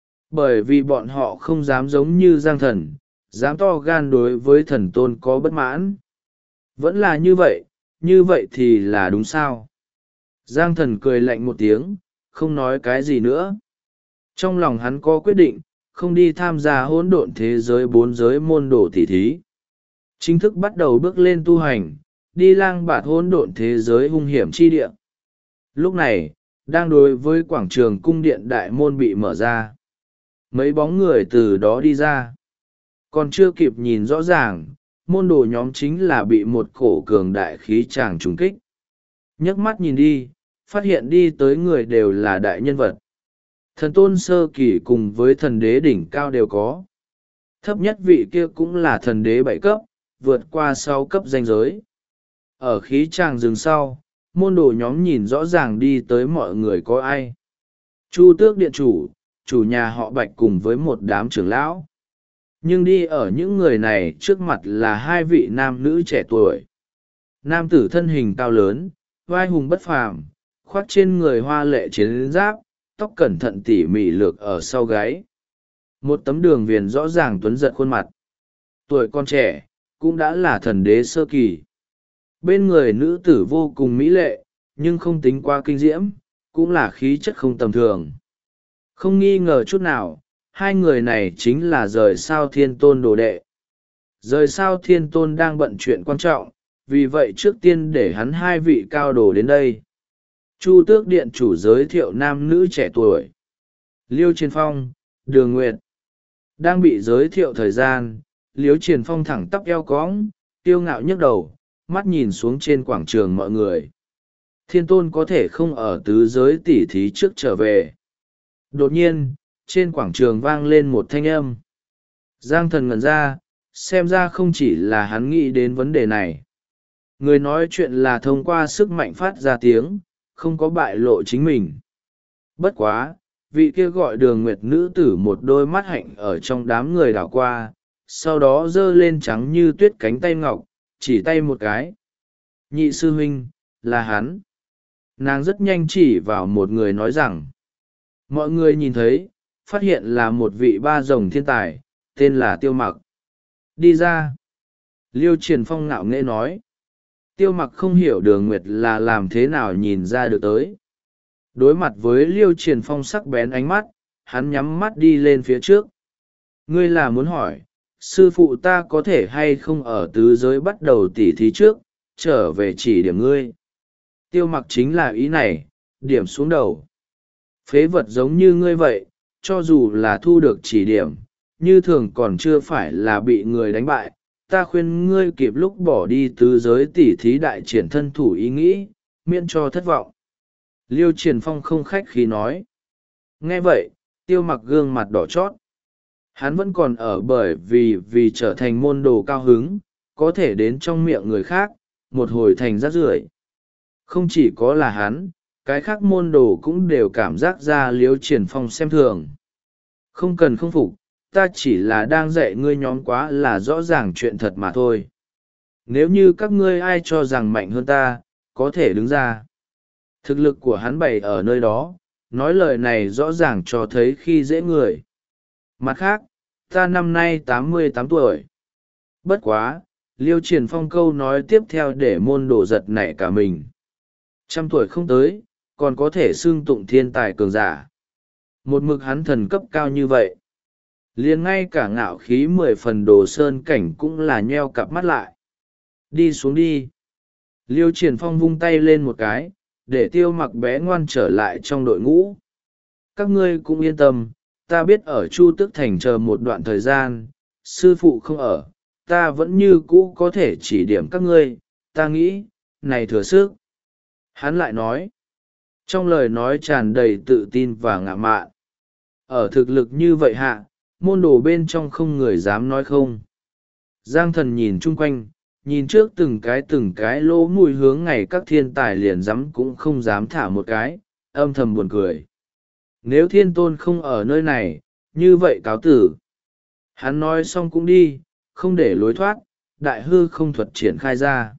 Bởi vì bọn họ không dám giống như Giang Thần, dám to gan đối với thần tôn có bất mãn. Vẫn là như vậy thì là đúng sao? Giang Thần cười lạnh một tiếng, không nói cái gì nữa. Trong lòng hắn có quyết định, không đi tham gia hỗn độn thế giới 4 giới môn đồ tỷ thí. Chính thức bắt đầu bước lên tu hành, đi lang bạt hỗn độn thế giới hung hiểm chi địa. Lúc này, đang đối với quảng trường cung điện đại môn bị mở ra. Mấy bóng người từ đó đi ra. Còn chưa kịp nhìn rõ ràng, môn đồ nhóm chính là bị một cổ cường đại khí tràng trùng kích. Nhấc mắt nhìn đi, phát hiện đi tới người đều là đại nhân vật. Thần tôn sơ kỳ cùng với thần đế đỉnh cao đều có. Thấp nhất vị kia cũng là thần đế 7 cấp, vượt qua 6 cấp danh giới. Ở khí tràng rừng sau, môn đồ nhóm nhìn rõ ràng đi tới mọi người có ai. Chu Tước điện chủ nhà họ Bạch cùng với một đám trưởng lão. Nhưng đi ở những người này trước mặt là 2 vị nam nữ trẻ tuổi. Nam tử thân hình cao lớn, vai hùng bất phàm, khoác trên người hoa lệ chiến giáp, tóc cẩn thận tỉ mỉ lược ở sau gáy. Một tấm đường viền rõ ràng tuấn giật khuôn mặt. Tuổi con trẻ, cũng đã là thần đế sơ kỳ. Bên người nữ tử vô cùng mỹ lệ, nhưng không tính quá kinh diễm, cũng là khí chất không tầm thường. Không nghi ngờ chút nào, 2 người này chính là rời sao thiên tôn đồ đệ. Rời sao thiên tôn đang bận chuyện quan trọng, vì vậy trước tiên để hắn 2 vị cao đồ đến đây. Chu Tước điện chủ giới thiệu nam nữ trẻ tuổi. Liêu Triền Phong, Đường Nguyệt. Đang bị giới thiệu thời gian, Liêu Triền Phong thẳng tắp eo cõng, tiêu ngạo nhấc đầu, mắt nhìn xuống trên quảng trường mọi người. Thiên tôn có thể không ở tứ giới tỉ thí trước trở về. Đột nhiên, trên quảng trường vang lên một thanh âm. Giang Thần ngẩn ra, xem ra không chỉ là hắn nghĩ đến vấn đề này. Người nói chuyện là thông qua sức mạnh phát ra tiếng, không có bại lộ chính mình. Bất quá, vị kia gọi Đường Nguyệt nữ tử một đôi mắt hạnh ở trong đám người đảo qua, sau đó giơ lên trắng như tuyết cánh tay ngọc, chỉ tay một cái. Nhị sư huynh, là hắn. Nàng rất nhanh chỉ vào một người nói rằng, mọi người nhìn thấy, phát hiện là một vị ba rồng thiên tài, tên là Tiêu Mặc. Đi ra. Liêu Triền Phong ngạo nghễ nói. Tiêu Mặc không hiểu Đường Nguyệt là làm thế nào nhìn ra được tới. Đối mặt với Liêu Triền Phong sắc bén ánh mắt, hắn nhắm mắt đi lên phía trước. Ngươi là muốn hỏi, sư phụ ta có thể hay không ở tứ giới bắt đầu tỉ thí trước, trở về chỉ điểm ngươi. Tiêu Mặc chính là ý này, điểm xuống đầu. Phế vật giống như ngươi vậy, cho dù là thu được chỉ điểm, như thường còn chưa phải là bị người đánh bại, ta khuyên ngươi kịp lúc bỏ đi tứ giới tỉ thí đại triển thân thủ ý nghĩ, miễn cho thất vọng. Liêu Triền Phong không khách khí nói. Nghe vậy, Tiêu Mặc gương mặt đỏ chót. Hắn vẫn còn ở bởi vì trở thành môn đồ cao hứng, có thể đến trong miệng người khác, một hồi thành rác rưởi. Không chỉ có là hắn, cái khác môn đồ cũng đều cảm giác ra Liêu Triền Phong xem thường. Không cần không phục, ta chỉ là đang dạy ngươi nhóm quá là rõ ràng chuyện thật mà thôi. Nếu như các ngươi ai cho rằng mạnh hơn ta, có thể đứng ra. Thực lực của hắn bày ở nơi đó, nói lời này rõ ràng cho thấy khi dễ người. Mặt khác, ta năm nay 88 tuổi. Bất quá, Liêu Triển Phong câu nói tiếp theo để môn đồ giật nảy cả mình. 100 tuổi không tới, còn có thể xưng tụng thiên tài cường giả. Một mực hắn thần cấp cao như vậy. Liền ngay cả ngạo khí 10 phần Đồ Sơn Cảnh cũng là nheo cặp mắt lại. Đi xuống đi. Liêu Triển Phong vung tay lên một cái, để Tiêu Mặc bé ngoan trở lại trong đội ngũ. Các ngươi cũng yên tâm, ta biết ở Chu Tước Thành chờ một đoạn thời gian, sư phụ không ở, ta vẫn như cũ có thể chỉ điểm các ngươi, ta nghĩ, này thừa sức. Hắn lại nói, trong lời nói tràn đầy tự tin và ngạo mạn. Ở thực lực như vậy hạ, môn đồ bên trong không người dám nói không. Giang Thần nhìn chung quanh, nhìn trước từng cái lỗ mùi hướng ngày các thiên tài liền dám cũng không dám thả một cái, âm thầm buồn cười. Nếu thiên tôn không ở nơi này, như vậy cáo tử. Hắn nói xong cũng đi, không để lối thoát, đại hư không thuật triển khai ra.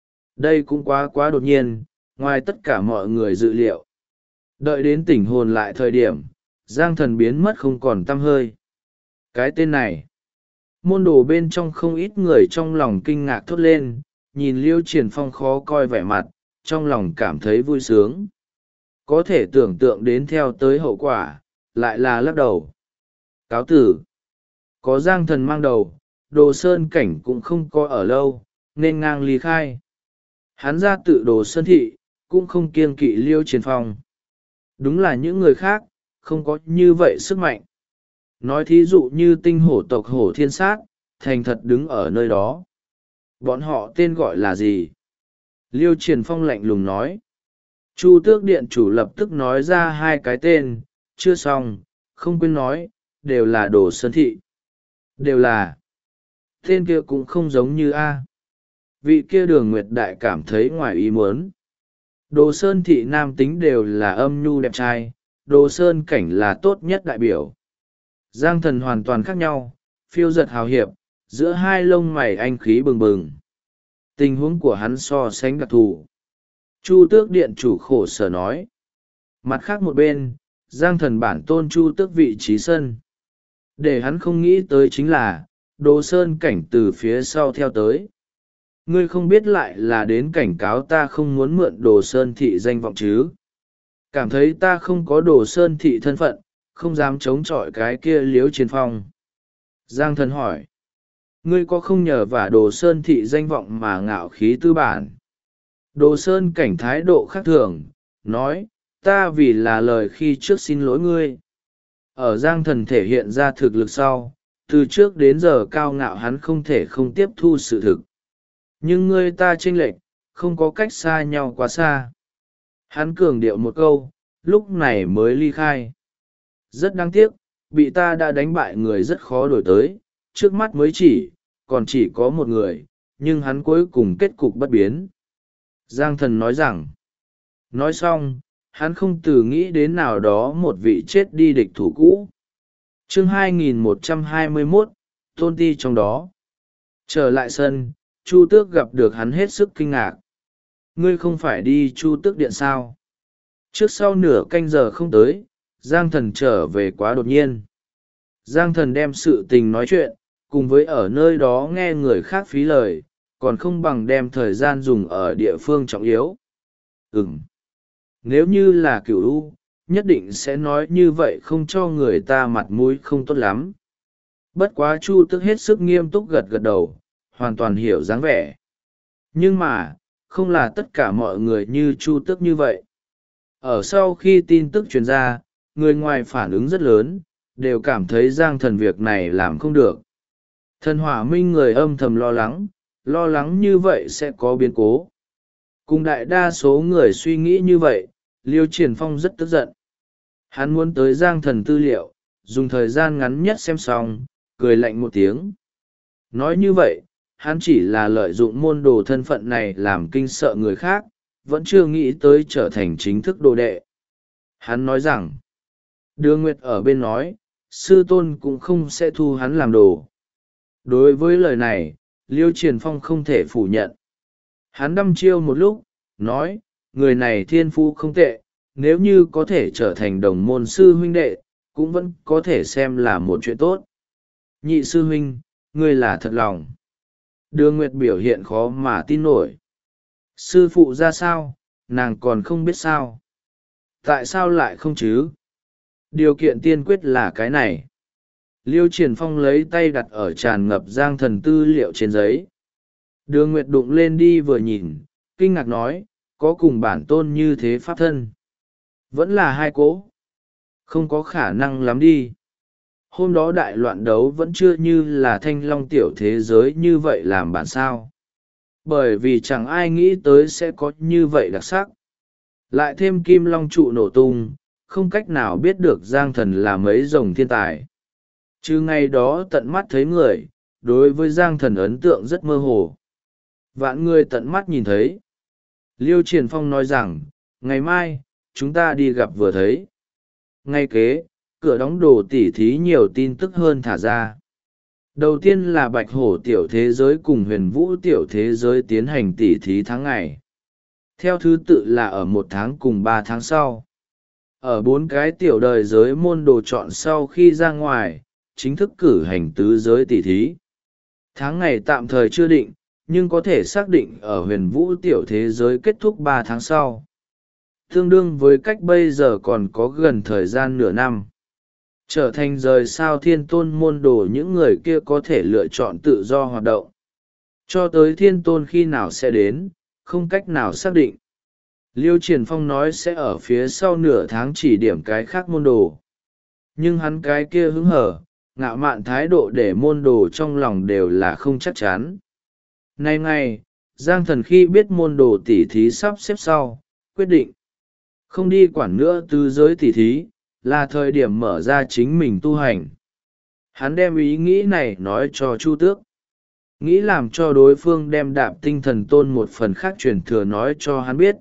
Đây cũng quá đột nhiên, ngoài tất cả mọi người dự liệu. Đợi đến tỉnh hồn lại thời điểm, Giang Thần biến mất không còn tăm hơi. Cái tên này, môn đồ bên trong không ít người trong lòng kinh ngạc thốt lên, nhìn Liêu Triển Phong khó coi vẻ mặt, trong lòng cảm thấy vui sướng. Có thể tưởng tượng đến theo tới hậu quả, lại là lắc đầu. Cáo tử. Có Giang Thần mang đầu, Đồ Sơn Cảnh cũng không có ở lâu, nên ngang ly khai. Hắn ra tự Đồ Sơn Thị, cũng không kiêng kỵ Liêu Triển Phong. Đúng là những người khác, không có như vậy sức mạnh. Nói thí dụ như tinh hổ tộc hổ thiên sát, thành thật đứng ở nơi đó. Bọn họ tên gọi là gì? Liêu Triển Phong lạnh lùng nói. Chu Tước Điện chủ lập tức nói ra hai cái tên, chưa xong, không quên nói, đều là Đồ Sơn Thị. Đều là. Tên kia cũng không giống như A. Vị kia Đường Nguyệt Đại cảm thấy ngoài ý muốn. Đồ Sơn Thị nam tính đều là âm nhu đẹp trai, Đồ Sơn Cảnh là tốt nhất đại biểu. Giang Thần hoàn toàn khác nhau, phiêu giật hào hiệp, giữa hai lông mày anh khí bừng bừng. Tình huống của hắn so sánh đặc thù. Chu Tước Điện chủ khổ sở nói. Mặt khác một bên, Giang Thần bản tôn Chu Tước vị trí sân. Để hắn không nghĩ tới chính là, Đồ Sơn Cảnh từ phía sau theo tới. Ngươi không biết lại là đến cảnh cáo ta không muốn mượn Đồ Sơn Thị danh vọng chứ. Cảm thấy ta không có Đồ Sơn Thị thân phận, không dám chống chọi cái kia Liếu Triển Phong. Giang Thần hỏi. Ngươi có không nhờ vả Đồ Sơn Thị danh vọng mà ngạo khí tư bản? Đồ Sơn Cảnh thái độ khác thường, nói, ta vì là lời khi trước xin lỗi ngươi. Ở Giang Thần thể hiện ra thực lực sau, từ trước đến giờ cao ngạo hắn không thể không tiếp thu sự thực. Nhưng ngươi ta chênh lệch, không có cách xa nhau quá xa. Hắn cường điệu một câu, lúc này mới ly khai. Rất đáng tiếc, bị ta đã đánh bại người rất khó đổi tới, trước mắt mới còn chỉ có một người, nhưng hắn cuối cùng kết cục bất biến. Giang Thần nói rằng, nói xong, hắn không từ nghĩ đến nào đó một vị chết đi địch thủ cũ. Chương 2121, Tôn Ti trong đó. Trở lại sân, Chu Tước gặp được hắn hết sức kinh ngạc. Ngươi không phải đi Chu Tước Điện sao? Trước sau nửa canh giờ không tới, Giang Thần trở về quá đột nhiên. Giang Thần đem sự tình nói chuyện, cùng với ở nơi đó nghe người khác phí lời, còn không bằng đem thời gian dùng ở địa phương trọng yếu. Nếu như là cửu u, nhất định sẽ nói như vậy không cho người ta mặt mũi không tốt lắm. Bất quá Chu Tước hết sức nghiêm túc gật gật đầu, hoàn toàn hiểu dáng vẻ. Nhưng mà, không là tất cả mọi người như Chu Tước như vậy. Ở sau khi tin tức truyền ra, người ngoài phản ứng rất lớn, đều cảm thấy Giang Thần việc này làm không được. Thần Hỏa Minh người âm thầm lo lắng như vậy sẽ có biến cố. Cùng đại đa số người suy nghĩ như vậy, Liêu Triển Phong rất tức giận. Hắn muốn tới Giang Thần tư liệu, dùng thời gian ngắn nhất xem xong, cười lạnh một tiếng. Nói như vậy, hắn chỉ là lợi dụng môn đồ thân phận này làm kinh sợ người khác, vẫn chưa nghĩ tới trở thành chính thức đồ đệ. Hắn nói rằng, Đường Nguyệt ở bên nói, sư tôn cũng không sẽ thu hắn làm đồ. Đối với lời này, Liêu Triển Phong không thể phủ nhận. Hắn đăm chiêu một lúc, nói, người này thiên phú không tệ, nếu như có thể trở thành đồng môn sư huynh đệ, cũng vẫn có thể xem là một chuyện tốt. Nhị sư huynh, ngươi là thật lòng. Đường Nguyệt biểu hiện khó mà tin nổi. Sư phụ ra sao, nàng còn không biết sao. Tại sao lại không chứ? Điều kiện tiên quyết là cái này. Liêu Triển Phong lấy tay đặt ở tràn ngập giang thần tư liệu trên giấy. Đường Nguyệt đụng lên đi vừa nhìn, kinh ngạc nói, có cùng bản tôn như thế pháp thân. Vẫn là hai cỗ. Không có khả năng lắm đi. Hôm đó đại loạn đấu vẫn chưa như là thanh long tiểu thế giới như vậy làm bản sao. Bởi vì chẳng ai nghĩ tới sẽ có như vậy đặc sắc. Lại thêm kim long trụ nổ tung, không cách nào biết được giang thần là mấy rồng thiên tài. Chứ ngày đó tận mắt thấy người, đối với giang thần ấn tượng rất mơ hồ. Vạn người tận mắt nhìn thấy. Liêu Triển Phong nói rằng, ngày mai, chúng ta đi gặp vừa thấy. Ngay kế, cửa đóng đồ tỉ thí nhiều tin tức hơn thả ra. Đầu tiên là Bạch Hổ tiểu thế giới cùng Huyền Vũ tiểu thế giới tiến hành tỉ thí tháng ngày. Theo thứ tự là ở 1 tháng cùng 3 tháng sau. Ở 4 cái tiểu đời giới môn đồ chọn sau khi ra ngoài, chính thức cử hành tứ giới tỉ thí. Tháng ngày tạm thời chưa định, nhưng có thể xác định ở Huyền Vũ tiểu thế giới kết thúc 3 tháng sau. Tương đương với cách bây giờ còn có gần thời gian nửa năm. Trở thành rời sao thiên tôn môn đồ những người kia có thể lựa chọn tự do hoạt động. Cho tới thiên tôn khi nào sẽ đến, không cách nào xác định. Liêu Triển Phong nói sẽ ở phía sau nửa tháng chỉ điểm cái khác môn đồ. Nhưng hắn cái kia hứng hở, ngạo mạn thái độ để môn đồ trong lòng đều là không chắc chắn. Nay ngày, Giang Thần khi biết môn đồ tỉ thí sắp xếp sau, quyết định không đi quản nữa tứ giới tỉ thí, là thời điểm mở ra chính mình tu hành. Hắn đem ý nghĩ này nói cho Chu Tước. Nghĩ làm cho đối phương đem đạp tinh thần tôn một phần khác truyền thừa nói cho hắn biết.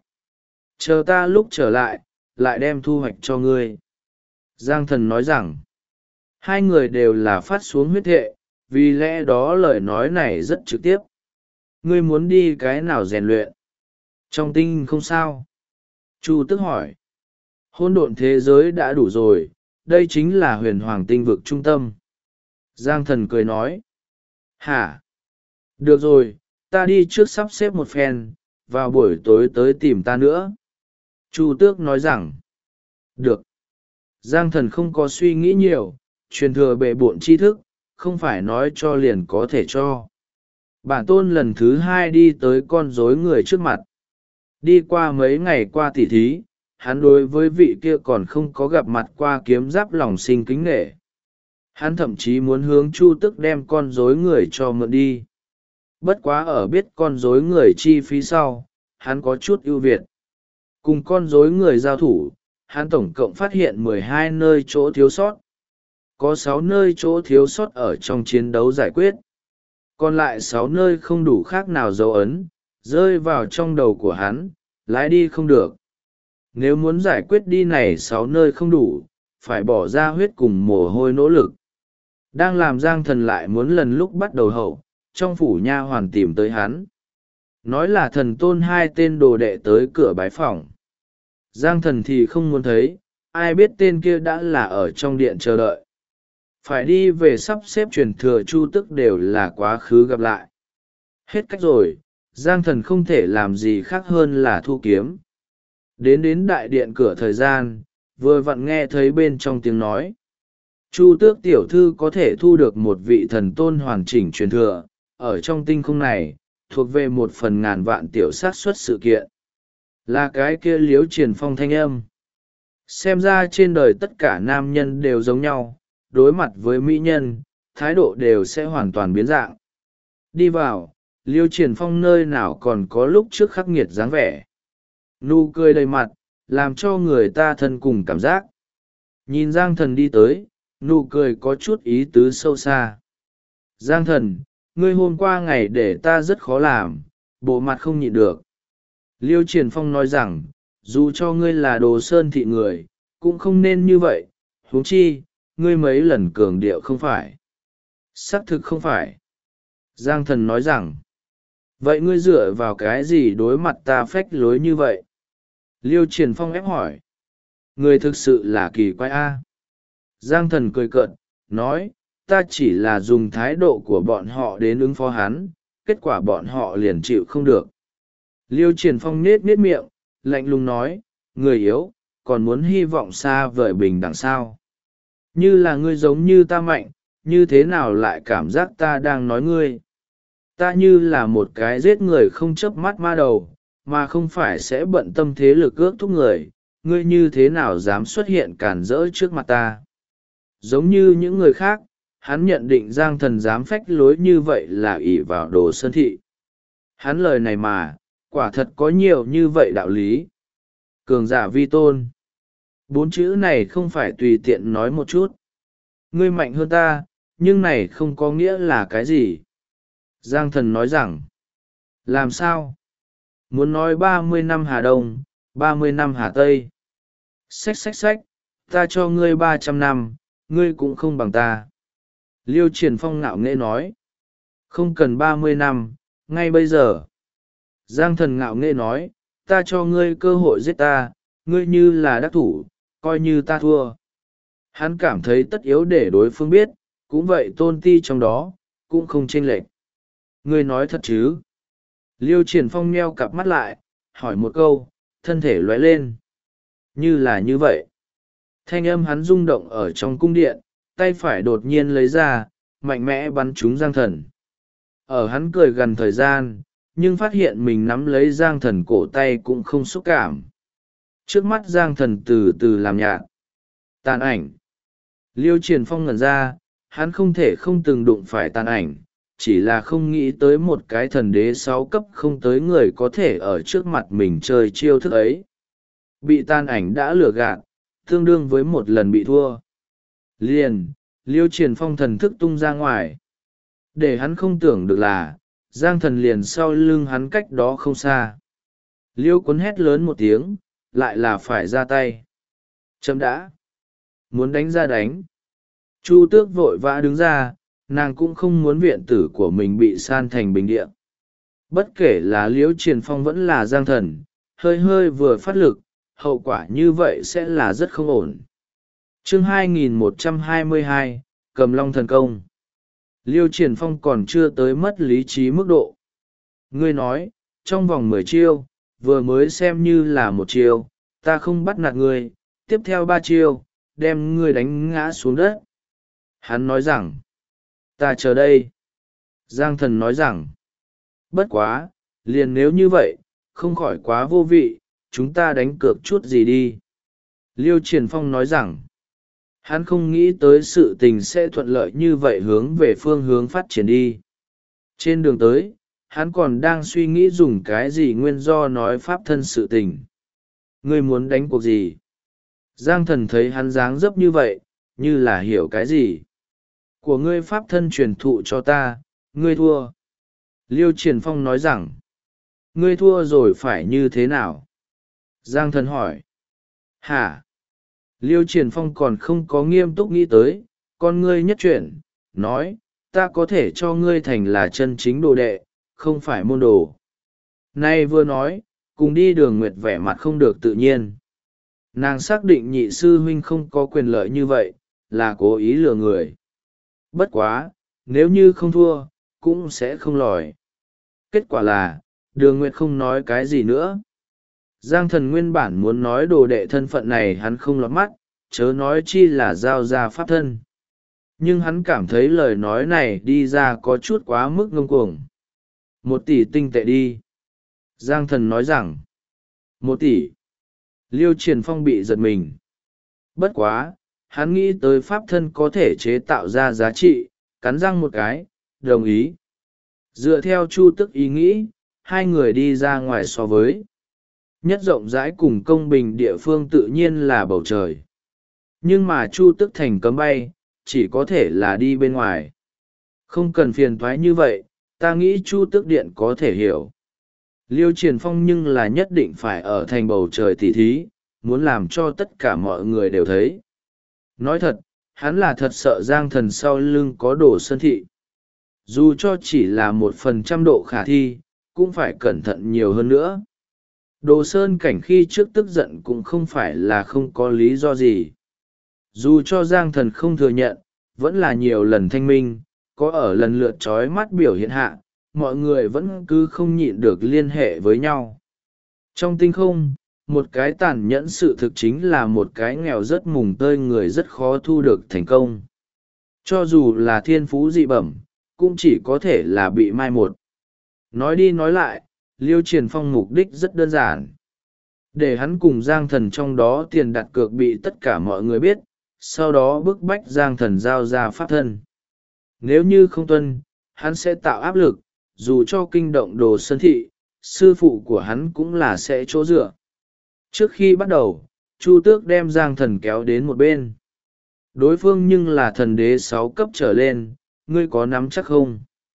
Chờ ta lúc trở lại, lại đem thu hoạch cho ngươi. Giang Thần nói rằng, hai người đều là phát xuống huyết thệ, vì lẽ đó lời nói này rất trực tiếp. Ngươi muốn đi cái nào rèn luyện? Trong tinh không sao? Chu Tước hỏi. Hỗn độn thế giới đã đủ rồi, đây chính là huyền hoàng tinh vực trung tâm. Giang Thần cười nói. Hả? Được rồi, ta đi trước sắp xếp một phen, vào buổi tối tới tìm ta nữa. Chu Tước nói rằng. Được. Giang Thần không có suy nghĩ nhiều, truyền thừa bệ bộn tri thức, không phải nói cho liền có thể cho. Bản tôn lần thứ 2 đi tới con rối người trước mặt. Đi qua mấy ngày qua tỉ thí, hắn đối với vị kia còn không có gặp mặt qua kiếm giáp lòng sinh kính nghệ. Hắn thậm chí muốn hướng Chu Tước đem con rối người cho mượn đi. Bất quá ở biết con rối người chi phí sau, hắn có chút ưu việt. Cùng con rối người giao thủ, hắn tổng cộng phát hiện 12 nơi chỗ thiếu sót. Có 6 nơi chỗ thiếu sót ở trong chiến đấu giải quyết. Còn lại 6 nơi không đủ khác nào dấu ấn, rơi vào trong đầu của hắn, lái đi không được. Nếu muốn giải quyết đi này 6 nơi không đủ, phải bỏ ra huyết cùng mồ hôi nỗ lực. Đang làm Giang Thần lại muốn lần lúc bắt đầu hậu, trong phủ nha hoàn tìm tới hắn. Nói là thần tôn 2 tên đồ đệ tới cửa bái phỏng. Giang Thần thì không muốn thấy, ai biết tên kia đã là ở trong điện chờ đợi. Phải đi về sắp xếp truyền thừa Chu Tước đều là quá khứ gặp lại. Hết cách rồi, Giang Thần không thể làm gì khác hơn là thu kiếm. Đến đại điện cửa thời gian, vừa vặn nghe thấy bên trong tiếng nói. Chu Tước tiểu thư có thể thu được một vị thần tôn hoàn chỉnh truyền thừa, ở trong tinh không này, thuộc về 1/1000 vạn tiểu xác suất sự kiện. Là cái kia Liếu Triển Phong thanh âm. Xem ra trên đời tất cả nam nhân đều giống nhau, đối mặt với mỹ nhân, thái độ đều sẽ hoàn toàn biến dạng. Đi vào, Liêu Triển Phong nơi nào còn có lúc trước khắc nghiệt dáng vẻ. Nụ cười đầy mặt, làm cho người ta thân cùng cảm giác. Nhìn Giang Thần đi tới, nụ cười có chút ý tứ sâu xa. Giang Thần, ngươi hôm qua ngày để ta rất khó làm, bộ mặt không nhịn được. Liêu Triển Phong nói rằng, dù cho ngươi là Đồ Sơn thị người, cũng không nên như vậy, huống chi, ngươi mấy lần cường điệu không phải. Xác thực không phải. Giang Thần nói rằng, vậy ngươi dựa vào cái gì đối mặt ta phách lối như vậy? Liêu Triển Phong ép hỏi. Người thực sự là kỳ quái a. Giang Thần cười cợt, nói, ta chỉ là dùng thái độ của bọn họ đến ứng phó hắn, kết quả bọn họ liền chịu không được. Liêu Triển Phong nết nết miệng, lạnh lùng nói, người yếu, còn muốn hy vọng xa vời bình đẳng sao. Như là ngươi giống như ta mạnh, như thế nào lại cảm giác ta đang nói ngươi. Ta như là một cái giết người không chớp mắt ma đầu, mà không phải sẽ bận tâm thế lực ước thúc người, ngươi như thế nào dám xuất hiện cản rỡ trước mặt ta. Giống như những người khác, hắn nhận định Giang Thần dám phách lối như vậy là ỷ vào Đồ Sơn Thị. Hắn lời này mà, quả thật có nhiều như vậy đạo lý. Cường giả vi tôn. 4 chữ này không phải tùy tiện nói một chút. Ngươi mạnh hơn ta, nhưng này không có nghĩa là cái gì. Giang Thần nói rằng, làm sao? Muốn nói 30 năm Hà Đông, 30 năm Hà Tây. Xách xách xách, ta cho ngươi 300 năm, ngươi cũng không bằng ta. Liêu Triển Phong ngạo nghễ nói, không cần 30 năm, ngay bây giờ. Giang Thần ngạo nghễ nói, ta cho ngươi cơ hội giết ta, ngươi như là đắc thủ, coi như ta thua. Hắn cảm thấy tất yếu để đối phương biết, cũng vậy tôn ti trong đó, cũng không chênh lệch. Ngươi nói thật chứ? Liêu Triển Phong nheo cặp mắt lại, hỏi một câu, thân thể lóe lên. Như là như vậy. Thanh âm hắn rung động ở trong cung điện, tay phải đột nhiên lấy ra, mạnh mẽ bắn trúng Giang Thần. Ở hắn cười gần thời gian, nhưng phát hiện mình nắm lấy Giang Thần cổ tay cũng không xúc cảm. Trước mắt Giang Thần từ từ làm nhạt. Tàn ảnh. Liêu Triển Phong ngẩn ra, hắn không thể không từng đụng phải tàn ảnh, chỉ là không nghĩ tới một cái thần đế 6 cấp không tới người có thể ở trước mặt mình chơi chiêu thức ấy. Bị tàn ảnh đã lừa gạt, tương đương với một lần bị thua. Liền, Liêu Triển Phong thần thức tung ra ngoài. Để hắn không tưởng được là, Giang Thần liền sau lưng hắn cách đó không xa. Liêu Cuốn hét lớn một tiếng, lại là phải ra tay. Chấm đã. Muốn đánh ra đánh. Chu Tước vội vã đứng ra, nàng cũng không muốn viện tử của mình bị san thành bình địa. Bất kể là Liễu Triển Phong vẫn là Giang Thần, hơi hơi vừa phát lực, hậu quả như vậy sẽ là rất không ổn. Chương 2122, Cầm Long Thần Công. Liêu Triển Phong còn chưa tới mất lý trí mức độ. Ngươi nói, trong vòng 10 chiêu, vừa mới xem như là một chiêu, ta không bắt nạt ngươi, tiếp theo 3 chiêu, đem ngươi đánh ngã xuống đất. Hắn nói rằng, ta chờ đây. Giang Thần nói rằng, bất quá, liền nếu như vậy, không khỏi quá vô vị, chúng ta đánh cược chút gì đi. Liêu Triển Phong nói rằng, hắn không nghĩ tới sự tình sẽ thuận lợi như vậy hướng về phương hướng phát triển đi. Trên đường tới, hắn còn đang suy nghĩ dùng cái gì nguyên do nói pháp thân sự tình. Ngươi muốn đánh cuộc gì? Giang Thần thấy hắn dáng dấp như vậy, như là hiểu cái gì. Của ngươi pháp thân truyền thụ cho ta, ngươi thua. Liêu Triển Phong nói rằng, ngươi thua rồi phải như thế nào? Giang Thần hỏi. Hả? Liêu Triển Phong còn không có nghiêm túc nghĩ tới, con ngươi nhất chuyển, nói, ta có thể cho ngươi thành là chân chính đồ đệ, không phải môn đồ. Nay vừa nói, cùng đi Đường Nguyệt vẻ mặt không được tự nhiên. Nàng xác định nhị sư huynh không có quyền lợi như vậy, là cố ý lừa người. Bất quá, nếu như không thua, cũng sẽ không lòi. Kết quả là, Đường Nguyệt không nói cái gì nữa. Giang Thần nguyên bản muốn nói đồ đệ thân phận này hắn không lọt mắt, chớ nói chi là giao ra pháp thân. Nhưng hắn cảm thấy lời nói này đi ra có chút quá mức ngông cuồng. 1 tỷ tinh tệ đi. Giang Thần nói rằng, 1 tỷ. Liêu Triển Phong bị giật mình. Bất quá, hắn nghĩ tới pháp thân có thể chế tạo ra giá trị, cắn răng một cái, đồng ý. Dựa theo Chu Tức ý nghĩ, hai người đi ra ngoài so với. Nhất rộng rãi cùng công bình địa phương tự nhiên là bầu trời. Nhưng mà Chu Tức thành cấm bay, chỉ có thể là đi bên ngoài. Không cần phiền toái như vậy, ta nghĩ Chu Tức Điện có thể hiểu. Liêu Triển Phong nhưng là nhất định phải ở thành bầu trời tỉ thí, muốn làm cho tất cả mọi người đều thấy. Nói thật, hắn là thật sợ Giang Thần sau lưng có Đồ Sơn Thị. dù cho chỉ là 1% độ khả thi cũng phải cẩn thận nhiều hơn nữa. Đồ Sơn Cảnh khi trước tức giận cũng không phải là không có lý do gì. Dù cho Giang Thần không thừa nhận, vẫn là nhiều lần thanh minh, có ở lần lượt trói mắt biểu hiện hạ, mọi người vẫn cứ không nhịn được liên hệ với nhau. Trong tinh không, một cái tàn nhẫn sự thực chính là một cái nghèo rất mùng tơi người rất khó thu được thành công. Cho dù là thiên phú dị bẩm, cũng chỉ có thể là bị mai một. Nói đi nói lại, Liêu Triển Phong mục đích rất đơn giản. Để hắn cùng Giang Thần trong đó tiền đặt cược bị tất cả mọi người biết, sau đó bức bách Giang Thần giao ra pháp thân. Nếu như không tuân, hắn sẽ tạo áp lực, dù cho kinh động Đồ Sơn thị, sư phụ của hắn cũng là sẽ chỗ dựa. Trước khi bắt đầu, Chu Tước đem Giang Thần kéo đến một bên. Đối phương nhưng là thần đế 6 cấp trở lên, ngươi có nắm chắc không?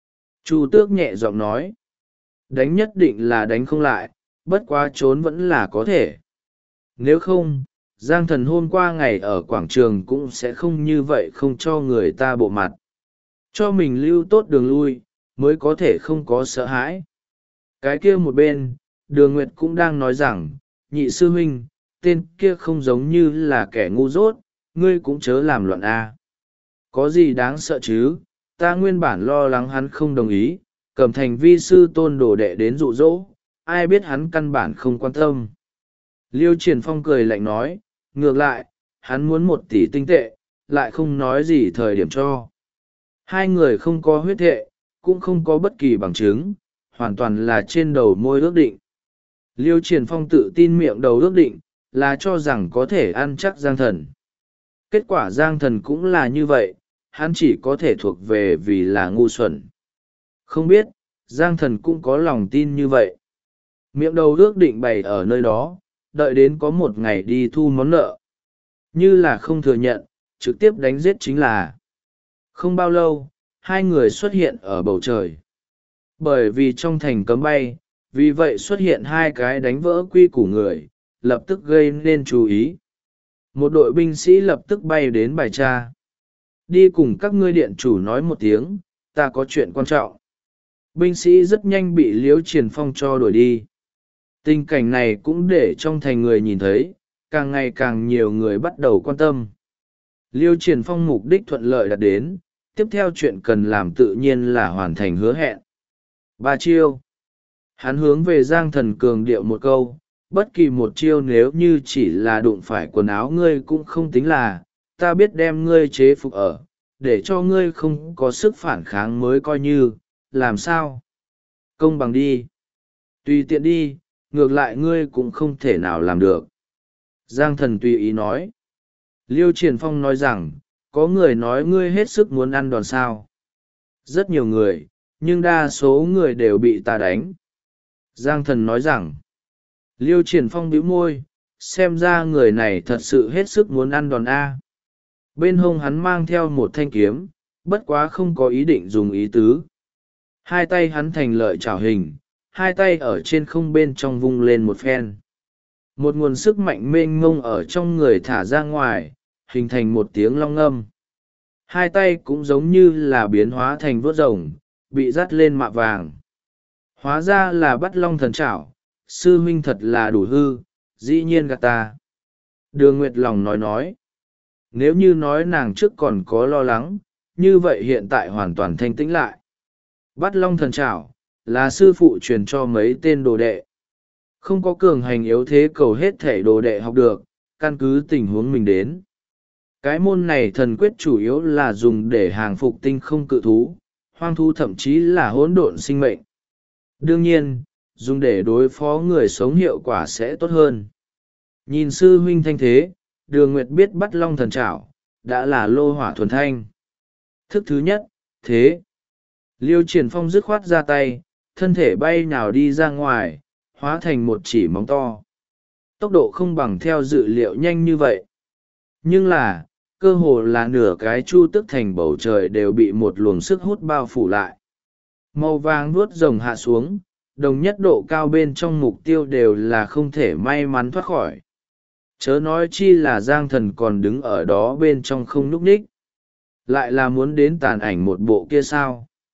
Chu Tước nhẹ giọng nói. Đánh nhất định là đánh không lại, bất quá trốn vẫn là có thể. Nếu không, Giang Thần hôm qua ngày ở quảng trường cũng sẽ không như vậy, không cho người ta bộ mặt. Cho mình lưu tốt đường lui, mới có thể không có sợ hãi. Cái kia một bên, Đường Nguyệt cũng đang nói rằng, nhị sư huynh, tên kia không giống như là kẻ ngu dốt, ngươi cũng chớ làm loạn a. Có gì đáng sợ chứ, ta nguyên bản lo lắng hắn không đồng ý, cầm thành vi sư tôn đồ đệ đến dụ dỗ, ai biết hắn căn bản không quan tâm. Liêu Triển Phong cười lạnh nói, ngược lại, hắn muốn 1 tỷ tinh tệ, lại không nói gì thời điểm cho. Hai người không có huyết thệ, cũng không có bất kỳ bằng chứng, hoàn toàn là trên đầu môi ước định. Liêu Triển Phong tự tin miệng đầu ước định, là cho rằng có thể ăn chắc Giang Thần. Kết quả Giang Thần cũng là như vậy, hắn chỉ có thể thuộc về vì là ngu xuẩn. Không biết, Giang Thần cũng có lòng tin như vậy. Miệng đầu ước định bày ở nơi đó, đợi đến có một ngày đi thu món nợ. Như là không thừa nhận, trực tiếp đánh giết chính là. Không bao lâu, hai người xuất hiện ở bầu trời. Bởi vì trong thành cấm bay, vì vậy xuất hiện hai cái đánh vỡ quy củ người, lập tức gây nên chú ý. Một đội binh sĩ lập tức bay đến bài tra. Đi cùng các ngươi điện chủ nói một tiếng, ta có chuyện quan trọng. Binh sĩ rất nhanh bị Liễu Triển Phong cho đuổi đi. Tình cảnh này cũng để trong thành người nhìn thấy, càng ngày càng nhiều người bắt đầu quan tâm. Liêu Triển Phong mục đích thuận lợi đạt đến, tiếp theo chuyện cần làm tự nhiên là hoàn thành hứa hẹn. 3 chiêu. Hắn hướng về Giang Thần cường điệu một câu, bất kỳ một chiêu nếu như chỉ là đụng phải quần áo ngươi cũng không tính là, ta biết đem ngươi chế phục ở, để cho ngươi không có sức phản kháng mới coi như, làm sao? Công bằng đi. Tùy tiện đi, ngược lại ngươi cũng không thể nào làm được. Giang Thần tùy ý nói. Liêu Triển Phong nói rằng, có người nói ngươi hết sức muốn ăn đòn sao. Rất nhiều người, nhưng đa số người đều bị ta đánh. Giang Thần nói rằng, Liêu Triển Phong bĩu môi, xem ra người này thật sự hết sức muốn ăn đòn A. Bên hông hắn mang theo một thanh kiếm, bất quá không có ý định dùng ý tứ. Hai tay hắn thành lợi chảo hình, hai tay ở trên không bên trong vung lên một phen. Một nguồn sức mạnh mênh mông ở trong người thả ra ngoài, hình thành một tiếng long ngâm. Hai tay cũng giống như là biến hóa thành vuốt rồng, bị dắt lên mạ vàng. Hóa ra là bắt long thần chảo, sư huynh thật là đủ hư, dĩ nhiên gạt ta. Đường Nguyệt lòng nói. Nếu như nói nàng trước còn có lo lắng, như vậy hiện tại hoàn toàn thanh tĩnh lại. Bắt long thần chảo, là sư phụ truyền cho mấy tên đồ đệ. Không có cường hành yếu thế cầu hết thể đồ đệ học được, căn cứ tình huống mình đến. Cái môn này thần quyết chủ yếu là dùng để hàng phục tinh không cự thú, hoang thú thậm chí là hỗn độn sinh mệnh. Đương nhiên, dùng để đối phó người sống hiệu quả sẽ tốt hơn. Nhìn sư huynh thanh thế, Đường Nguyệt biết bắt long thần trảo, đã là lô hỏa thuần thanh. Thức thứ nhất, thế. Liêu Triển Phong dứt khoát ra tay, thân thể bay nào đi ra ngoài, hóa thành một chỉ móng to. Tốc độ không bằng theo dự liệu nhanh như vậy. Nhưng là, cơ hồ là nửa cái chu tức thành bầu trời đều bị một luồng sức hút bao phủ lại. Màu vàng vuốt rồng hạ xuống, đồng nhất độ cao bên trong mục tiêu đều là không thể may mắn thoát khỏi. Chớ nói chi là Giang Thần còn đứng ở đó bên trong không núp ních. Lại là muốn đến tàn ảnh một bộ kia sao?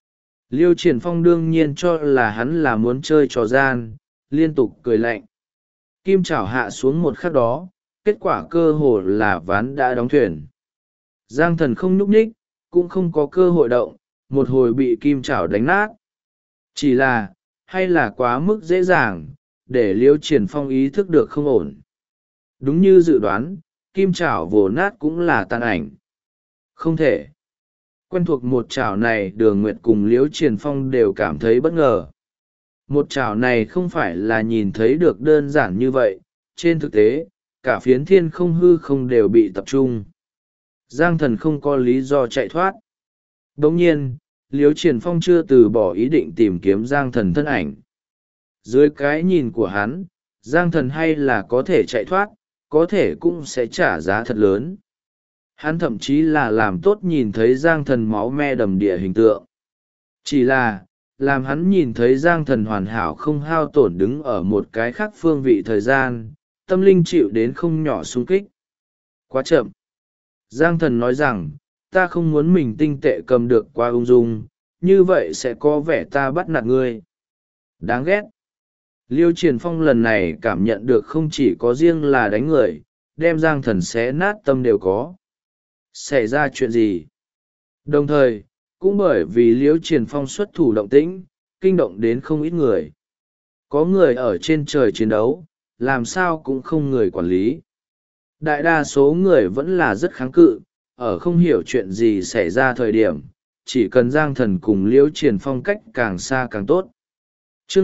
Liêu Triển Phong đương nhiên cho là hắn là muốn chơi trò gian, liên tục cười lạnh. Kim chảo hạ xuống một khắc đó, kết quả cơ hồ là ván đã đóng thuyền. Giang Thần không nhúc nhích, cũng không có cơ hội động, một hồi bị kim chảo đánh nát. Chỉ là, hay là quá mức dễ dàng, để Liêu Triển Phong ý thức được không ổn. Đúng như dự đoán, kim chảo vồ nát cũng là tàn ảnh. Không thể. Quen thuộc một chảo này, Đường Nguyệt cùng Liêu Triển Phong đều cảm thấy bất ngờ. Một chảo này không phải là nhìn thấy được đơn giản như vậy, trên thực tế, cả phiến thiên không hư không đều bị tập trung. Giang Thần không có lý do chạy thoát. Đồng nhiên, Liêu Triển Phong chưa từ bỏ ý định tìm kiếm Giang Thần thân ảnh. Dưới cái nhìn của hắn, Giang Thần hay là có thể chạy thoát, có thể cũng sẽ trả giá thật lớn. Hắn thậm chí là làm tốt nhìn thấy Giang Thần máu me đầm địa hình tượng. Chỉ là, làm hắn nhìn thấy Giang Thần hoàn hảo không hao tổn đứng ở một cái khác phương vị thời gian, tâm linh chịu đến không nhỏ xung kích. Quá chậm. Giang Thần nói rằng, ta không muốn mình tinh tệ cầm được quá ung dung, như vậy sẽ có vẻ ta bắt nạt ngươi. Đáng ghét. Liêu Triển Phong lần này cảm nhận được không chỉ có riêng là đánh người, đem Giang Thần xé nát tâm đều có. Xảy ra chuyện gì? Đồng thời, cũng bởi vì Liêu Triển Phong xuất thủ động tĩnh, kinh động đến không ít người. Có người ở trên trời chiến đấu, làm sao cũng không người quản lý. Đại đa số người vẫn là rất kháng cự, ở không hiểu chuyện gì xảy ra thời điểm, chỉ cần Giang Thần cùng Liêu Triển Phong cách càng xa càng tốt. Chương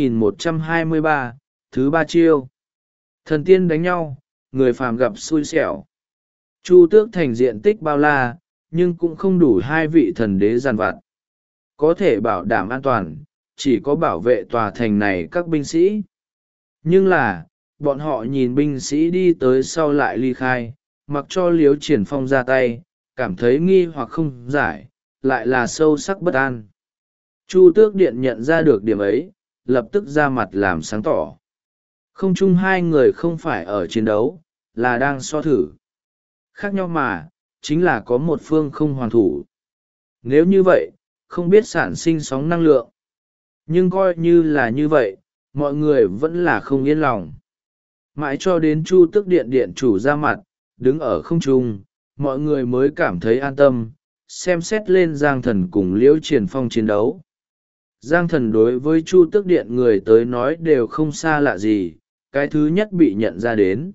2123, thứ ba chiêu. Thần tiên đánh nhau, người phàm gặp xui xẻo. Chu Tước Thành diện tích bao la, nhưng cũng không đủ hai vị thần đế giàn vặt. Có thể bảo đảm an toàn, chỉ có bảo vệ tòa thành này các binh sĩ. Nhưng là, bọn họ nhìn binh sĩ đi tới sau lại ly khai, mặc cho Liêu Triển Phong ra tay, cảm thấy nghi hoặc không giải, lại là sâu sắc bất an. Chu Tước Điện nhận ra được điểm ấy, lập tức ra mặt làm sáng tỏ. Không chung hai người không phải ở chiến đấu, là đang so thử. Khác nhau mà, chính là có một phương không hoàn thủ. Nếu như vậy, không biết sản sinh sóng năng lượng. Nhưng coi như là như vậy, mọi người vẫn là không yên lòng. Mãi cho đến Chu Tước Điện điện chủ ra mặt, đứng ở không trung, mọi người mới cảm thấy an tâm, xem xét lên Giang Thần cùng Liêu Triển Phong chiến đấu. Giang Thần đối với Chu Tước Điện người tới nói đều không xa lạ gì, cái thứ nhất bị nhận ra đến.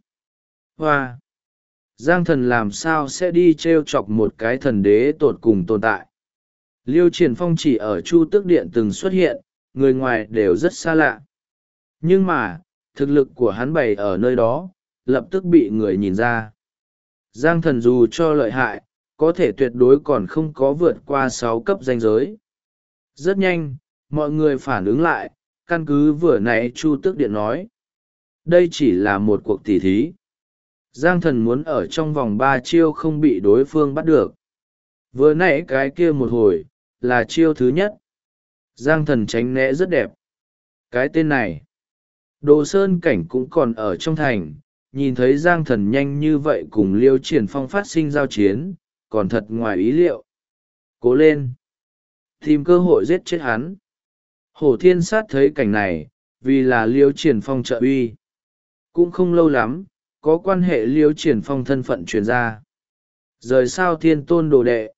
Hoa! Giang Thần làm sao sẽ đi trêu chọc một cái thần đế tột cùng tồn tại. Liêu Triển Phong chỉ ở Chu Tước Điện từng xuất hiện, người ngoài đều rất xa lạ. Nhưng mà, thực lực của hắn bày ở nơi đó, lập tức bị người nhìn ra. Giang Thần dù cho lợi hại, có thể tuyệt đối còn không có vượt qua 6 cấp danh giới. Rất nhanh, mọi người phản ứng lại, căn cứ vừa nãy Chu Tước Điện nói. Đây chỉ là một cuộc tỉ thí. Giang Thần muốn ở trong vòng 3 chiêu không bị đối phương bắt được. Vừa nãy cái kia một hồi, là chiêu thứ nhất. Giang Thần tránh né rất đẹp. Cái tên này, Đồ Sơn Cảnh cũng còn ở trong thành, nhìn thấy Giang Thần nhanh như vậy cùng Liêu Triển Phong phát sinh giao chiến, còn thật ngoài ý liệu. Cố lên! Tìm cơ hội giết chết hắn. Hổ Thiên Sát thấy cảnh này, vì là Liêu Triển Phong trợ uy. Cũng không lâu lắm, có quan hệ Liêu Triển Phong thân phận truyền ra. Rời sao thiên tôn đồ đệ.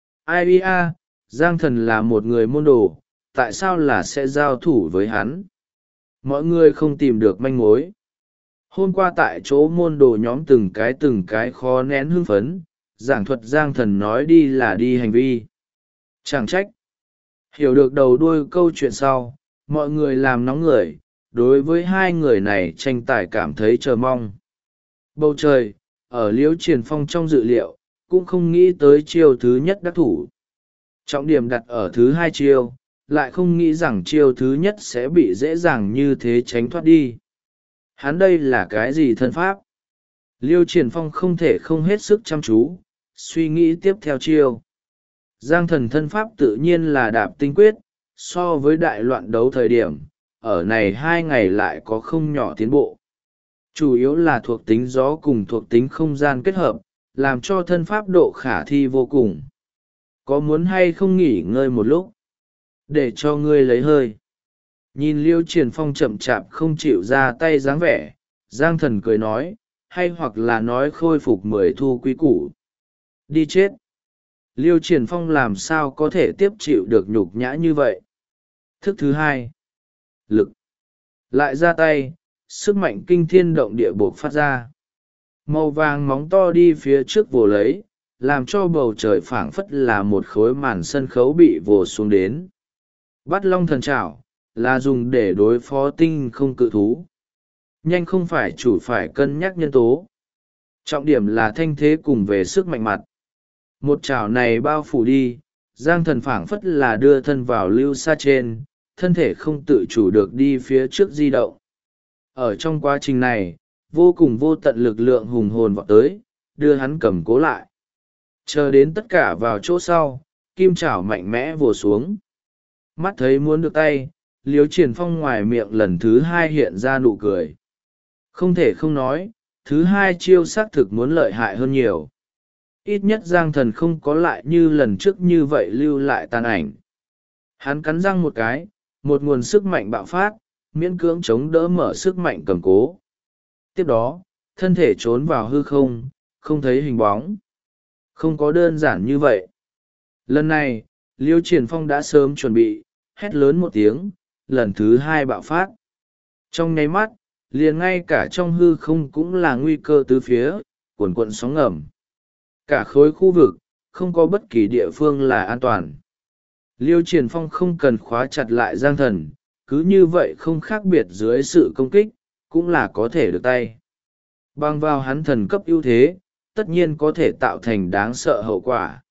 Ai a, Giang Thần là một người môn đồ, tại sao là sẽ giao thủ với hắn? Mọi người không tìm được manh mối. Hôm qua tại chỗ môn đồ nhóm từng cái khó nén hưng phấn, giảng thuật Giang Thần nói đi là đi hành vi. Chẳng trách. Hiểu được đầu đuôi câu chuyện sau, mọi người làm nóng người, đối với hai người này tranh tài cảm thấy chờ mong. Bầu trời, ở Liêu Triển Phong trong dự liệu, cũng không nghĩ tới chiêu thứ nhất đắc thủ. Trọng điểm đặt ở thứ hai chiêu, lại không nghĩ rằng chiêu thứ nhất sẽ bị dễ dàng như thế tránh thoát đi. Hắn đây là cái gì thân pháp? Liêu Triển Phong không thể không hết sức chăm chú, suy nghĩ tiếp theo chiêu. Giang Thần thân pháp tự nhiên là đạp tinh quyết, so với đại loạn đấu thời điểm, ở này 2 ngày lại có không nhỏ tiến bộ. Chủ yếu là thuộc tính gió cùng thuộc tính không gian kết hợp, làm cho thân pháp độ khả thi vô cùng. Có muốn hay không nghỉ ngơi một lúc? để cho ngươi lấy hơi. Nhìn Liêu Triển Phong chậm chạp không chịu ra tay dáng vẻ, Giang Thần cười nói, hay hoặc là nói khôi phục 10 thu quý củ. Đi chết! Liêu Triển Phong làm sao có thể tiếp chịu được nhục nhã như vậy? Thức thứ hai. Lực. Lại ra tay, sức mạnh kinh thiên động địa buộc phát ra. Màu vàng móng to đi phía trước vồ lấy, làm cho bầu trời phảng phất là một khối màn sân khấu bị vồ xuống đến. Bắt long thần trảo là dùng để đối phó tinh không cự thú. Nhanh không phải chủ phải cân nhắc nhân tố. Trọng điểm là thanh thế cùng về sức mạnh mặt. Một chảo này bao phủ đi, Giang Thần phảng phất là đưa thân vào lưu xa trên, thân thể không tự chủ được đi phía trước di động. Ở trong quá trình này, vô cùng vô tận lực lượng hùng hồn vọt tới, đưa hắn cầm cố lại. Chờ đến tất cả vào chỗ sau, kim chảo mạnh mẽ vồ xuống. Mắt thấy muốn được tay, Liêu Triển Phong ngoài miệng lần thứ hai hiện ra nụ cười. Không thể không nói, thứ hai chiêu xác thực muốn lợi hại hơn nhiều. Ít nhất Giang Thần không có lại như lần trước như vậy lưu lại tàn ảnh. Hắn cắn răng một cái, một nguồn sức mạnh bạo phát, miễn cưỡng chống đỡ mở sức mạnh cầm cố. Tiếp đó, thân thể trốn vào hư không, không thấy hình bóng. Không có đơn giản như vậy. Lần này, Liêu Triển Phong đã sớm chuẩn bị, hét lớn một tiếng, lần thứ hai bạo phát. Trong nháy mắt, liền ngay cả trong hư không cũng là nguy cơ tứ phía, cuồn cuộn sóng ngầm. Cả khối khu vực, không có bất kỳ địa phương là an toàn. Liêu Triển Phong không cần khóa chặt lại Giang Thần, cứ như vậy không khác biệt dưới sự công kích, cũng là có thể được tay. Bằng vào hắn thần cấp ưu thế, tất nhiên có thể tạo thành đáng sợ hậu quả.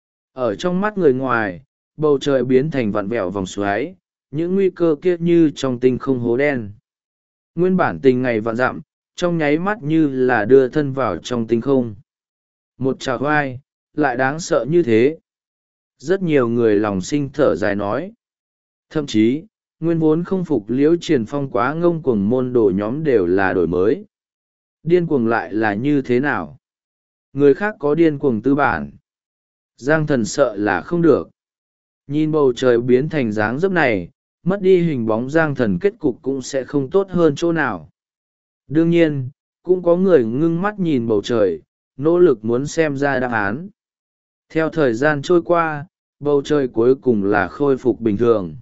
Ở trong mắt người ngoài, bầu trời biến thành vặn vẹo vòng xoáy, những nguy cơ kia như trong tinh không hố đen. Nguyên bản tình ngày vạn dặm, trong nháy mắt như là đưa thân vào trong tinh không. Một trào vai, lại đáng sợ như thế. Rất nhiều người lòng sinh thở dài nói. Thậm chí, nguyên vốn không phục Liễu Triển Phong quá ngông cuồng môn đồ nhóm đều là đổi mới. Điên cuồng lại là như thế nào? Người khác có điên cuồng tư bản. Giang Thần sợ là không được. Nhìn bầu trời biến thành dáng dấp này, mất đi hình bóng Giang Thần kết cục cũng sẽ không tốt hơn chỗ nào. Đương nhiên, cũng có người ngưng mắt nhìn bầu trời, nỗ lực muốn xem ra đáp án. Theo thời gian trôi qua, bầu trời cuối cùng là khôi phục bình thường.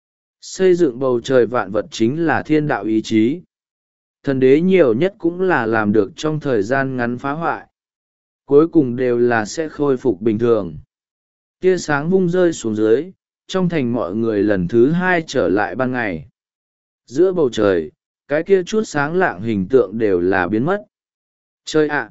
Xây dựng bầu trời vạn vật chính là thiên đạo ý chí. Thần đế nhiều nhất cũng là làm được trong thời gian ngắn phá hoại. Cuối cùng đều là sẽ khôi phục bình thường. Tia sáng vung rơi xuống dưới, trong thành mọi người lần thứ hai trở lại ban ngày. Giữa bầu trời, cái kia chút sáng lạng hình tượng đều là biến mất. Chơi ạ!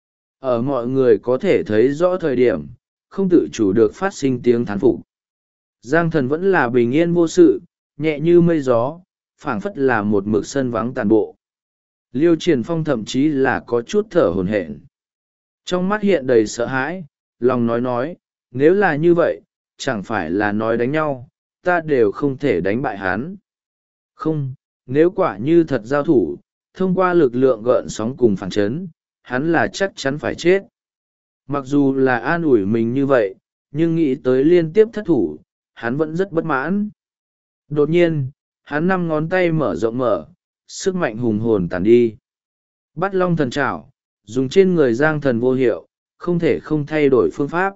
Ở mọi người có thể thấy rõ thời điểm, không tự chủ được phát sinh tiếng thán phục. Giang Thần vẫn là bình yên vô sự, nhẹ như mây gió, phảng phất là một mực sân vắng tàn bộ. Liêu Triển Phong thậm chí là có chút thở hổn hển. Trong mắt hiện đầy sợ hãi, lòng nói, nếu là như vậy, chẳng phải là nói đánh nhau, ta đều không thể đánh bại hắn. Không, nếu quả như thật giao thủ, thông qua lực lượng gợn sóng cùng phản chấn, hắn là chắc chắn phải chết. Mặc dù là an ủi mình như vậy, nhưng nghĩ tới liên tiếp thất thủ, hắn vẫn rất bất mãn. Đột nhiên, hắn 5 ngón tay mở rộng mở, sức mạnh hùng hồn tàn đi. Bắt long thần trảo, dùng trên người Giang Thần vô hiệu, không thể không thay đổi phương pháp.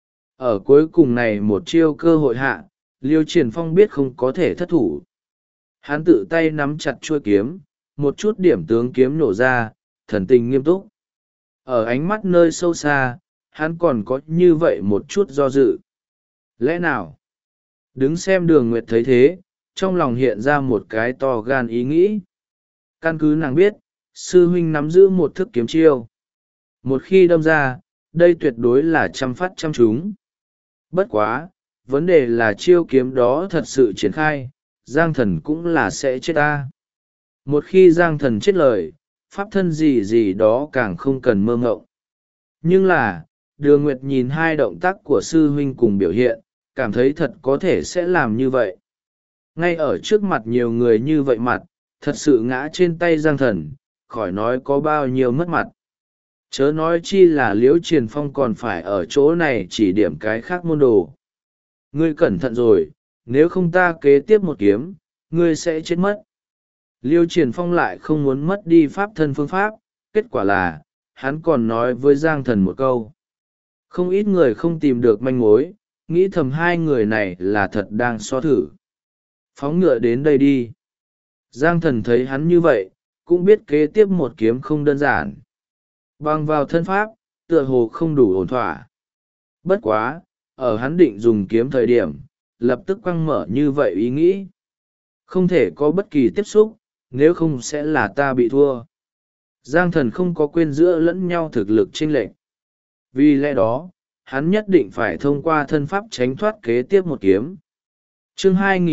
Ở cuối cùng này một chiêu cơ hội hạ, Liêu Triển Phong biết không có thể thất thủ. Hắn tự tay nắm chặt chuôi kiếm, một chút điểm tướng kiếm nổ ra, thần tình nghiêm túc. Ở ánh mắt nơi sâu xa, hắn còn có như vậy một chút do dự. Lẽ nào? Đứng xem Đường Nguyệt thấy thế, trong lòng hiện ra một cái to gan ý nghĩ. Căn cứ nàng biết, sư huynh nắm giữ một thức kiếm chiêu. Một khi đâm ra, đây tuyệt đối là trăm phát trăm trúng. Bất quá, vấn đề là chiêu kiếm đó thật sự triển khai, Giang Thần cũng là sẽ chết ta. Một khi Giang Thần chết lời, pháp thân gì gì đó càng không cần mơ ngộng. Nhưng là, Đường Nguyệt nhìn hai động tác của sư huynh cùng biểu hiện, cảm thấy thật có thể sẽ làm như vậy. Ngay ở trước mặt nhiều người như vậy mặt, thật sự ngã trên tay Giang Thần, khỏi nói có bao nhiêu mất mặt. Chớ nói chi là Liễu Triển Phong còn phải ở chỗ này chỉ điểm cái khác môn đồ. Ngươi cẩn thận rồi, nếu không ta kế tiếp một kiếm ngươi sẽ chết mất. Liêu Triển Phong lại không muốn mất đi pháp thân phương pháp, kết quả là hắn còn nói với Giang Thần một câu. Không ít người không tìm được manh mối, nghĩ thầm hai người này là thật đang so thử. Phóng ngựa đến đây đi. Giang Thần thấy hắn như vậy, cũng biết kế tiếp một kiếm không đơn giản. Bằng vào thân pháp, tựa hồ không đủ ổn thỏa. Bất quá, ở hắn định dùng kiếm thời điểm, lập tức quăng mở như vậy ý nghĩ. Không thể có bất kỳ tiếp xúc, nếu không sẽ là ta bị thua. Giang Thần không có quên giữa lẫn nhau thực lực chênh lệch. Vì lẽ đó, hắn nhất định phải thông qua thân pháp tránh thoát kế tiếp một kiếm. Chương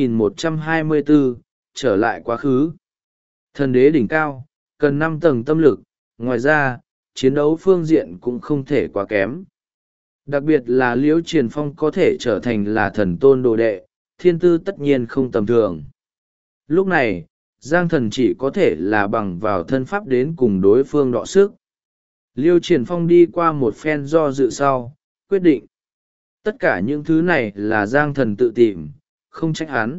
2124, trở lại quá khứ. Thần đế đỉnh cao, cần 5 tầng tâm lực, ngoài ra, chiến đấu phương diện cũng không thể quá kém. Đặc biệt là Liễu Triển Phong có thể trở thành là thần tôn đồ đệ, thiên tư tất nhiên không tầm thường. Lúc này, Giang Thần chỉ có thể là bằng vào thân pháp đến cùng đối phương đọ sức. Liêu Triển Phong đi qua một phen do dự sau, quyết định. Tất cả những thứ này là Giang Thần tự tìm, không trách hắn.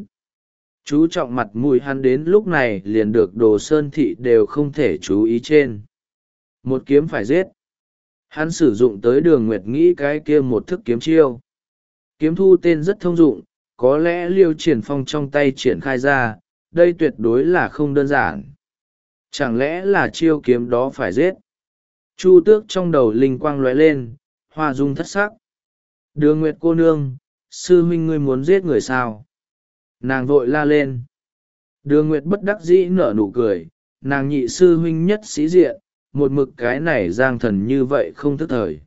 Chú trọng mặt mũi hắn đến lúc này liền được Đồ Sơn Thị đều không thể chú ý trên. Một kiếm phải giết. Hắn sử dụng tới Đường Nguyệt nghĩ cái kia một thức kiếm chiêu. Kiếm thu tên rất thông dụng, có lẽ Liêu Triển Phong trong tay triển khai ra, đây tuyệt đối là không đơn giản. Chẳng lẽ là chiêu kiếm đó phải giết? Chu Tước trong đầu linh quang lóe lên, hoa dung thất sắc. Đường Nguyệt cô nương, sư huynh ngươi muốn giết người sao? Nàng vội la lên. Đường Nguyệt bất đắc dĩ nở nụ cười, nàng nhị sư huynh nhất sĩ diện, một mực cái này Giang Thần như vậy không thức thời.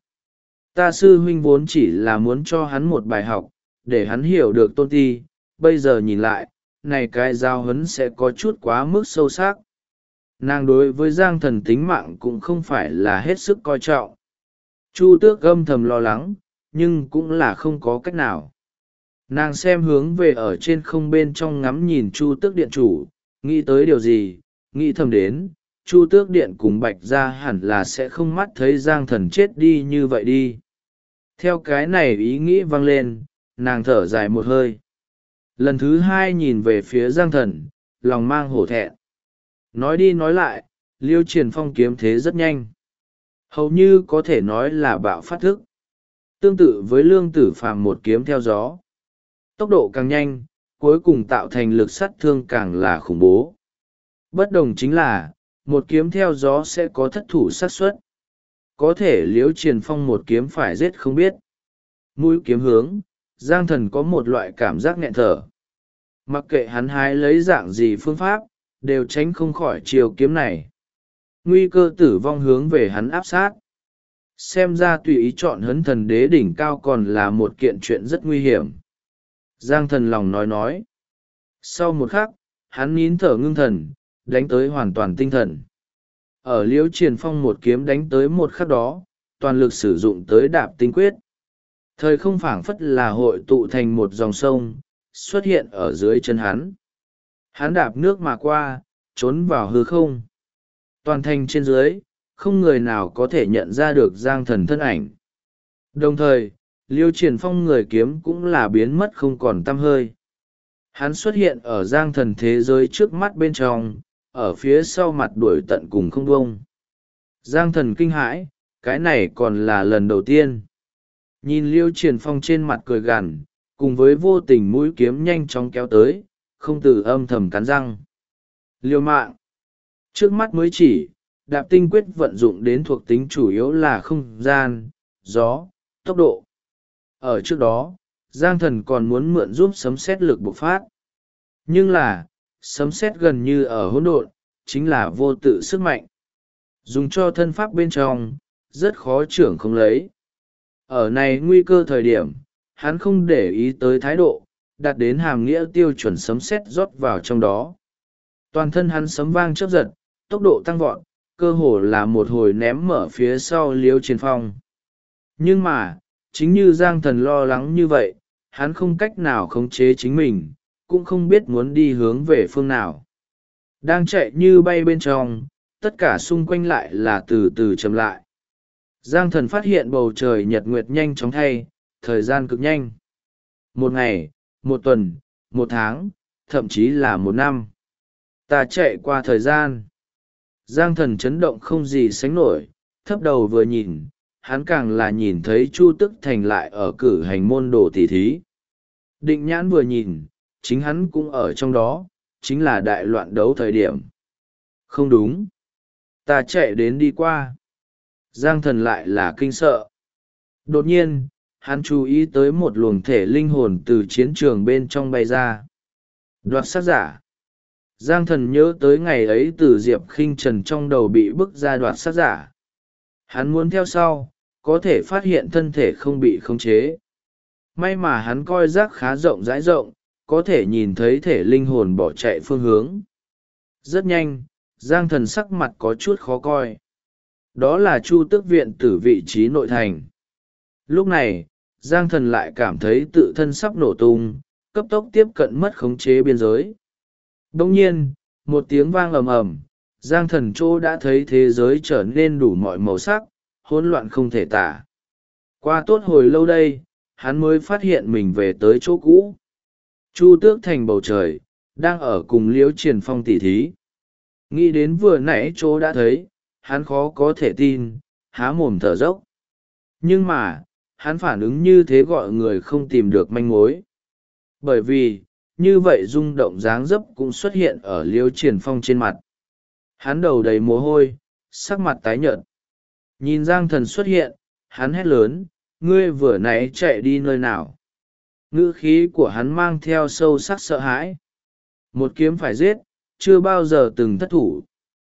Ta sư huynh vốn chỉ là muốn cho hắn một bài học, để hắn hiểu được tôn ti, bây giờ nhìn lại, này cái giao huấn sẽ có chút quá mức sâu sắc. Nàng đối với Giang Thần tính mạng cũng không phải là hết sức coi trọng. Chu Tước âm thầm lo lắng, nhưng cũng là không có cách nào. Nàng xem hướng về ở trên không bên trong ngắm nhìn Chu Tước điện chủ, nghĩ tới điều gì, nghĩ thầm đến, Chu Tước điện cùng Bạch Gia hẳn là sẽ không mắt thấy Giang Thần chết đi như vậy đi. Theo cái này ý nghĩ vang lên, nàng thở dài một hơi. Lần thứ hai nhìn về phía Giang Thần, lòng mang hổ thẹn. Nói đi nói lại, Liêu Triển Phong kiếm thế rất nhanh. Hầu như có thể nói là bạo phát thức. Tương tự với Lương Tử Phàm một kiếm theo gió. Tốc độ càng nhanh, cuối cùng tạo thành lực sát thương càng là khủng bố. Bất đồng chính là, một kiếm theo gió sẽ có thất thủ sát suất. Có thể Liêu Triển Phong một kiếm phải giết không biết. Mũi kiếm hướng, Giang Thần có một loại cảm giác nghẹn thở. Mặc kệ hắn hái lấy dạng gì phương pháp, đều tránh không khỏi chiều kiếm này. Nguy cơ tử vong hướng về hắn áp sát. Xem ra tùy ý chọn Hấn Thần Đế đỉnh cao còn là một kiện chuyện rất nguy hiểm. Giang Thần lòng nói. Sau một khắc, hắn nín thở ngưng thần, đánh tới hoàn toàn tinh thần. Ở Liễu Triển Phong một kiếm đánh tới một khắc đó, toàn lực sử dụng tới Đạp Tinh Quyết. Thời không phảng phất là hội tụ thành một dòng sông, xuất hiện ở dưới chân hắn. Hắn đạp nước mà qua, trốn vào hư không. Toàn thành trên dưới, không người nào có thể nhận ra được Giang Thần thân ảnh. Đồng thời, Liêu Triển Phong người kiếm cũng là biến mất không còn tăm hơi. Hắn xuất hiện ở Giang Thần thế giới trước mắt bên trong, ở phía sau mặt đuổi tận cùng không bông. Giang Thần kinh hãi, cái này còn là lần đầu tiên. Nhìn Liêu Triển Phong trên mặt cười gằn, cùng với vô tình mũi kiếm nhanh chóng kéo tới, không từ âm thầm cắn răng. Liêu mạng. Trước mắt mới chỉ, Đạp Tinh Quyết vận dụng đến thuộc tính chủ yếu là không gian, gió, tốc độ. Ở trước đó, Giang Thần còn muốn mượn giúp sấm sét lực bộc phát. Nhưng là, sấm sét gần như ở hỗn độn, chính là vô tự sức mạnh. Dùng cho thân pháp bên trong, rất khó trưởng không lấy. Ở này nguy cơ thời điểm, hắn không để ý tới thái độ, đạt đến hàm nghĩa tiêu chuẩn sấm sét rót vào trong đó. Toàn thân hắn sấm vang chớp giật, tốc độ tăng vọt, cơ hồ là một hồi ném mở phía sau Liêu Triển Phong. Nhưng mà, chính như Giang Thần lo lắng như vậy, hắn không cách nào khống chế chính mình, cũng không biết muốn đi hướng về phương nào. Đang chạy như bay bên trong, tất cả xung quanh lại là từ từ chậm lại. Giang Thần phát hiện bầu trời nhật nguyệt nhanh chóng thay, thời gian cực nhanh. Một ngày, một tuần, một tháng, thậm chí là một năm. Ta chạy qua thời gian. Giang Thần chấn động không gì sánh nổi, thấp đầu vừa nhìn, hắn càng là nhìn thấy Chu Tức Thành lại ở cử hành môn đồ tỷ thí. Định Nhãn vừa nhìn, chính hắn cũng ở trong đó, chính là đại loạn đấu thời điểm. Không đúng. Ta chạy đến đi qua. Giang Thần lại là kinh sợ. Đột nhiên, hắn chú ý tới một luồng thể linh hồn từ chiến trường bên trong bay ra. Đoạt sát giả. Giang Thần nhớ tới ngày ấy từ Diệp Khinh Trần trong đầu bị bức ra đoạt sát giả. Hắn muốn theo sau, có thể phát hiện thân thể không bị khống chế. May mà hắn coi rác khá rộng rãi rộng, có thể nhìn thấy thể linh hồn bỏ chạy phương hướng. Rất nhanh, Giang Thần sắc mặt có chút khó coi. Đó là Chu Tước Viện Tử vị trí nội thành. Lúc này, Giang Thần lại cảm thấy tự thân sắp nổ tung, cấp tốc tiếp cận mất khống chế biên giới. Đồng nhiên, một tiếng vang ầm ầm, Giang Thần chỗ đã thấy thế giới trở nên đủ mọi màu sắc, hỗn loạn không thể tả. Qua tốt hồi lâu đây, hắn mới phát hiện mình về tới chỗ cũ. Chu Tước Thành bầu trời, đang ở cùng Liễu Triển Phong tỉ thí. Nghĩ đến vừa nãy chỗ đã thấy, hắn khó có thể tin, há mồm thở dốc. Nhưng mà, hắn phản ứng như thế gọi người không tìm được manh mối. Bởi vì, như vậy rung động dáng dấp cũng xuất hiện ở Liễu Triển Phong trên mặt. Hắn đầu đầy mồ hôi, sắc mặt tái nhợt. Nhìn Giang Thần xuất hiện, hắn hét lớn, ngươi vừa nãy chạy đi nơi nào? Ngữ khí của hắn mang theo sâu sắc sợ hãi. Một kiếm phải giết, chưa bao giờ từng thất thủ.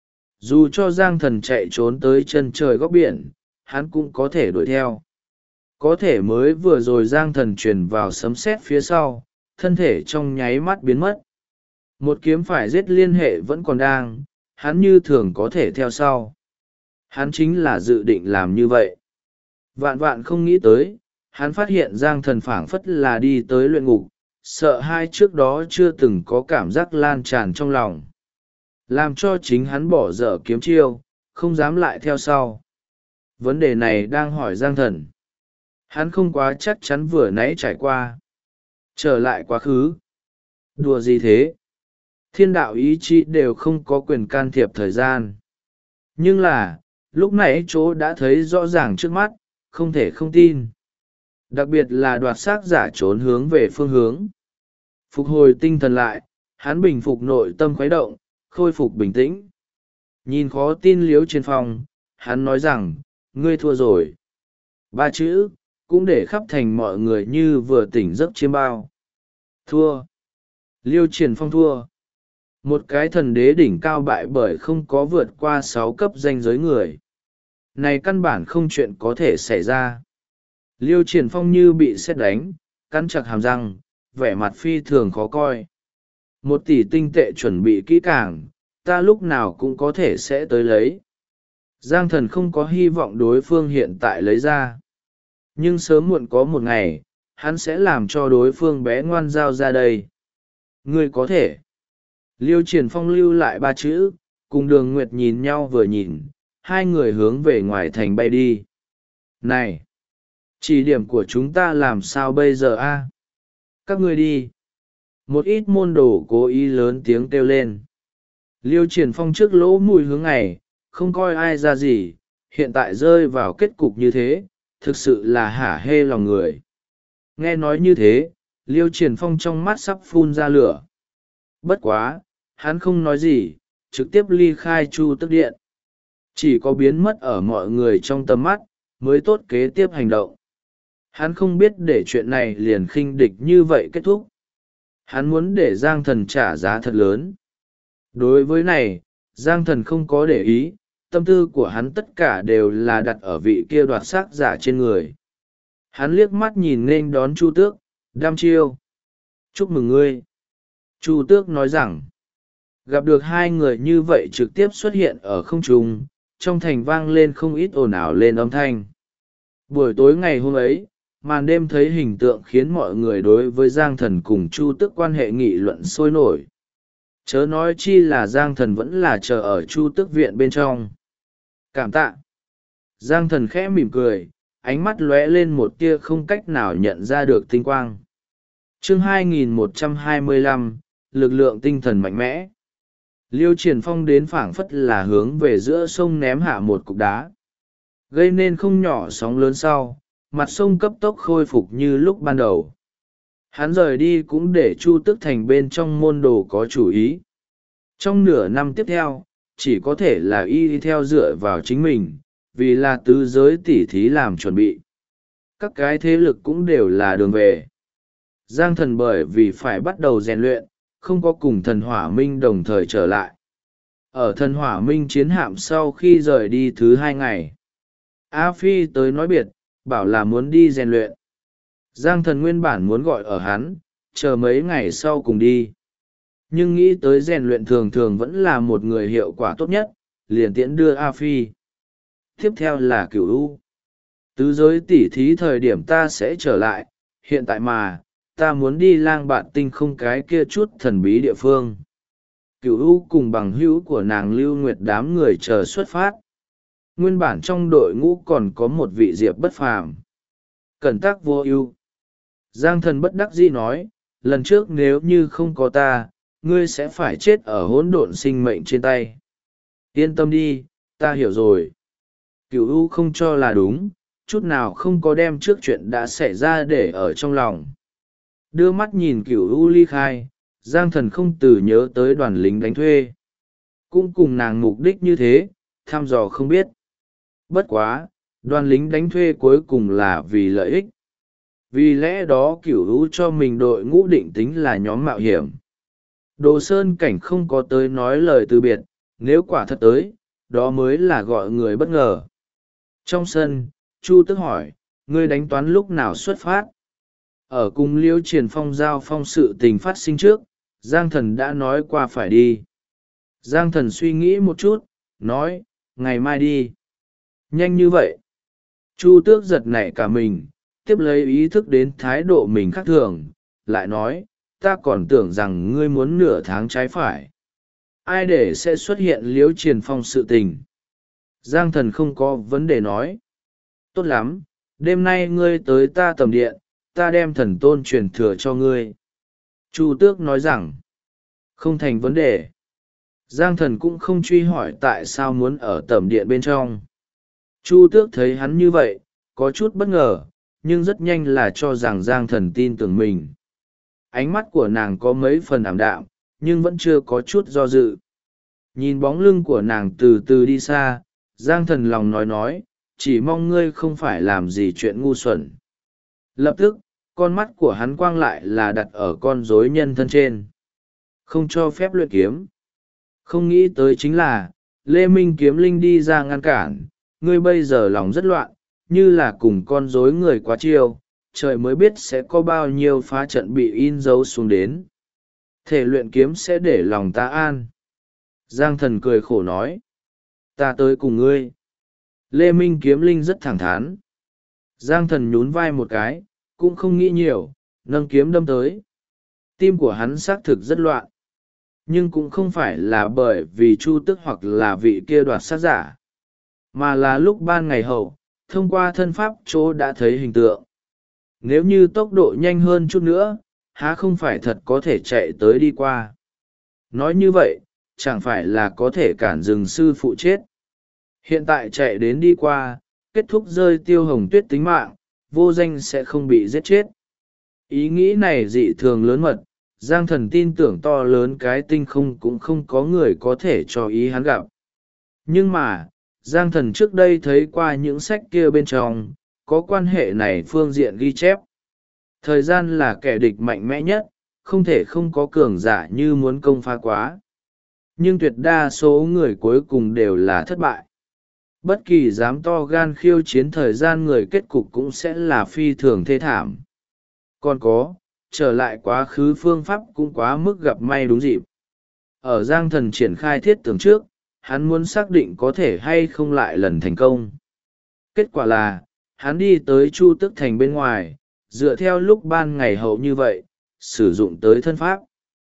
Dù cho Giang Thần chạy trốn tới chân trời góc biển, hắn cũng có thể đuổi theo. Có thể mới vừa rồi Giang Thần truyền vào sấm sét phía sau, thân thể trong nháy mắt biến mất. Một kiếm phải giết liên hệ vẫn còn đang, hắn như thường có thể theo sau. Hắn chính là dự định làm như vậy. Vạn vạn không nghĩ tới, hắn phát hiện Giang Thần phảng phất là đi tới luyện ngục, sợ hai trước đó chưa từng có cảm giác lan tràn trong lòng. Làm cho chính hắn bỏ dở kiếm chiêu, không dám lại theo sau. Vấn đề này đang hỏi Giang Thần. Hắn không quá chắc chắn vừa nãy trải qua. Trở lại quá khứ. Đùa gì thế? Thiên đạo ý chí đều không có quyền can thiệp thời gian. Nhưng là, lúc nãy chỗ đã thấy rõ ràng trước mắt, không thể không tin. Đặc biệt là đoạt xác giả trốn hướng về phương hướng. Phục hồi tinh thần lại, hắn bình phục nội tâm khuấy động, khôi phục bình tĩnh. Nhìn khó tin Liễu Triển Phong, hắn nói rằng, ngươi thua rồi. Ba chữ, cũng để khắp thành mọi người như vừa tỉnh giấc chiêm bao. Thua. Liễu Triển Phong thua. Một cái thần đế đỉnh cao bại bởi không có vượt qua 6 cấp danh giới người. Này căn bản không chuyện có thể xảy ra. Liêu Triển Phong như bị sét đánh, cắn chặt hàm răng, vẻ mặt phi thường khó coi. 1 tỷ tinh tệ chuẩn bị kỹ càng, ta lúc nào cũng có thể sẽ tới lấy. Giang Thần không có hy vọng đối phương hiện tại lấy ra. Nhưng sớm muộn có một ngày, hắn sẽ làm cho đối phương bé ngoan giao ra đây. Ngươi có thể. Liêu Triển Phong lưu lại 3 chữ, cùng Đường Nguyệt nhìn nhau vừa nhìn, hai người hướng về ngoài thành bay đi. Này! Chỉ điểm của chúng ta làm sao bây giờ a? Các ngươi đi. Một ít môn đồ cố ý lớn tiếng kêu lên. Liêu Triển Phong trước lỗ mùi hướng ngày, không coi ai ra gì, hiện tại rơi vào kết cục như thế, thực sự là hả hê lòng người. Nghe nói như thế, Liêu Triển Phong trong mắt sắp phun ra lửa. Bất quá, hắn không nói gì, trực tiếp ly khai Chu Tước Điện. Chỉ có biến mất ở mọi người trong tầm mắt, mới tốt kế tiếp hành động. Hắn không biết để chuyện này liền khinh địch như vậy kết thúc. Hắn muốn để Giang Thần trả giá thật lớn. Đối với này, Giang Thần không có để ý, tâm tư của hắn tất cả đều là đặt ở vị kia đoạt xác giả trên người. Hắn liếc mắt nhìn nên đón Chu Tước, đăm chiêu. Chúc mừng ngươi. Chu Tước nói rằng, gặp được hai người như vậy trực tiếp xuất hiện ở không trung, trong thành vang lên không ít ồn ào lên âm thanh. Buổi tối ngày hôm ấy, màn đêm thấy hình tượng khiến mọi người đối với Giang Thần cùng Chu Tước quan hệ nghị luận sôi nổi. Chớ nói chi là Giang Thần vẫn là chờ ở Chu Tước viện bên trong. Cảm tạ. Giang Thần khẽ mỉm cười, ánh mắt lóe lên một tia không cách nào nhận ra được tinh quang. chương 2125, lực lượng tinh thần mạnh mẽ. Liêu Triển Phong đến phảng phất là hướng về giữa sông ném hạ một cục đá, gây nên không nhỏ sóng lớn sau, mặt sông cấp tốc khôi phục như lúc ban đầu. Hắn rời đi cũng để Chu Tức Thành bên trong môn đồ có chủ ý. Trong nửa năm tiếp theo, chỉ có thể là y theo dựa vào chính mình, vì là tứ giới tỉ thí làm chuẩn bị. Các cái thế lực cũng đều là đường về. Giang Thần bởi vì phải bắt đầu rèn luyện, không có cùng thần Hỏa Minh đồng thời trở lại. Ở thần Hỏa Minh chiến hạm sau khi rời đi thứ 2 ngày, A Phi tới nói biệt, bảo là muốn đi rèn luyện. Giang Thần nguyên bản muốn gọi ở hắn, chờ mấy ngày sau cùng đi. Nhưng nghĩ tới rèn luyện thường thường vẫn là một người hiệu quả tốt nhất, liền tiễn đưa A Phi. Tiếp theo là Cửu U. Tứ giới tỉ thí thời điểm ta sẽ trở lại, hiện tại mà, ta muốn đi lang bạn tinh không cái kia chút thần bí địa phương. Cửu U cùng bằng hữu của nàng Lưu Nguyệt đám người chờ xuất phát. Nguyên bản trong đội ngũ còn có một vị diệp bất phàm. Cẩn tắc vô ưu. Giang Thần bất đắc dĩ nói, lần trước nếu như không có ta, ngươi sẽ phải chết ở hỗn độn sinh mệnh trên tay. Yên tâm đi, ta hiểu rồi. Cửu U không cho là đúng, chút nào không có đem trước chuyện đã xảy ra để ở trong lòng. Đưa mắt nhìn Cửu U ly khai, Giang Thần không từ nhớ tới đoàn lính đánh thuê. Cũng cùng nàng mục đích như thế, thăm dò không biết. Bất quá, đoàn lính đánh thuê cuối cùng là vì lợi ích. Vì lẽ đó Cửu U cho mình đội ngũ định tính là nhóm mạo hiểm. Đồ Sơn Cảnh không có tới nói lời từ biệt, nếu quả thật tới, đó mới là gọi người bất ngờ. Trong sân, Chu Tức hỏi, ngươi đánh toán lúc nào xuất phát? Ở cùng Liêu Triển Phong giao phong sự tình phát sinh trước, Giang Thần đã nói qua phải đi. Giang Thần suy nghĩ một chút, nói, ngày mai đi. Nhanh như vậy. Chu Tước giật nảy cả mình, tiếp lấy ý thức đến thái độ mình khác thường, lại nói, ta còn tưởng rằng ngươi muốn nửa tháng trái phải. Ai để sẽ xuất hiện Liêu Triển Phong sự tình? Giang Thần không có vấn đề nói. Tốt lắm, đêm nay ngươi tới ta tầm điện, ta đem thần tôn truyền thừa cho ngươi. Chu Tước nói rằng, không thành vấn đề. Giang Thần cũng không truy hỏi tại sao muốn ở tầm điện bên trong. Chu Tước thấy hắn như vậy, có chút bất ngờ, nhưng rất nhanh là cho rằng Giang Thần tin tưởng mình. Ánh mắt của nàng có mấy phần ảm đạm, nhưng vẫn chưa có chút do dự. Nhìn bóng lưng của nàng từ từ đi xa, Giang Thần lòng nói, chỉ mong ngươi không phải làm gì chuyện ngu xuẩn. Lập tức, con mắt của hắn quang lại là đặt ở con rối nhân thân trên. Không cho phép luyện kiếm. Không nghĩ tới chính là, Lê Minh Kiếm Linh đi ra ngăn cản, ngươi bây giờ lòng rất loạn, như là cùng con rối người quá chiêu, trời mới biết sẽ có bao nhiêu phá trận bị in dấu xuống đến. Thể luyện kiếm sẽ để lòng ta an. Giang Thần cười khổ nói, ta tới cùng ngươi. Lê Minh Kiếm Linh rất thẳng thắn. Giang Thần nhún vai một cái, cũng không nghĩ nhiều, nâng kiếm đâm tới. Tim của hắn xác thực rất loạn. Nhưng cũng không phải là bởi vì Chu Tức hoặc là vị kia đoạt sát giả, mà là lúc ban ngày hậu, thông qua thân pháp chỗ đã thấy hình tượng. Nếu như tốc độ nhanh hơn chút nữa, há không phải thật có thể chạy tới đi qua. Nói như vậy, chẳng phải là có thể cản rừng sư phụ chết. Hiện tại chạy đến đi qua, kết thúc rơi Tiêu Hồng Tuyết tính mạng, vô danh sẽ không bị giết chết. Ý nghĩ này dị thường lớn mật, Giang Thần tin tưởng to lớn cái tinh không cũng không có người có thể cho ý hắn gặp. Nhưng mà, Giang Thần trước đây thấy qua những sách kia bên trong, có quan hệ này phương diện ghi chép. Thời gian là kẻ địch mạnh mẽ nhất, không thể không có cường giả như muốn công phá quá. Nhưng tuyệt đa số người cuối cùng đều là thất bại. Bất kỳ dám to gan khiêu chiến thời gian người kết cục cũng sẽ là phi thường thê thảm. Còn có, trở lại quá khứ phương pháp cũng quá mức gặp may đúng dịp. Ở Giang Thần triển khai thiết tưởng trước, hắn muốn xác định có thể hay không lại lần thành công. Kết quả là, hắn đi tới Chu Tức Thành bên ngoài, dựa theo lúc ban ngày hậu như vậy, sử dụng tới thân pháp.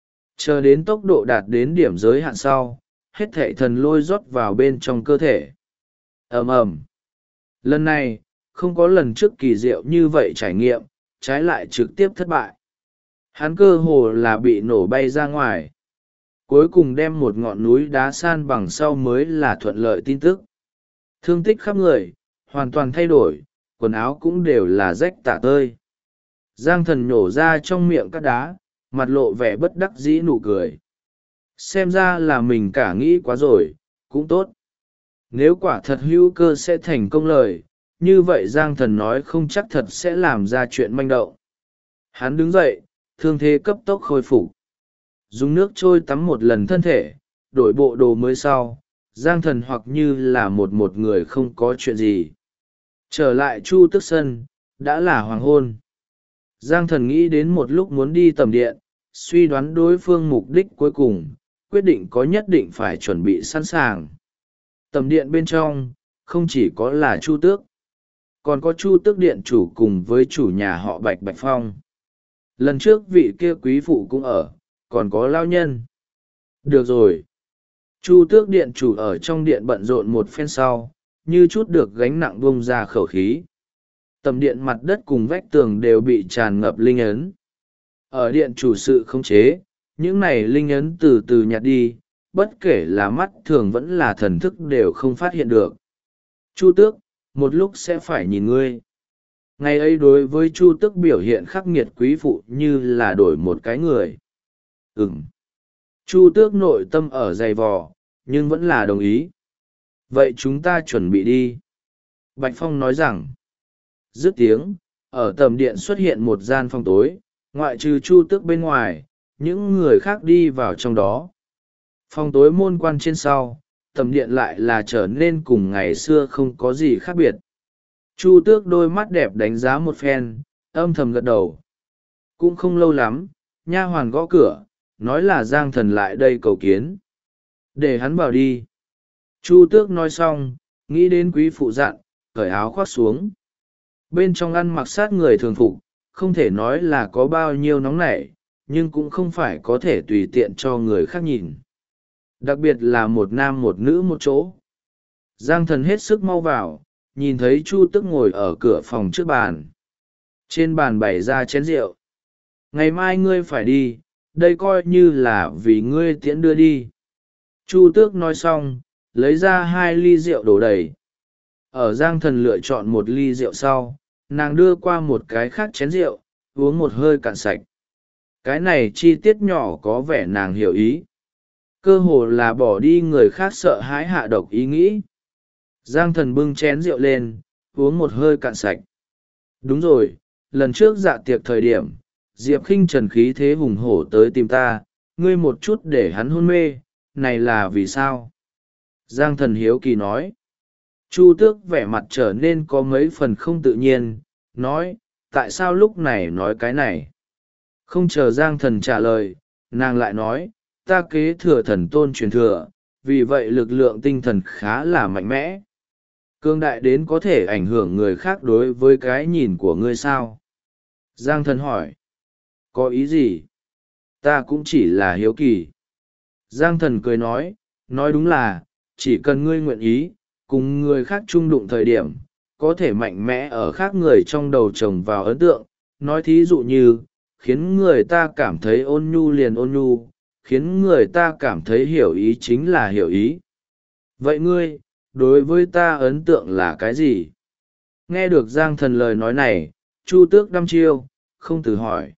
Chờ đến tốc độ đạt đến điểm giới hạn sau, hết thảy thần lôi rót vào bên trong cơ thể. Ầm ầm. Lần này, không có lần trước kỳ diệu như vậy trải nghiệm, trái lại trực tiếp thất bại. Hắn cơ hồ là bị nổ bay ra ngoài, cuối cùng đem một ngọn núi đá san bằng sau mới là thuận lợi tin tức. Thương tích khắp người, hoàn toàn thay đổi, quần áo cũng đều là rách tả tơi. Giang Thần nhổ ra trong miệng các đá, mặt lộ vẻ bất đắc dĩ nụ cười. Xem ra là mình cả nghĩ quá rồi, cũng tốt. Nếu quả thật hữu cơ sẽ thành công lời, như vậy Giang Thần nói không chắc thật sẽ làm ra chuyện manh động. Hắn đứng dậy, thương thế cấp tốc khôi phục. Dùng nước trôi tắm một lần thân thể, đổi bộ đồ mới sau, Giang Thần hoặc như là một người không có chuyện gì. Trở lại Chu Tước Sân, đã là hoàng hôn. Giang Thần nghĩ đến một lúc muốn đi tầm điện, suy đoán đối phương mục đích cuối cùng, quyết định có nhất định phải chuẩn bị sẵn sàng. Tầm điện bên trong, không chỉ có là Chu Tước, còn có Chu Tước Điện chủ cùng với chủ nhà họ Bạch Bạch Phong. Lần trước vị kia quý phụ cũng ở, còn có lao nhân. Được rồi. Chu Tước Điện chủ ở trong điện bận rộn một phen sau, như chút được gánh nặng buông ra khẩu khí. Tầm điện mặt đất cùng vách tường đều bị tràn ngập linh ấn. Ở điện chủ sự khống chế, những này linh ấn từ từ nhạt đi, bất kể là mắt thường vẫn là thần thức đều không phát hiện được. Chu Tước, một lúc sẽ phải nhìn ngươi. Ngày ấy đối với Chu Tước biểu hiện khắc nghiệt quý phụ như là đổi một cái người. Chu Tước nội tâm ở dày vò, nhưng vẫn là đồng ý. Vậy chúng ta chuẩn bị đi. Bạch Phong nói rằng, dứt tiếng, ở tầm điện xuất hiện một gian phòng tối, ngoại trừ Chu Tước bên ngoài, những người khác đi vào trong đó. Phòng tối môn quan trên sau, tầm điện lại là trở nên cùng ngày xưa không có gì khác biệt. Chu Tước đôi mắt đẹp đánh giá một phen, âm thầm gật đầu. Cũng không lâu lắm, nha hoàn gõ cửa, nói là Giang Thần lại đây cầu kiến. Để hắn vào đi. Chu Tước nói xong, nghĩ đến quý phụ dặn, cởi áo khoác xuống. Bên trong ăn mặc sát người thường phục, không thể nói là có bao nhiêu nóng nảy, nhưng cũng không phải có thể tùy tiện cho người khác nhìn. Đặc biệt là một nam một nữ một chỗ. Giang Thần hết sức mau vào, nhìn thấy Chu Tước ngồi ở cửa phòng trước bàn. Trên bàn bày ra chén rượu. Ngày mai ngươi phải đi, đây coi như là vì ngươi tiễn đưa đi. Chu Tước nói xong, lấy ra 2 ly rượu đổ đầy. Ở Giang Thần lựa chọn một ly rượu sau, nàng đưa qua một cái khác chén rượu, uống một hơi cạn sạch. Cái này chi tiết nhỏ có vẻ nàng hiểu ý. Cơ hồ là bỏ đi người khác sợ hãi hạ độc ý nghĩ. Giang Thần bưng chén rượu lên, uống một hơi cạn sạch. Đúng rồi, lần trước dạ tiệc thời điểm, Diệp Khinh Trần khí thế hùng hổ tới tìm ta, ngươi một chút để hắn hôn mê, này là vì sao? Giang Thần hiếu kỳ nói. Chu Tước vẻ mặt trở nên có mấy phần không tự nhiên, nói, tại sao lúc này nói cái này? Không chờ Giang Thần trả lời, nàng lại nói, ta kế thừa thần tôn truyền thừa, vì vậy lực lượng tinh thần khá là mạnh mẽ. Cương đại đến có thể ảnh hưởng người khác đối với cái nhìn của ngươi sao? Giang Thần hỏi. Có ý gì? Ta cũng chỉ là hiếu kỳ. Giang Thần cười nói đúng là, chỉ cần ngươi nguyện ý, cùng người khác chung đụng thời điểm, có thể mạnh mẽ ở khác người trong đầu chồng vào ấn tượng, nói thí dụ như, khiến người ta cảm thấy ôn nhu liền ôn nhu, khiến người ta cảm thấy hiểu ý chính là hiểu ý. Vậy ngươi, đối với ta ấn tượng là cái gì? Nghe được Giang Thần lời nói này, Chu Tước đăm chiêu, không từ hỏi.